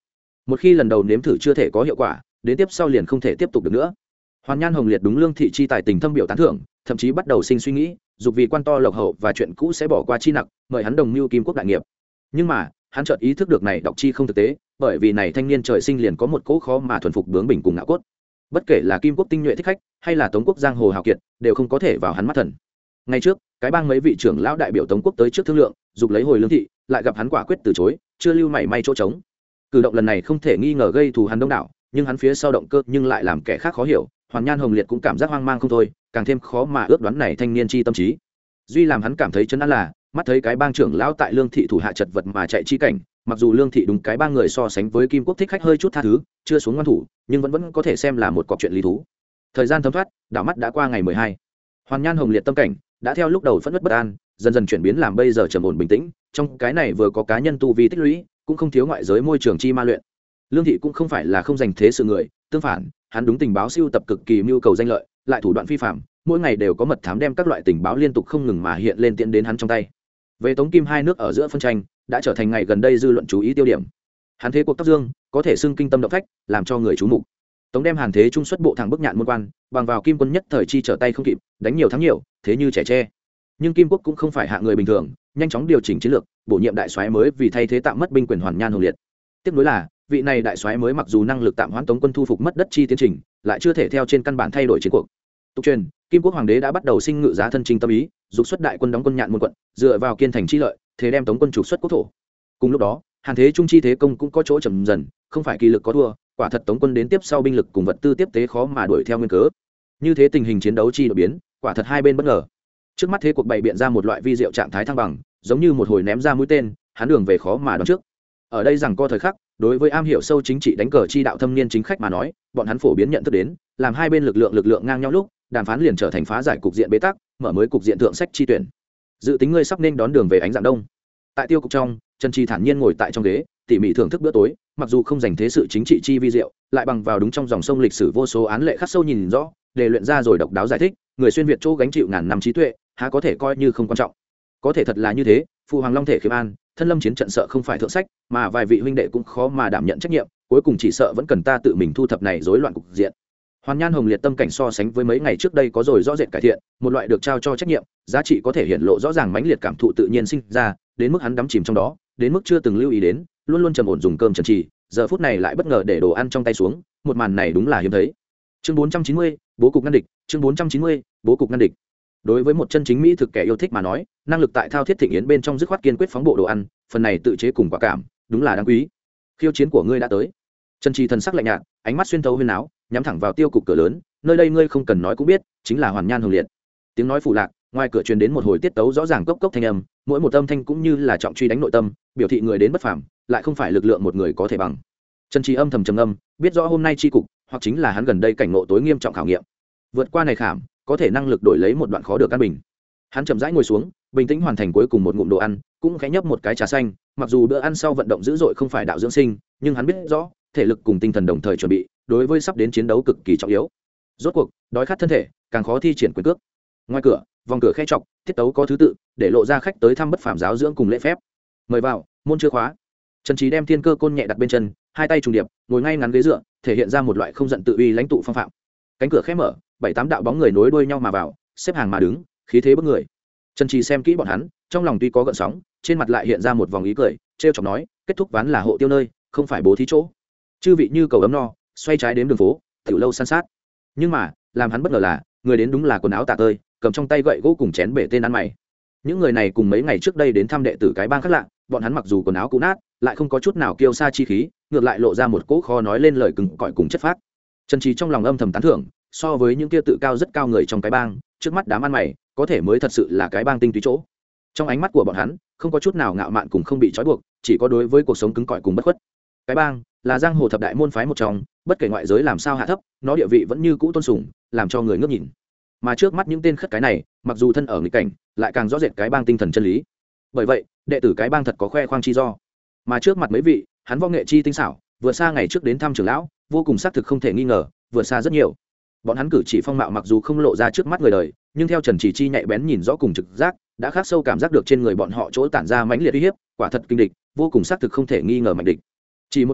một khi lần đầu nếm thử chưa thể có hiệu quả, đến tiếp sau liền không thể tiếp tục được nữa. Hoàn Nhan Hồng Liệt đúng Lương Thị chi tài tình thâm biểu tán thưởng, thậm chí bắt đầu sinh suy nghĩ, dục vì quan to lộc hậu và chuyện cũ sẽ bỏ qua chi nặng, mời hắn đồng mưu kim quốc đại nghiệp. Nhưng mà hắn chợt ý thức được này đọc chi không thực tế, bởi vì này thanh niên trời sinh liền có một cỗ khó mà thuần phục bướng bỉnh cùng ngạo cốt. Bất kể là kim quốc tinh nhuệ thích khách hay là tống quốc giang hồ hào kiệt, đều không có thể vào hắn mắt thần. Ngày trước cái bang mấy vị trưởng lão đại biểu tống quốc tới trước thương lượng, dục lấy hồi Lương Thị, lại gặp hắn quả quyết từ chối, chưa lưu mảy may chỗ trống. Cử động lần này không thể nghi ngờ gây thù hắn đông đảo, nhưng hắn phía sau động cơ nhưng lại làm kẻ khác khó hiểu. Hoàn Nhan Hồng Liệt cũng cảm giác hoang mang không thôi, càng thêm khó mà ước đoán này thanh niên chi tâm trí. Duy làm hắn cảm thấy chấn an là mắt thấy cái bang trưởng lão tại Lương Thị thủ hạ chật vật mà chạy chi cảnh, mặc dù Lương Thị đúng cái bang người so sánh với kim quốc thích khách hơi chút tha thứ, chưa xuống ngoan thủ, nhưng vẫn có thể xem là một cọc chuyện lý thú. Thời gian thấm thoát, đảo mắt đã qua ngày 12. Hoàn Nhan Hồng Liệt tâm cảnh đã theo lúc đầu phẫn nộ bất an, dần dần chuyển biến làm bây giờ trầm ổn bình tĩnh. Trong cái này vừa có cá nhân tu vi tích lũy, cũng không thiếu ngoại giới môi trường chi ma luyện. Lương Thị cũng không phải là không dành thế sự người, tương phản, hắn đúng tình báo siêu tập cực kỳ mưu cầu danh lợi, lại thủ đoạn phi phạm, mỗi ngày đều có mật thám đem các loại tình báo liên tục không ngừng mà hiện lên tiện đến hắn trong tay. Về Tống Kim hai nước ở giữa phân tranh, đã trở thành ngày gần đây dư luận chú ý tiêu điểm. Hắn thế cuộc tóc dương, có thể xưng kinh tâm động phách, làm cho người chú mục. Tống đem Hàn Thế Trung xuất bộ thẳng bức nhạn môn quan, bằng vào Kim quân nhất thời chi trở tay không kịp, đánh nhiều thắng nhiều, thế như trẻ tre. Nhưng Kim quốc cũng không phải hạ người bình thường, nhanh chóng điều chỉnh chiến lược, bổ nhiệm đại soái mới vì thay thế tạm mất binh quyền Hoàn Nhan Hồng Liệt. Tiếp nối là, vị này đại soái mới mặc dù năng lực tạm hoãn Tống quân thu phục mất đất chi tiến trình, lại chưa thể theo trên căn bản thay đổi chiến cuộc. Tục truyền, Kim quốc hoàng đế đã bắt đầu sinh ngự giá thân trình tâm ý, dục xuất đại quân đóng quân nhạn môn quận, dựa vào kiên thành chi lợi, thế đem Tống quân trục xuất quốc thổ. Cùng lúc đó, Hàn Thế Trung chi thế công cũng có chỗ chậm dần, không phải kỳ lực có thua, quả thật Tống quân đến tiếp sau binh lực cùng vật tư tiếp tế khó mà đuổi theo nguyên cớ. Như thế tình hình chiến đấu chi đổi biến, quả thật hai bên bất ngờ. Trước mắt thế cuộc bày biện ra một loại vi diệu trạng thái thăng bằng, giống như một hồi ném ra mũi tên, hắn đường về khó mà đoán trước. Ở đây rằng co thời khắc, đối với am hiểu sâu chính trị đánh cờ chi đạo thâm niên chính khách mà nói, bọn hắn phổ biến nhận thức đến, làm hai bên lực lượng ngang nhau lúc, đàm phán liền trở thành phá giải cục diện bế tắc, mở mới cục diện thượng sách chi tuyển. Dự tính ngươi sắp nên đón đường về ánh dạng đông. Tại tiêu cục trong, Trần Trì thản nhiên ngồi tại trong ghế, tỉ mỉ thưởng thức bữa tối, mặc dù không dành thế sự chính trị chi vi diệu, lại bằng vào đúng trong dòng sông lịch sử vô số án lệ khắc sâu nhìn rõ, để luyện ra rồi độc đáo giải thích, người xuyên việt chỗ gánh chịu ngàn năm trí tuệ, há có thể coi như không quan trọng. Có thể thật là như thế, phụ hoàng long thể khiêm an, thân lâm chiến trận sợ không phải thượng sách, mà vài vị huynh đệ cũng khó mà đảm nhận trách nhiệm, cuối cùng chỉ sợ vẫn cần ta tự mình thu thập này rối loạn cục diện. Hoàn Nhan Hồng Liệt tâm cảnh so sánh với mấy ngày trước đây có rồi rõ rệt cải thiện, một loại được trao cho trách nhiệm, giá trị có thể hiện lộ rõ ràng mãnh liệt cảm thụ tự nhiên sinh ra, đến mức hắn đắm chìm trong đó, đến mức chưa từng lưu ý đến, luôn luôn trầm ổn dùng cơm Trần Trì, giờ phút này lại bất ngờ để đồ ăn trong tay xuống, một màn này đúng là hiếm thấy. Chương 490, bố cục ngăn địch, chương 490, bố cục ngăn địch. Đối với một chân chính mỹ thực kẻ yêu thích mà nói, năng lực tại thao thiết thịnh yến bên trong dứt khoát kiên quyết phóng bộ đồ ăn, phần này tự chế cùng quả cảm, đúng là đáng quý. Khiêu chiến của ngươi đã tới. Trần Trì thần sắc lạnh nhạt, ánh mắt xuyên thấu huyên áo, nhắm thẳng vào tiêu cục cửa lớn, nơi đây ngươi không cần nói cũng biết, chính là Hoàn Nhan Hồng Liệt. Tiếng nói phủ lạc, ngoài cửa truyền đến một hồi tiết tấu rõ ràng cốc cốc thanh âm, mỗi một âm thanh cũng như là trọng truy đánh nội tâm, biểu thị người đến bất phàm, lại không phải lực lượng một người có thể bằng. Trần Trì âm thầm trầm ngâm, biết rõ hôm nay chi cục, hoặc chính là hắn gần đây cảnh ngộ tối nghiêm trọng khảo nghiệm. Vượt qua này khảm, có thể năng lực đổi lấy một đoạn khó được căn bình. Hắn chậm rãi ngồi xuống, bình tĩnh hoàn thành cuối cùng một ngụm đồ ăn, cũng khẽ nhấp một cái trà xanh, mặc dù bữa ăn sau vận động dữ dội không phải đạo dưỡng sinh, nhưng hắn biết rõ, thể lực cùng tinh thần đồng thời chuẩn bị, đối với sắp đến chiến đấu cực kỳ trọng yếu. Rốt cuộc, đói khát thân thể, càng khó thi triển quyền cước. Ngoài cửa, vòng cửa khẽ chọc, tiết tấu có thứ tự, để lộ ra khách tới thăm bất phàm giáo dưỡng cùng lễ phép. Mời vào, môn chưa khóa. Trần Trí đem thiên cơ côn nhẹ đặt bên chân, hai tay trùng điệp, ngồi ngay ngắn ghế dựa, thể hiện ra một loại không giận tự uy lãnh tụ phong phạm. Cánh cửa khẽ mở, 7-8 đạo bóng người nối đuôi nhau mà vào, xếp hàng mà đứng, khí thế bức người. Trần Trí xem kỹ bọn hắn, trong lòng tuy có gợn sóng, trên mặt lại hiện ra một vòng ý cười, trêu chọc nói, kết thúc ván là hộ tiêu nơi, không phải bố thí chỗ. Chư vị như cầu ấm no, xoay trái đến đường phố, tiểu lâu san sát. Nhưng mà, làm hắn bất ngờ là, người đến đúng là quần áo tả tơi, cầm trong tay gậy gỗ cùng chén bể tên ăn mày. Những người này cùng mấy ngày trước đây đến thăm đệ tử cái bang khác lạ, bọn hắn mặc dù quần áo cũ nát, lại không có chút nào kiêu sa chi khí, ngược lại lộ ra một cỗ khó nói lên lời cứng cỏi cùng chất phác. Trần Trí trong lòng âm thầm tán thưởng, so với những kia tự cao rất cao người trong cái bang, trước mắt đám ăn mày, có thể mới thật sự là cái bang tinh túy chỗ. Trong ánh mắt của bọn hắn, không có chút nào ngạo mạn cùng không bị trói buộc, chỉ có đối với cuộc sống cứng cỏi cùng bất khuất. Cái bang là giang hồ thập đại môn phái một trong, bất kể ngoại giới làm sao hạ thấp, nó địa vị vẫn như cũ tôn sùng, làm cho người ngước nhìn. Mà trước mắt những tên khất cái này, mặc dù thân ở nghịch cảnh, lại càng rõ rệt cái bang tinh thần chân lý. Bởi vậy, đệ tử cái bang thật có khoe khoang chi do. Mà trước mặt mấy vị, hắn võ nghệ chi tinh xảo, vừa xa ngày trước đến thăm trưởng lão, vô cùng xác thực không thể nghi ngờ, vừa xa rất nhiều. Bọn hắn cử chỉ phong mạo mặc dù không lộ ra trước mắt người đời, nhưng theo Trần Chỉ Chi nhạy bén nhìn rõ cùng trực giác, đã khắc sâu cảm giác được trên người bọn họ chỗ tản ra mãnh liệt uy hiếp, quả thật kinh địch, vô cùng xác thực không thể nghi ngờ mạnh địch. Chỉ một thoáng,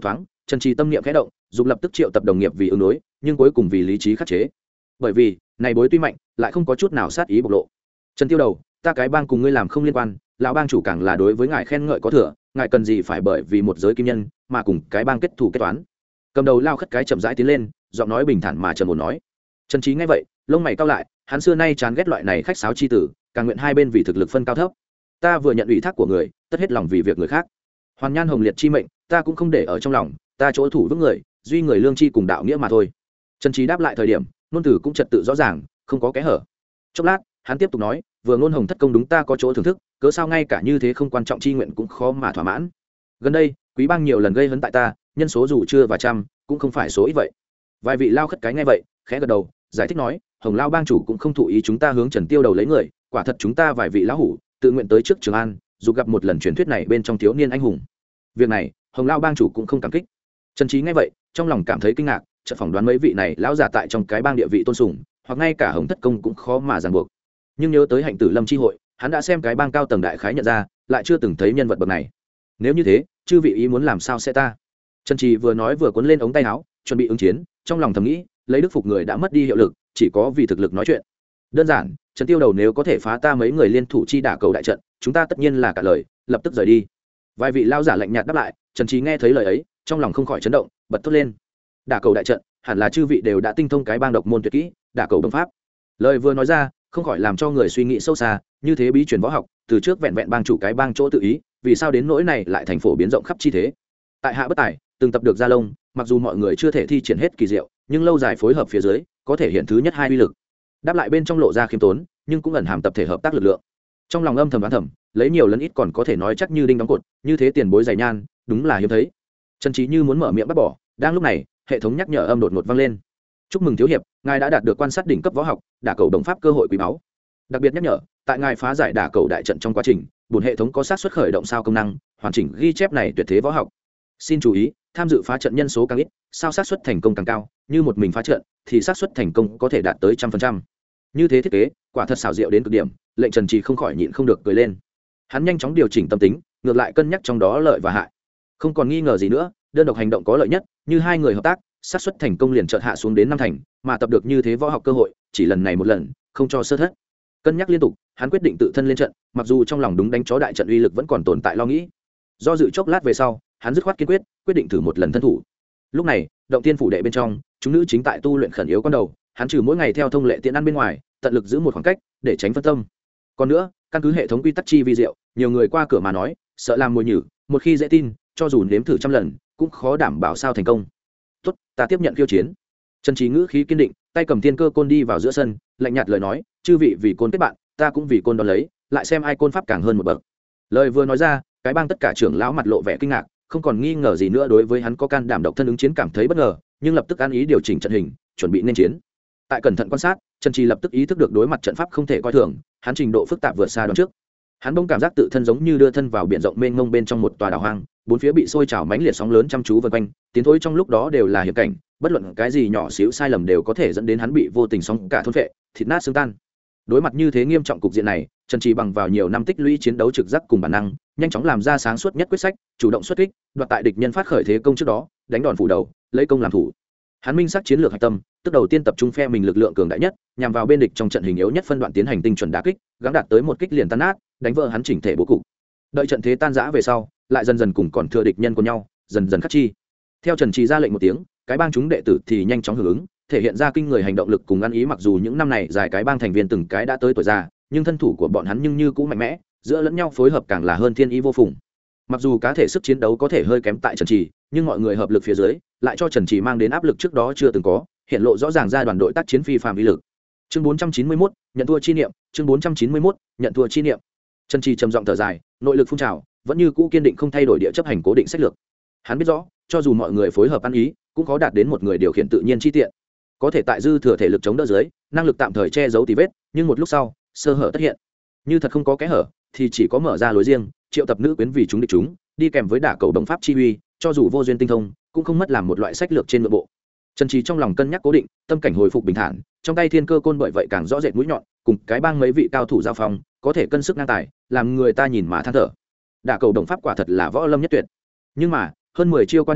Trần Trì tâm niệm khẽ động, dục lập tức triệu tập đồng nghiệp vì ứng đối, nhưng cuối cùng vì lý trí khắc chế. Bởi vì, này bối tuy mạnh, lại không có chút nào sát ý bộc lộ. Trần Tiêu Đầu, ta cái bang cùng ngươi làm không liên quan, lão bang chủ càng là đối với ngài khen ngợi có thừa, ngài cần gì phải bởi vì một giới kim nhân mà cùng cái bang kết thù kết toán. Cầm đầu lao khất cái chậm rãi tiến lên, giọng nói bình thản mà trầm ổn nói. Trần Trí nghe vậy, lông mày cau lại, hắn xưa nay chán ghét loại này khách sáo chi tử, càng nguyện hai bên vì thực lực phân cao thấp. Ta vừa nhận ủy thác của người, tất hết lòng vì việc người khác. Hoàn Nhan Hồng Liệt chi mệnh, ta cũng không để ở trong lòng, ta chỗ thủ vững người, duy người lương chi cùng đạo nghĩa mà thôi. Trần Trí đáp lại thời điểm, ngôn từ cũng trật tự rõ ràng, không có kẽ hở. Chốc lát, hắn tiếp tục nói, vừa ngôn Hồng thất công đúng ta có chỗ thưởng thức, cớ sao ngay cả như thế không quan trọng chi nguyện cũng khó mà thỏa mãn. Gần đây, quý bang nhiều lần gây hấn tại ta, nhân số dù chưa và trăm, cũng không phải số ít vậy. Vài vị lao khất cái nghe vậy, khẽ gật đầu, giải thích nói, Hồng lao bang chủ cũng không thụ ý chúng ta hướng Trần Tiêu Đầu lấy người, quả thật chúng ta vài vị lão hủ tự nguyện tới trước Trường An, dù gặp một lần truyền thuyết này bên trong thiếu niên anh hùng. Việc này, Hồng lao bang chủ cũng không cảm kích. Trần Trí nghe vậy, trong lòng cảm thấy kinh ngạc, chợt phỏng đoán mấy vị này lão giả tại trong cái bang địa vị tôn sùng, hoặc ngay cả Hồng thất công cũng khó mà ràng buộc. Nhưng nhớ tới Hạnh Tử Lâm chi hội, hắn đã xem cái bang cao tầng đại khái nhận ra, lại chưa từng thấy nhân vật bậc này. Nếu như thế, chư vị ý muốn làm sao sẽ ta? Trần Trì vừa nói vừa cuốn lên ống tay áo, chuẩn bị ứng chiến, trong lòng thầm nghĩ, lấy đức phục người đã mất đi hiệu lực, chỉ có vì thực lực nói chuyện. Đơn giản, Trần Tiêu Đầu nếu có thể phá ta mấy người liên thủ chi đả cầu đại trận, chúng ta tất nhiên là cả lời, lập tức rời đi. Vài vị lao giả lạnh nhạt đáp lại, Trần Trì nghe thấy lời ấy, trong lòng không khỏi chấn động, bật thốt lên. Đả cầu đại trận, hẳn là chư vị đều đã tinh thông cái bang độc môn tuyệt kỹ, đả cầu đồng pháp. Lời vừa nói ra, không khỏi làm cho người suy nghĩ sâu xa, như thế bí truyền võ học, từ trước vẹn vẹn bang chủ cái bang chỗ tự ý, vì sao đến nỗi này lại thành phổ biến rộng khắp chi thế. Tại hạ bất tài, từng tập được gia lông, mặc dù mọi người chưa thể thi triển hết kỳ diệu, nhưng lâu dài phối hợp phía dưới, có thể hiện thứ nhất hai uy lực. Đáp lại bên trong lộ ra khiêm tốn, nhưng cũng ẩn hàm tập thể hợp tác lực lượng. Trong lòng âm thầm đoán thầm, lấy nhiều lần ít còn có thể nói chắc như đinh đóng cột, như thế tiền bối dày nhan, đúng là hiếm thấy. Trần Trí như muốn mở miệng bắt bỏ, đang lúc này, hệ thống nhắc nhở âm đột ngột vang lên. Chúc mừng thiếu hiệp, ngài đã đạt được quan sát đỉnh cấp võ học, đả cầu đồng pháp cơ hội quý báu. Đặc biệt nhắc nhở, tại ngài phá giải đả cầu đại trận trong quá trình, bổn hệ thống có xác suất khởi động sao công năng, hoàn chỉnh ghi chép này tuyệt thế võ học. Xin chú ý, tham dự phá trận nhân số càng ít, sao xác suất thành công càng cao, như một mình phá trận thì xác suất thành công có thể đạt tới 100%. Như thế thiết kế, quả thật xảo diệu đến cực điểm, lệnh Trần Trì không khỏi nhịn không được cười lên. Hắn nhanh chóng điều chỉnh tâm tính, ngược lại cân nhắc trong đó lợi và hại. Không còn nghi ngờ gì nữa, đơn độc hành động có lợi nhất, như hai người hợp tác, xác suất thành công liền chợt hạ xuống đến 5 thành, mà tập được như thế võ học cơ hội, chỉ lần này một lần, không cho sơ thất. Cân nhắc liên tục, hắn quyết định tự thân lên trận, mặc dù trong lòng đúng đánh chó đại trận uy lực vẫn còn tồn tại lo nghĩ. Do dự chốc lát về sau, hắn dứt khoát kiên quyết định thử một lần thân thủ. Lúc này, động tiên phủ đệ bên trong, chúng nữ chính tại tu luyện khẩn yếu con đầu, hắn trừ mỗi ngày theo thông lệ tiện ăn bên ngoài, tận lực giữ một khoảng cách để tránh phân tâm. Còn nữa, căn cứ hệ thống quy tắc chi vi diệu, nhiều người qua cửa mà nói, sợ làm mồi nhử, một khi dễ tin, cho dù nếm thử trăm lần, cũng khó đảm bảo sao thành công. Tốt, ta tiếp nhận khiêu chiến. Trần Trí ngữ khí kiên định, tay cầm tiên cơ côn đi vào giữa sân, lạnh nhạt lời nói, chư vị vì côn kết bạn, ta cũng vì côn đón lấy, lại xem ai côn pháp càng hơn một bậc. Lời vừa nói ra, cái bang tất cả trưởng lão mặt lộ vẻ kinh ngạc, không còn nghi ngờ gì nữa đối với hắn có can đảm độc thân ứng chiến cảm thấy bất ngờ, nhưng lập tức ăn ý điều chỉnh trận hình, chuẩn bị nên chiến. Tại cẩn thận quan sát, Trần Trì lập tức ý thức được đối mặt trận pháp không thể coi thường, hắn trình độ phức tạp vượt xa đoán trước. Hắn bỗng cảm giác tự thân giống như đưa thân vào biển rộng mênh mông bên trong một tòa đảo hoang, bốn phía bị sôi trào mãnh liệt sóng lớn chăm chú vây quanh, tiến thối trong lúc đó đều là hiểm cảnh, bất luận cái gì nhỏ xíu sai lầm đều có thể dẫn đến hắn bị vô tình sóng cả thôn phệ, thịt nát xương tan. Đối mặt như thế nghiêm trọng cục diện này, Trần Trì bằng vào nhiều năm tích lũy chiến đấu trực giác cùng bản năng, nhanh chóng làm ra sáng suốt nhất quyết sách, chủ động xuất kích, đoạt tại địch nhân phát khởi thế công trước đó, đánh đòn phủ đầu, lấy công làm thủ. Hắn minh xác chiến lược hạch tâm, tức đầu tiên tập trung phe mình lực lượng cường đại nhất, nhằm vào bên địch trong trận hình yếu nhất phân đoạn tiến hành tinh chuẩn đả kích, gắng đạt tới một kích liền tan nát, đánh vỡ hắn chỉnh thể bố cục. Đợi trận thế tan rã về sau, lại dần dần cùng còn thừa địch nhân của nhau, dần dần khắc chi. Theo Trần Trì ra lệnh một tiếng, cái bang chúng đệ tử thì nhanh chóng hưởng ứng, thể hiện ra kinh người hành động lực cùng ăn ý, mặc dù những năm này dài cái bang thành viên từng cái đã tới tuổi già, nhưng thân thủ của bọn hắn nhưng như cũ mạnh mẽ, giữa lẫn nhau phối hợp càng là hơn thiên ý vô phùng. Mặc dù cá thể sức chiến đấu có thể hơi kém tại Trần Trì, nhưng mọi người hợp lực phía dưới, lại cho Trần Trì mang đến áp lực trước đó chưa từng có, hiện lộ rõ ràng ra đoàn đội tác chiến phi phàm uy lực. Chương 491, nhận thua chi niệm, chương 491, nhận thua chi niệm. Trần Trì trầm giọng thở dài, nội lực phun trào, vẫn như cũ kiên định không thay đổi địa chấp hành cố định sách lược. Hắn biết rõ, cho dù mọi người phối hợp ăn ý, cũng khó đạt đến một người điều khiển tự nhiên chi tiện. Có thể tại dư thừa thể lực chống đỡ dưới, năng lực tạm thời che giấu tì vết, nhưng một lúc sau, sơ hở tất hiện. Như thật không có kẽ hở, thì chỉ có mở ra lối riêng, triệu tập nữ quyến vì chúng địch chúng, đi kèm với đả cầu đồng pháp chi uy, cho dù vô duyên tinh thông, cũng không mất làm một loại sách lược trên nội bộ. Trần Trì trong lòng cân nhắc cố định, tâm cảnh hồi phục bình thản, trong tay thiên cơ côn bởi vậy càng rõ rệt mũi nhọn, cùng cái bang mấy vị cao thủ giao phong, có thể cân sức ngang tài, làm người ta nhìn mà than thở. Đả cầu đồng pháp quả thật là võ lâm nhất tuyệt. Nhưng mà, hơn 10 chiêu qua đi,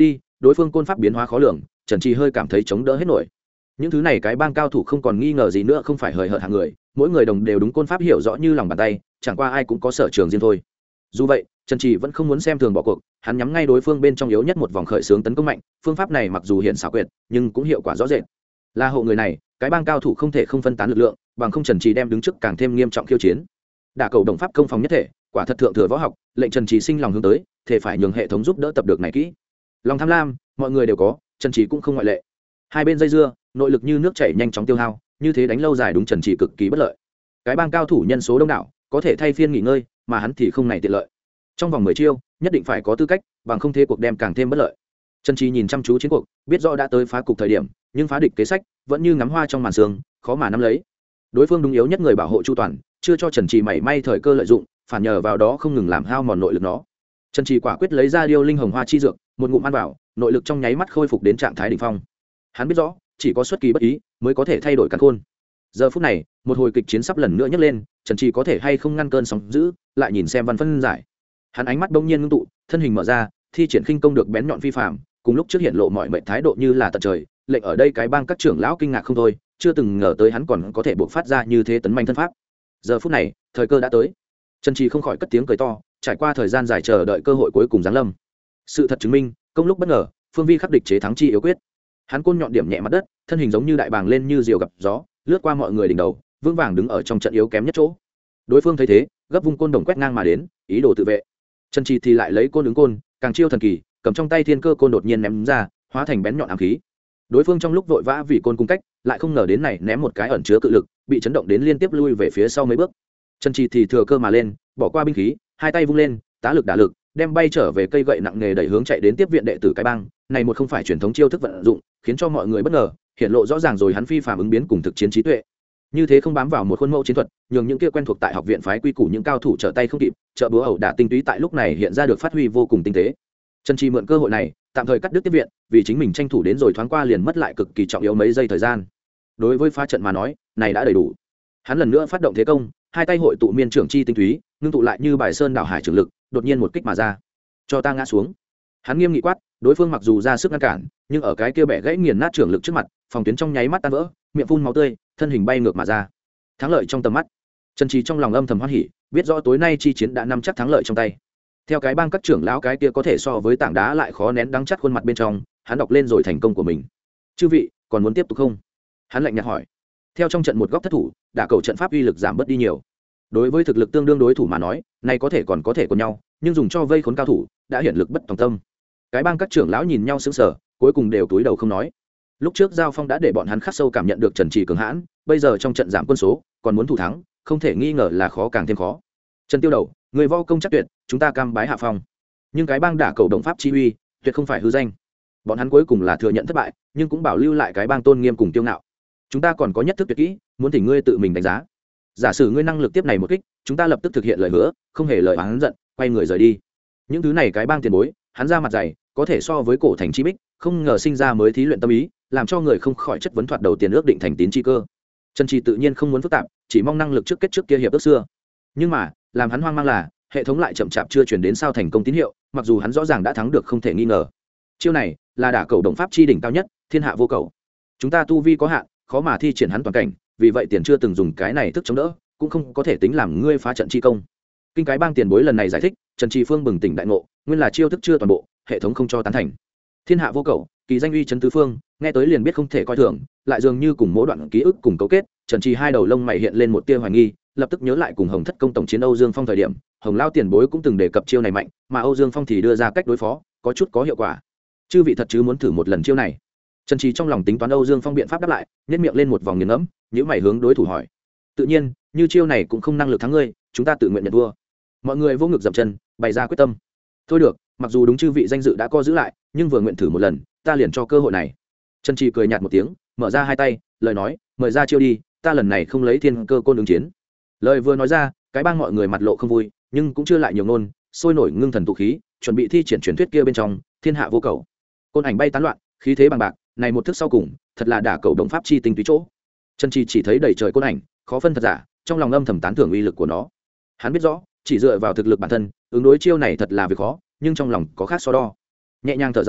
đối phương côn pháp biến hóa khó lường, Trần Trì hơi cảm thấy chống đỡ hết nổi. Những thứ này cái bang cao thủ không còn nghi ngờ gì nữa không phải hời hợt hạng người, mỗi người đồng đều đúng côn pháp hiểu rõ như lòng bàn tay, chẳng qua ai cũng có sở trường riêng thôi. Dù vậy, Trần Trì vẫn không muốn xem thường bỏ cuộc, hắn nhắm ngay đối phương bên trong yếu nhất một vòng khởi xướng tấn công mạnh, phương pháp này mặc dù hiện xảo quyệt, nhưng cũng hiệu quả rõ rệt. Là hộ người này, cái bang cao thủ không thể không phân tán lực lượng, bằng không Trần Trì đem đứng trước càng thêm nghiêm trọng khiêu chiến. Đả cầu đồng pháp công phòng nhất thể, quả thật thượng thừa võ học, lệnh Trần Trì sinh lòng hướng tới, thể phải nhường hệ thống giúp đỡ tập được này kỹ. Lòng tham lam, mọi người đều có, Trần Trì cũng không ngoại lệ. Hai bên dây dưa, nội lực như nước chảy nhanh chóng tiêu hao, như thế đánh lâu dài đúng Trần Trì cực kỳ bất lợi. Cái bang cao thủ nhân số đông đảo, có thể thay phiên nghỉ ngơi, mà hắn thì không này tiện lợi. Trong vòng 10 chiêu, nhất định phải có tư cách, bằng không thế cuộc đem càng thêm bất lợi. Trần Trì nhìn chăm chú chiến cuộc, biết rõ đã tới phá cục thời điểm, nhưng phá địch kế sách vẫn như ngắm hoa trong màn sương, khó mà nắm lấy. Đối phương đúng yếu nhất người bảo hộ chu toàn, chưa cho Trần Trì mảy may thời cơ lợi dụng, phản nhờ vào đó không ngừng làm hao mòn nội lực nó. Trần Trì quả quyết lấy ra điêu linh hồng hoa chi dược, một ngụm ăn vào, nội lực trong nháy mắt khôi phục đến trạng thái đỉnh phong. Hắn biết rõ, chỉ có xuất kỳ bất ý mới có thể thay đổi càn khôn. Giờ phút này, một hồi kịch chiến sắp lần nữa nhấc lên, Trần Trì có thể hay không ngăn cơn sóng dữ, lại nhìn xem văn phân giải. Hắn ánh mắt bỗng nhiên ngưng tụ, thân hình mở ra, thi triển khinh công được bén nhọn phi phàm, cùng lúc trước hiện lộ mọi mệnh thái độ như là tận trời, lệnh ở đây cái bang các trưởng lão kinh ngạc không thôi, chưa từng ngờ tới hắn còn có thể buộc phát ra như thế tấn manh thân pháp. Giờ phút này, thời cơ đã tới. Trần Trì không khỏi cất tiếng cười to, trải qua thời gian dài chờ đợi cơ hội cuối cùng giáng lâm. Sự thật chứng minh, công lúc bất ngờ, phương vi khắc địch chế thắng chi yếu quyết. Hắn côn nhọn điểm nhẹ mặt đất, thân hình giống như đại bàng lên như diều gặp gió, lướt qua mọi người đỉnh đầu, vững vàng đứng ở trong trận yếu kém nhất chỗ. Đối phương thấy thế, gấp vung côn đồng quét ngang mà đến, ý đồ tự vệ. Trần Trì thì lại lấy côn ứng côn, càng chiêu thần kỳ, cầm trong tay thiên cơ côn đột nhiên ném ra, hóa thành bén nhọn ám khí. Đối phương trong lúc vội vã vì côn cung cách, lại không ngờ đến này ném một cái ẩn chứa cự lực, bị chấn động đến liên tiếp lui về phía sau mấy bước. Trần Trì thì thừa cơ mà lên, bỏ qua binh khí, hai tay vung lên, tá lực đả lực, đem bay trở về cây gậy nặng nghề đẩy hướng chạy đến tiếp viện đệ tử cái bang. Này một không phải truyền thống chiêu thức vận dụng, khiến cho mọi người bất ngờ, hiện lộ rõ ràng rồi hắn phi phàm ứng biến cùng thực chiến trí tuệ. Như thế không bám vào một khuôn mẫu chiến thuật, nhường những kia quen thuộc tại học viện phái quy củ những cao thủ trở tay không kịp, trợ búa ẩu đả tinh túy tại lúc này hiện ra được phát huy vô cùng tinh tế. Trần Trì mượn cơ hội này, tạm thời cắt đứt tiếp viện, vì chính mình tranh thủ đến rồi thoáng qua liền mất lại cực kỳ trọng yếu mấy giây thời gian. Đối với phá trận mà nói, này đã đầy đủ. Hắn lần nữa phát động thế công, hai tay hội tụ miên trưởng chi tinh túy, ngưng tụ lại như bài sơn đảo hải trường lực, đột nhiên một kích mà ra. Cho ta ngã xuống. Hắn nghiêm nghị quát, đối phương mặc dù ra sức ngăn cản, nhưng ở cái kia bẻ gãy nghiền nát trường lực trước mặt, phòng tuyến trong nháy mắt tan vỡ, miệng phun máu tươi, thân hình bay ngược mà ra. Thắng lợi trong tầm mắt. Trần Trì trong lòng âm thầm hoan hỉ, biết rõ tối nay chi chiến đã nắm chắc thắng lợi trong tay. Theo cái bang các trưởng lão cái kia có thể so với tảng đá lại khó nén đắng chắt khuôn mặt bên trong, hắn đọc lên rồi thành công của mình. Chư vị, còn muốn tiếp tục không? Hắn lạnh nhạt hỏi. Theo trong trận một góc thất thủ, đả cầu trận pháp uy lực giảm bớt đi nhiều. Đối với thực lực tương đương đối thủ mà nói, này có thể còn có thể cùng nhau, nhưng dùng cho vây khốn cao thủ, đã hiển lực bất tòng tâm. Cái bang các trưởng lão nhìn nhau sững sờ, cuối cùng đều túi đầu không nói. Lúc trước giao phong đã để bọn hắn khắc sâu cảm nhận được Trần Trì cường hãn, bây giờ trong trận giảm quân số, còn muốn thủ thắng, không thể nghi ngờ là khó càng thêm khó. Trần Tiêu Đầu, người võ công chắc tuyệt, chúng ta cam bái hạ phong. Nhưng cái bang đả cầu động pháp chi uy, tuyệt không phải hư danh. Bọn hắn cuối cùng là thừa nhận thất bại, nhưng cũng bảo lưu lại cái bang tôn nghiêm cùng tiêu ngạo. Chúng ta còn có nhất thức tuyệt kỹ, muốn thỉnh ngươi tự mình đánh giá. Giả sử ngươi năng lực tiếp này một kích, chúng ta lập tức thực hiện lời hứa, không hề lời oán giận, quay người rời đi. Những thứ này cái bang tiền bối, hắn ra mặt dày, có thể so với cổ thành chi bích, không ngờ sinh ra mới thí luyện tâm ý, làm cho người không khỏi chất vấn thoạt đầu tiền ước định thành tín chi cơ. Trần Trì tự nhiên không muốn phức tạp, chỉ mong năng lực trước kết trước kia hiệp ước xưa. Nhưng mà, làm hắn hoang mang là, hệ thống lại chậm chạp chưa chuyển đến sao thành công tín hiệu, mặc dù hắn rõ ràng đã thắng được không thể nghi ngờ. Chiêu này là đả cầu đồng pháp chi đỉnh cao nhất, thiên hạ vô cầu. Chúng ta tu vi có hạn, khó mà thi triển hắn toàn cảnh, vì vậy tiền chưa từng dùng cái này thức chống đỡ, cũng không có thể tính làm ngươi phá trận chi công. Kinh cái bang tiền bối lần này giải thích, Trần Trì Phương bừng tỉnh đại ngộ, nguyên là chiêu thức chưa toàn bộ, hệ thống không cho tán thành. Thiên hạ vô cầu, kỳ danh uy chấn tứ phương, nghe tới liền biết không thể coi thường, lại dường như cùng mỗi đoạn ký ức cùng cấu kết. Trần Trì hai đầu lông mày hiện lên một tia hoài nghi, lập tức nhớ lại cùng Hồng Thất công tổng chiến Âu Dương Phong thời điểm, Hồng Lao tiền bối cũng từng đề cập chiêu này mạnh, mà Âu Dương Phong thì đưa ra cách đối phó, có chút có hiệu quả. Chư vị thật chứ muốn thử một lần chiêu này? Trần Trì trong lòng tính toán Âu Dương Phong biện pháp đáp lại, nhếch miệng lên một vòng nghiền ngẫm, nhíu mày hướng đối thủ hỏi. Tự nhiên, như chiêu này cũng không năng lực thắng ngươi, chúng ta tự nguyện nhận thua. Mọi người vô ngực dậm chân, bày ra quyết tâm. Thôi được, mặc dù đúng chư vị danh dự đã co giữ lại, nhưng vừa nguyện thử một lần, ta liền cho cơ hội này. Trần Trì cười nhạt một tiếng, mở ra hai tay, lời nói, mời ra chiêu đi, ta lần này không lấy thiên cơ côn ứng chiến. Lời vừa nói ra, cái bang mọi người mặt lộ không vui, nhưng cũng chưa lại nhiều ngôn, sôi nổi ngưng thần tụ khí, chuẩn bị thi triển truyền thuyết kia bên trong, thiên hạ vô cầu. Côn ảnh bay tán loạn, khí thế bằng bạc, này một thức sau cùng, thật là đả cầu động pháp chi tinh túy chỗ. Trần Trì chỉ thấy đầy trời côn ảnh, khó phân thật giả, trong lòng âm thầm tán thưởng uy lực của nó. Hắn biết rõ, chỉ dựa vào thực lực bản thân, ứng đối chiêu này thật là việc khó, nhưng trong lòng có khác so đo. Nhẹ nhàng thở dài,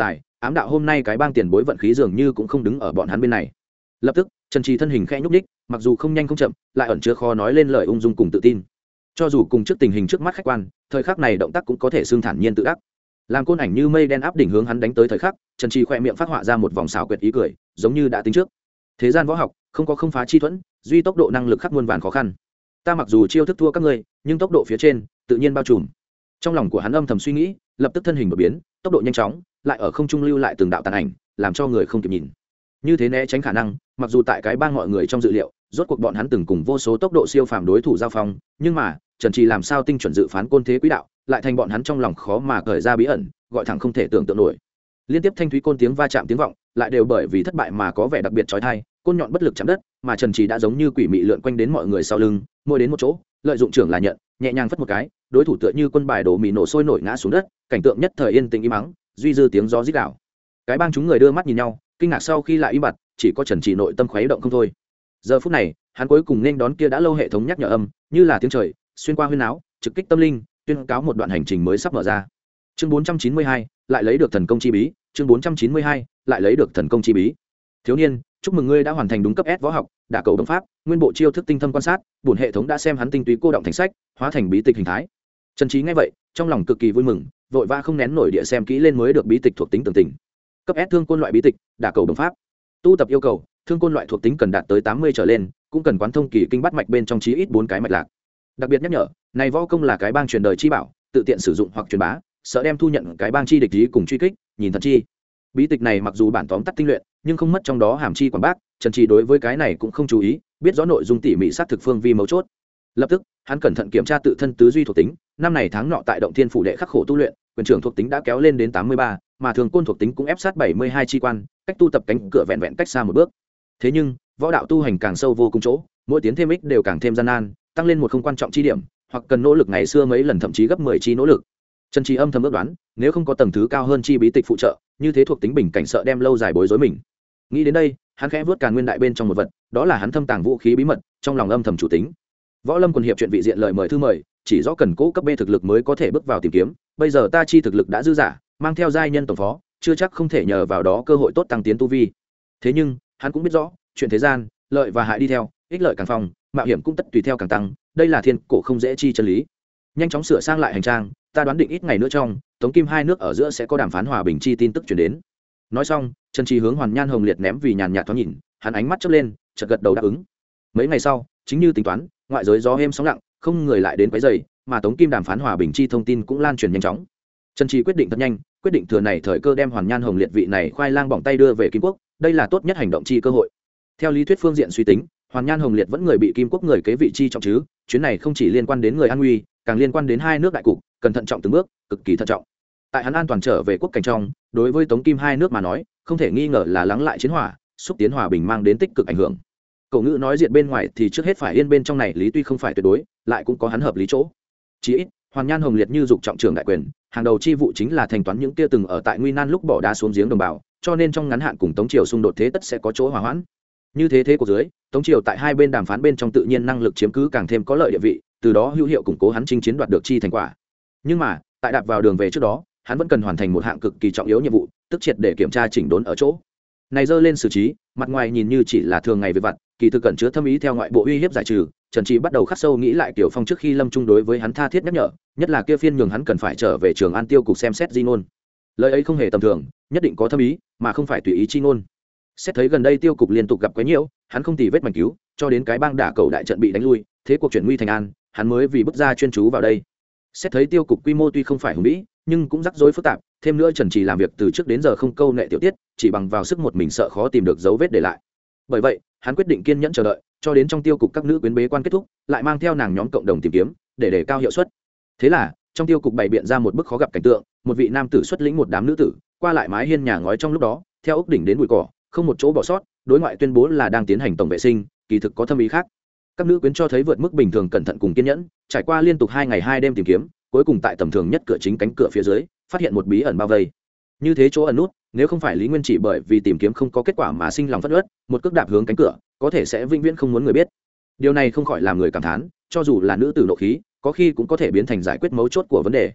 ám đạo hôm nay cái bang tiền bối vận khí dường như cũng không đứng ở bọn hắn bên này. Lập tức trần trì thân hình khẽ nhúc ních, mặc dù không nhanh không chậm, lại ẩn chứa khó nói lên lời ung dung cùng tự tin. Cho dù cùng trước tình hình trước mắt khách quan, thời khắc này động tác cũng có thể xương thản nhiên tự ác. Làm côn ảnh như mây đen áp đỉnh hướng hắn đánh tới thời khắc, trần trì khỏe miệng phát họa ra một vòng xảo quyệt ý cười, giống như đã tính trước. Thế gian võ học không có không phá chi thuẫn, duy tốc độ năng lực khắc muôn vàn khó khăn. Ta mặc dù chiêu thức thua các ngươi, nhưng tốc độ phía trên tự nhiên bao trùm. Trong lòng của hắn âm thầm suy nghĩ, lập tức thân hình đột biến, tốc độ nhanh chóng, lại ở không trung lưu lại từng đạo tàn ảnh, làm cho người không kịp nhìn. Như thế né tránh khả năng, mặc dù tại cái bang mọi người trong dự liệu, rốt cuộc bọn hắn từng cùng vô số tốc độ siêu phàm đối thủ giao phong, nhưng mà trần trì làm sao tinh chuẩn dự phán côn thế quỹ đạo, lại thành bọn hắn trong lòng khó mà cởi ra bí ẩn, gọi thẳng không thể tưởng tượng nổi. Liên tiếp thanh thúy côn tiếng va chạm tiếng vọng, lại đều bởi vì thất bại mà có vẻ đặc biệt chói tai, côn nhọn bất lực chạm đất, mà trần trì đã giống như quỷ mị lượn quanh đến mọi người sau lưng, mỗi đến một chỗ, lợi dụng trưởng là nhận, nhẹ nhàng phất một cái, đối thủ tựa như quân bài đổ mì nổ sôi nổi ngã xuống đất, cảnh tượng nhất thời yên tĩnh im mắng, duy dư tiếng gió rít gào. Cái bang chúng người đưa mắt nhìn nhau, kinh ngạc sau khi lại im bặt, chỉ có trần trì nội tâm khuấy động không thôi. Giờ phút này, hắn cuối cùng nên đón kia đã lâu hệ thống nhắc nhở âm, như là tiếng trời xuyên qua huyên áo, trực kích tâm linh, tuyên cáo một đoạn hành trình mới sắp mở ra. Chương 492, lại lấy được thần công chi bí, chương 492, lại lấy được thần công chi bí. Thiếu niên, chúc mừng ngươi đã hoàn thành đúng cấp S võ học, đả cầu đồng pháp, nguyên bộ chiêu thức tinh thâm quan sát, bổn hệ thống đã xem hắn tinh túy cô động thành sách, hóa thành bí tịch hình thái. Trần Trí nghe vậy, trong lòng cực kỳ vui mừng, vội vã không nén nổi địa xem kỹ lên mới được bí tịch thuộc tính tường tình. Cấp S thương côn loại bí tịch, đả cầu đồng pháp. Tu tập yêu cầu, thương côn loại thuộc tính cần đạt tới 80 trở lên, cũng cần quán thông kỳ kinh bát mạch bên trong chí ít 4 cái mạch lạc. Đặc biệt nhắc nhở, này võ công là cái bang truyền đời chi bảo, tự tiện sử dụng hoặc truyền bá, sợ đem thu nhận cái bang chi địch ý cùng truy kích, nhìn thật chi. Bí tịch này mặc dù bản tóm tắt tinh luyện, nhưng không mất trong đó hàm chi quảng bác, Trần Trì đối với cái này cũng không chú ý, biết rõ nội dung tỉ mỉ sát thực phương vi mấu chốt. Lập tức, hắn cẩn thận kiểm tra tự thân tứ duy thuộc tính, năm này tháng nọ tại Động Thiên phủ đệ khắc khổ tu luyện, quyền trưởng thuộc tính đã kéo lên đến 83, mà thường côn thuộc tính cũng ép sát 72 chi quan, cách tu tập cánh cửa vẹn vẹn cách xa một bước. Thế nhưng, võ đạo tu hành càng sâu vô cùng chỗ, mỗi tiến thêm ích đều càng thêm gian nan, tăng lên một không quan trọng chi điểm, hoặc cần nỗ lực ngày xưa mấy lần thậm chí gấp 10 chi nỗ lực. Trần Trì âm thầm ước đoán, nếu không có tầng thứ cao hơn chi bí tịch phụ trợ, như thế thuộc tính bình cảnh sợ đem lâu dài bối rối mình. Nghĩ đến đây, hắn khẽ vớt Càn Nguyên đại bên trong một vật, đó là hắn thâm tàng vũ khí bí mật, trong lòng âm thầm chủ tính. Võ Lâm quần hiệp chuyện vị diện lời mời thư mời, chỉ rõ cần cố cấp B thực lực mới có thể bước vào tìm kiếm, bây giờ ta chi thực lực đã dư giả, mang theo giai nhân tổng phó, chưa chắc không thể nhờ vào đó cơ hội tốt tăng tiến tu vi. Thế nhưng, hắn cũng biết rõ, chuyện thế gian, lợi và hại đi theo, ích lợi càng phong, mạo hiểm cũng tất tùy theo càng tăng, đây là thiên cổ không dễ chi chân lý. Nhanh chóng sửa sang lại hành trang, ta đoán định ít ngày nữa trong Tống Kim hai nước ở giữa sẽ có đàm phán hòa bình chi tin tức truyền đến. Nói xong, Trần Trì hướng Hoàn Nhan Hồng Liệt ném vì nhàn nhạt thoáng nhìn, hắn ánh mắt chớp lên, chợt gật đầu đáp ứng. Mấy ngày sau, chính như tính toán, ngoại giới gió êm sóng lặng, không người lại đến quấy rầy, mà Tống Kim đàm phán hòa bình chi thông tin cũng lan truyền nhanh chóng. Trần Trì quyết định thật nhanh, quyết định thừa này thời cơ đem Hoàn Nhan Hồng Liệt vị này khoai lang bỏng tay đưa về Kim Quốc, đây là tốt nhất hành động chi cơ hội. Theo lý thuyết phương diện suy tính, Hoàn Nhan Hồng Liệt vẫn người bị Kim Quốc người kế vị chi trọng chứ, chuyến này không chỉ liên quan đến người an nguy, càng liên quan đến hai nước đại cục, cần thận trọng từng bước, cực kỳ thận trọng. Tại hắn an toàn trở về quốc cảnh trong, đối với Tống Kim hai nước mà nói, không thể nghi ngờ là lắng lại chiến hỏa, xúc tiến hòa bình mang đến tích cực ảnh hưởng. Cậu ngữ nói diện bên ngoài thì trước hết phải yên bên trong này lý tuy không phải tuyệt đối, lại cũng có hắn hợp lý chỗ. Chỉ ít, Hoàn Nhan Hồng Liệt như dục trọng trưởng đại quyền, hàng đầu chi vụ chính là thanh toán những kia từng ở tại nguy nan lúc bỏ đá xuống giếng đồng bào, cho nên trong ngắn hạn cùng Tống triều xung đột thế tất sẽ có chỗ hòa hoãn. Như thế của dưới, Tống triều tại hai bên đàm phán bên trong tự nhiên năng lực chiếm cứ càng thêm có lợi địa vị, từ đó hữu hiệu củng cố hắn chinh chiến đoạt được chi thành quả. Nhưng mà, tại đạp vào đường về trước đó, hắn vẫn cần hoàn thành một hạng cực kỳ trọng yếu nhiệm vụ, tức triệt để kiểm tra chỉnh đốn ở chỗ này dơ lên xử trí, mặt ngoài nhìn như chỉ là thường ngày về vặt, kỳ thực cẩn chứa thâm ý theo ngoại bộ uy hiếp giải trừ. Trần Trì bắt đầu khắc sâu nghĩ lại Tiểu Phong trước khi lâm chung đối với hắn tha thiết nhắc nhở, nhất là kia phiên nhường hắn cần phải trở về Trường An tiêu cục xem xét di ngôn. Lời ấy không hề tầm thường, nhất định có thâm ý, mà không phải tùy ý chi ngôn. Xét thấy gần đây tiêu cục liên tục gặp quấy nhiễu, hắn không tì vết mảnh cứu, cho đến cái bang đả cầu đại trận bị đánh lui, thế cuộc chuyển nguy thành an, hắn mới vì bước ra chuyên chú vào đây. Xét thấy tiêu cục quy mô tuy không phải hùng vĩ, nhưng cũng rắc rối phức tạp, thêm nữa Trần Trì làm việc từ trước đến giờ không câu nệ tiểu tiết, chỉ bằng vào sức một mình sợ khó tìm được dấu vết để lại. Bởi vậy, hắn quyết định kiên nhẫn chờ đợi, cho đến trong tiêu cục các nữ quyến bế quan kết thúc, lại mang theo nàng nhóm cộng đồng tìm kiếm, để đề cao hiệu suất. Thế là, trong tiêu cục bày biện ra một bức khó gặp cảnh tượng, một vị nam tử xuất lĩnh một đám nữ tử, qua lại mái hiên nhà ngói trong lúc đó, theo ốc đỉnh đến bụi cỏ, không một chỗ bỏ sót, đối ngoại tuyên bố là đang tiến hành tổng vệ sinh, kỳ thực có thâm ý khác. Các nữ quyến cho thấy vượt mức bình thường cẩn thận cùng kiên nhẫn, trải qua liên tục 2 ngày 2 đêm tìm kiếm, cuối cùng tại tầm thường nhất cửa chính cánh cửa phía dưới, phát hiện một bí ẩn bao vây. Như thế chỗ ẩn nút, nếu không phải Lý Nguyên chỉ bởi vì tìm kiếm không có kết quả mà sinh lòng phẫn uất, một cước đạp hướng cánh cửa, có thể sẽ vĩnh viễn không muốn người biết. Điều này không khỏi làm người cảm thán, cho dù là nữ tử nộ khí, có khi cũng có thể biến thành giải quyết mấu chốt của vấn đề.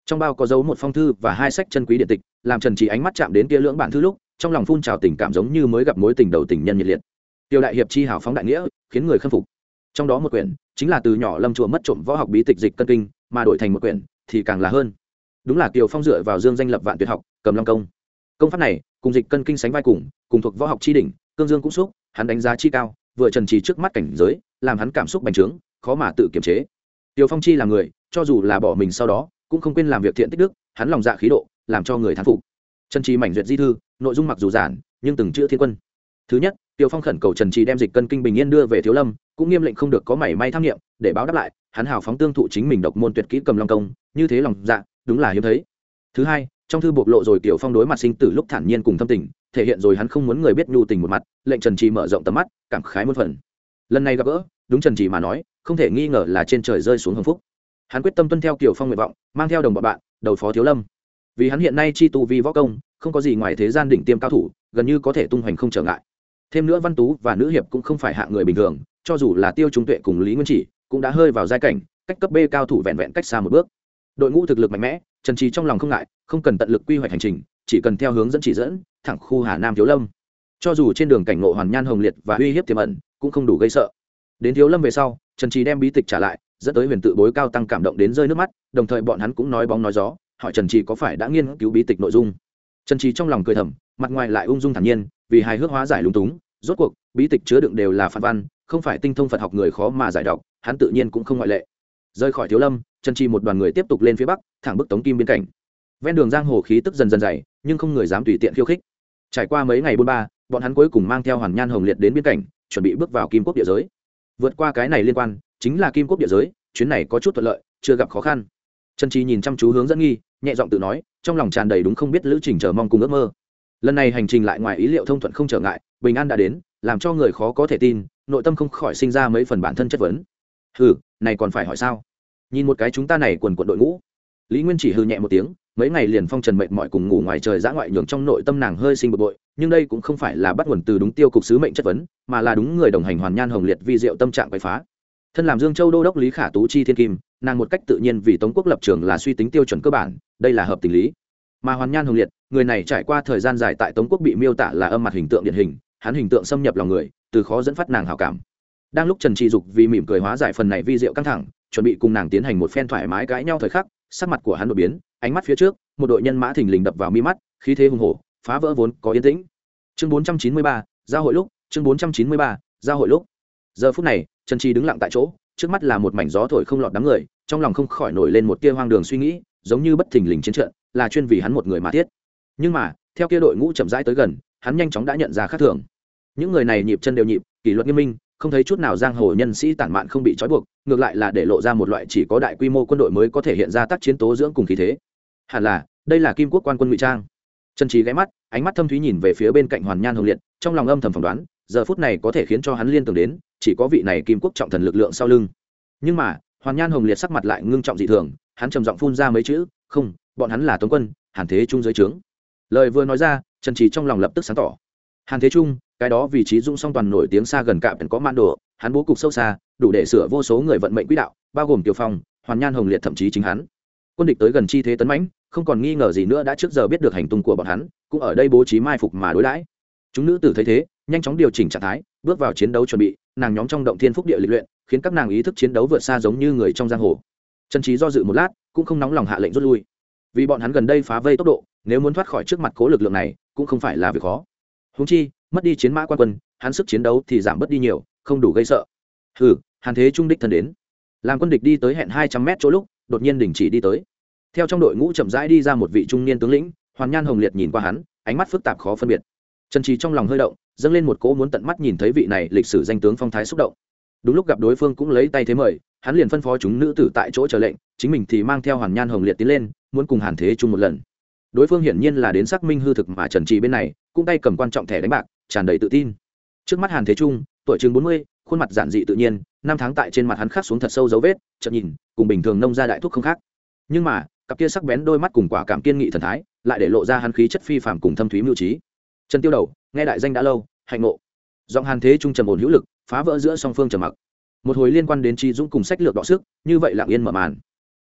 trong bao có dấu một phong thư và hai sách chân quý điện tịch, làm Trần Trí ánh mắt chạm đến kia lưỡng bản thư lúc trong lòng phun trào tình cảm giống như mới gặp mối tình đầu tình nhân nhiệt liệt. Tiêu đại hiệp chi hào phóng đại nghĩa, khiến người khâm phục. Trong đó một quyển chính là từ nhỏ Lâm chùa mất trộm võ học bí tịch Dịch Cân Kinh, mà đổi thành một quyển thì càng là hơn. Đúng là Kiều Phong dựa vào dương danh lập vạn tuyệt học, Cầm Long công. Công pháp này cùng Dịch Cân Kinh sánh vai cùng thuộc võ học chi đỉnh, cương dương cũng xúc, hắn đánh giá chi cao, vừa Trần Trí trước mắt cảnh giới, làm hắn cảm xúc bành trướng, khó mà tự kiềm chế. Tiêu Phong chi là người, cho dù là bỏ mình sau đó, cũng không quên làm việc thiện tích đức, hắn lòng dạ khí độ, làm cho người thán phục. Trần Trí mảnh duyệt di thư, nội dung mặc dù giản, nhưng từng chữ thiên quân. Thứ nhất, Tiêu Phong khẩn cầu Trần Trí đem Dịch Cân Kinh bình yên đưa về Thiếu Lâm, cũng nghiêm lệnh không được có mảy may tham nghiệm, để báo đáp lại, hắn hào phóng tương thụ chính mình độc môn tuyệt kỹ Cầm Long công, như thế lòng dạ, đúng là hiếm thấy. Thứ hai, trong thư bộc lộ rồi Tiêu Phong đối mặt sinh tử lúc thản nhiên cùng thâm tình, thể hiện rồi hắn không muốn người biết nhu tình một mặt, lệnh Trần Trí mở rộng tầm mắt, cảm khái muôn phần. Lần này gặp gỡ, đúng Trần Trí mà nói, không thể nghi ngờ là trên trời rơi xuống hồng phúc. Hắn quyết tâm tuân theo Tiêu Phong nguyện vọng, mang theo đồng bọn bạn, đầu phó Thiếu Lâm. Vì hắn hiện nay chi tu vi võ công, không có gì ngoài thế gian đỉnh tiêm cao thủ, gần như có thể tung hoành không trở ngại. Thêm nữa Văn Tú và Nữ Hiệp cũng không phải hạng người bình thường, cho dù là Tiêu Trung Tuệ cùng Lý Nguyên Chỉ, cũng đã hơi vào giai cảnh, cách cấp B cao thủ vẹn vẹn cách xa một bước. Đội ngũ thực lực mạnh mẽ, Trần Trí trong lòng không ngại, không cần tận lực quy hoạch hành trình, chỉ cần theo hướng dẫn chỉ dẫn, thẳng khu Hà Nam Thiếu Lâm. Cho dù trên đường cảnh ngộ hoàn nhan hồng liệt và uy hiếp tiềm ẩn, cũng không đủ gây sợ. Đến Thiếu Lâm về sau, Trần Trí đem bí tịch trả lại, dẫn tới huyền tự bối cao tăng cảm động đến rơi nước mắt, đồng thời bọn hắn cũng nói bóng nói gió, hỏi Trần Trí có phải đã nghiên cứu bí tịch nội dung. Trần Trí trong lòng cười thầm, mặt ngoài lại ung dung thản nhiên, vì hài hước hóa giải lúng túng. Rốt cuộc bí tịch chứa đựng đều là phản văn, không phải tinh thông Phật học người khó mà giải đọc, hắn tự nhiên cũng không ngoại lệ. Rời khỏi Thiếu Lâm, Trần Trí một đoàn người tiếp tục lên phía bắc, thẳng bức Tống Kim biên cảnh. Ven đường giang hồ khí tức dần dần dày, nhưng không người dám tùy tiện khiêu khích. Trải qua mấy ngày buôn ba, bọn hắn cuối cùng mang theo Hoàn Nhan Hồng Liệt đến biên cảnh, chuẩn bị bước vào Kim Quốc địa giới. Vượt qua cái này liên quan, chính là Kim Quốc địa giới, chuyến này có chút thuận lợi, chưa gặp khó khăn. Trần Trí nhìn chăm chú hướng dẫn nghi, nhẹ giọng tự nói, trong lòng tràn đầy đúng không biết lữ trình chờ mong cùng ước mơ. Lần này hành trình lại ngoài ý liệu thông thuận không trở ngại, bình an đã đến, làm cho người khó có thể tin, nội tâm không khỏi sinh ra mấy phần bản thân chất vấn. Hừ, này còn phải hỏi sao? Nhìn một cái chúng ta này quần quần đội ngũ. Lý Nguyên Chỉ hừ nhẹ một tiếng, mấy ngày liền phong trần mệt mỏi cùng ngủ ngoài trời dã ngoại nhường trong nội tâm nàng hơi sinh bực bội, nhưng đây cũng không phải là bắt nguồn từ đúng tiêu cục sứ mệnh chất vấn, mà là đúng người đồng hành Hoàn Nhan Hồng Liệt vi diệu tâm trạng quậy phá. Thân làm Dương Châu đô đốc Lý Khả Tú chi thiên kim, nàng một cách tự nhiên vì Tống quốc lập trường là suy tính tiêu chuẩn cơ bản, đây là hợp tình lý. Mà Hoàn Nhan Hồng Liệt, người này trải qua thời gian dài tại Tống quốc bị miêu tả là âm mặt hình tượng điển hình, hắn hình tượng xâm nhập lòng người, từ khó dẫn phát nàng hảo cảm. Đang lúc Trần Trí Dục vì mỉm cười hóa giải phần này vi diệu căng thẳng, chuẩn bị cùng nàng tiến hành một phen thoải mái cãi nhau thời khắc, sắc mặt của hắn đột biến, ánh mắt phía trước, một đội nhân mã thình lình đập vào mi mắt, khí thế hùng hổ, phá vỡ vốn có yên tĩnh. Chương 493, giao hội lúc, chương 493, giao hội lúc. Giờ phút này, Trần Trí đứng lặng tại chỗ, trước mắt là một mảnh gió thổi không lọt đám người, trong lòng không khỏi nổi lên một tia hoang đường suy nghĩ, giống như bất thình lình chiến trận, là chuyên vì hắn một người mà thiết. Nhưng mà, theo kia đội ngũ chậm rãi tới gần, hắn nhanh chóng đã nhận ra khác thường. Những người này nhịp chân đều nhịp, kỷ luật nghiêm minh, không thấy chút nào giang hồ nhân sĩ tản mạn không bị trói buộc, ngược lại là để lộ ra một loại chỉ có đại quy mô quân đội mới có thể hiện ra tác chiến tố dưỡng cùng khí thế. Hẳn là, đây là Kim Quốc quan quân ngụy trang. Trần Trí ghé mắt, ánh mắt thâm thúy nhìn về phía bên cạnh Hoàn Nhan Hồng Liệt, trong lòng âm thầm phỏng đoán, giờ phút này có thể khiến cho hắn liên tưởng đến, chỉ có vị này Kim Quốc trọng thần lực lượng sau lưng. Nhưng mà, Hoàn Nhan Hồng Liệt sắc mặt lại ngưng trọng dị thường, hắn trầm giọng phun ra mấy chữ, "Không, bọn hắn là Tống quân, Hàn Thế Trung dưới trướng." Lời vừa nói ra, Trần Trí trong lòng lập tức sáng tỏ. Hàn Thế Trung, cái đó vị trí dung song toàn nổi tiếng xa gần cạm có man đồ, hắn bố cục sâu xa, đủ để sửa vô số người vận mệnh quỹ đạo, bao gồm Tiêu Phong, Hoàn Nhan Hồng Liệt thậm chí chính hắn. Quân địch tới gần chi thế tấn mãnh, không còn nghi ngờ gì nữa đã trước giờ biết được hành tung của bọn hắn, cũng ở đây bố trí mai phục mà đối đãi. Chúng nữ tử thấy thế, nhanh chóng điều chỉnh trạng thái, bước vào chiến đấu chuẩn bị, nàng nhóm trong động thiên phúc địa lịch luyện, khiến các nàng ý thức chiến đấu vượt xa giống như người trong giang hồ. Trần Trí do dự một lát, cũng không nóng lòng hạ lệnh rút lui, vì bọn hắn gần đây phá vây tốc độ, nếu muốn thoát khỏi trước mặt cố lực lượng này, cũng không phải là việc khó. Huống chi, mất đi chiến mã quan quân, hắn sức chiến đấu thì giảm bớt đi nhiều, không đủ gây sợ. Hừ, Hàn Thế Trung đích thân đến. Làm quân địch đi tới hẹn 200 mét chỗ lúc, đột nhiên đình chỉ đi tới. Theo trong đội ngũ chậm rãi đi ra một vị trung niên tướng lĩnh, Hoàn Nhan Hồng Liệt nhìn qua hắn, ánh mắt phức tạp khó phân biệt. Trần Trí trong lòng hơi động, dâng lên một cỗ muốn tận mắt nhìn thấy vị này lịch sử danh tướng phong thái xúc động. Đúng lúc gặp đối phương cũng lấy tay thế mời, hắn liền phân phó chúng nữ tử tại chỗ chờ lệnh, chính mình thì mang theo Hoàn Nhan Hồng Liệt tiến lên, muốn cùng Hàn Thế Trung một lần. Đối phương hiển nhiên là đến xác minh hư thực, mà Trần Trí bên này cũng tay cầm quan trọng thẻ đánh bạc, tràn đầy tự tin. Trước mắt Hàn Thế Trung, tuổi chừng 40, khuôn mặt giản dị tự nhiên, năm tháng tại trên mặt hắn khắc xuống thật sâu dấu vết, chợt nhìn, cùng bình thường nông gia đại thúc không khác. Nhưng mà, cặp kia sắc bén đôi mắt cùng quả cảm kiên nghị thần thái, lại để lộ ra hắn khí chất phi phàm cùng thâm thúy mưu trí. Trần Tiêu Đầu, nghe đại danh đã lâu, hạnh ngộ. Giọng Hàn Thế Trung trầm ổn hữu lực, phá vỡ giữa song phương trầm mặc. Một hồi liên quan đến Chi Dũng cùng sách lược đọ sức, như vậy lặng yên mở màn.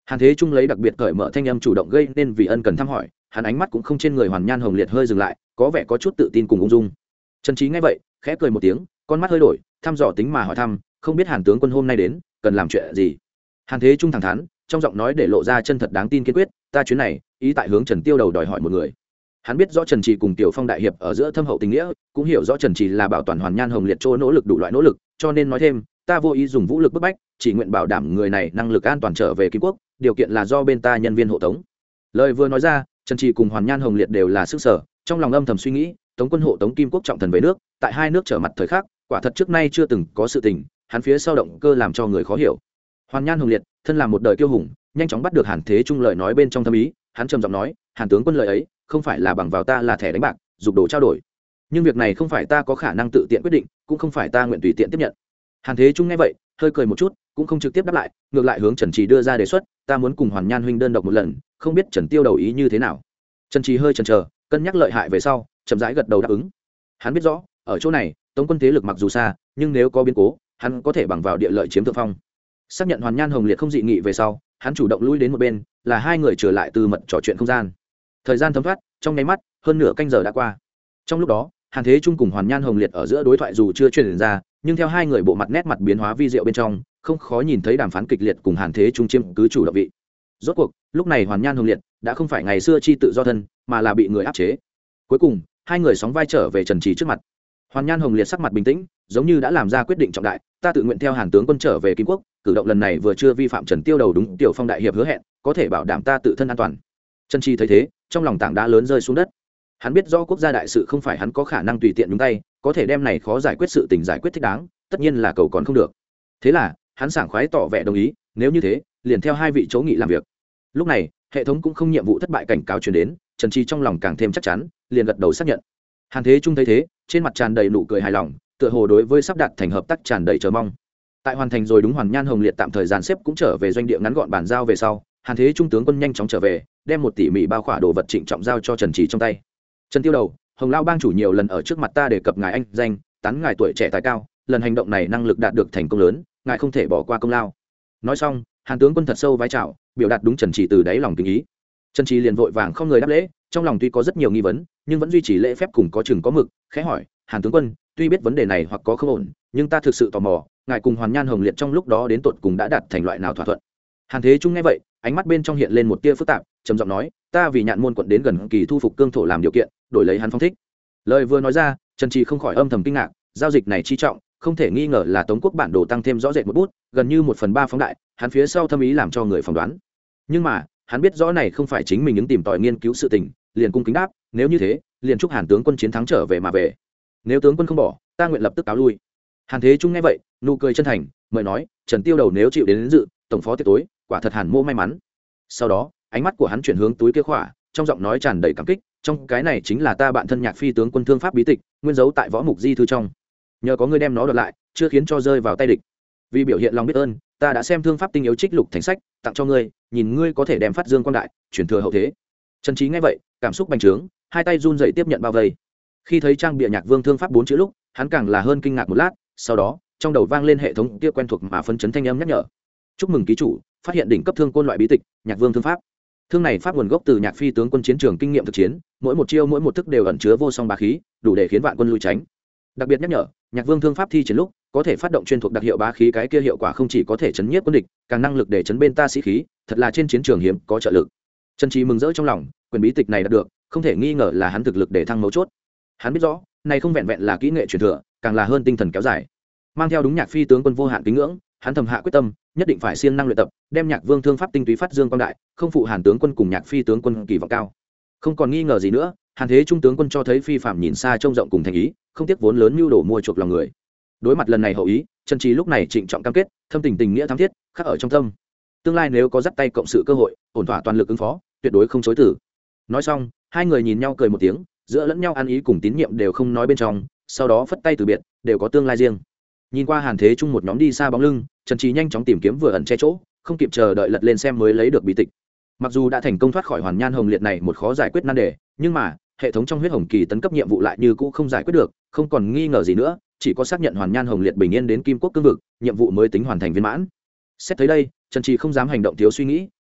Hàn Thế Trung lấy đặc biệt cởi mở thanh âm chủ động gây nên vì ân cần thăm hỏi, hắn ánh mắt cũng không trên người Hoàn Nhan Hồng Liệt hơi dừng lại, có vẻ có chút tự tin cùng ung dung. Trần Trí nghe vậy khẽ cười một tiếng, con mắt hơi đổi, thăm dò tính mà hỏi thăm, không biết Hàn tướng quân hôm nay đến cần làm chuyện gì. Hàn Thế Trung thẳng thắn trong giọng nói để lộ ra chân thật đáng tin kiên quyết, ta chuyến này ý tại hướng Trần Tiêu Đầu đòi hỏi một người. Hắn biết rõ Trần Trì cùng Tiểu Phong đại hiệp ở giữa thâm hậu tình nghĩa, cũng hiểu rõ Trần Trì là bảo toàn Hoàn Nhan Hồng Liệt chỗ nỗ lực đủ loại nỗ lực, cho nên nói thêm, ta vô ý dùng vũ lực bức bách, chỉ nguyện bảo đảm người này năng lực an toàn trở về Kim Quốc, điều kiện là do bên ta nhân viên hộ tống. Lời vừa nói ra, Trần Trì cùng Hoàn Nhan Hồng Liệt đều là sức sở, trong lòng âm thầm suy nghĩ, tống quân hộ tống Kim Quốc trọng thần về nước, tại hai nước trở mặt thời khắc, quả thật trước nay chưa từng có sự tình, hắn phía sau động cơ làm cho người khó hiểu. Hoàn Nhan Hồng Liệt, thân là một đời kiêu hùng, nhanh chóng bắt được Hàn Thế Trung lời nói bên trong thâm ý, hắn trầm giọng nói, Hàn tướng quân lời ấy, không phải là bằng vào ta là thẻ đánh bạc, dục đồ trao đổi, nhưng việc này không phải ta có khả năng tự tiện quyết định, cũng không phải ta nguyện tùy tiện tiếp nhận. Hàn Thế Trung nghe vậy hơi cười một chút, cũng không trực tiếp đáp lại, ngược lại hướng Trần Trì đưa ra đề xuất, ta muốn cùng Hoàn Nhan huynh đơn độc một lần, không biết Trần Tiêu đầu ý như thế nào. Trần Trì hơi chần chờ, cân nhắc lợi hại về sau, chậm rãi gật đầu đáp ứng. Hắn biết rõ ở chỗ này tống quân thế lực mặc dù xa, nhưng nếu có biến cố hắn có thể bằng vào địa lợi chiếm thượng phong. Xác nhận Hoàn Nhan Hồng Liệt không dị nghị về sau, hắn chủ động lui đến một bên, là hai người trở lại từ mật trò chuyện không gian. Thời gian thấm thoát trong nháy mắt, hơn nửa canh giờ đã qua. Trong lúc đó Hàn Thế Trung cùng Hoàn Nhan Hồng Liệt ở giữa đối thoại dù chưa truyền ra, nhưng theo hai người bộ mặt nét mặt biến hóa vi diệu bên trong, không khó nhìn thấy đàm phán kịch liệt cùng Hàn Thế Trung chiếm cứ chủ động vị. Rốt cuộc lúc này Hoàn Nhan Hồng Liệt đã không phải ngày xưa chi tự do thân, mà là bị người áp chế. Cuối cùng hai người sóng vai trở về Trần Trì trước mặt. Hoàn Nhan Hồng Liệt sắc mặt bình tĩnh, giống như đã làm ra quyết định trọng đại, ta tự nguyện theo Hàn tướng quân trở về Kim Quốc, cử động lần này vừa chưa vi phạm Trần Tiêu đầu đúng Tiểu Phong đại hiệp hứa hẹn, có thể bảo đảm ta tự thân an toàn. Trần Trì thấy thế, trong lòng tảng đá lớn rơi xuống đất. Hắn biết rõ quốc gia đại sự không phải hắn có khả năng tùy tiện nhúng tay, có thể đem này khó giải quyết sự tình giải quyết thích đáng, tất nhiên là cầu còn không được. Thế là hắn sảng khoái tỏ vẻ đồng ý, nếu như thế liền theo hai vị chỗ nghị làm việc. Lúc này hệ thống cũng không nhiệm vụ thất bại cảnh cáo truyền đến, Trần Trì trong lòng càng thêm chắc chắn, liền gật đầu xác nhận. Hàn Thế Trung thấy thế, trên mặt tràn đầy nụ cười hài lòng, tựa hồ đối với sắp đặt thành hợp tác tràn đầy chờ mong. Tại hoàn thành rồi đúng Hoàn Nhan Hồng Liệt tạm thời dàn xếp cũng trở về doanh địa ngắn gọn bàn giao về sau, Hàn Thế Trung tướng quân nhanh chóng trở về, đem một tỉ mỉ bao khỏa đồ vật trịnh trọng giao cho Trần Trì trong tay. Trần Tiêu đầu, Hồng Lao bang chủ nhiều lần ở trước mặt ta đề cập ngài anh danh, tán ngài tuổi trẻ tài cao, lần hành động này năng lực đạt được thành công lớn, ngài không thể bỏ qua công lao. Nói xong, Hàn tướng quân thật sâu vái chào, biểu đạt đúng Trần Trì từ đáy lòng kính ý. Trần Trì liền vội vàng không người đáp lễ, trong lòng tuy có rất nhiều nghi vấn, nhưng vẫn duy trì lễ phép cùng có chừng có mực, khẽ hỏi, Hàn tướng quân, tuy biết vấn đề này hoặc có không ổn, nhưng ta thực sự tò mò, ngài cùng Hoàn Nhan Hồng Liệt trong lúc đó đến tột cùng đã đạt thành loại nào thỏa thuận. Hàn Thế Trung nghe vậy, ánh mắt bên trong hiện lên một tia phức tạp, trầm giọng nói, ta vì Nhạn môn quận đến gần kỳ thu phục cương thổ làm điều kiện, đổi lấy hắn phong thích. Lời vừa nói ra, Trần Trì không khỏi âm thầm kinh ngạc, giao dịch này chi trọng, không thể nghi ngờ là Tống quốc bản đồ tăng thêm rõ rệt một bút, gần như 1/3 phóng đại, hắn phía sau thâm ý làm cho người phỏng đoán. Nhưng mà hắn biết rõ này không phải chính mình những tìm tòi nghiên cứu sự tình, liền cung kính đáp, nếu như thế liền chúc Hàn tướng quân chiến thắng trở về mà về. Nếu tướng quân không bỏ, ta nguyện lập tức cáo lui. Hàn Thế Trung nghe vậy nụ cười chân thành, mời nói, Trần Tiêu đầu nếu chịu đến dự tổng phó tiệc tối, quả thật Hàn mô may mắn. Sau đó ánh mắt của hắn chuyển hướng túi kia khỏa, trong giọng nói tràn đầy cảm kích, trong cái này chính là ta bạn thân Nhạc phi tướng quân thương pháp bí tịch, nguyên giấu tại võ mục di thư trong, nhờ có ngươi đem nó đoạt lại, chưa khiến cho rơi vào tay địch. Vì biểu hiện lòng biết ơn, ta đã xem thương pháp tinh yếu trích lục thành sách, tặng cho ngươi, nhìn ngươi có thể đem phát dương quang đại, truyền thừa hậu thế. Trần Trí nghe vậy cảm xúc bành trướng, hai tay run rẩy tiếp nhận bao vây. Khi thấy trang bìa Nhạc Vương thương pháp 4 chữ lúc, hắn càng là hơn kinh ngạc một lát, sau đó trong đầu vang lên hệ thống kia quen thuộc mà phấn chấn thanh âm nhắc nhở, chúc mừng ký chủ phát hiện đỉnh cấp thương côn loại bí tịch Nhạc Vương thương pháp. Thương này pháp nguồn gốc từ Nhạc phi tướng quân chiến trường kinh nghiệm thực chiến, mỗi một chiêu mỗi một thức đều ẩn chứa vô song bá khí, đủ để khiến vạn quân lui tránh. Đặc biệt nhắc nhở, Nhạc Vương thương pháp thi triển lúc có thể phát động chuyên thuộc đặc hiệu bá khí, cái kia hiệu quả không chỉ có thể chấn nhiếp quân địch, càng năng lực để chấn bên ta sĩ khí, thật là trên chiến trường hiếm có trợ lực. Trần Trí mừng rỡ trong lòng, quyền bí tịch này đạt được, không thể nghi ngờ là hắn thực lực để thăng mấu chốt. Hắn biết rõ, này không vẹn vẹn là kỹ nghệ truyền thừa, càng là hơn tinh thần kéo dài. Mang theo đúng Nhạc phi tướng quân vô hạn kính ngưỡng, hắn thầm hạ quyết tâm, nhất định phải siêng năng luyện tập, đem Nhạc Vương thương pháp tinh túy phát dương quang đại, không phụ Hàn tướng quân cùng Nhạc phi tướng quân kỳ vọng cao. Không còn nghi ngờ gì nữa, Hàn Thế Trung tướng quân cho thấy phi phạm nhìn xa trông rộng cùng thành ý, không tiếc vốn lớn mưu đồ mua chuộc lòng người. Đối mặt lần này hậu ý, Trần Trí lúc này trịnh trọng cam kết, thâm tình tình nghĩa thắm thiết, khắc ở trong tâm. Tương lai nếu có dắt tay cộng sự cơ hội, ổn thỏa toàn lực ứng phó, tuyệt đối không chối từ. Nói xong, hai người nhìn nhau cười một tiếng, giữa lẫn nhau ăn ý cùng tín nhiệm đều không nói bên trong, sau đó phất tay từ biệt, đều có tương lai riêng. Nhìn qua Hàn Thế Trung một nhóm đi xa bóng lưng, Trần Trí nhanh chóng tìm kiếm vừa ẩn che chỗ, không kịp chờ đợi lật lên xem mới lấy được bí tịch. Mặc dù đã thành công thoát khỏi Hoàn Nhan Hồng Liệt này một khó giải quyết nan đề, nhưng mà hệ thống trong huyết hồng kỳ tấn cấp nhiệm vụ lại như cũ không giải quyết được, không còn nghi ngờ gì nữa, chỉ có xác nhận Hoàn Nhan Hồng Liệt bình yên đến Kim Quốc cương vực, nhiệm vụ mới tính hoàn thành viên mãn. Xét tới đây, Trần Trí không dám hành động thiếu suy nghĩ,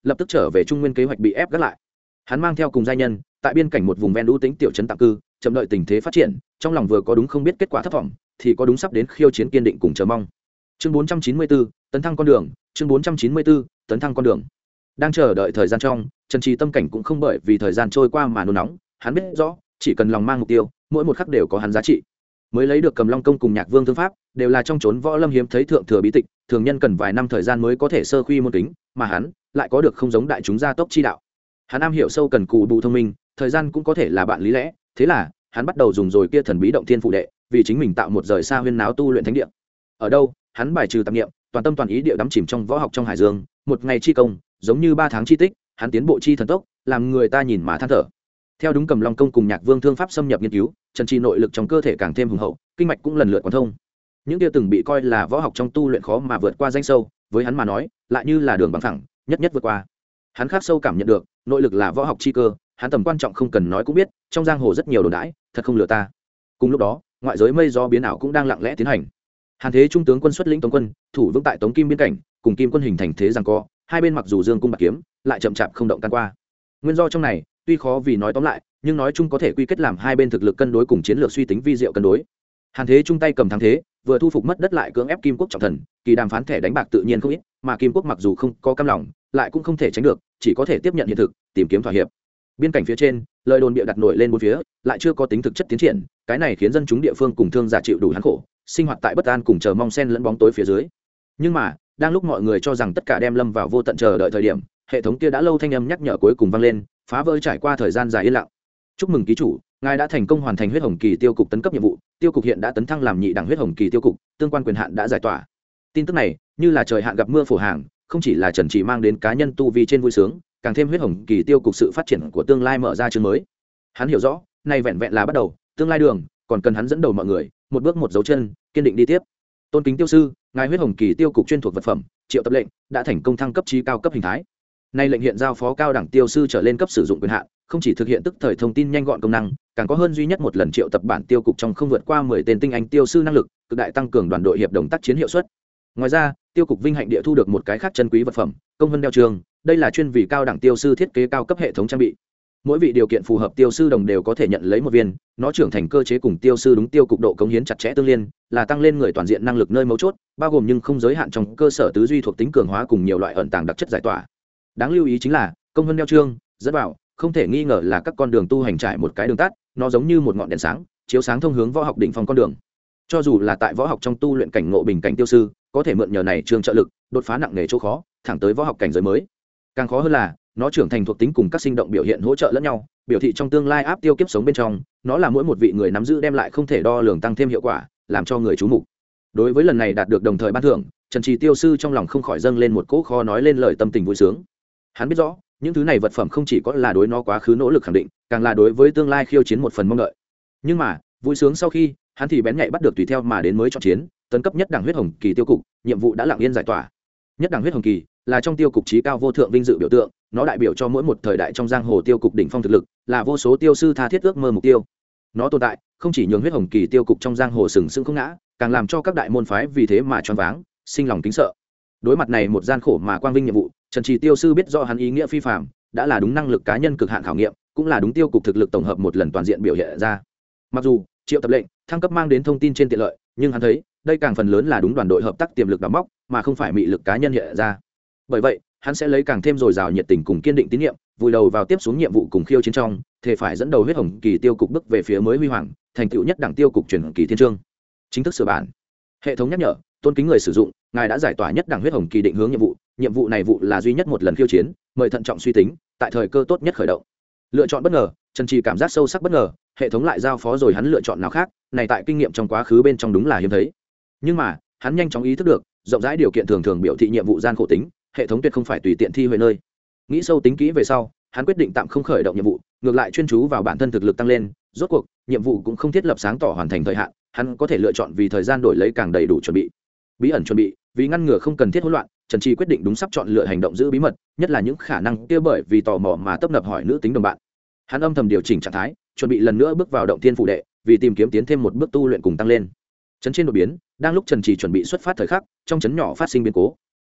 lập tức trở về trung nguyên kế hoạch bị ép gác lại. Hắn mang theo cùng giai nhân tại biên cảnh một vùng ven lũ tính tiểu trấn tạm cư, chậm đợi tình thế phát triển, trong lòng vừa có đúng không biết kết quả thất vọng, thì có đúng sắp đến khiêu chiến kiên định cùng chờ mong. Chương 494, tấn thăng con đường, chương 494, tấn thăng con đường. Đang chờ đợi thời gian trong, Trần Trì tâm cảnh cũng không bởi vì thời gian trôi qua mà nôn nóng, hắn biết rõ, chỉ cần lòng mang mục tiêu, mỗi một khắc đều có hắn giá trị. Mới lấy được Cầm Long công cùng Nhạc Vương thương pháp, đều là trong chốn võ lâm hiếm thấy thượng thừa bí tịch, thường nhân cần vài năm thời gian mới có thể sơ khuy môn kính, mà hắn lại có được không giống đại chúng gia tốc chi đạo. Hắn am hiểu sâu cần cù bù thông minh, thời gian cũng có thể là bạn lý lẽ, thế là hắn bắt đầu dùng rồi kia thần bí động thiên phụ đệ, vì chính mình tạo một rời xa huyên náo tu luyện thánh địa. Ở đâu, hắn bài trừ tạp niệm, toàn tâm toàn ý địa đắm chìm trong võ học trong hải dương, một ngày chi công, giống như 3 tháng chi tích, hắn tiến bộ chi thần tốc, làm người ta nhìn mà than thở. Theo đúng Cầm Long công cùng Nhạc Vương thương pháp xâm nhập nghiên cứu, Trần Trì nội lực trong cơ thể càng thêm hùng hậu, kinh mạch cũng lần lượt quán thông. Những kia từng bị coi là võ học trong tu luyện khó mà vượt qua danh sâu, với hắn mà nói, lại như là đường bằng phẳng, nhất nhất vượt qua. Hắn khắc sâu cảm nhận được, nội lực là võ học chi cơ, hắn tầm quan trọng không cần nói cũng biết, trong giang hồ rất nhiều đồn đãi, thật không lừa ta. Cùng lúc đó, ngoại giới mây gió biến ảo cũng đang lặng lẽ tiến hành. Hàn Thế trung tướng quân xuất lĩnh Tống quân, thủ vững tại Tống Kim biên cảnh, cùng Kim quân hình thành thế giằng co, hai bên mặc dù dương cung bạc kiếm, lại chậm chạp không động can qua. Nguyên do trong này, tuy khó vì nói tóm lại, nhưng nói chung có thể quy kết làm hai bên thực lực cân đối cùng chiến lược suy tính vi diệu cân đối. Hàn Thế chung tay cầm thắng thế, vừa thu phục mất đất lại cưỡng ép Kim quốc trọng thần, kỳ đàm phán thẻ đánh bạc tự nhiên không ít, mà Kim quốc mặc dù không có cam lòng, lại cũng không thể tránh được, chỉ có thể tiếp nhận hiện thực, tìm kiếm thỏa hiệp. Biên cảnh phía trên, lời đồn bịa đặt nổi lên bốn phía, lại chưa có tính thực chất tiến triển, cái này khiến dân chúng địa phương cùng thương giả chịu đủ hắn khổ, sinh hoạt tại bất an cùng chờ mong xen lẫn bóng tối phía dưới. Nhưng mà, đang lúc mọi người cho rằng tất cả đem lâm vào vô tận chờ đợi thời điểm, hệ thống kia đã lâu thanh âm nhắc nhở cuối cùng vang lên, phá vỡ trải qua thời gian dài yên lặng. Chúc mừng ký chủ, ngài đã thành công hoàn thành huyết hồng kỳ tiêu cục tấn cấp nhiệm vụ, tiêu cục hiện đã tấn thăng làm nhị đẳng huyết hồng kỳ tiêu cục, tương quan quyền hạn đã giải tỏa. Tin tức này như là trời hạn gặp mưa phổ hàng, không chỉ là Trần Chỉ mang đến cá nhân tu vi trên vui sướng, càng thêm huyết hồng kỳ tiêu cục sự phát triển của tương lai mở ra chương mới. Hắn hiểu rõ, này vẹn vẹn là bắt đầu, tương lai đường còn cần hắn dẫn đầu mọi người, một bước một dấu chân, kiên định đi tiếp. Tôn kính tiêu sư, ngài huyết hồng kỳ tiêu cục chuyên thuộc vật phẩm, triệu tập lệnh đã thành công thăng cấp chí cao cấp hình thái. Nay lệnh hiện giao phó cao đẳng tiêu sư trở lên cấp sử dụng quyền hạn, không chỉ thực hiện tức thời thông tin nhanh gọn công năng, càng có hơn duy nhất một lần triệu tập bản tiêu cục trong không vượt qua 10 tên tinh anh tiêu sư năng lực, cực đại tăng cường đoàn đội hiệp đồng tác chiến hiệu suất. Ngoài ra, tiêu cục vinh hạnh địa thu được một cái khác chân quý vật phẩm, công vân đeo trường, đây là chuyên vì cao đẳng tiêu sư thiết kế cao cấp hệ thống trang bị. Mỗi vị điều kiện phù hợp tiêu sư đồng đều có thể nhận lấy một viên, nó trưởng thành cơ chế cùng tiêu sư đúng tiêu cục độ cống hiến chặt chẽ tương liên, là tăng lên người toàn diện năng lực nơi mấu chốt, bao gồm nhưng không giới hạn trong cơ sở tứ duy thuộc tính cường hóa cùng nhiều loại ẩn tàng đặc chất giải tỏa. Đáng lưu ý chính là, công vân đeo chương dẫn vào, không thể nghi ngờ là các con đường tu hành trải một cái đường tắt, nó giống như một ngọn đèn sáng, chiếu sáng thông hướng võ học đỉnh phong con đường. Cho dù là tại võ học trong tu luyện cảnh ngộ bình cảnh tiêu sư, có thể mượn nhờ này trường trợ lực, đột phá nặng nề chỗ khó, thẳng tới võ học cảnh giới mới. Càng khó hơn là, nó trưởng thành thuộc tính cùng các sinh động biểu hiện hỗ trợ lẫn nhau, biểu thị trong tương lai áp tiêu kiếp sống bên trong, nó là mỗi một vị người nắm giữ đem lại không thể đo lường tăng thêm hiệu quả, làm cho người chú mục. Đối với lần này đạt được đồng thời ban thưởng, Trần Trì tiêu sư trong lòng không khỏi dâng lên một cỗ khó nói lên lời tâm tình vui sướng. Hắn biết rõ, những thứ này vật phẩm không chỉ có là đối nó quá khứ nỗ lực khẳng định, càng là đối với tương lai khiêu chiến một phần mong đợi. Nhưng mà, vui sướng sau khi, hắn thì bén nhạy bắt được tùy theo mà đến mới chọn chiến, tấn cấp nhất đẳng huyết hồng kỳ tiêu cục, nhiệm vụ đã lặng yên giải tỏa. Nhất đẳng huyết hồng kỳ là trong tiêu cục chí cao vô thượng vinh dự biểu tượng, nó đại biểu cho mỗi một thời đại trong giang hồ tiêu cục đỉnh phong thực lực, là vô số tiêu sư tha thiết ước mơ mục tiêu. Nó tồn tại, không chỉ nhường huyết hồng kỳ tiêu cục trong giang hồ sừng sững không ngã, càng làm cho các đại môn phái vì thế mà choáng váng, sinh lòng kính sợ. Đối mặt này một gian khổ mà quang vinh nhiệm vụ, Trần Trì tiêu sư biết rõ hắn ý nghĩa phi phàm, đã là đúng năng lực cá nhân cực hạn khảo nghiệm, cũng là đúng tiêu cục thực lực tổng hợp một lần toàn diện biểu hiện ra. Mặc dù triệu tập lệnh thăng cấp mang đến thông tin trên tiện lợi, nhưng hắn thấy đây càng phần lớn là đúng đoàn đội hợp tác tiềm lực đóng móc, mà không phải mị lực cá nhân hiện ra. Bởi vậy, hắn sẽ lấy càng thêm dồi dào nhiệt tình cùng kiên định tín nhiệm, vùi đầu vào tiếp xuống nhiệm vụ cùng khiêu chiến trong, thể phải dẫn đầu huyết hồng kỳ tiêu cục bước về phía mới huy hoàng, thành tựu nhất đẳng tiêu cục chuyển kỳ thiên chương. Chính thức sửa bản. Hệ thống nhắc nhở, tôn kính người sử dụng, ngài đã giải tỏa nhất đẳng huyết hồng kỳ định hướng nhiệm vụ này vụ là duy nhất một lần khiêu chiến, mời thận trọng suy tính, tại thời cơ tốt nhất khởi động. Lựa chọn bất ngờ, Trần Trì cảm giác sâu sắc bất ngờ, hệ thống lại giao phó rồi hắn lựa chọn nào khác, này tại kinh nghiệm trong quá khứ bên trong đúng là hiếm thấy. Nhưng mà, hắn nhanh chóng ý thức được, rộng rãi điều kiện thường thường biểu thị nhiệm vụ gian khổ tính, hệ thống tuyệt không phải tùy tiện thi huệ nơi. Nghĩ sâu tính kỹ về sau, hắn quyết định tạm không khởi động nhiệm vụ, ngược lại chuyên chú vào bản thân thực lực tăng lên, rốt cuộc, nhiệm vụ cũng không thiết lập sáng tỏ hoàn thành thời hạn, hắn có thể lựa chọn vì thời gian đổi lấy càng đầy đủ chuẩn bị. Bí ẩn chuẩn bị, vì ngăn ngừa không cần thiết hỗn loạn, Trần Trì quyết định đúng sắp chọn lựa hành động giữ bí mật, nhất là những khả năng kia bởi vì tò mò mà tấp nập hỏi nữ tính đồng bạn. Hắn âm thầm điều chỉnh trạng thái, chuẩn bị lần nữa bước vào động thiên phủ đệ, vì tìm kiếm tiến thêm một bước tu luyện cùng tăng lên. Trấn trên đột biến, đang lúc Trần Trì chuẩn bị xuất phát thời khắc, trong trấn nhỏ phát sinh biến cố.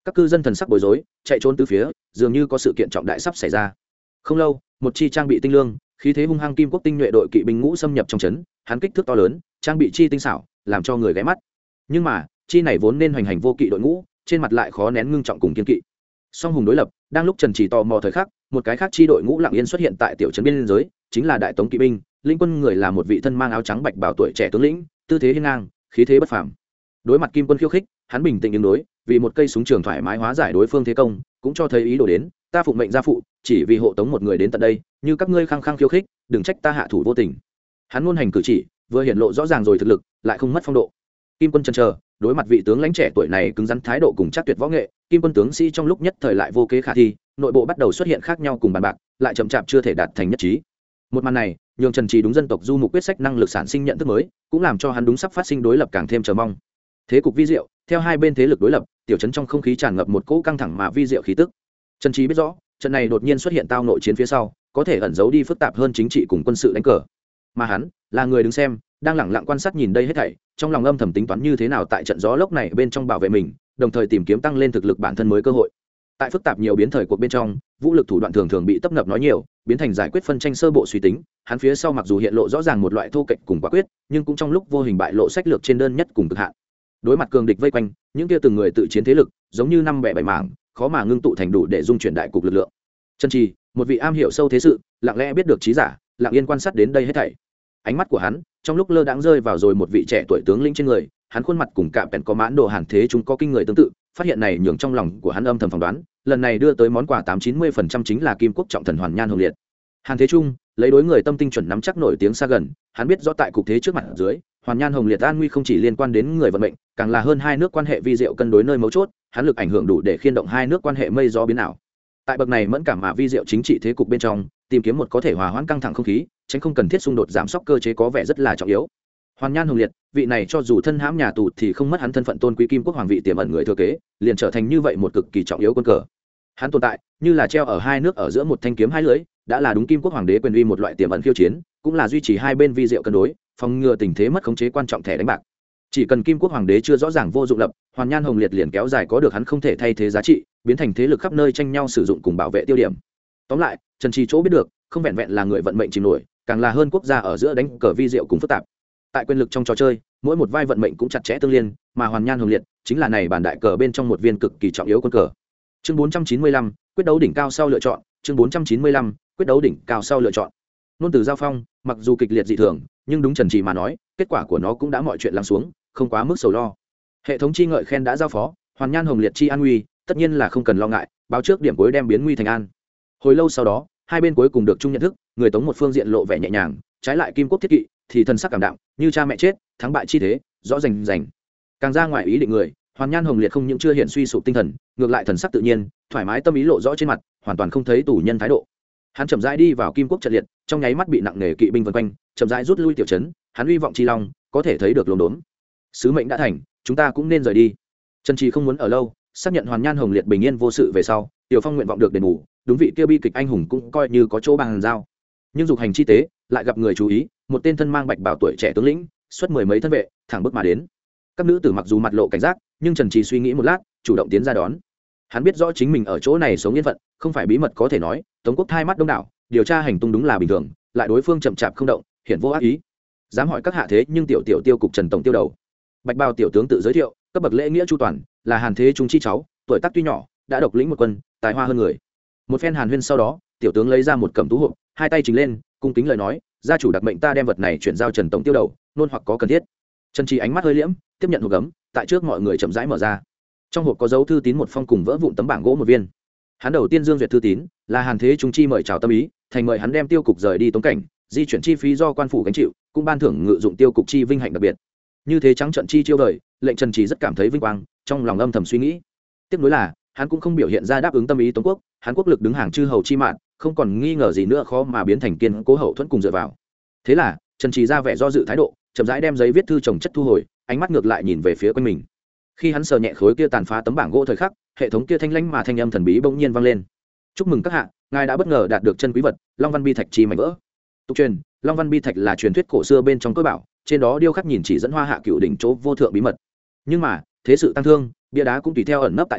Các cư dân thần sắc bối rối, chạy trốn từ phía, dường như có sự kiện trọng đại sắp xảy ra. Không lâu, một chi trang bị tinh lương, khí thế hung hăng kim quốc tinh nhuệ đội kỵ binh ngũ xâm nhập trong trấn, hắn kích thước to lớn, trang bị chi tinh xảo, làm cho người ghé mắt. Nhưng mà, chi này vốn nên hoành hành vô kỵ đội ngũ, trên mặt lại khó nén ngưng trọng cùng kiên kỵ. Song hùng đối lập, đang lúc Trần Chỉ tò mò thời khắc, một cái khác chi đội ngũ lặng yên xuất hiện tại tiểu trấn biên giới, chính là đại tống kỵ binh, linh quân người là một vị thân mang áo trắng bạch bào tuổi trẻ tướng lĩnh, tư thế hiên ngang, khí thế bất phàm. Đối mặt kim quân khiêu khích, hắn bình tĩnh ứng đối, vì một cây súng trường thoải mái hóa giải đối phương thế công, cũng cho thấy ý đồ đến, ta phụng mệnh gia phụ, chỉ vì hộ tống một người đến tận đây, như các ngươi khăng khăng khiêu khích, đừng trách ta hạ thủ vô tình. Hắn ngôn hành cử chỉ, vừa hiện lộ rõ ràng rồi thực lực, lại không mất phong độ. Kim quân chần chờ, đối mặt vị tướng lãnh trẻ tuổi này cứng rắn thái độ cùng chắc tuyệt võ nghệ, kim quân tướng sĩ trong lúc nhất thời lại vô kế khả thi, nội bộ bắt đầu xuất hiện khác nhau cùng bàn bạc, lại chậm chạp chưa thể đạt thành nhất trí. Một màn này, nhường Trần Trì đúng dân tộc du mục quyết sách năng lực sản sinh nhận thức mới, cũng làm cho hắn đúng sắp phát sinh đối lập càng thêm chờ mong. Thế cục vi diệu, theo hai bên thế lực đối lập, tiểu trấn trong không khí tràn ngập một cỗ căng thẳng mà vi diệu khí tức. Trần Trì biết rõ, trận này đột nhiên xuất hiện tao nội chiến phía sau, có thể ẩn giấu đi phức tạp hơn chính trị cùng quân sự đánh cờ. Mà hắn, là người đứng xem, đang lẳng lặng quan sát nhìn đây hết thảy, trong lòng âm thầm tính toán như thế nào tại trận gió lốc này bên trong bảo vệ mình, đồng thời tìm kiếm tăng lên thực lực bản thân mới cơ hội. Tại phức tạp nhiều biến thời cuộc bên trong, vũ lực thủ đoạn thường thường bị tấp nập nói nhiều, biến thành giải quyết phân tranh sơ bộ suy tính, hắn phía sau mặc dù hiện lộ rõ ràng một loại thô kệch cùng quả quyết, nhưng cũng trong lúc vô hình bại lộ sách lược trên đơn nhất cùng cực hạn. Đối mặt cường địch vây quanh, những kia từng người tự chiến thế lực, giống như năm bẻ bảy mảng, khó mà ngưng tụ thành đủ để dung chuyển đại cục lực lượng. Trần Trì, một vị am hiểu sâu thế sự, lặng lẽ biết được trí giả, lặng yên quan sát đến đây hết thảy. Ánh mắt của hắn, trong lúc lơ đãng rơi vào rồi một vị trẻ tuổi tướng lĩnh trên người, hắn khuôn mặt cùng cạm bèn có mãn đồ hàn thế chúng có kinh người tương tự, phát hiện này nhường trong lòng của hắn âm thầm phỏng đoán, lần này đưa tới món quà 80-90% chính là kim quốc trọng thần Hoàn Nhan Hồng Liệt. Hàn Thế Trung, lấy đối người tâm tinh chuẩn nắm chắc nổi tiếng xa gần, hắn biết rõ tại cục thế trước mặt dưới, Hoàn Nhan Hồng Liệt an nguy không chỉ liên quan đến người vận mệnh, càng là hơn hai nước quan hệ vi diệu cân đối nơi mấu chốt, hắn lực ảnh hưởng đủ để khiên động hai nước quan hệ mây gió biến ảo. Tại bậc này mẫn cảm mà vi diệu chính trị thế cục bên trong, tìm kiếm một có thể hòa hoãn căng thẳng không khí, tránh không cần thiết xung đột giảm sóc cơ chế có vẻ rất là trọng yếu. Hoàn Nhan Hồng Liệt, vị này cho dù thân hãm nhà tù thì không mất hắn thân phận tôn quý kim quốc hoàng vị tiềm ẩn người thừa kế, liền trở thành như vậy một cực kỳ trọng yếu quân cờ. Hắn tồn tại như là treo ở hai nước ở giữa một thanh kiếm hai lưỡi, đã là đúng kim quốc hoàng đế quyền uy một loại tiềm ẩn khiêu chiến, cũng là duy trì hai bên vi diệu cân đối, phòng ngừa tình thế mất khống chế quan trọng thẻ đánh bạc. Chỉ cần kim quốc hoàng đế chưa rõ ràng vô dụng lập, Hoàn Nhan Hồng Liệt liền kéo dài có được hắn không thể thay thế giá trị, biến thành thế lực khắp nơi tranh nhau sử dụng cùng bảo vệ tiêu điểm. Tóm lại, Trần Trì chỗ biết được, không vẹn vẹn là người vận mệnh chìm nổi, càng là hơn quốc gia ở giữa đánh cờ vi diệu cùng phức tạp. Tại quyền lực trong trò chơi, mỗi một vai vận mệnh cũng chặt chẽ tương liên, mà Hoàn Nhan Hồng Liệt chính là này bản đại cờ bên trong một viên cực kỳ trọng yếu quân cờ. Chương 495, quyết đấu đỉnh cao sau lựa chọn, chương 495, quyết đấu đỉnh cao sau lựa chọn. Nôn từ giao phong, mặc dù kịch liệt dị thường, nhưng đúng Trần Trì mà nói, kết quả của nó cũng đã mọi chuyện lắng xuống, không quá mức sầu lo. Hệ thống chi ngợi khen đã giao phó, Hoàn Nhan Hồng Liệt chi an nguy, tất nhiên là không cần lo ngại, báo trước điểm cuối đem biến nguy thành an. Hồi lâu sau đó, hai bên cuối cùng được chung nhận thức, người Tống một phương diện lộ vẻ nhẹ nhàng, trái lại kim quốc thiết kỵ thì thần sắc cảm đạm, như cha mẹ chết, thắng bại chi thế, rõ rành rành. Càng ra ngoài ý định người, Hoàn Nhan Hồng Liệt không những chưa hiện suy sụp tinh thần, ngược lại thần sắc tự nhiên, thoải mái tâm ý lộ rõ trên mặt, hoàn toàn không thấy tù nhân thái độ. Hắn chậm rãi đi vào kim quốc trận liệt, trong nháy mắt bị nặng nề kỵ binh vây quanh, chậm rãi rút lui tiểu trấn, hắn uy vọng chi long, có thể thấy được lồn đốn. Sứ mệnh đã thành, chúng ta cũng nên rời đi. Trần Trì không muốn ở lâu, xác nhận Hoàn Nhan Hồng Liệt bình yên vô sự về sau, Tiểu Phong nguyện vọng được đền bù, đúng vị kia bi kịch anh hùng cũng coi như có chỗ bàn giao. Nhưng dục hành chi tế, lại gặp người chú ý, một tên thân mang bạch bào tuổi trẻ tướng lĩnh, xuất mười mấy thân vệ, thẳng bước mà đến. Các nữ tử mặc dù mặt lộ cảnh giác, nhưng Trần Trì suy nghĩ một lát, chủ động tiến ra đón. Hắn biết rõ chính mình ở chỗ này sống yên phận, không phải bí mật có thể nói, Tống quốc thai mắt đông đảo, điều tra hành tung đúng là bình thường, lại đối phương chậm chạp không động, hiển vô ác ý. Dám hỏi các hạ thế, nhưng tiểu tiêu cục Trần tổng tiêu đầu. Bạch bào tiểu tướng tự giới thiệu, cấp bậc lễ nghĩa chu toàn, là Hàn Thế Trung chi cháu, tuổi tác tuy nhỏ, đã độc lĩnh một quân, tài hoa hơn người. Một phen hàn huyên sau đó, tiểu tướng lấy ra một cẩm tú hộp, hai tay trình lên, cung kính lời nói, gia chủ đặc mệnh ta đem vật này chuyển giao Trần tổng tiêu đầu, nôn hoặc có cần thiết. Trần Trì ánh mắt hơi liễm, tiếp nhận hộp gấm, tại trước mọi người chậm rãi mở ra. Trong hộp có dấu thư tín một phong cùng vỡ vụn tấm bảng gỗ một viên. Hắn đầu tiên dương duyệt thư tín, là Hàn Thế Trung chi mời chào tâm ý, thành mời hắn đem tiêu cục rời đi Tống cảnh, di chuyển chi phí do quan phủ gánh chịu, cũng ban thưởng ngự dụng tiêu cục chi vinh hạnh đặc biệt. Như thế trắng trận chi chiêu đời, lệnh Trần Trì rất cảm thấy vinh quang, trong lòng âm thầm suy nghĩ. Tiếp nối là, hắn cũng không biểu hiện ra đáp ứng tâm ý Tống quốc, hắn quốc lực đứng hàng chư hầu chi mạng, không còn nghi ngờ gì nữa khó mà biến thành kiên cố hậu thuẫn cùng dựa vào. Thế là, Trần Trì ra vẻ do dự thái độ, chậm rãi đem giấy viết thư chồng chất thu hồi, ánh mắt ngược lại nhìn về phía quanh mình. Khi hắn sờ nhẹ khối kia tàn phá tấm bảng gỗ thời khắc, hệ thống kia thanh lãnh mà thanh âm thần bí bỗng nhiên vang lên. Chúc mừng các hạ, ngài đã bất ngờ đạt được chân quý vật, Long Văn Bi Thạch chi mảnh vỡ. Tục truyền, Long Văn Bi Thạch là truyền thuyết cổ xưa bên trong cơ bảo, trên đó điêu khắc nhìn chỉ dẫn Hoa Hạ Cửu đỉnh chỗ vô thượng bí mật. Nhưng mà, thế sự tăng thương, bia đá cũng tùy theo ẩn nấp tại thế,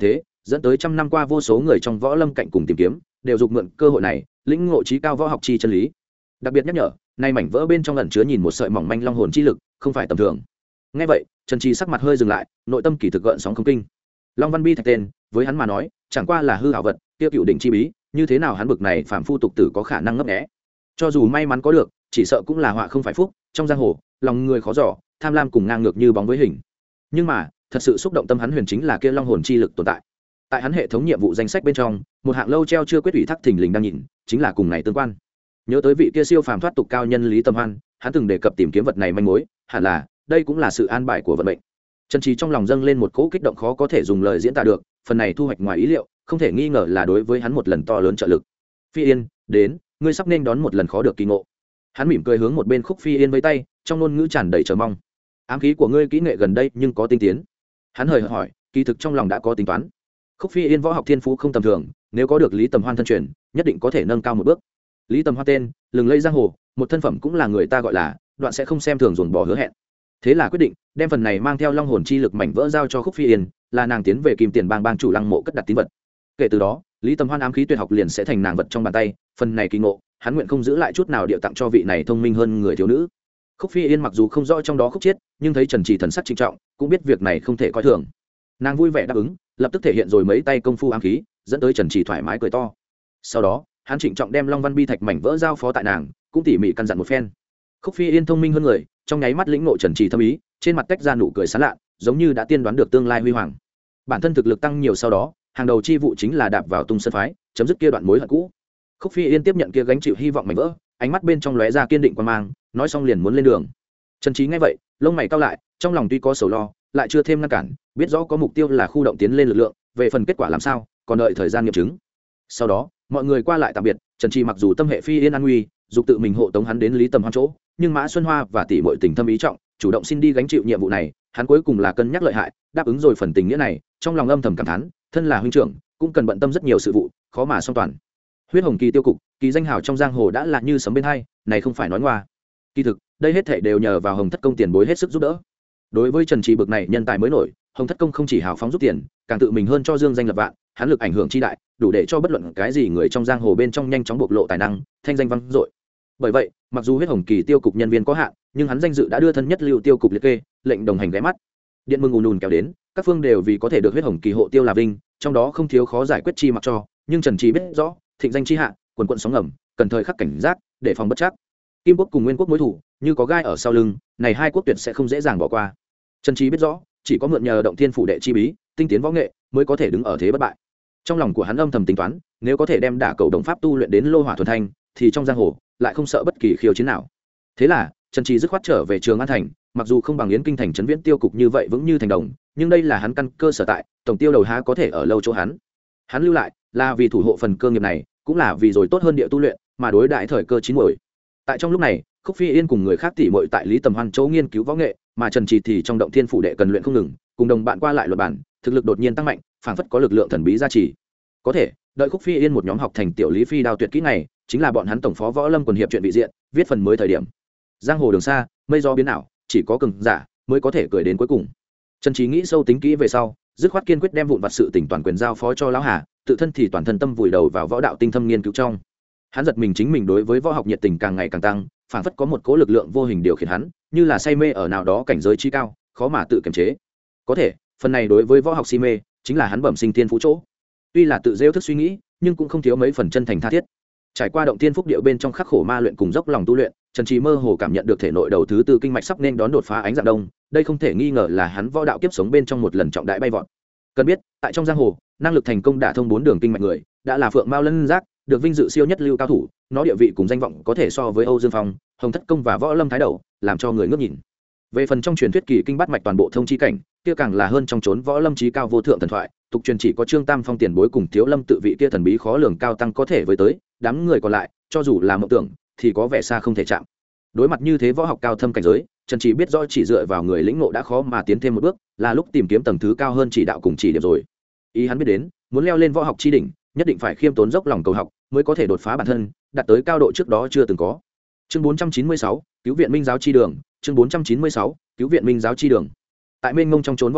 dẫn tới trăm năm qua vô số người trong võ lâm cạnh cùng tìm kiếm đều dục mượn cơ hội này lĩnh ngộ trí cao võ học chi chân lý. Đặc biệt nhắc nhở, nay mảnh vỡ bên trong ẩn chứa nhìn một sợi mỏng manh long hồn chi lực, không phải tầm thường. Nghe vậy, Trần Trì sắc mặt hơi dừng lại, nội tâm kỳ thực gợn sóng không kinh. Long Văn Bi Thạch tên, với hắn mà nói, chẳng qua là hư ảo vật, tiêu cựu đỉnh chi bí, như thế nào hắn bực này phàm phu tục tử có khả năng ngấp nghé. Cho dù may mắn có được, chỉ sợ cũng là họa không phải phúc, trong giang hồ, lòng người khó dò, tham lam cùng ngang ngược như bóng với hình. Nhưng mà, thật sự xúc động tâm hắn huyền chính là kia long hồn chi lực tồn tại. Tại hắn hệ thống nhiệm vụ danh sách bên trong, một hạng lâu treo chưa quyết ủy thác thình lình đang nhìn, chính là cùng này tương quan. Nhớ tới vị kia siêu phàm thoát tục cao nhân Lý Tầm Hoan, hắn từng đề cập tìm kiếm vật này manh mối, hẳn là đây cũng là sự an bài của vận mệnh. Trần Trí trong lòng dâng lên một cỗ kích động khó có thể dùng lời diễn tả được, phần này thu hoạch ngoài ý liệu, không thể nghi ngờ là đối với hắn một lần to lớn trợ lực. Phi Yên, đến, ngươi sắp nên đón một lần khó được kỳ ngộ. Hắn mỉm cười hướng một bên Khúc Phi Yên với tay, trong ngôn ngữ tràn đầy chờ mong. Ám khí của ngươi kỹ nghệ gần đây nhưng có tinh tiến. Hắn hời hợt hỏi, kỳ thực trong lòng đã có tính toán. Khúc Phi Yên võ học thiên phú không tầm thường, nếu có được Lý Tầm Hoan thân truyền, nhất định có thể nâng cao một bước. Lý Tầm Hoan tên, lừng lẫy giang hồ, một thân phẩm cũng là người ta gọi là đoạn sẽ không xem thường dồn bỏ hứa hẹn. Thế là quyết định đem phần này mang theo long hồn chi lực mảnh vỡ giao cho Khúc Phi Yên, là nàng tiến về Kim Tiền Bang bang chủ Lăng Mộ cất đặt tín vật. Kể từ đó, Lý Tầm Hoan ám khí tuyệt học liền sẽ thành nàng vật trong bàn tay, phần này kỳ ngộ, hắn nguyện không giữ lại chút nào điệu tặng cho vị này thông minh hơn người thiếu nữ. Khúc Phi Yên mặc dù không rõ trong đó khúc chiết, nhưng thấy Trần Trì thần sắc trịnh trọng, cũng biết việc này không thể coi thường. Nàng vui vẻ đáp ứng, lập tức thể hiện rồi mấy tay công phu ám khí, dẫn tới Trần Trì thoải mái cười to. Sau đó, hắn trịnh trọng đem Long Văn Bi Thạch mảnh vỡ giao phó tại nàng, cũng tỉ mỉ căn dặn một phen. Khúc Phi Yên thông minh hơn người, trong nháy mắt lĩnh ngộ Trần Trì thâm ý, trên mặt tách ra nụ cười sán lạ, giống như đã tiên đoán được tương lai huy hoàng. Bản thân thực lực tăng nhiều sau đó, hàng đầu chi vụ chính là đạp vào Tung Sơn phái, chấm dứt kia đoạn mối hận cũ. Khúc Phi Yên tiếp nhận kia gánh chịu hy vọng mảnh vỡ, ánh mắt bên trong lóe ra kiên định quan mang, nói xong liền muốn lên đường. Trần Trí nghe vậy, lông mày cau lại, trong lòng tuy có sầu lo, lại chưa thêm ngăn cản, biết rõ có mục tiêu là khu động tiến lên lực lượng, về phần kết quả làm sao, còn đợi thời gian nghiệm chứng. Sau đó, mọi người qua lại tạm biệt, Trần Trí mặc dù tâm hệ Phi Yên an nguy, dục tự mình hộ tống hắn đến Lý Tầm Hoan chỗ, nhưng Mã Xuân Hoa và tỷ muội tình thâm ý trọng, chủ động xin đi gánh chịu nhiệm vụ này, hắn cuối cùng là cân nhắc lợi hại, đáp ứng rồi phần tình nghĩa này, trong lòng âm thầm cảm thán, thân là huynh trưởng, cũng cần bận tâm rất nhiều sự vụ, khó mà song toàn. Huyết Hồng Kỳ tiêu cục, kỳ danh hào trong giang hồ đã là như sấm bên hai, này không phải nói ngoa. Kỳ thực, đây hết thảy đều nhờ vào Hồng Thất Công tiền bối hết sức giúp đỡ. Đối với Trần Trì bực này nhân tài mới nổi, Hồng Thất Công không chỉ hào phóng giúp tiền, càng tự mình hơn cho dương danh lập vạn, hắn lực ảnh hưởng chi đại, đủ để cho bất luận cái gì người trong giang hồ bên trong nhanh chóng bộc lộ tài năng, thanh danh vang dội. Bởi vậy, mặc dù Huyết Hồng Kỳ tiêu cục nhân viên có hạn, nhưng hắn danh dự đã đưa thân nhất lưu tiêu cục liệt kê, lệnh đồng hành ghé mắt. Điện mừng ùn ùn kéo đến, các phương đều vì có thể được Huyết Hồng Kỳ hộ tiêu là vinh, trong đó không thiếu khó giải quyết chi mặc cho, nhưng Trần Trì biết rõ, thịnh danh chi hạ, quần quận sóng ngầm, cần thời khắc cảnh giác, để phòng bất trắc. Kim quốc cùng Nguyên quốc mối thủ, như có gai ở sau lưng, này hai quốc tuyệt sẽ không dễ dàng bỏ qua. Trần Trí biết rõ, chỉ có mượn nhờ động thiên phủ đệ chi bí, tinh tiến võ nghệ, mới có thể đứng ở thế bất bại. Trong lòng của hắn âm thầm tính toán, nếu có thể đem đả cầu đồng pháp tu luyện đến lô hỏa thuần thanh, thì trong giang hồ lại không sợ bất kỳ khiêu chiến nào. Thế là, Trần Trí dứt khoát trở về Trường An thành, mặc dù không bằng Yến Kinh thành trấn Viễn tiêu cục như vậy vững như thành đồng, nhưng đây là hắn căn cơ sở tại, tổng tiêu đầu há có thể ở lâu chỗ hắn. Hắn lưu lại, là vì thủ hộ phần cơ nghiệp này, cũng là vì rồi tốt hơn địa tu luyện, mà đối đại thời cơ chín muồi. Tại trong lúc này, Khúc Phi Yên cùng người khác tỉ muội tại Lý Tầm Hoan chỗ nghiên cứu võ nghệ, mà Trần Trì thì trong động thiên phủ đệ cần luyện không ngừng, cùng đồng bạn qua lại luật bản, thực lực đột nhiên tăng mạnh, phảng phất có lực lượng thần bí gia trì. Có thể, đợi Khúc Phi Yên một nhóm học thành tiểu Lý Phi đao tuyệt kỹ này, chính là bọn hắn tổng phó võ lâm quần hiệp chuyện vị diện, viết phần mới thời điểm. Giang hồ đường xa, mây gió biến ảo, chỉ có cường giả mới có thể cười đến cuối cùng. Trần Trí nghĩ sâu tính kỹ về sau, dứt khoát kiên quyết đem vụn vặt sự tỉnh toàn quyền giao phó cho lão Hà, tự thân thì toàn thân tâm vùi đầu vào võ đạo tinh thâm nghiên cứu trong. Hắn giật mình chính mình đối với võ học nhiệt tình càng ngày càng tăng, phảng phất có một cỗ lực lượng vô hình điều khiển hắn, như là say mê ở nào đó cảnh giới trí cao, khó mà tự kiềm chế. Có thể, phần này đối với võ học si mê, chính là hắn bẩm sinh tiên phú chỗ. Tuy là tự rêu thức suy nghĩ, nhưng cũng không thiếu mấy phần chân thành tha thiết. Trải qua động tiên phúc điệu bên trong khắc khổ ma luyện cùng dốc lòng tu luyện, Trần Trí mơ hồ cảm nhận được thể nội đầu thứ tư kinh mạch sắp nên đón đột phá ánh dạng đông, đây không thể nghi ngờ là hắn võ đạo kiếp sống bên trong một lần trọng đại bay vọt. Cần biết, tại trong giang hồ, năng lực thành công đả thông 4 đường kinh mạch người, đã là phượng mao lân giác, được vinh dự siêu nhất lưu cao thủ, nó địa vị cùng danh vọng có thể so với Âu Dương Phong, Hồng Thất Công và Võ Lâm Thái Đầu, làm cho người ngước nhìn. Về phần trong truyền thuyết kỳ kinh bát mạch toàn bộ thông chi cảnh, kia càng là hơn trong chốn võ lâm trí cao vô thượng thần thoại, tục truyền chỉ có Trương Tam Phong tiền bối cùng Thiếu Lâm tự vị kia thần bí khó lường cao tăng có thể với tới, đám người còn lại, cho dù là mộng tưởng, thì có vẻ xa không thể chạm. Đối mặt như thế võ học cao thâm cảnh giới, Trần Trí biết rõ chỉ dựa vào người lĩnh ngộ đã khó mà tiến thêm một bước, là lúc tìm kiếm tầng thứ cao hơn chỉ đạo cùng chỉ điểm rồi. Ý hắn biết đến, muốn leo lên võ học chi đỉnh, nhất định phải khiêm tốn dốc lòng cầu học, mới có thể đột phá bản thân, đạt tới cao độ trước đó chưa từng có. Chương 496, cứu viện minh giáo chi đường, chương 496, cứu viện minh giáo chi đường. Tại mênh mông trong chốn võ lâm,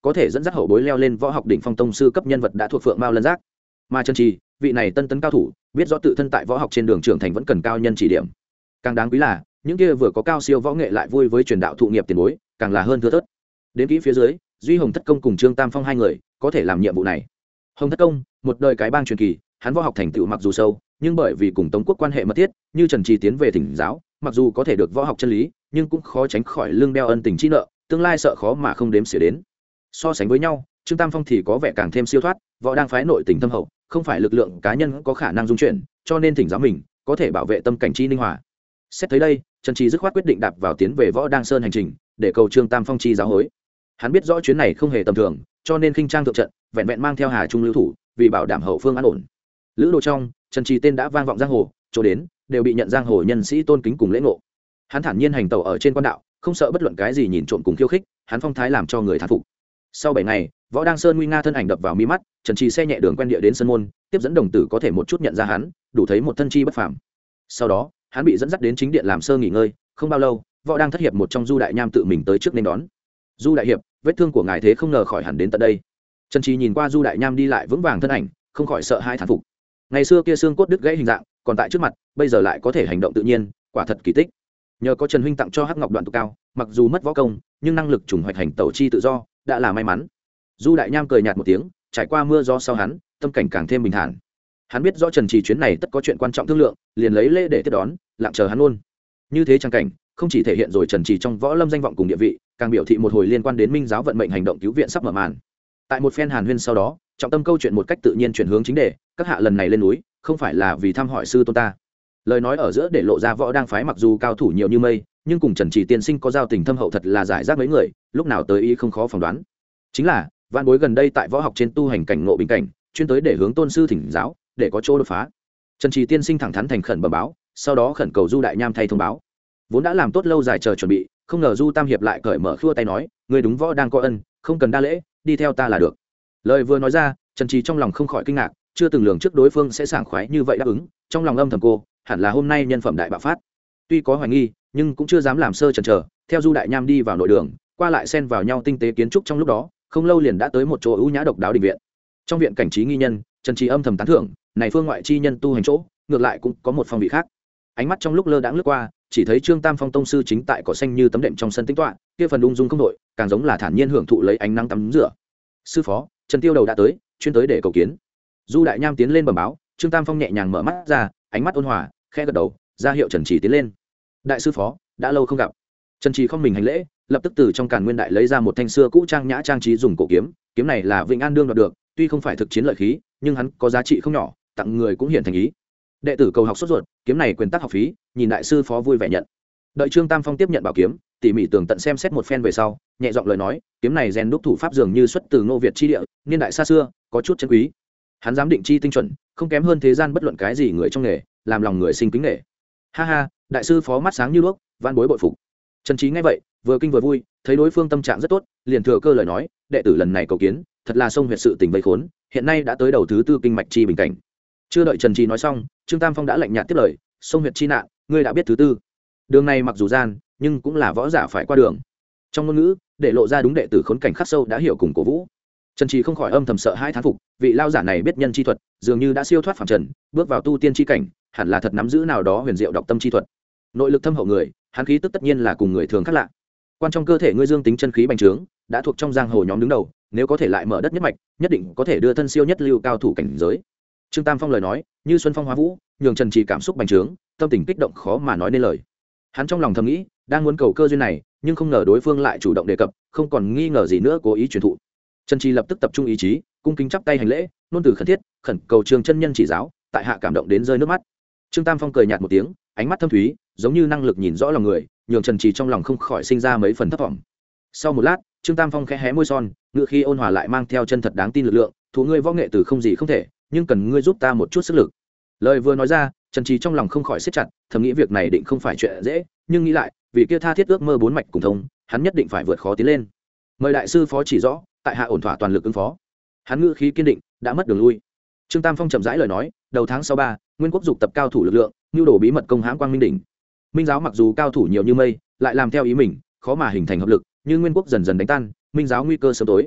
có thể dẫn dắt hậu bối leo lên võ học đỉnh phong tông sư cấp nhân vật đã thuộc phượng mao lân giác. Mà Trần Trì, vị này tân tấn cao thủ, biết rõ tự thân tại võ học trên đường trưởng thành vẫn cần cao nhân chỉ điểm. Càng đáng quý là, những kia vừa có cao siêu võ nghệ lại vui với truyền đạo thụ nghiệp tiền bối, càng là hơn thưa thớt. Đến kỹ phía dưới, Duy Hồng Thất Công cùng Trương Tam Phong hai người có thể làm nhiệm vụ này. Hồng Thất Công, một đời cái bang truyền kỳ, hắn võ học thành tựu mặc dù sâu, nhưng bởi vì cùng Tống quốc quan hệ mật thiết, như Trần Trì tiến về thỉnh giáo, mặc dù có thể được võ học chân lý, nhưng cũng khó tránh khỏi lưng đeo ân tình chi nợ, tương lai sợ khó mà không đếm xỉa đến. So sánh với nhau, Trương Tam Phong thì có vẻ càng thêm siêu thoát, võ đang phái nội tình thâm hậu, không phải lực lượng cá nhân có khả năng dung chuyển, cho nên thỉnh giáo mình có thể bảo vệ tâm cảnh chi ninh hòa. Xét tới đây, Trần Trì dứt khoát quyết định đạp vào tiến về võ đang sơn hành trình, để cầu Trương Tam Phong chi giáo hối. Hắn biết rõ chuyến này không hề tầm thường, cho nên khinh trang thượng trận, vẹn vẹn mang theo Hà Trung lưu thủ, vì bảo đảm hậu phương an ổn. Lữ đồ trong, Trần Trì tên đã vang vọng giang hồ, chỗ đến đều bị nhận giang hồ nhân sĩ tôn kính cùng lễ ngộ. Hắn thản nhiên hành tẩu ở trên quan đạo, không sợ bất luận cái gì nhìn trộm cùng khiêu khích, hắn phong thái làm cho người thán phục. Sau 7 ngày, võ đang sơn nguy nga thân ảnh đập vào mi mắt, Trần Trì xe nhẹ đường quen địa đến sân môn, tiếp dẫn đồng tử có thể một chút nhận ra hắn, đủ thấy một thân chi bất phàm. Sau đó, hắn bị dẫn dắt đến chính điện làm sơ nghỉ ngơi, không bao lâu, võ đang thất hiệp một trong Du đại nham tự mình tới trước nên đón. Du đại hiệp, vết thương của ngài thế không ngờ khỏi hẳn đến tận đây. Trần Trì nhìn qua Du đại nham đi lại vững vàng thân ảnh, không khỏi sợ hãi thán phục. Ngày xưa kia xương cốt đứt gãy hình dạng, còn tại trước mặt, bây giờ lại có thể hành động tự nhiên, quả thật kỳ tích. Nhờ có Trần huynh tặng cho Hắc Ngọc đoạn tụ cao, mặc dù mất võ công, nhưng năng lực trùng hoạch hành tẩu chi tự do, đã là may mắn. Du đại nham cười nhạt một tiếng, trải qua mưa gió sau hắn, tâm cảnh càng thêm bình thản. Hắn biết rõ Trần Trì chuyến này tất có chuyện quan trọng thương lượng, liền lấy lễ để tiếp đón, lặng chờ hắn luôn. Như thế trang cảnh, không chỉ thể hiện rồi Trần Trì trong võ lâm danh vọng cùng địa vị, càng biểu thị một hồi liên quan đến Minh giáo vận mệnh hành động cứu viện sắp mở màn. Tại một phen hàn huyên sau đó, trọng tâm câu chuyện một cách tự nhiên chuyển hướng chính đề, các hạ lần này lên núi, không phải là vì thăm hỏi sư tôn ta. Lời nói ở giữa để lộ ra võ đang phái mặc dù cao thủ nhiều như mây, nhưng cùng Trần Trì tiên sinh có giao tình thâm hậu thật là giải rác mấy người, lúc nào tới ý không khó phỏng đoán. Chính là vạn bối gần đây tại võ học trên tu hành cảnh ngộ bình cảnh, chuyên tới để hướng tôn sư thỉnh giáo, để có chỗ đột phá. Trần Trì tiên sinh thẳng thắn thành khẩn bẩm báo, sau đó khẩn cầu Du đại nham thay thông báo. Vốn đã làm tốt lâu dài chờ chuẩn bị, không ngờ Du tam hiệp lại cởi mở khua tay nói, người đúng võ đang có ân, không cần đa lễ, đi theo ta là được. Lời vừa nói ra, Trần Trì trong lòng không khỏi kinh ngạc, chưa từng lường trước đối phương sẽ sảng khoái như vậy đáp ứng, trong lòng âm thầm cô, hẳn là hôm nay nhân phẩm đại bạo phát. Tuy có hoài nghi, nhưng cũng chưa dám làm sơ chần chờ, theo Du đại nham đi vào nội đường, qua lại xen vào nhau tinh tế kiến trúc trong lúc đó, không lâu liền đã tới một chỗ ưu nhã độc đáo đình viện. Trong viện cảnh trí nghi nhân, Trần Trì âm thầm tán thưởng, này phương ngoại chi nhân tu hành chỗ, ngược lại cũng có một phong vị khác. Ánh mắt trong lúc lơ đãng lướt qua, chỉ thấy Trương Tam Phong tông sư chính tại cỏ xanh như tấm đệm trong sân tĩnh tọa, kia phần ung dung không đổi, càng giống là thản nhiên hưởng thụ lấy ánh nắng tắm rửa. Sư phó, Trần Tiêu Đầu đã tới, chuyên tới để cầu kiến. Du đại nham tiến lên bẩm báo, Trương Tam Phong nhẹ nhàng mở mắt ra, ánh mắt ôn hòa, khẽ gật đầu, ra hiệu Trần Trì tiến lên. Đại sư phó, đã lâu không gặp. Trần Trì không mình hành lễ, lập tức từ trong càn nguyên đại lấy ra một thanh xưa cũ trang nhã trang trí dùng cổ kiếm, kiếm này là Vĩnh An đương đoạt được, tuy không phải thực chiến lợi khí, nhưng hắn có giá trị không nhỏ, tặng người cũng hiện thành ý. Đệ tử cầu học sốt ruột, kiếm này quyền tác học phí, nhìn đại sư phó vui vẻ nhận. Đợi Trương Tam Phong tiếp nhận bảo kiếm, tỉ mỉ tường tận xem xét một phen về sau, nhẹ giọng lời nói, kiếm này rèn đúc thủ pháp dường như xuất từ Ngô Việt chi địa, niên đại xa xưa, có chút chân quý. Hắn dám định chi tinh chuẩn, không kém hơn thế gian bất luận cái gì người trong nghề, làm lòng người sinh kính nể. Ha ha, đại sư phó mắt sáng như đuốc, van bối bội phục. Trần Trí nghe vậy, vừa kinh vừa vui, thấy đối phương tâm trạng rất tốt, liền thừa cơ lời nói, đệ tử lần này cầu kiến, thật là sông huyệt sự tình vây khốn, hiện nay đã tới đầu thứ tư kinh mạch chi bình cảnh. Chưa đợi Trần Trí nói xong, Trương Tam Phong đã lạnh nhạt tiếp lời, sông huyệt chi nạn, ngươi đã biết thứ tư. Đường này mặc dù gian, nhưng cũng là võ giả phải qua đường. Trong ngôn ngữ, để lộ ra đúng đệ tử khốn cảnh khắc sâu đã hiểu cùng cổ vũ. Trần Trí không khỏi âm thầm sợ hai thán phục, vị lao giả này biết nhân chi thuật, dường như đã siêu thoát phàm trần, bước vào tu tiên chi cảnh, hẳn là thật nắm giữ nào đó huyền diệu đọc tâm chi thuật. Nội lực thâm hậu người, hắn khí tức tất nhiên là cùng người thường khác lạ. Quan trong cơ thể ngươi dương tính chân khí bành trướng, đã thuộc trong giang hồ nhóm đứng đầu, nếu có thể lại mở đất nhất mạch, nhất định có thể đưa thân siêu nhất lưu cao thủ cảnh giới. Trương Tam Phong lời nói, như xuân phong hóa vũ, nhường Trần Trí cảm xúc bành trướng, tâm tình kích động khó mà nói nên lời. Hắn trong lòng thầm nghĩ, đang muốn cầu cơ duyên này, nhưng không ngờ đối phương lại chủ động đề cập, không còn nghi ngờ gì nữa cố ý truyền thụ. Trần Trí lập tức tập trung ý chí, cung kính chắp tay hành lễ, nôn từ khẩn thiết, khẩn cầu Trương chân nhân chỉ giáo, tại hạ cảm động đến rơi nước mắt. Trương Tam Phong cười nhạt một tiếng, ánh mắt thâm thúy, giống như năng lực nhìn rõ lòng người, nhường Trần Trí trong lòng không khỏi sinh ra mấy phần thất vọng. Sau một lát, Trương Tam Phong khẽ hé môi son, ngữ khí ôn hòa lại mang theo chân thật đáng tin lực lượng, "Thủ ngươi võ nghệ từ không gì không thể, nhưng cần ngươi giúp ta một chút sức lực." Lời vừa nói ra, Trần Trí trong lòng không khỏi siết chặt, thầm nghĩ việc này định không phải chuyện dễ, nhưng nghĩ lại, vì kia tha thiết ước mơ bốn mạch cùng thông, hắn nhất định phải vượt khó tiến lên. Mời đại sư phó chỉ rõ, tại hạ ổn thỏa toàn lực ứng phó. Hắn ngữ khí kiên định, đã mất đường lui. Trương Tam Phong chậm rãi lời nói, đầu tháng sau 3, Nguyên Quốc dục tập cao thủ lực lượng, nưu đồ bí mật công hãm Quang Minh đỉnh. Minh giáo mặc dù cao thủ nhiều như mây, lại làm theo ý mình, khó mà hình thành hợp lực, nhưng Nguyên Quốc dần dần đánh tan, Minh giáo nguy cơ sớm tối.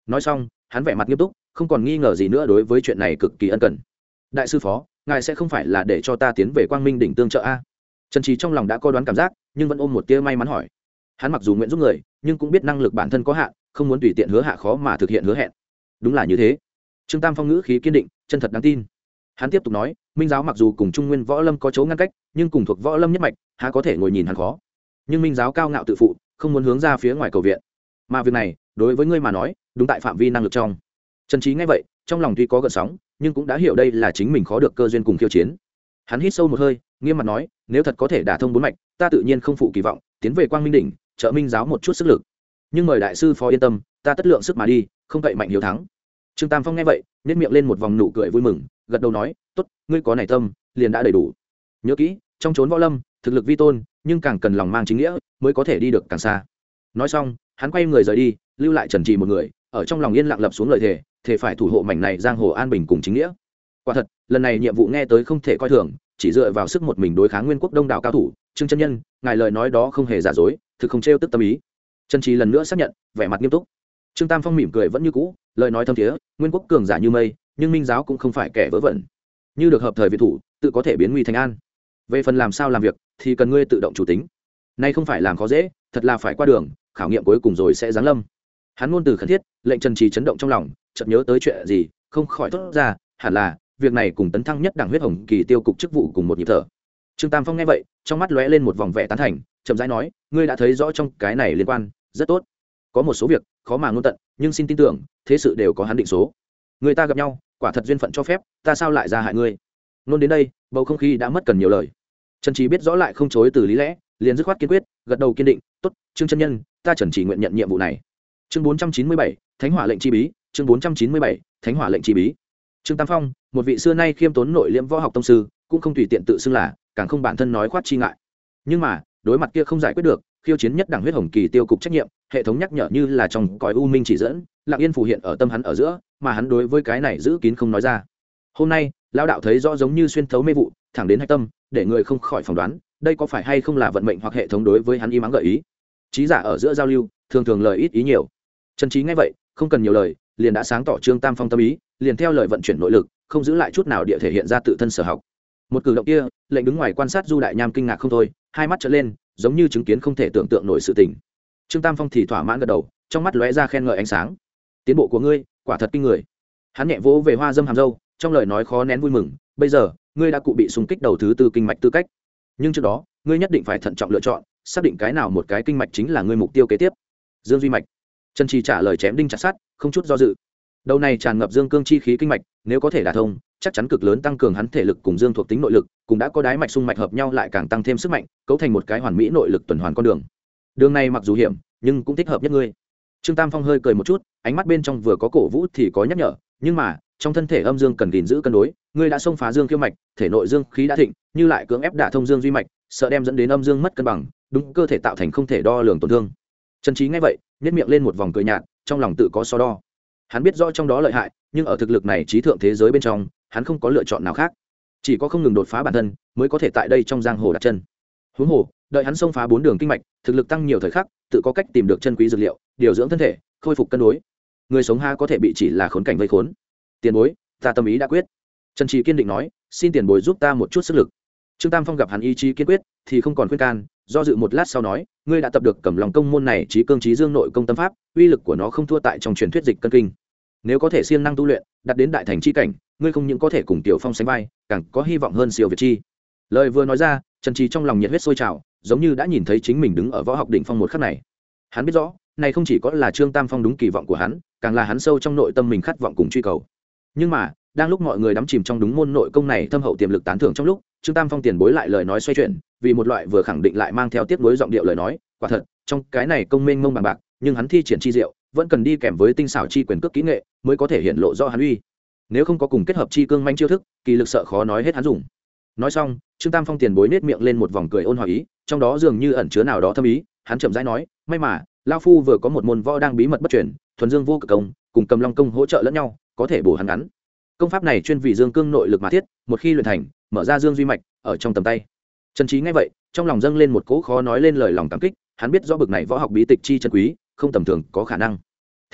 nói xong hắn vẻ mặt nghiêm túc, không còn nghi ngờ gì nữa đối với chuyện này cực kỳ ân cần. Đại sư phó, ngài sẽ không phải là để cho ta tiến về Quang Minh đỉnh tương trợ a? Trần Trí trong lòng đã có đoán cảm giác, nhưng vẫn ôm một tia may mắn hỏi. Hắn mặc dù nguyện giúp người, nhưng cũng biết năng lực bản thân có hạn, không muốn tùy tiện hứa hạ khó mà thực hiện hứa hẹn. Đúng là như thế. Trương Tam Phong ngữ khí kiên định, chân thật đáng tin. Hắn tiếp tục nói, Minh giáo mặc dù cùng Trung Nguyên võ lâm có chỗ ngăn cách, nhưng cùng thuộc võ lâm nhất mạch, há có thể ngồi nhìn hắn khó. Nhưng Minh giáo cao ngạo tự phụ, không muốn hướng ra phía ngoài cầu viện. Mà việc này, đối với ngươi mà nói, đúng tại phạm vi năng lực trong. Trần Trí nghe vậy, trong lòng tuy có gợn sóng, nhưng cũng đã hiểu đây là chính mình khó được cơ duyên cùng khiêu chiến. Hắn hít sâu một hơi, nghiêm mặt nói, nếu thật có thể đả thông bốn mạch, ta tự nhiên không phụ kỳ vọng, tiến về Quang Minh đỉnh, trợ Minh giáo một chút sức lực. Nhưng mời đại sư phó yên tâm, ta tất lượng sức mà đi, không cậy mạnh hiếu thắng. Trương Tam Phong nghe vậy, nhếch miệng lên một vòng nụ cười vui mừng, gật đầu nói, tốt, ngươi có này tâm, liền đã đầy đủ. Nhớ kỹ, trong chốn võ lâm, thực lực vi tôn, nhưng càng cần lòng mang chính nghĩa, mới có thể đi được càng xa. Nói xong, hắn quay người rời đi, lưu lại Trần Trì một người, ở trong lòng yên lặng lập xuống lời thề, thề phải thủ hộ mảnh này giang hồ an bình cùng chính nghĩa. Quả thật, lần này nhiệm vụ nghe tới không thể coi thường, chỉ dựa vào sức một mình đối kháng Nguyên Quốc đông đảo cao thủ, Trương chân nhân, ngài lời nói đó không hề giả dối, thực không trêu tức tâm ý. Trần Trì lần nữa xác nhận, vẻ mặt nghiêm túc. Trương Tam Phong mỉm cười vẫn như cũ, lời nói thâm thiế, Nguyên Quốc cường giả như mây, nhưng Minh giáo cũng không phải kẻ vớ vẩn. Như được hợp thời viện thủ, tự có thể biến nguy thành an. Về phần làm sao làm việc, thì cần ngươi tự động chủ tính. Nay không phải làm khó dễ, thật là phải qua đường, khảo nghiệm cuối cùng rồi sẽ giáng lâm. Hắn ngôn từ khẩn thiết, lệnh Trần Trì chấn động trong lòng, chợt nhớ tới chuyện gì, không khỏi thốt ra, hẳn là việc này cùng tấn thăng nhất đẳng huyết hồng kỳ tiêu cục chức vụ cùng một nhịp thở. Trương Tam Phong nghe vậy, trong mắt lóe lên một vòng vẻ tán thành, chậm rãi nói, ngươi đã thấy rõ trong cái này liên quan, rất tốt. Có một số việc khó mà ngôn tận, nhưng xin tin tưởng, thế sự đều có hắn định số. Người ta gặp nhau, quả thật duyên phận cho phép, ta sao lại ra hại ngươi? Nôn đến đây, bầu không khí đã mất cần nhiều lời. Trần Trí biết rõ lại không chối từ lý lẽ, liền dứt khoát kiên quyết, gật đầu kiên định, tốt, Trương chân nhân, ta Trần Trí nguyện nhận nhiệm vụ này. Chương 497, Thánh Hỏa lệnh chi bí, chương 497, Thánh Hỏa lệnh chi bí. Trương Tam Phong, một vị xưa nay khiêm tốn nội liễm võ học tông sư, cũng không tùy tiện tự xưng là, càng không bản thân nói khoát chi ngại. Nhưng mà, đối mặt kia không giải quyết được, khiêu chiến nhất đẳng huyết hồng kỳ tiêu cục trách nhiệm, hệ thống nhắc nhở như là trong cõi u minh chỉ dẫn, lặng yên phù hiện ở tâm hắn ở giữa, mà hắn đối với cái này giữ kín không nói ra. Hôm nay, lão đạo thấy rõ giống như xuyên thấu mê vụ, thẳng đến hạch tâm, để người không khỏi phỏng đoán, đây có phải hay không là vận mệnh hoặc hệ thống đối với hắn im ắng gợi ý. Trí giả ở giữa giao lưu, thường thường lời ít ý nhiều. Trần Trí nghe vậy, không cần nhiều lời, liền đã sáng tỏ Trương Tam Phong tâm ý, liền theo lời vận chuyển nội lực, không giữ lại chút nào địa thể hiện ra tự thân sở học. Một cử động kia, lệnh đứng ngoài quan sát Du Đại Nham kinh ngạc không thôi, hai mắt trợn lên, giống như chứng kiến không thể tưởng tượng nổi sự tình. Trương Tam Phong thì thỏa mãn gật đầu, trong mắt lóe ra khen ngợi ánh sáng. Tiến bộ của ngươi, quả thật kinh người. Hắn nhẹ vỗ về hoa dâm hàm dâu, trong lời nói khó nén vui mừng, bây giờ, ngươi đã cụ bị xung kích đầu thứ tư kinh mạch tư cách. Nhưng trước đó, ngươi nhất định phải thận trọng lựa chọn, xác định cái nào một cái kinh mạch chính là ngươi mục tiêu kế tiếp. Dương duy mạch. Trần Trì trả lời chém đinh chặt sắt, không chút do dự. Đầu này tràn ngập dương cương chi khí kinh mạch, nếu có thể đả thông, chắc chắn cực lớn tăng cường hắn thể lực cùng dương thuộc tính nội lực, cũng đã có đái mạch xung mạch hợp nhau lại càng tăng thêm sức mạnh, cấu thành một cái hoàn mỹ nội lực tuần hoàn con đường. Đường này mặc dù hiểm, nhưng cũng thích hợp nhất ngươi. Trương Tam Phong hơi cười một chút, ánh mắt bên trong vừa có cổ vũ thì có nhắc nhở, nhưng mà, trong thân thể âm dương cần gìn giữ cân đối, ngươi đã xông phá dương kiêu mạch, thể nội dương khí đã thịnh, như lại cưỡng ép đả thông dương duy mạch, sợ đem dẫn đến âm dương mất cân bằng, đúng cơ thể tạo thành không thể đo lường tổn thương. Trần Trí nghe vậy, nhếch miệng lên một vòng cười nhạt, trong lòng tự có so đo. Hắn biết rõ trong đó lợi hại, nhưng ở thực lực này trí thượng thế giới bên trong, hắn không có lựa chọn nào khác, chỉ có không ngừng đột phá bản thân, mới có thể tại đây trong giang hồ đặt chân. Huống hồ, đợi hắn xông phá 4 đường kinh mạch, thực lực tăng nhiều thời khắc, tự có cách tìm được chân quý dược liệu, điều dưỡng thân thể, khôi phục cân đối. Người sống ha có thể bị chỉ là khốn cảnh vây khốn. Tiền bối, ta tâm ý đã quyết. Trần Trí kiên định nói, xin tiền bối giúp ta một chút sức lực. Trương Tam Phong gặp hắn ý chí kiên quyết, thì không còn khuyên can, do dự một lát sau nói, ngươi đã tập được Cẩm Lòng công môn này trí cương trí dương nội công tâm pháp, uy lực của nó không thua tại trong truyền thuyết dịch cân kinh. Nếu có thể siêng năng tu luyện, đạt đến đại thành chi cảnh, ngươi không những có thể cùng Tiểu Phong sánh vai, càng có hy vọng hơn siêu việt chi. Lời vừa nói ra, Trần Trí trong lòng nhiệt huyết sôi trào, giống như đã nhìn thấy chính mình đứng ở võ học đỉnh phong một khắc này. Hắn biết rõ, này không chỉ có là Trương Tam Phong đúng kỳ vọng của hắn, càng là hắn sâu trong nội tâm mình khát vọng cùng truy cầu. Nhưng mà, đang lúc mọi người đắm chìm trong đúng môn nội công này thâm hậu tiềm lực tán thưởng trong lúc, Trương Tam Phong tiền bối lại lời nói xoay chuyển, vì một loại vừa khẳng định lại mang theo tiếp nối giọng điệu lời nói, quả thật, trong cái này công mênh mông bằng bạc, nhưng hắn thi triển chi diệu, vẫn cần đi kèm với tinh xảo chi quyền cước kỹ nghệ, mới có thể hiện lộ rõ hắn uy. Nếu không có cùng kết hợp chi cương manh chiêu thức, kỳ lực sợ khó nói hết hắn dùng. Nói xong, Trương Tam Phong tiền bối nết miệng lên một vòng cười ôn hòa ý, trong đó dường như ẩn chứa nào đó thâm ý, hắn chậm rãi nói, may mà, lão phu vừa có một môn võ đang bí mật bất truyền, thuần dương vô cực công, cùng Cầm Long công hỗ trợ lẫn nhau, có thể bổ hắn ngắn. Công pháp này chuyên vì dương cương nội lực mà thiết, một khi luyện thành, mở ra dương duy mạch ở trong tầm tay. Trần Trí nghe vậy, trong lòng dâng lên một cỗ khó nói lên lời lòng cảm kích, hắn biết rõ bực này võ học bí tịch chi chân quý, không tầm thường có khả năng. Thế là,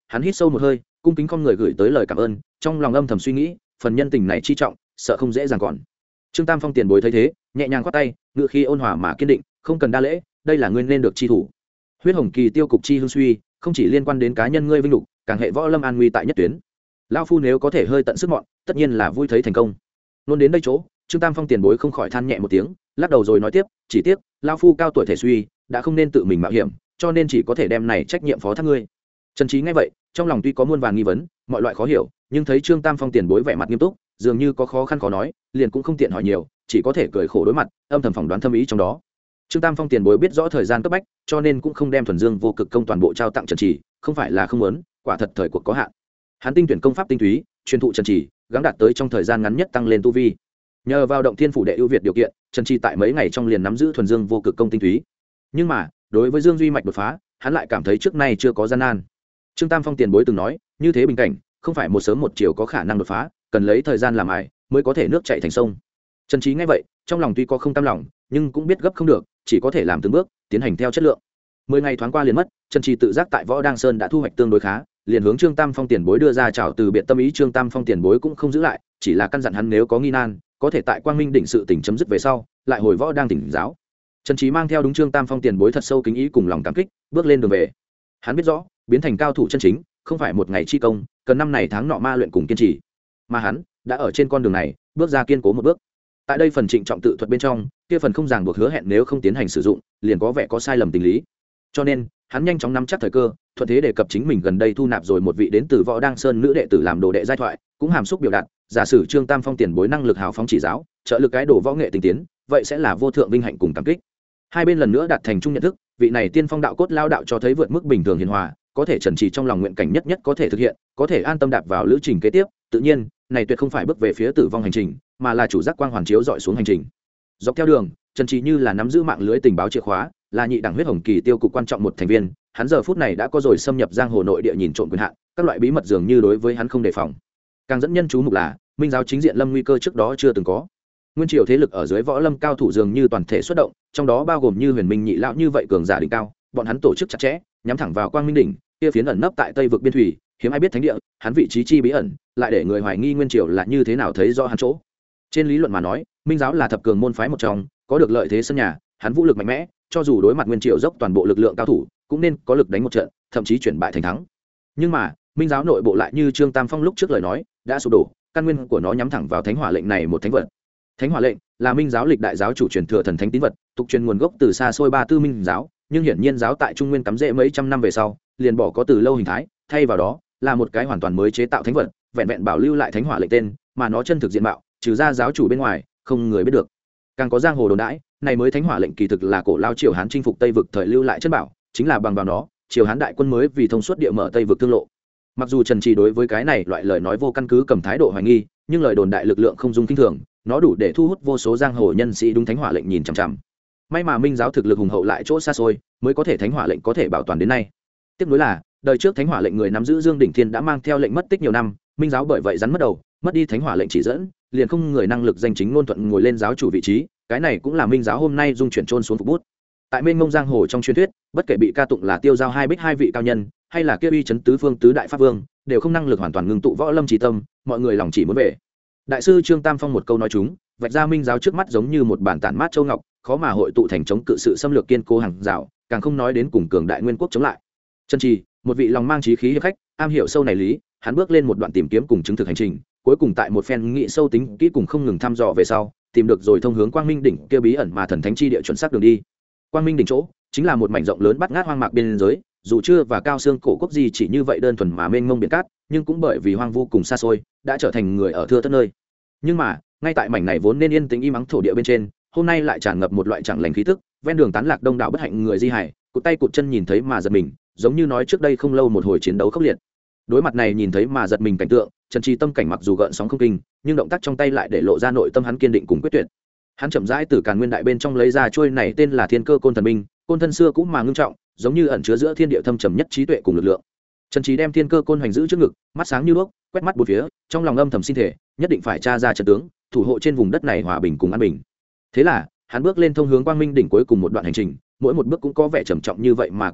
hắn hít sâu một hơi, cung kính không người gửi tới lời cảm ơn, trong lòng âm thầm suy nghĩ, phần nhân tình này chi trọng, sợ không dễ dàng còn. Trương Tam Phong tiền bối thấy thế, nhẹ nhàng khoát tay, ngữ khí ôn hòa mà kiên định, không cần đa lễ, đây là ngươi nên được chi thủ. Huyết Hồng Kỳ tiêu cục chi hưng suy, không chỉ liên quan đến cá nhân ngươi vinh lục, càng hệ võ lâm an nguy tại nhất tuyến. Lão phu nếu có thể hơi tận sức mọn, tất nhiên là vui thấy thành công. Luôn đến đây chỗ, Trương Tam Phong tiền bối không khỏi than nhẹ một tiếng, lắc đầu rồi nói tiếp, chỉ tiếc lão phu cao tuổi thể suy, đã không nên tự mình mạo hiểm, cho nên chỉ có thể đem này trách nhiệm phó thác ngươi. Trần Trí nghe vậy, trong lòng tuy có muôn vàn nghi vấn, mọi loại khó hiểu, nhưng thấy Trương Tam Phong tiền bối vẻ mặt nghiêm túc, dường như có khó khăn khó nói, liền cũng không tiện hỏi nhiều, chỉ có thể cười khổ đối mặt, âm thầm phỏng đoán thâm ý trong đó. Trương Tam Phong tiền bối biết rõ thời gian cấp bách, cho nên cũng không đem thuần dương vô cực công toàn bộ trao tặng Trần Trì, không phải là không muốn, quả thật thời cuộc có hạn. Hắn tinh tuyển công pháp tinh túy, truyền thụ Trần Trì, gắng đạt tới trong thời gian ngắn nhất tăng lên tu vi. Nhờ vào động thiên phủ đệ ưu việt điều kiện, Trần Trì tại mấy ngày trong liền nắm giữ thuần dương vô cực công tinh túy. Nhưng mà, đối với Dương Duy mạch đột phá, hắn lại cảm thấy trước nay chưa có gian nan. Trương Tam Phong tiền bối từng nói, như thế bình cảnh, không phải một sớm một chiều có khả năng đột phá, cần lấy thời gian làm ải, mới có thể nước chảy thành sông. Trần Trí nghe vậy, trong lòng tuy có không cam lòng, nhưng cũng biết gấp không được, chỉ có thể làm từng bước, tiến hành theo chất lượng. 10 ngày thoáng qua liền mất, Trần Trí tự giác tại Võ Đăng Sơn đã thu hoạch tương đối khá, liền hướng Trương Tam Phong tiền bối đưa ra chào từ biệt tâm ý. Trương Tam Phong tiền bối cũng không giữ lại, chỉ là căn dặn hắn nếu có nghi nan, có thể tại Quang Minh đỉnh sự tình chấm dứt về sau, lại hồi Võ Đăng tỉnh giáo. Trần Trí mang theo đúng Trương Tam Phong tiền bối thật sâu kính ý cùng lòng cảm kích, bước lên đường về. Hắn biết rõ, biến thành cao thủ chân chính, không phải một ngày chi công, cần năm này tháng nọ ma luyện cùng kiên trì. Mà hắn đã ở trên con đường này, bước ra kiên cố một bước. Tại đây phần trịnh trọng tự thuật bên trong, kia phần không ràng buộc hứa hẹn nếu không tiến hành sử dụng, liền có vẻ có sai lầm tình lý. Cho nên, hắn nhanh chóng nắm chắc thời cơ, thuận thế đề cập chính mình gần đây thu nạp rồi một vị đến từ Võ Đăng Sơn nữ đệ tử làm đồ đệ giai thoại, cũng hàm xúc biểu đạt, giả sử Trương Tam Phong tiền bối năng lực hào phóng chỉ giáo, trợ lực cái đồ võ nghệ tinh tiến, vậy sẽ là vô thượng vinh hạnh cùng cảm kích. Hai bên lần nữa đạt thành chung nhận thức, vị này tiên phong đạo cốt lao đạo cho thấy vượt mức bình thường hiền hòa, có thể Trần Trì trong lòng nguyện cảnh nhất nhất có thể thực hiện, có thể an tâm đạp vào lữ trình kế tiếp. Tự nhiên, này tuyệt không phải bước về phía tử vong hành trình, mà là chủ giác quang hoàn chiếu dọi xuống hành trình. Dọc theo đường, Trần Trì như là nắm giữ mạng lưới tình báo chìa khóa, là nhị đẳng huyết hồng kỳ tiêu cục quan trọng một thành viên. Hắn giờ phút này đã có rồi xâm nhập giang hồ nội địa nhìn trộm quyền hạn, các loại bí mật dường như đối với hắn không đề phòng. Càng dẫn nhân chú mục là, Minh giáo chính diện lâm nguy cơ trước đó chưa từng có. Nguyên triều thế lực ở dưới võ lâm cao thủ dường như toàn thể xuất động, trong đó bao gồm như Huyền Minh nhị lão như vậy cường giả đỉnh cao, bọn hắn tổ chức chặt chẽ, nhắm thẳng vào Quang Minh đỉnh, kia phiến ẩn nấp tại Tây vực biên thủy, hiếm ai biết thánh địa, hắn vị trí chi bí ẩn, lại để người hoài nghi Nguyên triều là như thế nào thấy rõ hắn chỗ. Trên lý luận mà nói, Minh giáo là thập cường môn phái một trong, có được lợi thế sân nhà, hắn vũ lực mạnh mẽ, cho dù đối mặt Nguyên triều dốc toàn bộ lực lượng cao thủ, cũng nên có lực đánh một trận, thậm chí chuyển bại thành thắng. Nhưng mà, Minh giáo nội bộ lại như Trương Tam Phong lúc trước lời nói, đã sụp đổ, căn nguyên của nó nhắm thẳng vào Thánh Hỏa lệnh này một thánh vật. Thánh Hỏa lệnh là Minh giáo lịch đại giáo chủ truyền thừa thần thánh tín vật, tục truyền nguồn gốc từ xa xôi Ba Tư Minh giáo, nhưng hiển nhiên giáo tại Trung Nguyên cắm rễ mấy trăm năm về sau, liền bỏ có từ lâu hình thái, thay vào đó là một cái hoàn toàn mới chế tạo thánh vật, vẹn vẹn bảo lưu lại Thánh Hỏa lệnh tên, mà nó chân thực diện mạo, trừ ra giáo chủ bên ngoài, không người biết được. Càng có giang hồ đồn đãi, này mới Thánh Hỏa lệnh kỳ thực là cổ lao triều Hán chinh phục Tây vực thời lưu lại chân bảo, chính là bằng vào nó, triều Hán đại quân mới vì thông suốt địa mở Tây vực thương lộ. Mặc dù Trần Trì đối với cái này loại lời nói vô căn cứ cầm thái độ hoài nghi, nhưng lời đồn đại lực lượng không dung kinh thường, nó đủ để thu hút vô số giang hồ nhân sĩ đúng Thánh Hỏa lệnh nhìn chằm chằm. May mà Minh giáo thực lực hùng hậu lại chỗ xa xôi, mới có thể Thánh Hỏa lệnh có thể bảo toàn đến nay. Tiếp nối là, đời trước Thánh Hỏa lệnh người nắm giữ Dương Đỉnh Thiên đã mang theo lệnh mất tích nhiều năm, Minh giáo bởi vậy rắn mất đầu, mất đi Thánh Hỏa lệnh chỉ dẫn, liền không người năng lực danh chính ngôn thuận ngồi lên giáo chủ vị trí, cái này cũng là Minh giáo hôm nay dung chuyển trôn xuống phục bút. Tại mênh mông giang hồ trong truyền thuyết, bất kể bị ca tụng là tiêu giao hai bích hai vị cao nhân, hay là kia uy chấn tứ phương tứ đại pháp vương, đều không năng lực hoàn toàn ngưng tụ võ lâm trí tâm, mọi người lòng chỉ muốn về. Đại sư Trương Tam Phong một câu nói chúng, vạch ra Minh giáo trước mắt giống như một bản tản mát châu ngọc, khó mà hội tụ thành chống cự sự xâm lược kiên cố hàng rào, càng không nói đến cùng cường đại nguyên quốc chống lại. Trần Trì, một vị lòng mang trí khí hiệp khách, am hiểu sâu này lý, hắn bước lên một đoạn tìm kiếm cùng chứng thực hành trình, cuối cùng tại một phen nghị sâu tính kỹ cùng không ngừng thăm dò về sau, tìm được rồi thông hướng Quang Minh đỉnh kia bí ẩn mà thần thánh chi địa chuẩn xác đường đi. Quang Minh đỉnh chỗ chính là một mảnh rộng lớn bát ngát hoang mạc biên giới, dù chưa và cao xương cổ quốc gì chỉ như vậy đơn thuần mà mênh mông biển cát, nhưng cũng bởi vì hoang vu cùng xa xôi, đã trở thành người ở thưa thớt nơi. Nhưng mà, ngay tại mảnh này vốn nên yên tĩnh im ắng thổ địa bên trên, hôm nay lại tràn ngập một loại chẳng lành khí tức, ven đường tán lạc đông đảo bất hạnh người di hải, cụt tay cụt chân nhìn thấy mà giật mình, giống như nói trước đây không lâu một hồi chiến đấu khốc liệt. Đối mặt này nhìn thấy mà giật mình cảnh tượng, Trần Trì tâm cảnh mặc dù gợn sóng không kinh, nhưng động tác trong tay lại để lộ ra nội tâm hắn kiên định cùng quyết tuyệt. Hắn chậm rãi từ Càn Nguyên đại bên trong lấy ra chuôi này tên là Thiên Cơ Côn Thần Binh, côn thân xưa cũng mà ngưng trọng, giống như ẩn chứa giữa thiên địa thâm trầm nhất trí tuệ cùng lực lượng. Trần Trí đem Thiên Cơ Côn hoành giữ trước ngực, mắt sáng như đuốc, quét mắt bốn phía, trong lòng âm thầm xin thể, nhất định phải tra ra trận tướng, thủ hộ trên vùng đất này hòa bình cùng an bình. Thế là, hắn bước lên thông hướng Quang Minh đỉnh cuối cùng một đoạn hành trình, mỗi một bước cũng có vẻ trầm trọng như vậy mà kiên định,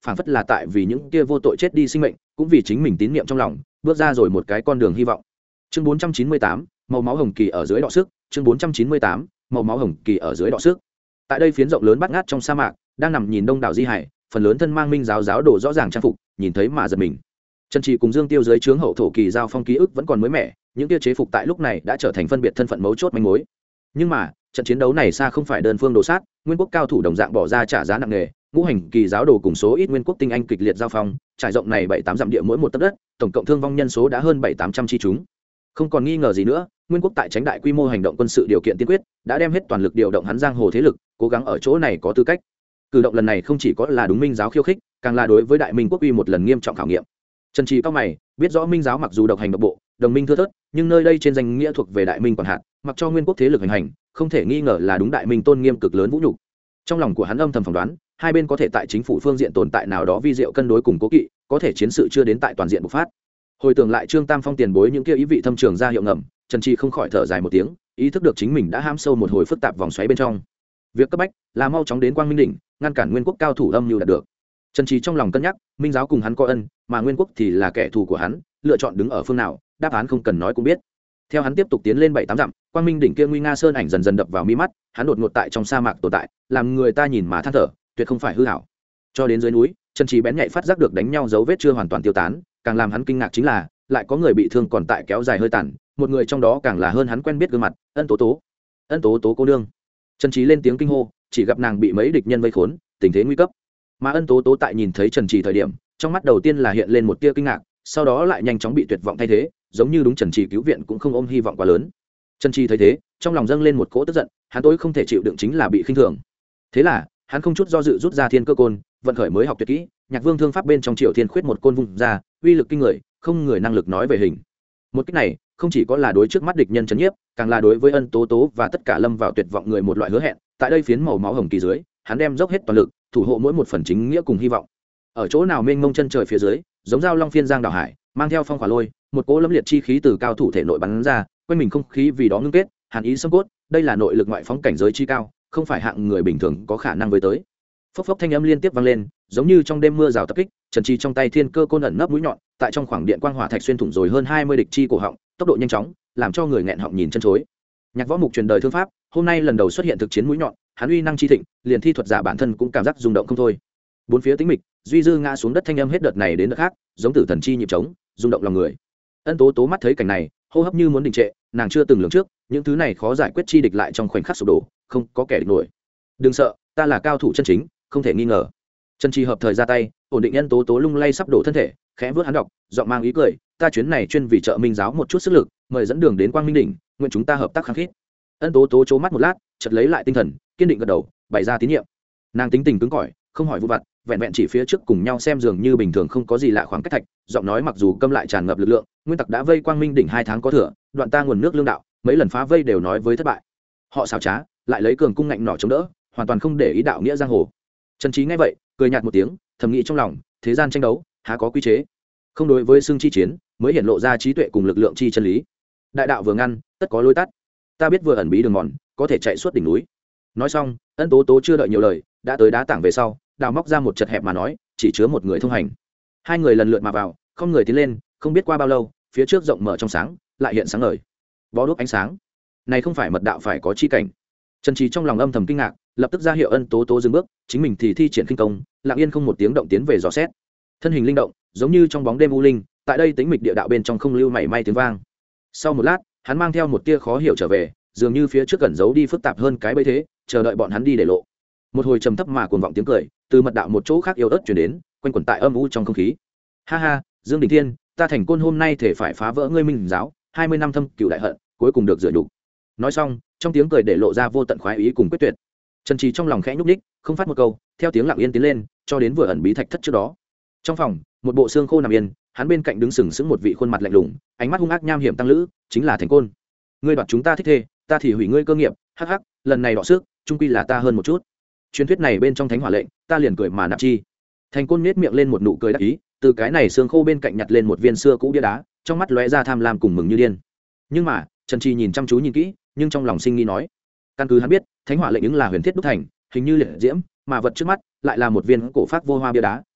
phảng phất là tại vì những kia vô tội chết đi sinh mệnh cũng vì chính mình tín niệm trong lòng bước ra rồi một cái con đường hy vọng. Chương 498, màu máu hồng kỳ ở dưới đọ sức. Chương 498, màu máu hồng kỳ ở dưới đọ sức. Tại đây phiến rộng lớn bát ngát trong sa mạc đang nằm nhìn đông đảo di hải, phần lớn thân mang minh giáo đồ rõ ràng trang phục, nhìn thấy mà giật mình. Trần Trì cùng Dương Tiêu dưới trướng hậu thổ kỳ giao phong ký ức vẫn còn mới mẻ, những kia chế phục tại lúc này đã trở thành phân biệt thân phận mấu chốt manh mối. Nhưng mà trận chiến đấu này xa không phải đơn phương đồ sát, nguyên quốc cao thủ đồng dạng bỏ ra trả giá nặng nề, ngũ hành kỳ giáo đồ cùng số ít nguyên quốc tinh anh kịch liệt giao phong, trải rộng này 7-8 dặm địa mỗi một tấc đất, tổng cộng thương vong nhân số đã hơn 700-800 chi chúng. Không còn nghi ngờ gì nữa, nguyên quốc tại tránh đại quy mô hành động quân sự điều kiện tiên quyết, đã đem hết toàn lực điều động hắn giang hồ thế lực, cố gắng ở chỗ này có tư cách. Cử động lần này không chỉ có là đúng minh giáo khiêu khích, càng là đối với đại minh quốc uy một lần nghiêm trọng khảo nghiệm. Trần Trì cao mày, biết rõ minh giáo mặc dù độc hành độc bộ, đồng minh thưa thớt, nhưng nơi đây trên danh nghĩa thuộc về đại minh quản hạt, mặc cho nguyên quốc thế lực hành hành, không thể nghi ngờ là đúng đại minh tôn nghiêm cực lớn vũ nhục. Trong lòng của hắn âm thầm phỏng đoán, hai bên có thể tại chính phủ phương diện tồn tại nào đó vi diệu cân đối cùng cố kỵ, có thể chiến sự chưa đến tại toàn diện bộc phát. Hồi tưởng lại Trương Tam Phong tiền bối những kia ý vị thâm trường ra hiệu ngầm, Trần Trì không khỏi thở dài một tiếng, ý thức được chính mình đã hãm sâu một hồi phức tạp vòng xoáy bên trong. Việc cấp bách là mau chóng đến Quang Minh đỉnh, ngăn cản nguyên quốc cao thủ âm mưu đạt được. Trần Trì trong lòng cân nhắc, minh giáo cùng hắn có ân, mà nguyên quốc thì là kẻ thù của hắn, lựa chọn đứng ở phương nào, đáp án không cần nói cũng biết. Theo hắn tiếp tục tiến lên 7-8 dặm, Quang Minh đỉnh kia nguy nga sơn ảnh dần dần đập vào mi mắt, hắn đột ngột tại trong sa mạc tồn tại, làm người ta nhìn mà than thở, tuyệt không phải hư ảo. Cho đến dưới núi, Trần Trì bén nhạy phát giác được đánh nhau dấu vết chưa hoàn toàn tiêu tán, càng làm hắn kinh ngạc chính là, lại có người bị thương còn tại kéo dài hơi tàn, một người trong đó càng là hơn hắn quen biết gương mặt, Ân Tố Tố. Ân Tố Tố cô nương. Trần Trì lên tiếng kinh hô, chỉ gặp nàng bị mấy địch nhân vây khốn, tình thế nguy cấp. Mà Ân Tố Tố tại nhìn thấy Trần Trì thời điểm, trong mắt đầu tiên là hiện lên một tia kinh ngạc, sau đó lại nhanh chóng bị tuyệt vọng thay thế, giống như đúng Trần Trì cứu viện cũng không ôm hy vọng quá lớn. Trần Trì thấy thế, trong lòng dâng lên một cỗ tức giận, hắn tối không thể chịu đựng chính là bị khinh thường. Thế là, hắn không chút do dự rút ra Thiên Cơ Côn, vận khởi mới học tuyệt kỹ, Nhạc Vương thương pháp bên trong Triệu Thiên Khuyết một côn vung ra, uy lực kinh người, không người năng lực nói về hình. Một cách này, không chỉ có là đối trước mắt địch nhân chấn nhiếp, càng là đối với Ân Tố Tố và tất cả lâm vào tuyệt vọng người một loại hứa hẹn. Tại đây phiến màu máu hồng kỳ dưới, hắn đem dốc hết toàn lực, thủ hộ mỗi một phần chính nghĩa cùng hy vọng. Ở chỗ nào mênh mông chân trời phía dưới, giống dao long phiên giang đảo hải, mang theo phong khỏa lôi, một cỗ lâm liệt chi khí từ cao thủ thể nội bắn ra, quanh mình không khí vì đó ngưng kết, hàn ý xâm cốt, đây là nội lực ngoại phóng cảnh giới chi cao, không phải hạng người bình thường có khả năng với tới. Phốc phốc thanh âm liên tiếp vang lên, giống như trong đêm mưa rào tập kích. Trần Trì trong tay Thiên Cơ Côn ẩn nấp mũi nhọn, tại trong khoảng điện quang hỏa thạch xuyên thủng rồi hơn 20 địch chi cổ họng, tốc độ nhanh chóng, làm cho người nghẹn họng nhìn chân chối. Nhạc Võ Mục truyền đời thương pháp, hôm nay lần đầu xuất hiện thực chiến mũi nhọn, hắn uy năng chi thịnh, liền thi thuật giả bản thân cũng cảm giác rung động không thôi. Bốn phía tĩnh mịch, duy dư ngã xuống đất thanh âm hết đợt này đến đợt khác, giống tử thần chi nhịp trống, rung động lòng người. Ân Tố Tố mắt thấy cảnh này, hô hấp như muốn đình trệ, nàng chưa từng lường trước, những thứ này khó giải quyết chi địch lại trong khoảnh khắc sụp đổ, không có kẻ địch nổi. Đừng sợ, ta là cao thủ chân chính, không thể nghi ngờ. Trần Trì hợp thời ra tay, ổn định Ân Tố Tố lung lay sắp đổ thân thể, khẽ vớt hắn đọc, giọng mang ý cười, ta chuyến này chuyên vì trợ minh giáo một chút sức lực, mời dẫn đường đến Quang Minh đỉnh, nguyện chúng ta hợp tác khăng khít. Ân Tố Tố chố mắt một lát, chợt lấy lại tinh thần, kiên định gật đầu, bày ra tín nhiệm. Nàng tính tình cứng cỏi, không hỏi vụ vặt, vẹn vẹn chỉ phía trước cùng nhau xem dường như bình thường không có gì lạ khoảng cách thạch, giọng nói mặc dù câm lại tràn ngập lực lượng, nguyên tặc đã vây Quang Minh đỉnh 2 tháng có thừa, đoạn ta nguồn nước lương đạo, mấy lần phá vây đều nói với thất bại. Họ xảo trá, lại lấy cường cung ngạnh nỏ chống đỡ, hoàn toàn không để ý đạo nghĩa giang hồ. Trần Trí nghe vậy, cười nhạt một tiếng, thầm nghĩ trong lòng, thế gian tranh đấu, há có quy chế? Không đối với xương chi chiến, mới hiện lộ ra trí tuệ cùng lực lượng chi chân lý. Đại đạo vừa ngăn, tất có lối tắt. Ta biết vừa ẩn bí đường mòn, có thể chạy suốt đỉnh núi. Nói xong, Ân Tố Tố chưa đợi nhiều lời, đã tới đá tảng về sau, đào móc ra một chật hẹp mà nói, chỉ chứa một người thông hành. Hai người lần lượt mà vào, không người tiến lên, không biết qua bao lâu, phía trước rộng mở trong sáng, lại hiện sáng ngời. Bó đuốc ánh sáng, này không phải mật đạo phải có chi cảnh. Trần Trí trong lòng âm thầm kinh ngạc, lập tức ra hiệu Ân Tố Tố dừng bước, chính mình thì thi triển kinh công, lặng yên không một tiếng động tiến về dò xét. Thân hình linh động, giống như trong bóng đêm u linh, tại đây tĩnh mịch địa đạo bên trong không lưu mảy may tiếng vang. Sau một lát, hắn mang theo một tia khó hiểu trở về, dường như phía trước cẩn giấu đi phức tạp hơn cái bẫy thế, chờ đợi bọn hắn đi để lộ. Một hồi trầm thấp mà cuồng vọng tiếng cười, từ mật đạo một chỗ khác yếu ớt truyền đến, quanh quẩn tại âm u trong không khí. Ha ha, Dương Đình Thiên, ta thành côn hôm nay thể phải phá vỡ ngươi minh giáo, 20 năm thâm cửu đại hận, cuối cùng được rửa nhục. Nói xong, trong tiếng cười để lộ ra vô tận khoái ý cùng quyết tuyệt. Trần Trí trong lòng khẽ nhúc nhích, không phát một câu, theo tiếng lặng yên tiến lên, cho đến vừa ẩn bí thạch thất trước đó. Trong phòng, một bộ xương khô nằm yên, hắn bên cạnh đứng sừng sững một vị khuôn mặt lạnh lùng, ánh mắt hung ác nham hiểm tăng lữ, chính là Thành Côn. Ngươi đoạt chúng ta thích thê, ta thì hủy ngươi cơ nghiệp, hắc hắc, lần này đọ sức, trung quy là ta hơn một chút. Truyền thuyết này bên trong thánh hỏa lệnh, ta liền cười mà nạp chi. Thành Côn nhếch miệng lên một nụ cười đắc ý, từ cái này xương khô bên cạnh nhặt lên một viên xưa cũ bia đá, trong mắt lóe ra tham lam cùng mừng như điên. Nhưng mà, Trần Trí nhìn chăm chú nhìn kỹ, nhưng trong lòng sinh nghi nói, căn cứ hắn biết, thánh hỏa lệnh ứng là huyền thiết đúc thành, hình như liệt diễm, mà vật trước mắt lại là một viên cổ phác vô hoa bia đá,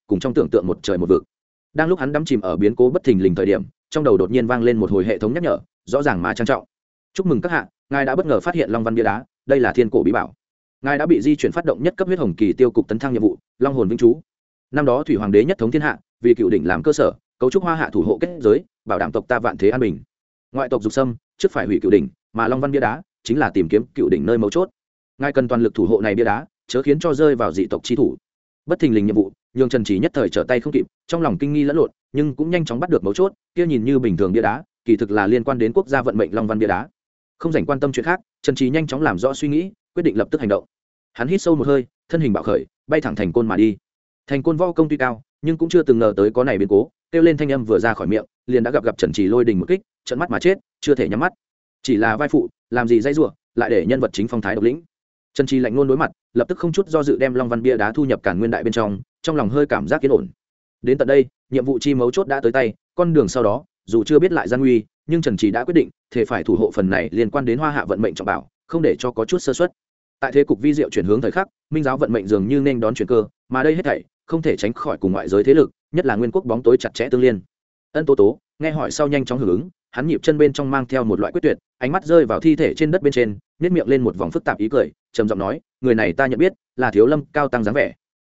cùng trong tưởng tượng một trời một vực. Đang lúc hắn đắm chìm ở biến cố bất thình lình thời điểm, trong đầu đột nhiên vang lên một hồi hệ thống nhắc nhở, rõ ràng mà trang trọng. Chúc mừng các hạ, ngài đã bất ngờ phát hiện long văn bia đá, đây là thiên cổ bí bảo. Ngài đã bị di chuyển phát động nhất cấp huyết hồng kỳ tiêu cục tấn thăng nhiệm vụ, long hồn vĩnh trú. Năm đó thủy hoàng đế nhất thống thiên hạ, vì cựu đỉnh làm cơ sở, cấu trúc hoa hạ thủ hộ kết giới, bảo đảm tộc ta vạn thế an bình. Ngoại tộc dục xâm, trước phải hủy cựu đỉnh, mà long văn bia đá chính là tìm kiếm cựu đỉnh nơi mấu chốt. Ngài cần toàn lực thủ hộ này bia đá, chớ khiến cho rơi vào dị tộc chi thủ. Bất thình lình nhiệm vụ, nhường Trần Chỉ nhất thời trở tay không kịp, trong lòng kinh nghi lẫn lộn, nhưng cũng nhanh chóng bắt được mấu chốt, kia nhìn như bình thường bia đá, kỳ thực là liên quan đến quốc gia vận mệnh long văn bia đá. Không dành quan tâm chuyện khác, Trần Chỉ nhanh chóng làm rõ suy nghĩ, quyết định lập tức hành động. Hắn hít sâu một hơi, thân hình bạo khởi, bay thẳng thành côn mà đi. Thành côn võ công tuy cao, nhưng cũng chưa từng ngờ tới có này biến cố, kêu lên thanh âm vừa ra khỏi miệng, liền đã gặp Trần Chỉ lôi đình một kích, trợn mắt mà chết, chưa thể nhắm mắt. Chỉ là vai phụ, làm gì dây rủa, lại để nhân vật chính phong thái độc lĩnh. Trần Chỉ lạnh luôn đối mặt, lập tức không chút do dự đem long văn bia đá thu nhập Càn Nguyên đại bên trong lòng hơi cảm giác yên ổn. Đến tận đây, nhiệm vụ chi mấu chốt đã tới tay, con đường sau đó, dù chưa biết lại gian nguy, nhưng Trần Chỉ đã quyết định, thể phải thủ hộ phần này liên quan đến Hoa Hạ vận mệnh trọng bảo, không để cho có chút sơ suất. Tại thế cục vi diệu chuyển hướng thời khắc, Minh giáo vận mệnh dường như nên đón chuyển cơ, mà đây hết thảy không thể tránh khỏi cùng ngoại giới thế lực, nhất là nguyên quốc bóng tối chặt chẽ tương liên. Ân Tố Tố nghe hỏi sau nhanh chóng hưởng ứng, hắn nhịp chân bên trong mang theo một loại quyết tuyệt, ánh mắt rơi vào thi thể trên đất bên trên, nhếch miệng lên một vòng phức tạp ý cười, trầm giọng nói, người này ta nhận biết, là Thiếu Lâm cao tăng dáng vẻ.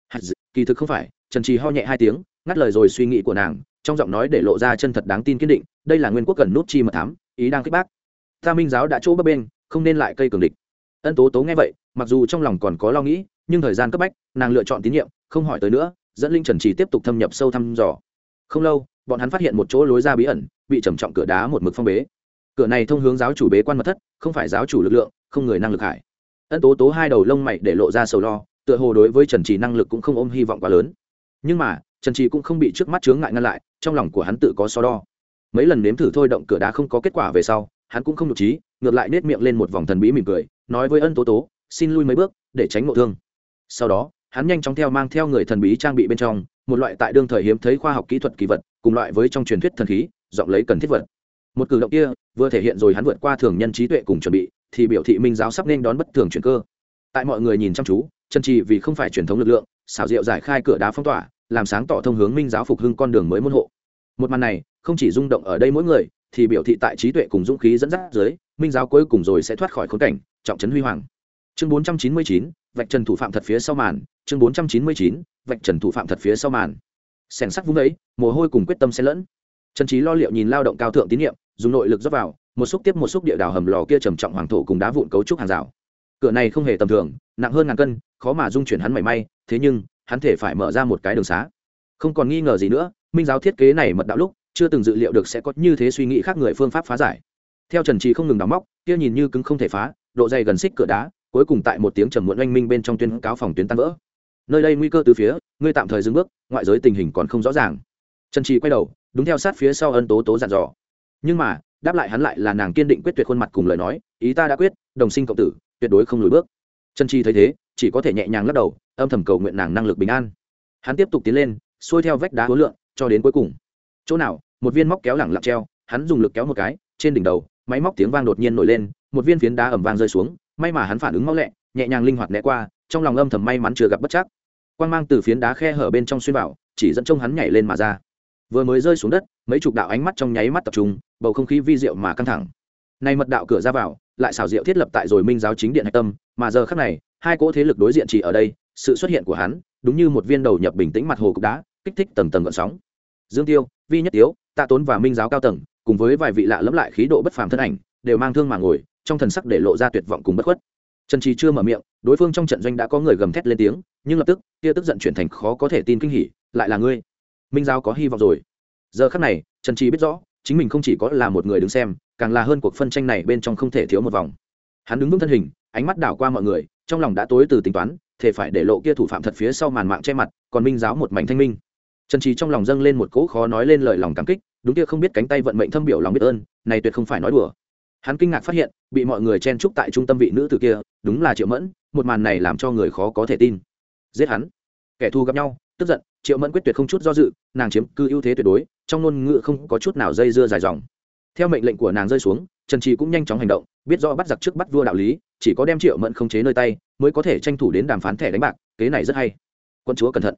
Kỳ thực không phải. Trần Trì ho nhẹ hai tiếng, ngắt lời rồi suy nghĩ của nàng, trong giọng nói để lộ ra chân thật đáng tin kiên định, đây là nguyên quốc cần nút chi mật thám, ý đang kích bác. Ta Minh giáo đã chỗ bấp bên, không nên lại cây cường địch. Ân Tố Tố nghe vậy, mặc dù trong lòng còn có lo nghĩ, nhưng thời gian cấp bách, nàng lựa chọn tín nhiệm, không hỏi tới nữa, dẫn linh Trần Trì tiếp tục thâm nhập sâu thăm dò. Không lâu, bọn hắn phát hiện một chỗ lối ra bí ẩn, bị trầm trọng cửa đá một mực phong bế. Cửa này thông hướng giáo chủ bế quan mật thất, không phải giáo chủ lực lượng, không người năng lực hải. Ân Tố Tố hai đầu lông mày để lộ ra sầu lo, tựa hồ đối với Trần Trì năng lực cũng không ôm hy vọng quá lớn. Nhưng mà, Trần Trì cũng không bị trước mắt chướng ngại ngăn lại, trong lòng của hắn tự có so đo. Mấy lần nếm thử thôi động cửa đá không có kết quả về sau, hắn cũng không nhục trí, ngược lại nết miệng lên một vòng thần bí mỉm cười, nói với Ân Tố Tố, xin lui mấy bước, để tránh ngộ thương. Sau đó, hắn nhanh chóng mang theo người thần bí trang bị bên trong, một loại tại đương thời hiếm thấy khoa học kỹ thuật kỳ vật, cùng loại với trong truyền thuyết thần khí, giọng lấy cần thiết vật. Một cử động kia, vừa thể hiện rồi hắn vượt qua thường nhân trí tuệ cùng chuẩn bị, thì biểu thị Minh giáo sắp nên đón bất thường chuyển cơ. Tại mọi người nhìn chăm chú, Trần Trì vì không phải truyền thống lực lượng, xảo diệu giải khai cửa đá phong tỏa, làm sáng tỏ thông hướng Minh giáo phục hưng con đường mới môn hộ. Một màn này, không chỉ rung động ở đây mỗi người, thì biểu thị tại trí tuệ cùng dũng khí dẫn dắt dưới, Minh giáo cuối cùng rồi sẽ thoát khỏi khốn cảnh, trọng trấn huy hoàng. Chương 499, vạch trần thủ phạm thật phía sau màn. Chương 499, vạch trần thủ phạm thật phía sau màn. Sèn sắc vung ấy, mồ hôi cùng quyết tâm xen lẫn. Trần Trí lo liệu nhìn lao động cao thượng tín nhiệm, dùng nội lực rót vào, một xúc tiếp một xúc địa đào hầm lò kia trầm trọng hoàng thổ cùng đá vụn cấu trúc hàng rào. Cửa này không hề tầm thường, nặng hơn ngàn cân, khó mà dung chuyển hắn mảy may, thế nhưng, hắn thể phải mở ra một cái đường xá. Không còn nghi ngờ gì nữa, Minh giáo thiết kế này mật đạo lúc, chưa từng dự liệu được sẽ có như thế suy nghĩ khác người phương pháp phá giải. Theo Trần Trí không ngừng đào móc, kia nhìn như cứng không thể phá, độ dày gần xích cửa đá, cuối cùng tại một tiếng trầm muộn oanh minh bên trong tuyên cáo phòng tuyến tan vỡ. Nơi đây nguy cơ từ phía, ngươi tạm thời dừng bước, ngoại giới tình hình còn không rõ ràng. Trần Trì quay đầu, đúng theo sát phía sau Ân Tố Tố dặn dò. Nhưng mà, đáp lại hắn lại là nàng kiên định quyết tuyệt khuôn mặt cùng lời nói, ý ta đã quyết, đồng sinh cộng tử, tuyệt đối không lùi bước. Trần Trì thấy thế, chỉ có thể nhẹ nhàng lắc đầu, âm thầm cầu nguyện nàng năng lực bình an. Hắn tiếp tục tiến lên, xuôi theo vách đá uốn lượn, cho đến cuối cùng. Chỗ nào, một viên móc kéo lẳng lặng treo, hắn dùng lực kéo một cái, trên đỉnh đầu, máy móc tiếng vang đột nhiên nổi lên, một viên phiến đá ầm vang rơi xuống, may mà hắn phản ứng mau lẹ, nhẹ nhàng linh hoạt né qua, trong lòng âm thầm may mắn chưa gặp bất trắc. Quang mang từ phiến đá khe hở bên trong xuyên vào, chỉ dẫn trông hắn nhảy lên mà ra. Vừa mới rơi xuống đất, mấy chục đạo ánh mắt trong nháy mắt tập trung, bầu không khí vi diệu mà căng thẳng. Này mật đạo cửa ra vào, lại xảo diệu thiết lập tại rồi Minh giáo chính điện hạch tâm, mà giờ khắc này, hai cỗ thế lực đối diện chỉ ở đây, sự xuất hiện của hắn, đúng như một viên đầu nhập bình tĩnh mặt hồ cục đá, kích thích tầng tầng gợn sóng. Dương Tiêu, Vi Nhất Tiếu, Tạ Tốn và Minh giáo cao tầng, cùng với vài vị lạ lẫm lại khí độ bất phàm thân ảnh, đều mang thương mà ngồi, trong thần sắc để lộ ra tuyệt vọng cùng bất khuất. Trần Trì chưa mở miệng, đối phương trong trận doanh đã có người gầm thét lên tiếng, nhưng lập tức, kia tức giận chuyển thành khó có thể tin kinh hỉ, lại là ngươi. Minh giáo có hy vọng rồi. Giờ khắc này, Trần Trì biết rõ, chính mình không chỉ có là một người đứng xem, càng là hơn cuộc phân tranh này bên trong không thể thiếu một vòng. Hắn đứng vững thân hình, ánh mắt đảo qua mọi người, trong lòng đã tối từ tính toán, thể phải để lộ kia thủ phạm thật phía sau màn mạng che mặt, còn Minh giáo một mảnh thanh minh. Trần Trì trong lòng dâng lên một cỗ khó nói lên lời lòng cảm kích, đúng kia không biết cánh tay vận mệnh thâm biểu lòng biết ơn, này tuyệt không phải nói đùa. Hắn kinh ngạc phát hiện, bị mọi người chen chúc tại trung tâm vị nữ tử kia, đúng là Triệu Mẫn, một màn này làm cho người khó có thể tin. Giết hắn. Kẻ thù gặp nhau, tức giận, Triệu Mẫn quyết tuyệt không chút do dự, nàng chiếm cư ưu thế tuyệt đối, trong ngôn ngữ không có chút nào dây dưa dài dòng. Theo mệnh lệnh của nàng rơi xuống, Trần Trì cũng nhanh chóng hành động, biết rõ bắt giặc trước bắt vua đạo lý, chỉ có đem Triệu Mẫn khống chế nơi tay, mới có thể tranh thủ đến đàm phán thẻ đánh bạc, kế này rất hay. Quân chúa cẩn thận.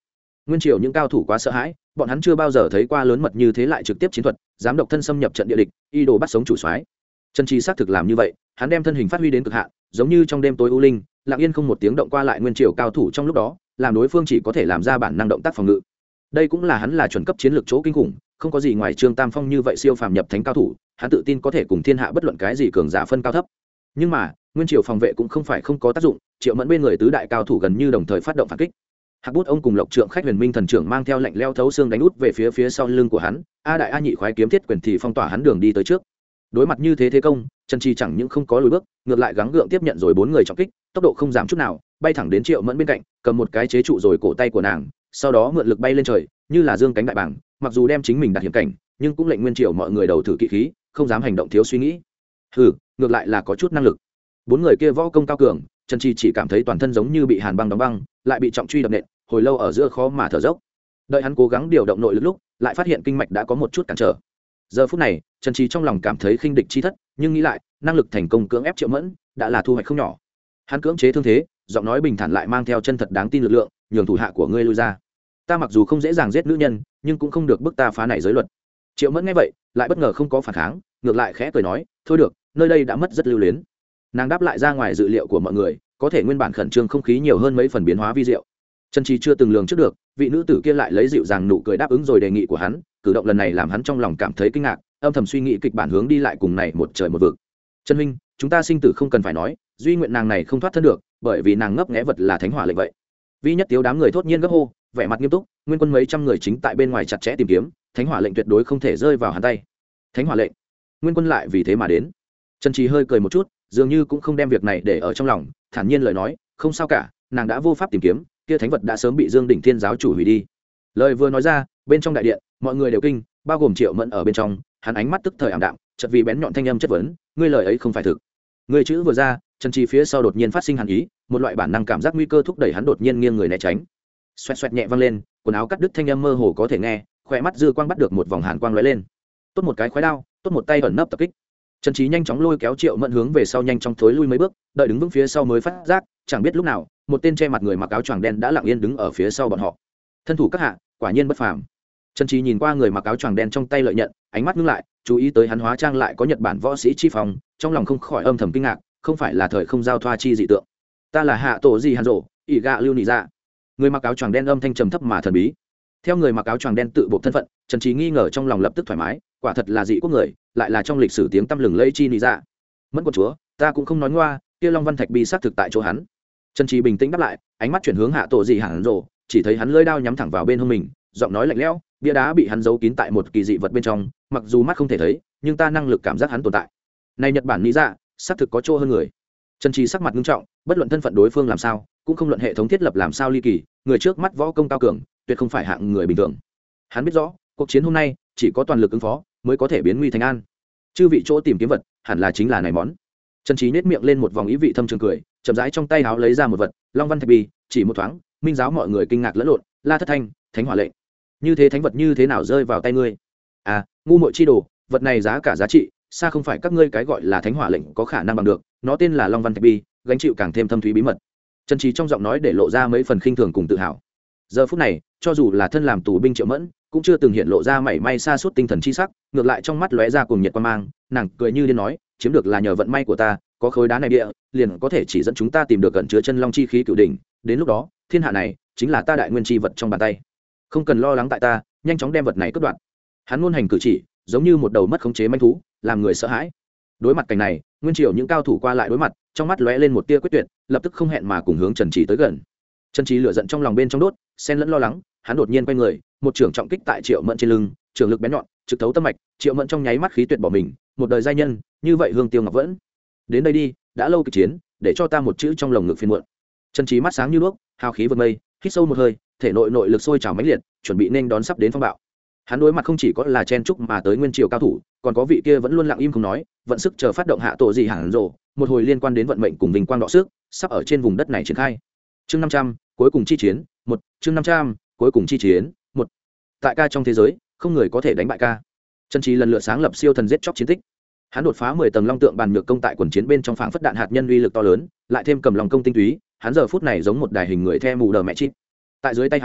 Nguyên triều những cao thủ quá sợ hãi, bọn hắn chưa bao giờ thấy qua lớn mật như thế lại trực tiếp chiến thuật, dám độc thân xâm nhập trận địa địch, y đồ bắt sống chủ soái. Trần Trì xác thực làm như vậy, hắn đem thân hình phát huy đến cực hạn, giống như trong đêm tối u linh, lặng yên không một tiếng động qua lại nguyên triều cao thủ trong lúc đó, làm đối phương chỉ có thể làm ra bản năng động tác phòng ngự. Đây cũng là hắn là chuẩn cấp chiến lược chỗ kinh khủng, không có gì ngoài Trương Tam Phong như vậy siêu phàm nhập thánh cao thủ, hắn tự tin có thể cùng thiên hạ bất luận cái gì cường giả phân cao thấp. Nhưng mà, nguyên triều phòng vệ cũng không phải không có tác dụng, Triệu Mẫn bên người tứ đại cao thủ gần như đồng thời phát động phản kích. Hạc Bút ông cùng Lộc Trượng Khách Huyền Minh thần trưởng mang theo lệnh leo thấu xương đánh út về phía sau lưng của hắn, A đại A nhị khoái kiếm thiết quyền thì phong tỏa hắn đường đi tới trước. Đối mặt như thế công, Trần Trì chẳng những không có lùi bước, ngược lại gắng gượng tiếp nhận rồi 4 người trọng kích, tốc độ không giảm chút nào, bay thẳng đến Triệu Mẫn bên cạnh, cầm một cái chế trụ rồi cổ tay của nàng, sau đó mượn lực bay lên trời, như là dương cánh đại bàng, mặc dù đem chính mình đặt hiểm cảnh, nhưng cũng lệnh nguyên triều mọi người đầu thử kỵ khí, không dám hành động thiếu suy nghĩ. Ngược lại là có chút năng lực. 4 người kia võ công cao cường, Trần Trì chỉ cảm thấy toàn thân giống như bị hàn băng đóng băng, lại bị trọng truy đập nện, hồi lâu ở giữa khó mà thở dốc. Đợi hắn cố gắng điều động nội lực lúc, lại phát hiện kinh mạch đã có một chút cản trở. Giờ phút này, Trần Trì trong lòng cảm thấy khinh địch chi thất, nhưng nghĩ lại, năng lực thành công cưỡng ép Triệu Mẫn, đã là thu hoạch không nhỏ. Hắn cưỡng chế thương thế, giọng nói bình thản lại mang theo chân thật đáng tin lực lượng, nhường thủ hạ của ngươi lui ra. Ta mặc dù không dễ dàng giết nữ nhân, nhưng cũng không được bức ta phá này giới luật. Triệu Mẫn nghe vậy, lại bất ngờ không có phản kháng, ngược lại khẽ cười nói, thôi được, nơi đây đã mất rất lưu luyến. Nàng đáp lại ra ngoài dự liệu của mọi người, có thể nguyên bản khẩn trương không khí nhiều hơn mấy phần biến hóa vi diệu. Trần Trì chưa từng lường trước được, vị nữ tử kia lại lấy dịu dàng nụ cười đáp ứng rồi đề nghị của hắn, cử động lần này làm hắn trong lòng cảm thấy kinh ngạc, âm thầm suy nghĩ kịch bản hướng đi lại cùng này một trời một vực. Trần huynh, chúng ta sinh tử không cần phải nói, duy nguyện nàng này không thoát thân được, bởi vì nàng ngấp nghé vật là thánh hỏa lệnh vậy. Vi Nhất Tiếu đám người thốt nhiên gấp hô, vẻ mặt nghiêm túc, nguyên quân mấy trăm người chính tại bên ngoài chặt chẽ tìm kiếm, thánh hỏa lệnh tuyệt đối không thể rơi vào hắn tay. Thánh hỏa lệnh? Nguyên quân lại vì thế mà đến. Trần Trì hơi cười một chút, dường như cũng không đem việc này để ở trong lòng, thản nhiên lời nói, không sao cả, nàng đã vô pháp tìm kiếm, kia thánh vật đã sớm bị Dương Đỉnh Thiên giáo chủ hủy đi. Lời vừa nói ra, bên trong đại điện, mọi người đều kinh, bao gồm Triệu Mẫn ở bên trong, hắn ánh mắt tức thời ảm đạm, chợt vì bén nhọn thanh âm chất vấn, ngươi lời ấy không phải thực. Người chữ vừa ra, Trần Trì phía sau đột nhiên phát sinh hàn ý, một loại bản năng cảm giác nguy cơ thúc đẩy hắn đột nhiên nghiêng người né tránh. Xoẹt xoẹt nhẹ vang lên, quần áo cắt đứt thanh âm mơ hồ có thể nghe, khỏe mắt dư quang bắt được một vòng hàn quang lóe lên. Tốt một cái khoái đao, tốt một tay ẩn nấp tập kích. Trần Trí nhanh chóng lôi kéo Triệu Mẫn hướng về sau nhanh chóng thối lui mấy bước, đợi đứng vững phía sau mới phát giác, chẳng biết lúc nào, một tên che mặt người mặc áo choàng đen đã lặng yên đứng ở phía sau bọn họ. Thân thủ các hạ, quả nhiên bất phàm. Trần Trí nhìn qua người mặc áo choàng đen trong tay lợi nhận, ánh mắt ngưng lại, chú ý tới hắn hóa trang lại có Nhật Bản võ sĩ chi phong, trong lòng không khỏi âm thầm kinh ngạc, không phải là thời không giao thoa chi dị tượng. Ta là Hạ Tổ Di Hàn Dụ, ỷ gạ lưu nị dạ. Người mặc áo choàng đen âm thanh trầm thấp mà thần bí. Theo người mặc áo choàng đen tự bộ thân phận, Trần Trí nghi ngờ trong lòng lập tức thoải mái, quả thật là dị quốc người, lại là trong lịch sử tiếng tăm lừng lẫy chi nị dạ. Mẫn quận chúa, ta cũng không nói ngoa, kia Long Văn Thạch bi xác thực tại chỗ hắn. Trần Trí bình tĩnh đáp lại, ánh mắt chuyển hướng Hạ Tổ Di Hàn Dụ, chỉ thấy hắn lưỡi đao nhắm thẳng vào bên hông mình, giọng nói lạnh lẽo, bia đá bị hắn giấu kín tại một kỳ dị vật bên trong, mặc dù mắt không thể thấy, nhưng ta năng lực cảm giác hắn tồn tại. Này Nhật Bản nị dạ, xác thực có chỗ hơn người. Trần Trí sắc mặt nghiêm trọng, bất luận thân phận đối phương làm sao, cũng không luận hệ thống thiết lập làm sao ly kỳ, người trước mắt võ công cao cường, tuyệt không phải hạng người bình thường. Hắn biết rõ, cuộc chiến hôm nay chỉ có toàn lực ứng phó mới có thể biến nguy thành an. Chư vị chỗ tìm kiếm vật, hẳn là chính là này món. Trần Trí nét miệng lên một vòng ý vị thâm trường cười, chậm rãi trong tay áo lấy ra một vật, Long Văn Thạch Bi, chỉ một thoáng, minh giáo mọi người kinh ngạc lẫn lộn, La Thất Thanh, Thánh Hỏa lệnh. Như thế thánh vật như thế nào rơi vào tay ngươi? À, ngu muội chi đồ, vật này giá cả giá trị, xa không phải các ngươi cái gọi là Thánh Hỏa lệnh có khả năng bằng được, nó tên là Long Văn Thạch Bi, gánh chịu càng thêm thâm thúy bí mật. Trần Trí trong giọng nói để lộ ra mấy phần khinh thường cùng tự hào. Giờ phút này, cho dù là thân làm tù binh Triệu Mẫn, cũng chưa từng hiện lộ ra mảy may sa sút tinh thần chi sắc, ngược lại trong mắt lóe ra cuồng nhiệt quan mang, nàng cười như điên nói, chiếm được là nhờ vận may của ta, có khối đá này địa, liền có thể chỉ dẫn chúng ta tìm được gần chứa chân long chi khí cửu đỉnh, đến lúc đó, thiên hạ này chính là ta đại nguyên chi vật trong bàn tay. Không cần lo lắng tại ta, nhanh chóng đem vật này cướp đoạt. Hắn ngôn hành cử chỉ, giống như một đầu mất khống chế manh thú, làm người sợ hãi. Đối mặt cảnh này, nguyên triều những cao thủ qua lại đối mặt, trong mắt lóe lên một tia quyết tuyệt, lập tức không hẹn mà cùng hướng Trần Trí tới gần. Trần Trí lửa giận trong lòng bên trong đốt, xen lẫn lo lắng, hắn đột nhiên quay người, một trường trọng kích tại Triệu Mẫn trên lưng, trường lực bén nhọn, trực thấu tâm mạch, Triệu Mẫn trong nháy mắt khí tuyệt bỏ mình, một đời giai nhân, như vậy hương tiêu ngọc vẫn. Đến đây đi, đã lâu kịch chiến, để cho ta một chữ trong lồng ngực phiền muộn. Trần Trí mắt sáng như đuốc, hào khí vượt mây, hít sâu một hơi, thể nội nội lực sôi trào mãnh liệt, chuẩn bị nên đón sắp đến phong bạo. Hắn đối mặt không chỉ có là chen trúc mà tới nguyên triều cao thủ, còn có vị kia vẫn luôn lặng im không nói, vận sức chờ phát động Hạ Tổ Di Hàn Dụ, một hồi liên quan đến vận mệnh cùng vinh quang đọ sức, sắp ở trên vùng đất này triển khai. Chương 500, cuối cùng chi chiến, 1, chương 500, cuối cùng chi chiến, 1. Tại ca trong thế giới, không người có thể đánh bại ca. Trần Trí lần lượt sáng lập siêu thần giết chóc chiến tích. Hắn đột phá 10 tầng long tượng bàn nhược công tại quần chiến bên trong phảng phất đạn hạt nhân uy lực to lớn, lại thêm cầm lòng công tinh túy, hắn giờ phút này giống một đài hình người the mù đờ mẹ chít. Tại dưới tay hắn,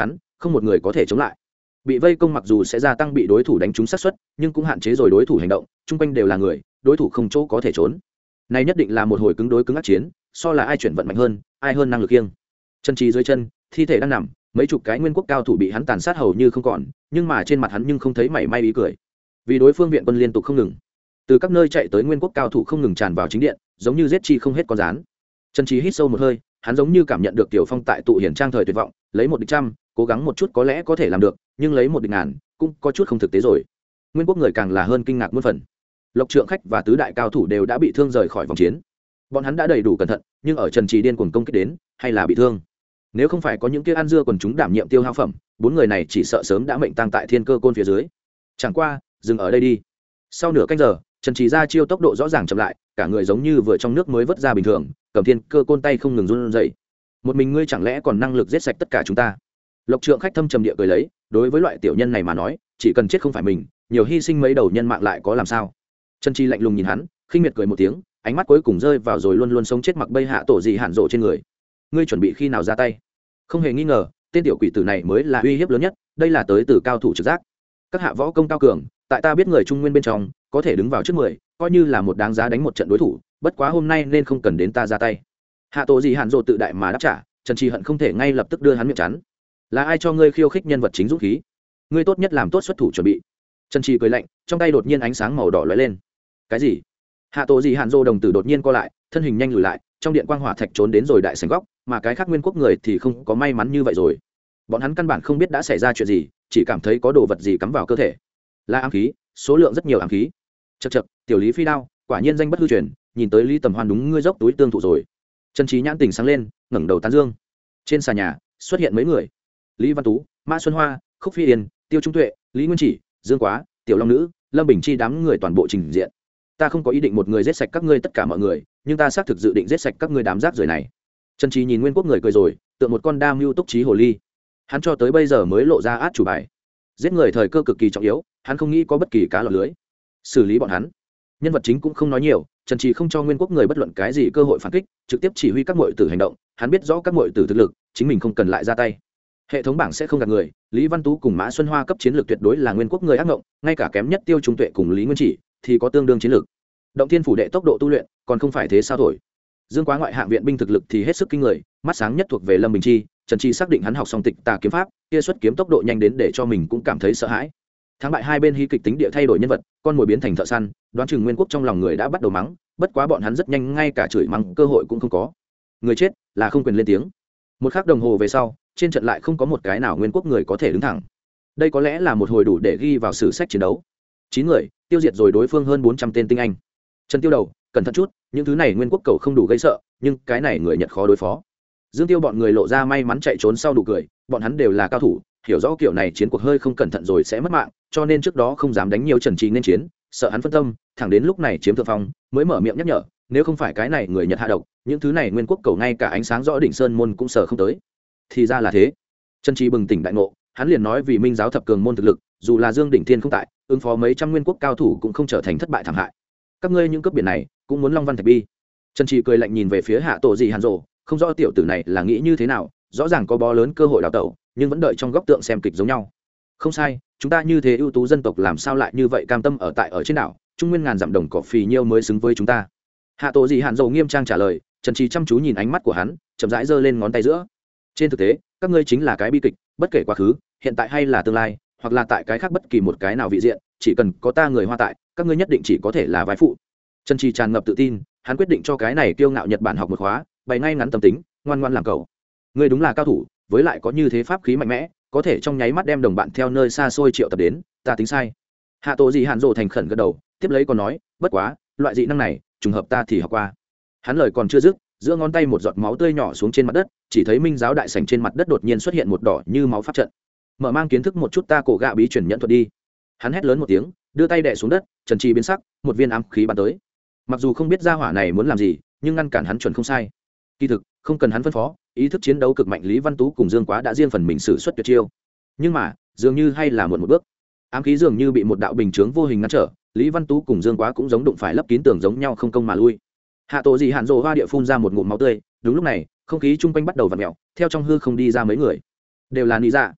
không một người có thể chống lại. Bị vây công mặc dù sẽ gia tăng bị đối thủ đánh trúng xác suất, nhưng cũng hạn chế rồi đối thủ hành động, chung quanh đều là người, đối thủ không chỗ có thể trốn. Này nhất định là một hồi cứng đối cứng ác chiến, so là ai chuyển vận mạnh hơn, ai hơn năng lực kiêng. Chân trí dưới chân, thi thể đang nằm, mấy chục cái nguyên quốc cao thủ bị hắn tàn sát hầu như không còn, nhưng mà trên mặt hắn nhưng không thấy mảy may ý cười. Vì đối phương viện quân liên tục không ngừng, từ các nơi chạy tới nguyên quốc cao thủ không ngừng tràn vào chính điện, giống như giết chi không hết con rán. Chân trí hít sâu một hơi, hắn giống như cảm nhận được Tiểu Phong tại tụ hiển trang thời tuyệt vọng, lấy một địch trăm, cố gắng một chút có lẽ có thể làm được, nhưng lấy một địch ngàn cũng có chút không thực tế rồi. Nguyên quốc người càng là hơn kinh ngạc muôn phần. Lộc Trượng Khách và tứ đại cao thủ đều đã bị thương rời khỏi vòng chiến. Bọn hắn đã đầy đủ cẩn thận, nhưng ở Trần Trì điên cuồng công kích đến, hay là bị thương. Nếu không phải có những kia ăn dưa quần chúng đảm nhiệm tiêu hao phẩm, bốn người này chỉ sợ sớm đã mệnh tang tại thiên cơ côn phía dưới. Chẳng qua, dừng ở đây đi. Sau nửa canh giờ, Trần Trì ra chiêu tốc độ rõ ràng chậm lại, cả người giống như vừa trong nước mới vớt ra bình thường, cầm thiên cơ côn tay không ngừng run rẩy. Một mình ngươi chẳng lẽ còn năng lực giết sạch tất cả chúng ta? Lộc Trượng Khách thâm trầm địa cười lấy, đối với loại tiểu nhân này mà nói, chỉ cần chết không phải mình, nhiều hy sinh mấy đầu nhân mạng lại có làm sao? Trần Trì lạnh lùng nhìn hắn, khinh miệt cười một tiếng, ánh mắt cuối cùng rơi vào rồi luôn luôn sống chết mặc bây hạ tổ gì hạn rộ trên người. Ngươi chuẩn bị khi nào ra tay? Không hề nghi ngờ, tên tiểu quỷ tử này mới là uy hiếp lớn nhất, đây là tới từ cao thủ trực giác. Các hạ võ công cao cường, tại ta biết người Trung Nguyên bên trong, có thể đứng vào trước 10, coi như là một đáng giá đánh một trận đối thủ, bất quá hôm nay nên không cần đến ta ra tay. Hạ tổ gì hạn rộ tự đại mà đáp trả, Trần Trì hận không thể ngay lập tức đưa hắn miệng chắn. Là ai cho ngươi khiêu khích nhân vật chính dũng khí? Ngươi tốt nhất làm tốt xuất thủ chuẩn bị. Trần Trì cười lạnh, trong tay đột nhiên ánh sáng màu đỏ lóe lên. Cái gì? Hạ tổ gì hạn rộ đồng tử đột nhiên co lại, thân hình nhanh lùi lại, trong điện quang hỏa thạch trốn đến rồi đại sảnh góc, mà cái khác nguyên quốc người thì không có may mắn như vậy rồi. Bọn hắn căn bản không biết đã xảy ra chuyện gì, chỉ cảm thấy có đồ vật gì cắm vào cơ thể. Là ám khí, số lượng rất nhiều ám khí. Chậc chậc, tiểu Lý Phi đao, quả nhiên danh bất hư truyền, nhìn tới Lý Tầm Hoan đúng ngươi dốc túi tương thụ rồi. Trần Trí nhãn tỉnh sáng lên, ngẩng đầu tán dương. Trên xà nhà xuất hiện mấy người: Lý Văn Tú, Mã Xuân Hoa, Khúc Phi Yên, Tiêu Trung Tuệ, Lý Nguyên Chỉ, Dương Quá, Tiểu Long Nữ, Lâm Bình Chi, đám người toàn bộ trình diện. Ta không có ý định một người giết sạch các ngươi tất cả mọi người, nhưng ta xác thực dự định giết sạch các ngươi đám rác rưởi này. Trần Trí nhìn nguyên quốc người cười rồi, tựa một con đam mưu túc trí hồ ly. Hắn cho tới bây giờ mới lộ ra át chủ bài. Giết người thời cơ cực kỳ trọng yếu, hắn không nghĩ có bất kỳ cá lọt lưới. Xử lý bọn hắn. Nhân vật chính cũng không nói nhiều, Trần Trí không cho nguyên quốc người bất luận cái gì cơ hội phản kích, trực tiếp chỉ huy các muội tử hành động. Hắn biết rõ các muội tử thực lực, chính mình không cần lại ra tay. Hệ thống bảng sẽ không gạt người, Lý Văn Tú cùng Mã Xuân Hoa cấp chiến lược tuyệt đối là nguyên quốc người ác ngộng, ngay cả kém nhất Tiêu Trung Tuệ cùng Lý Nguyên Chỉ thì có tương đương chiến lược. Động Thiên phủ đệ tốc độ tu luyện, còn không phải thế sao thổi. Dương Quá ngoại hạng viện binh thực lực thì hết sức kinh người, mắt sáng nhất thuộc về Lâm Bình Chi, Trần Chi xác định hắn học xong Tịch Tà kiếm pháp, kia xuất kiếm tốc độ nhanh đến để cho mình cũng cảm thấy sợ hãi. Thắng bại hai bên hí kịch tính địa thay đổi nhân vật, con mồi biến thành thợ săn, đoán chừng nguyên quốc trong lòng người đã bắt đầu mắng, bất quá bọn hắn rất nhanh ngay cả chửi mắng cơ hội cũng không có. Người chết là không quyền lên tiếng. Một khắc đồng hồ về sau, trên trận lại không có một cái nào nguyên quốc người có thể đứng thẳng. Đây có lẽ là một hồi đủ để ghi vào sử sách chiến đấu. 9 người tiêu diệt rồi đối phương hơn 400 tên tinh anh. Trần Tiêu đầu, cẩn thận chút, những thứ này nguyên quốc cầu không đủ gây sợ, nhưng cái này người Nhật khó đối phó. Dương Tiêu bọn người lộ ra may mắn chạy trốn sau đủ cười, bọn hắn đều là cao thủ, hiểu rõ kiểu này chiến cuộc hơi không cẩn thận rồi sẽ mất mạng, cho nên trước đó không dám đánh nhiều Trần Trì nên chiến, sợ hắn phân tâm, thẳng đến lúc này chiếm thượng phong, mới mở miệng nhắc nhở, nếu không phải cái này người Nhật hạ độc, những thứ này nguyên quốc cầu ngay cả ánh sáng rõ đỉnh sơn môn cũng sợ không tới. Thì ra là thế. Trần Trì bừng tỉnh đại ngộ, hắn liền nói vì Minh giáo thập cường môn thực lực, dù là Dương Đỉnh Thiên không tại, ứng phó mấy trăm nguyên quốc cao thủ cũng không trở thành thất bại thảm hại. Các ngươi những cướp biển này, cũng muốn Long Văn Thạch Bi. Trần Trì cười lạnh nhìn về phía Hạ Tổ Dị Hàn Dụ, không rõ tiểu tử này là nghĩ như thế nào, rõ ràng có bó lớn cơ hội đào tẩu, nhưng vẫn đợi trong góc tượng xem kịch giống nhau. Không sai, chúng ta như thế ưu tú dân tộc làm sao lại như vậy cam tâm ở trên đảo, trung nguyên ngàn dặm đồng cỏ phì nhiêu mới xứng với chúng ta. Hạ Tổ Dị Hàn Dụ nghiêm trang trả lời. Trần Trì chăm chú nhìn ánh mắt của hắn, chậm rãi giơ lên ngón tay giữa. Trên thực tế, các ngươi chính là cái bi kịch, bất kể quá khứ, hiện tại hay là tương lai, hoặc là tại cái khác bất kỳ một cái nào vị diện, chỉ cần có ta người Hoa tại, các ngươi nhất định chỉ có thể là vai phụ. Trần Trì tràn ngập tự tin, hắn quyết định cho cái này kiêu ngạo Nhật Bản học một khóa, bày ngay ngắn tâm tính, ngoan ngoan làm cậu. Ngươi đúng là cao thủ, với lại có như thế pháp khí mạnh mẽ, có thể trong nháy mắt đem đồng bạn theo nơi xa xôi triệu tập đến, ta tính sai. Hạ Tổ Dị Hàn Dụ thành khẩn gật đầu, tiếp lấy còn nói, bất quá, loại dị năng này, trùng hợp ta thì học qua. Hắn lời còn chưa dứt, giữa ngón tay một giọt máu tươi nhỏ xuống trên mặt đất, chỉ thấy Minh giáo đại sảnh trên mặt đất đột nhiên xuất hiện một đỏ như máu pháp trận. Mở mang kiến thức một chút ta cổ gạ bí truyền nhận thuật đi. Hắn hét lớn một tiếng, đưa tay đè xuống đất, Trần Trì biến sắc, một viên ám khí bắn tới. Mặc dù không biết gia hỏa này muốn làm gì, nhưng ngăn cản hắn chuẩn không sai. Kỳ thực, không cần hắn phân phó, ý thức chiến đấu cực mạnh Lý Văn Tú cùng Dương Quá đã riêng phần mình sử xuất tuyệt chiêu. Nhưng mà, dường như hay là muộn một bước. Ám khí dường như bị một đạo bình chướng vô hình ngăn trở, Lý Văn Tú cùng Dương Quá cũng giống đụng phải lấp kín tường giống nhau không công mà lui. Hạ Tổ Dị Hàn Dụ hoa địa phun ra một ngụm máu tươi, đúng lúc này, không khí chung quanh bắt đầu vặn mèo, theo trong hư không đi ra mấy người, đều là nị dạ.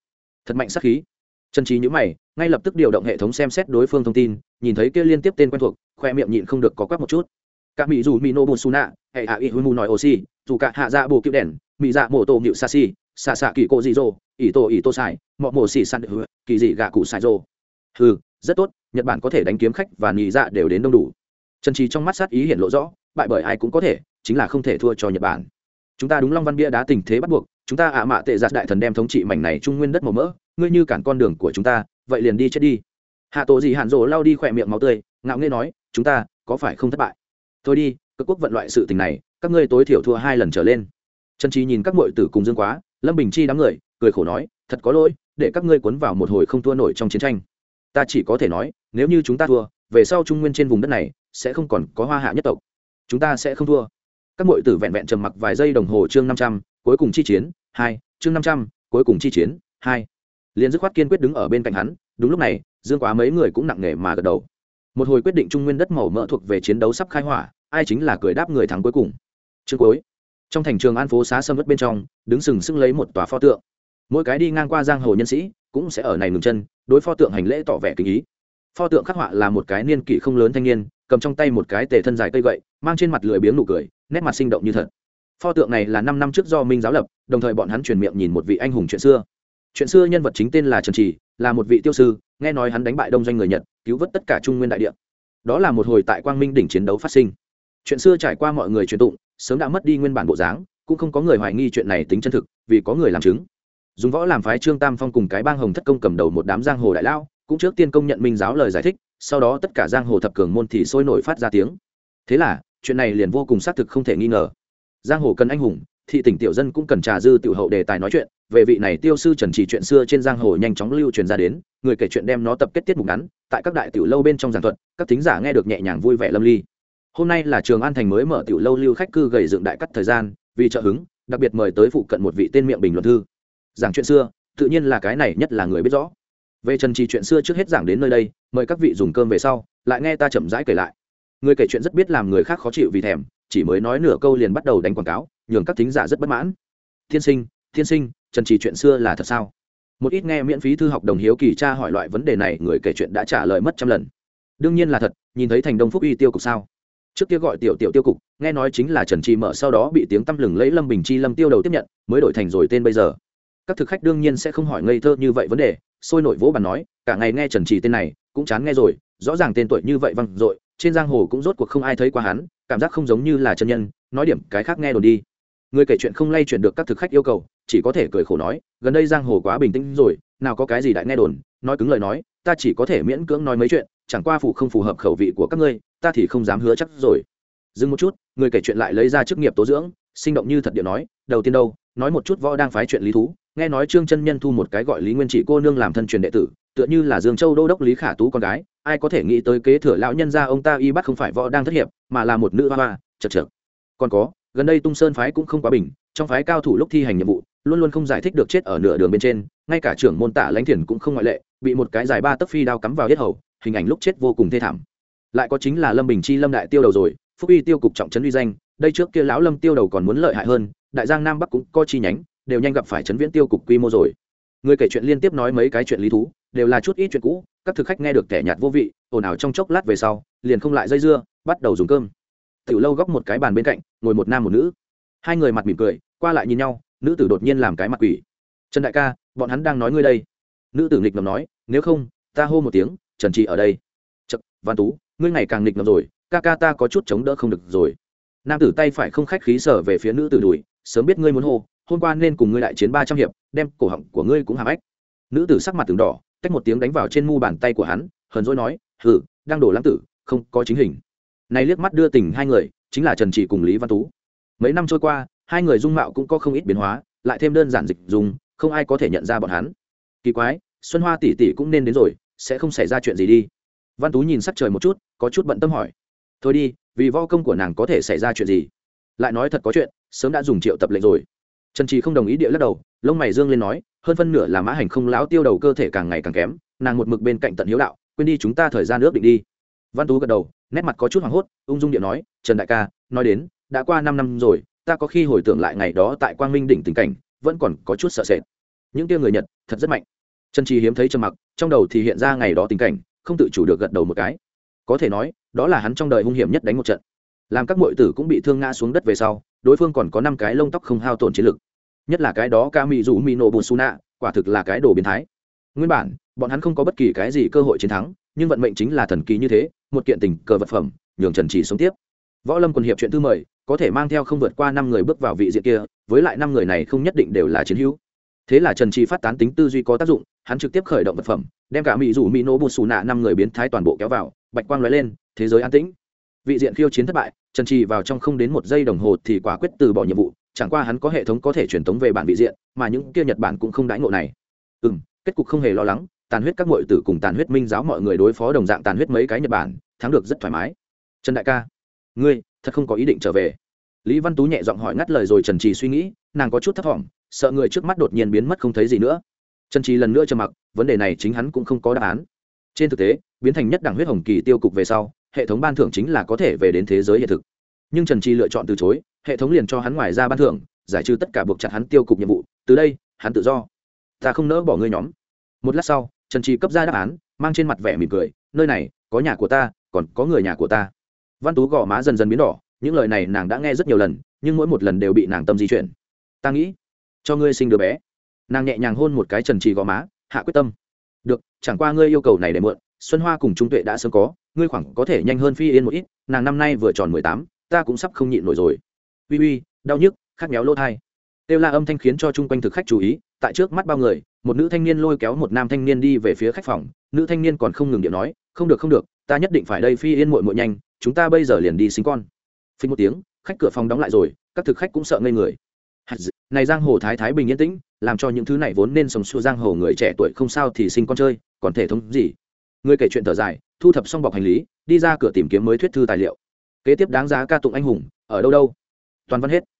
thật mạnh sát khí. Trần Trí nhíu mày, ngay lập tức điều động hệ thống xem xét đối phương thông tin, nhìn thấy kia liên tiếp tên quen thuộc, khoe miệng nhịn không được có quắc một chút. Cả mỹ dù Mino Bosuna, hệ hạ Ihumu nói oxy, dù cả hạ dạ bù kiệu đèn, mỹ dạ mổ tổ nhịu sashi, xạ xạ kỳ cô dị dô, ỷ tô xài, mọ mổ xỉ săn hứa, kỳ dị gạ cụ xài dô. Hừ, rất tốt, Nhật Bản có thể đánh kiếm khách và nhị dạ đều đến đông đủ. Trần Trí trong mắt sát ý hiện lộ rõ, bại bởi ai cũng có thể, chính là không thể thua cho Nhật Bản. Chúng ta đúng Long Văn Bia đá tình thế bắt buộc, chúng ta ạ mạ tệ giạt đại thần đem thống trị mảnh này trung nguyên đất màu mỡ, ngươi như cản con đường của chúng ta, vậy liền đi chết đi. Hạ Tổ gì Hạn Dỗ lau đi khỏe miệng máu tươi, ngạo nghễ nói, chúng ta có phải không thất bại? Thôi đi, cực quốc vận loại sự tình này, các ngươi tối thiểu thua 2 lần trở lên. Trần Trí nhìn các muội tử cùng Dương Quá, Lâm Bình Chi đám người, cười khổ nói, thật có lỗi, để các ngươi cuốn vào một hồi không thua nổi trong chiến tranh. Ta chỉ có thể nói, nếu như chúng ta thua, về sau trung nguyên trên vùng đất này sẽ không còn có Hoa Hạ nhất tộc. Chúng ta sẽ không thua. Các muội tử vẹn vẹn trầm mặc vài giây đồng hồ. Chương 500, cuối cùng chi chiến 2, chương 500, cuối cùng chi chiến 2. Liên dứt khoát kiên quyết đứng ở bên cạnh hắn. Đúng lúc này, Dương Quá mấy người cũng nặng nề mà gật đầu. Một hồi quyết định trung nguyên đất màu mỡ thuộc về chiến đấu sắp khai hỏa, ai chính là cười đáp người thắng cuối cùng. Chương cuối. Trong thành Trường An phố xá sầm uất bên trong, đứng sừng sững lấy một tòa pho tượng. Mỗi cái đi ngang qua giang hồ nhân sĩ cũng sẽ ở này ngừng chân, đối pho tượng hành lễ tỏ vẻ kính ý. Pho tượng khắc họa là một cái niên kỷ không lớn thanh niên, cầm trong tay một cái tề thân dài cây gậy, mang trên mặt lười biếng nụ cười, nét mặt sinh động như thật. Pho tượng này là 5 năm trước do Minh giáo lập, đồng thời bọn hắn truyền miệng nhìn một vị anh hùng chuyện xưa. Chuyện xưa nhân vật chính tên là Trần Trì, là một vị tiêu sư, nghe nói hắn đánh bại đông doanh người Nhật, cứu vớt tất cả trung nguyên đại địa. Đó là một hồi tại Quang Minh đỉnh chiến đấu phát sinh. Chuyện xưa trải qua mọi người truyền tụng, sớm đã mất đi nguyên bản bộ dáng, cũng không có người hoài nghi chuyện này tính chân thực, vì có người làm chứng. Dùng võ làm phái Trương Tam Phong cùng cái bang Hồng Thất Công cầm đầu một đám giang hồ đại lao, cũng trước tiên công nhận Minh giáo lời giải thích, sau đó tất cả giang hồ thập cường môn thì sôi nổi phát ra tiếng. Thế là chuyện này liền vô cùng xác thực không thể nghi ngờ. Giang hồ cần anh hùng, thị tỉnh tiểu dân cũng cần trà dư tiểu hậu đề tài nói chuyện. Về vị này tiêu sư Trần Trì chuyện xưa trên giang hồ nhanh chóng lưu truyền ra đến, người kể chuyện đem nó tập kết tiết mục ngắn, tại các đại tiểu lâu bên trong giảng thuật, các thính giả nghe được nhẹ nhàng vui vẻ lâm ly. Hôm nay là Trường An thành mới mở tiểu lâu lưu khách cư gầy dựng đại cắt thời gian, vì trợ hứng, đặc biệt mời tới phụ cận một vị tên miệng bình luận thư. Giảng chuyện xưa, tự nhiên là cái này nhất là người biết rõ. Về Trần Trì chuyện xưa trước hết giảng đến nơi đây, mời các vị dùng cơm về sau, lại nghe ta chậm rãi kể lại. Người kể chuyện rất biết làm người khác khó chịu vì thèm, chỉ mới nói nửa câu liền bắt đầu đánh quảng cáo, nhường các thính giả rất bất mãn. Thiên sinh, Trần Trì chuyện xưa là thật sao? Một ít nghe miễn phí thư học đồng hiếu kỳ tra hỏi loại vấn đề này, người kể chuyện đã trả lời mất trăm lần. Đương nhiên là thật, nhìn thấy thành Đông Phúc Uy tiêu cục sao? Trước kia gọi tiểu tiêu cục, nghe nói chính là Trần Trì mở, sau đó bị tiếng tăm lừng lẫy Lâm Bình Chi Lâm tiêu đầu tiếp nhận, mới đổi thành rồi tên bây giờ. Các thực khách đương nhiên sẽ không hỏi ngây thơ như vậy vấn đề, sôi nổi vỗ bàn nói, cả ngày nghe Trần Trì tên này, cũng chán nghe rồi, rõ ràng tên tuổi như vậy văng dội, trên giang hồ cũng rốt cuộc không ai thấy qua hắn, cảm giác không giống như là chân nhân, nói điểm cái khác nghe đồn đi. Người kể chuyện không lay chuyển được các thực khách yêu cầu, chỉ có thể cười khổ nói, gần đây giang hồ quá bình tĩnh rồi, nào có cái gì đại nghe đồn, nói cứng lời nói, ta chỉ có thể miễn cưỡng nói mấy chuyện, chẳng qua không phù hợp khẩu vị của các ngươi, ta thì không dám hứa chắc rồi. Dừng một chút, người kể chuyện lại lấy ra chức nghiệp tố dưỡng, sinh động như thật điệu nói, đầu tiên đâu, nói một chút võ đang phái chuyện lý thú, nghe nói Trương chân nhân thu một cái gọi Lý Nguyên Chỉ cô nương làm thân truyền đệ tử, tựa như là Dương Châu đô đốc Lý Khả Tú con gái, ai có thể nghĩ tới kế thừa lão nhân gia ông ta y bắt không phải võ đang thất hiệp, mà là một nữ hoa, chật chật. Còn có, gần đây Tung Sơn phái cũng không quá bình, trong phái cao thủ lúc thi hành nhiệm vụ, luôn luôn không giải thích được chết ở nửa đường bên trên, ngay cả trưởng môn Tạ Lãnh Thiền cũng không ngoại lệ, bị một cái dài 3 tấc phi đao cắm vào yết hầu, hình ảnh lúc chết vô cùng thê thảm. Lại có chính là Lâm Bình Chi Lâm đại tiêu đầu rồi, Phúc Uy tiêu cục trọng trấn uy danh, đây trước kia lão Lâm tiêu đầu còn muốn lợi hại hơn, đại giang nam bắc cũng có chi nhánh, đều nhanh gặp phải trấn viễn tiêu cục quy mô rồi. Người kể chuyện liên tiếp nói mấy cái chuyện lý thú, đều là chút ít chuyện cũ, các thực khách nghe được kẻ nhạt vô vị, ồn ào trong chốc lát về sau, liền không lại dây dưa, bắt đầu dùng cơm. Tiểu lâu góc một cái bàn bên cạnh, ngồi một nam một nữ, hai người mặt mỉm cười, qua lại nhìn nhau, nữ tử đột nhiên làm cái mặt quỷ. Trần đại ca, bọn hắn đang nói ngươi đây. Nữ tử nghịch ngợm nói, nếu không, ta hô một tiếng, Trần Trì ở đây. Chậc, Văn Tú, ngươi ngày càng nghịch ngợm rồi, ca ca ta có chút chống đỡ không được rồi. Nam tử tay phải không khách khí sở về phía nữ tử đùi, sớm biết ngươi muốn hô, hôm qua nên cùng ngươi đại chiến 300 hiệp, đem cổ họng của ngươi cũng hàm ếch. Nữ tử sắc mặt từng đỏ, tách một tiếng đánh vào trên mu bàn tay của hắn, hờn dỗi nói, hừ, đang đổ lãng tử, không có chính hình. Này liếc mắt đưa tình hai người, chính là Trần Trì cùng Lý Văn Tú. Mấy năm trôi qua, hai người dung mạo cũng có không ít biến hóa, lại thêm đơn giản dịch dùng, không ai có thể nhận ra bọn hắn. Kỳ quái, Xuân Hoa tỷ tỷ cũng nên đến rồi, sẽ không xảy ra chuyện gì đi. Văn Tú nhìn sắc trời một chút, có chút bận tâm hỏi, thôi đi, vì võ công của nàng có thể xảy ra chuyện gì? Lại nói thật có chuyện, sớm đã dùng triệu tập lệnh rồi. Trần Trì không đồng ý địa lắc đầu, lông mày dương lên nói, hơn phân nửa là Mã Hành không lão tiêu đầu cơ thể càng ngày càng kém, nàng một mực bên cạnh tận hiếu đạo, quên đi chúng ta thời gian ước định đi. Văn Tú gật đầu, nét mặt có chút hoảng hốt, ung dung địa nói, Trần đại ca, nói đến, đã qua 5 năm rồi, ta có khi hồi tưởng lại ngày đó tại Quang Minh đỉnh tình cảnh, vẫn còn có chút sợ sệt. Những kia người Nhật thật rất mạnh. Trần Trì hiếm thấy trầm mặc, trong đầu thì hiện ra ngày đó tình cảnh, không tự chủ được gật đầu một cái. Có thể nói đó là hắn trong đời hung hiểm nhất đánh một trận, làm các muội tử cũng bị thương ngã xuống đất về sau, đối phương còn có 5 cái lông tóc không hao tổn chiến lực, nhất là cái đó Kamizu Mino Busuna, quả thực là cái đồ biến thái. Nguyên bản bọn hắn không có bất kỳ cái gì cơ hội chiến thắng, nhưng vận mệnh chính là thần kỳ như thế, một kiện tình cờ vật phẩm nhường Trần Trì sống tiếp. Võ Lâm quần hiệp chuyện thư mời có thể mang theo không vượt qua 5 người bước vào vị diện kia, với lại 5 người này không nhất định đều là chiến hữu. Thế là Trần Trì phát tán tính tư duy có tác dụng, hắn trực tiếp khởi động vật phẩm, đem cả mỹ rủ mỹ nổ bù xù nạ 5 người biến thái toàn bộ kéo vào, bạch quang lóe lên, thế giới an tĩnh. Vị diện khiêu chiến thất bại, Trần Trì vào trong không đến 1 giây đồng hồ thì quả quyết từ bỏ nhiệm vụ, chẳng qua hắn có hệ thống có thể truyền tống về bản vị diện, mà những kia Nhật Bản cũng không đãi ngộ này. Kết cục không hề lo lắng, tàn huyết các muội tử cùng tàn huyết minh giáo mọi người đối phó đồng dạng tàn huyết mấy cái Nhật Bản, thắng được rất thoải mái. Trần đại ca, ngươi thật không có ý định trở về? Lý Văn Tú nhẹ giọng hỏi ngắt lời rồi Trần Trì suy nghĩ, nàng có chút thấp thỏm, sợ người trước mắt đột nhiên biến mất không thấy gì nữa. Trần Trì lần nữa trầm mặc, vấn đề này chính hắn cũng không có đáp án. Trên thực tế, biến thành nhất đẳng huyết hồng kỳ tiêu cục về sau, hệ thống ban thưởng chính là có thể về đến thế giới hiện thực. Nhưng Trần Trì lựa chọn từ chối, hệ thống liền cho hắn ngoài ra ban thưởng, giải trừ tất cả buộc chặt hắn tiêu cục nhiệm vụ, từ đây, hắn tự do. Ta không nỡ bỏ ngươi nhóm. Một lát sau, Trần Trì cấp ra đáp án, mang trên mặt vẻ mỉm cười, nơi này có nhà của ta, còn có người nhà của ta. Văn Tú gò má dần dần biến đỏ, những lời này nàng đã nghe rất nhiều lần, nhưng mỗi một lần đều bị nàng tâm di chuyển. Ta nghĩ cho ngươi sinh đứa bé. Nàng nhẹ nhàng hôn một cái Trần Trì gò má, hạ quyết tâm. Được, chẳng qua ngươi yêu cầu này để mượn, Xuân Hoa cùng Trung Tuệ đã sớm có, ngươi khoảng có thể nhanh hơn Phi Yên một ít, nàng năm nay vừa tròn 18, ta cũng sắp không nhịn nổi rồi. Uy uy, đau nhức, khát méo lỗ tai. Tiêu la âm thanh khiến cho chung quanh thực khách chú ý, tại trước mắt bao người, một nữ thanh niên lôi kéo một nam thanh niên đi về phía khách phòng, nữ thanh niên còn không ngừng điện nói, không được không được, ta nhất định phải đây Phi Yên muội muội nhanh, chúng ta bây giờ liền đi sinh con. Phình một tiếng, khách cửa phòng đóng lại rồi, các thực khách cũng sợ ngây người. Này giang hồ thái thái bình yên tĩnh, làm cho những thứ này vốn nên sống sua giang hồ người trẻ tuổi không sao thì sinh con chơi, còn thể thống gì? Người kể chuyện thở dài, thu thập xong bọc hành lý, đi ra cửa tìm kiếm mới thuyết thư tài liệu. Kế tiếp đáng giá ca tụng anh hùng, ở đâu đâu? Toàn văn hết.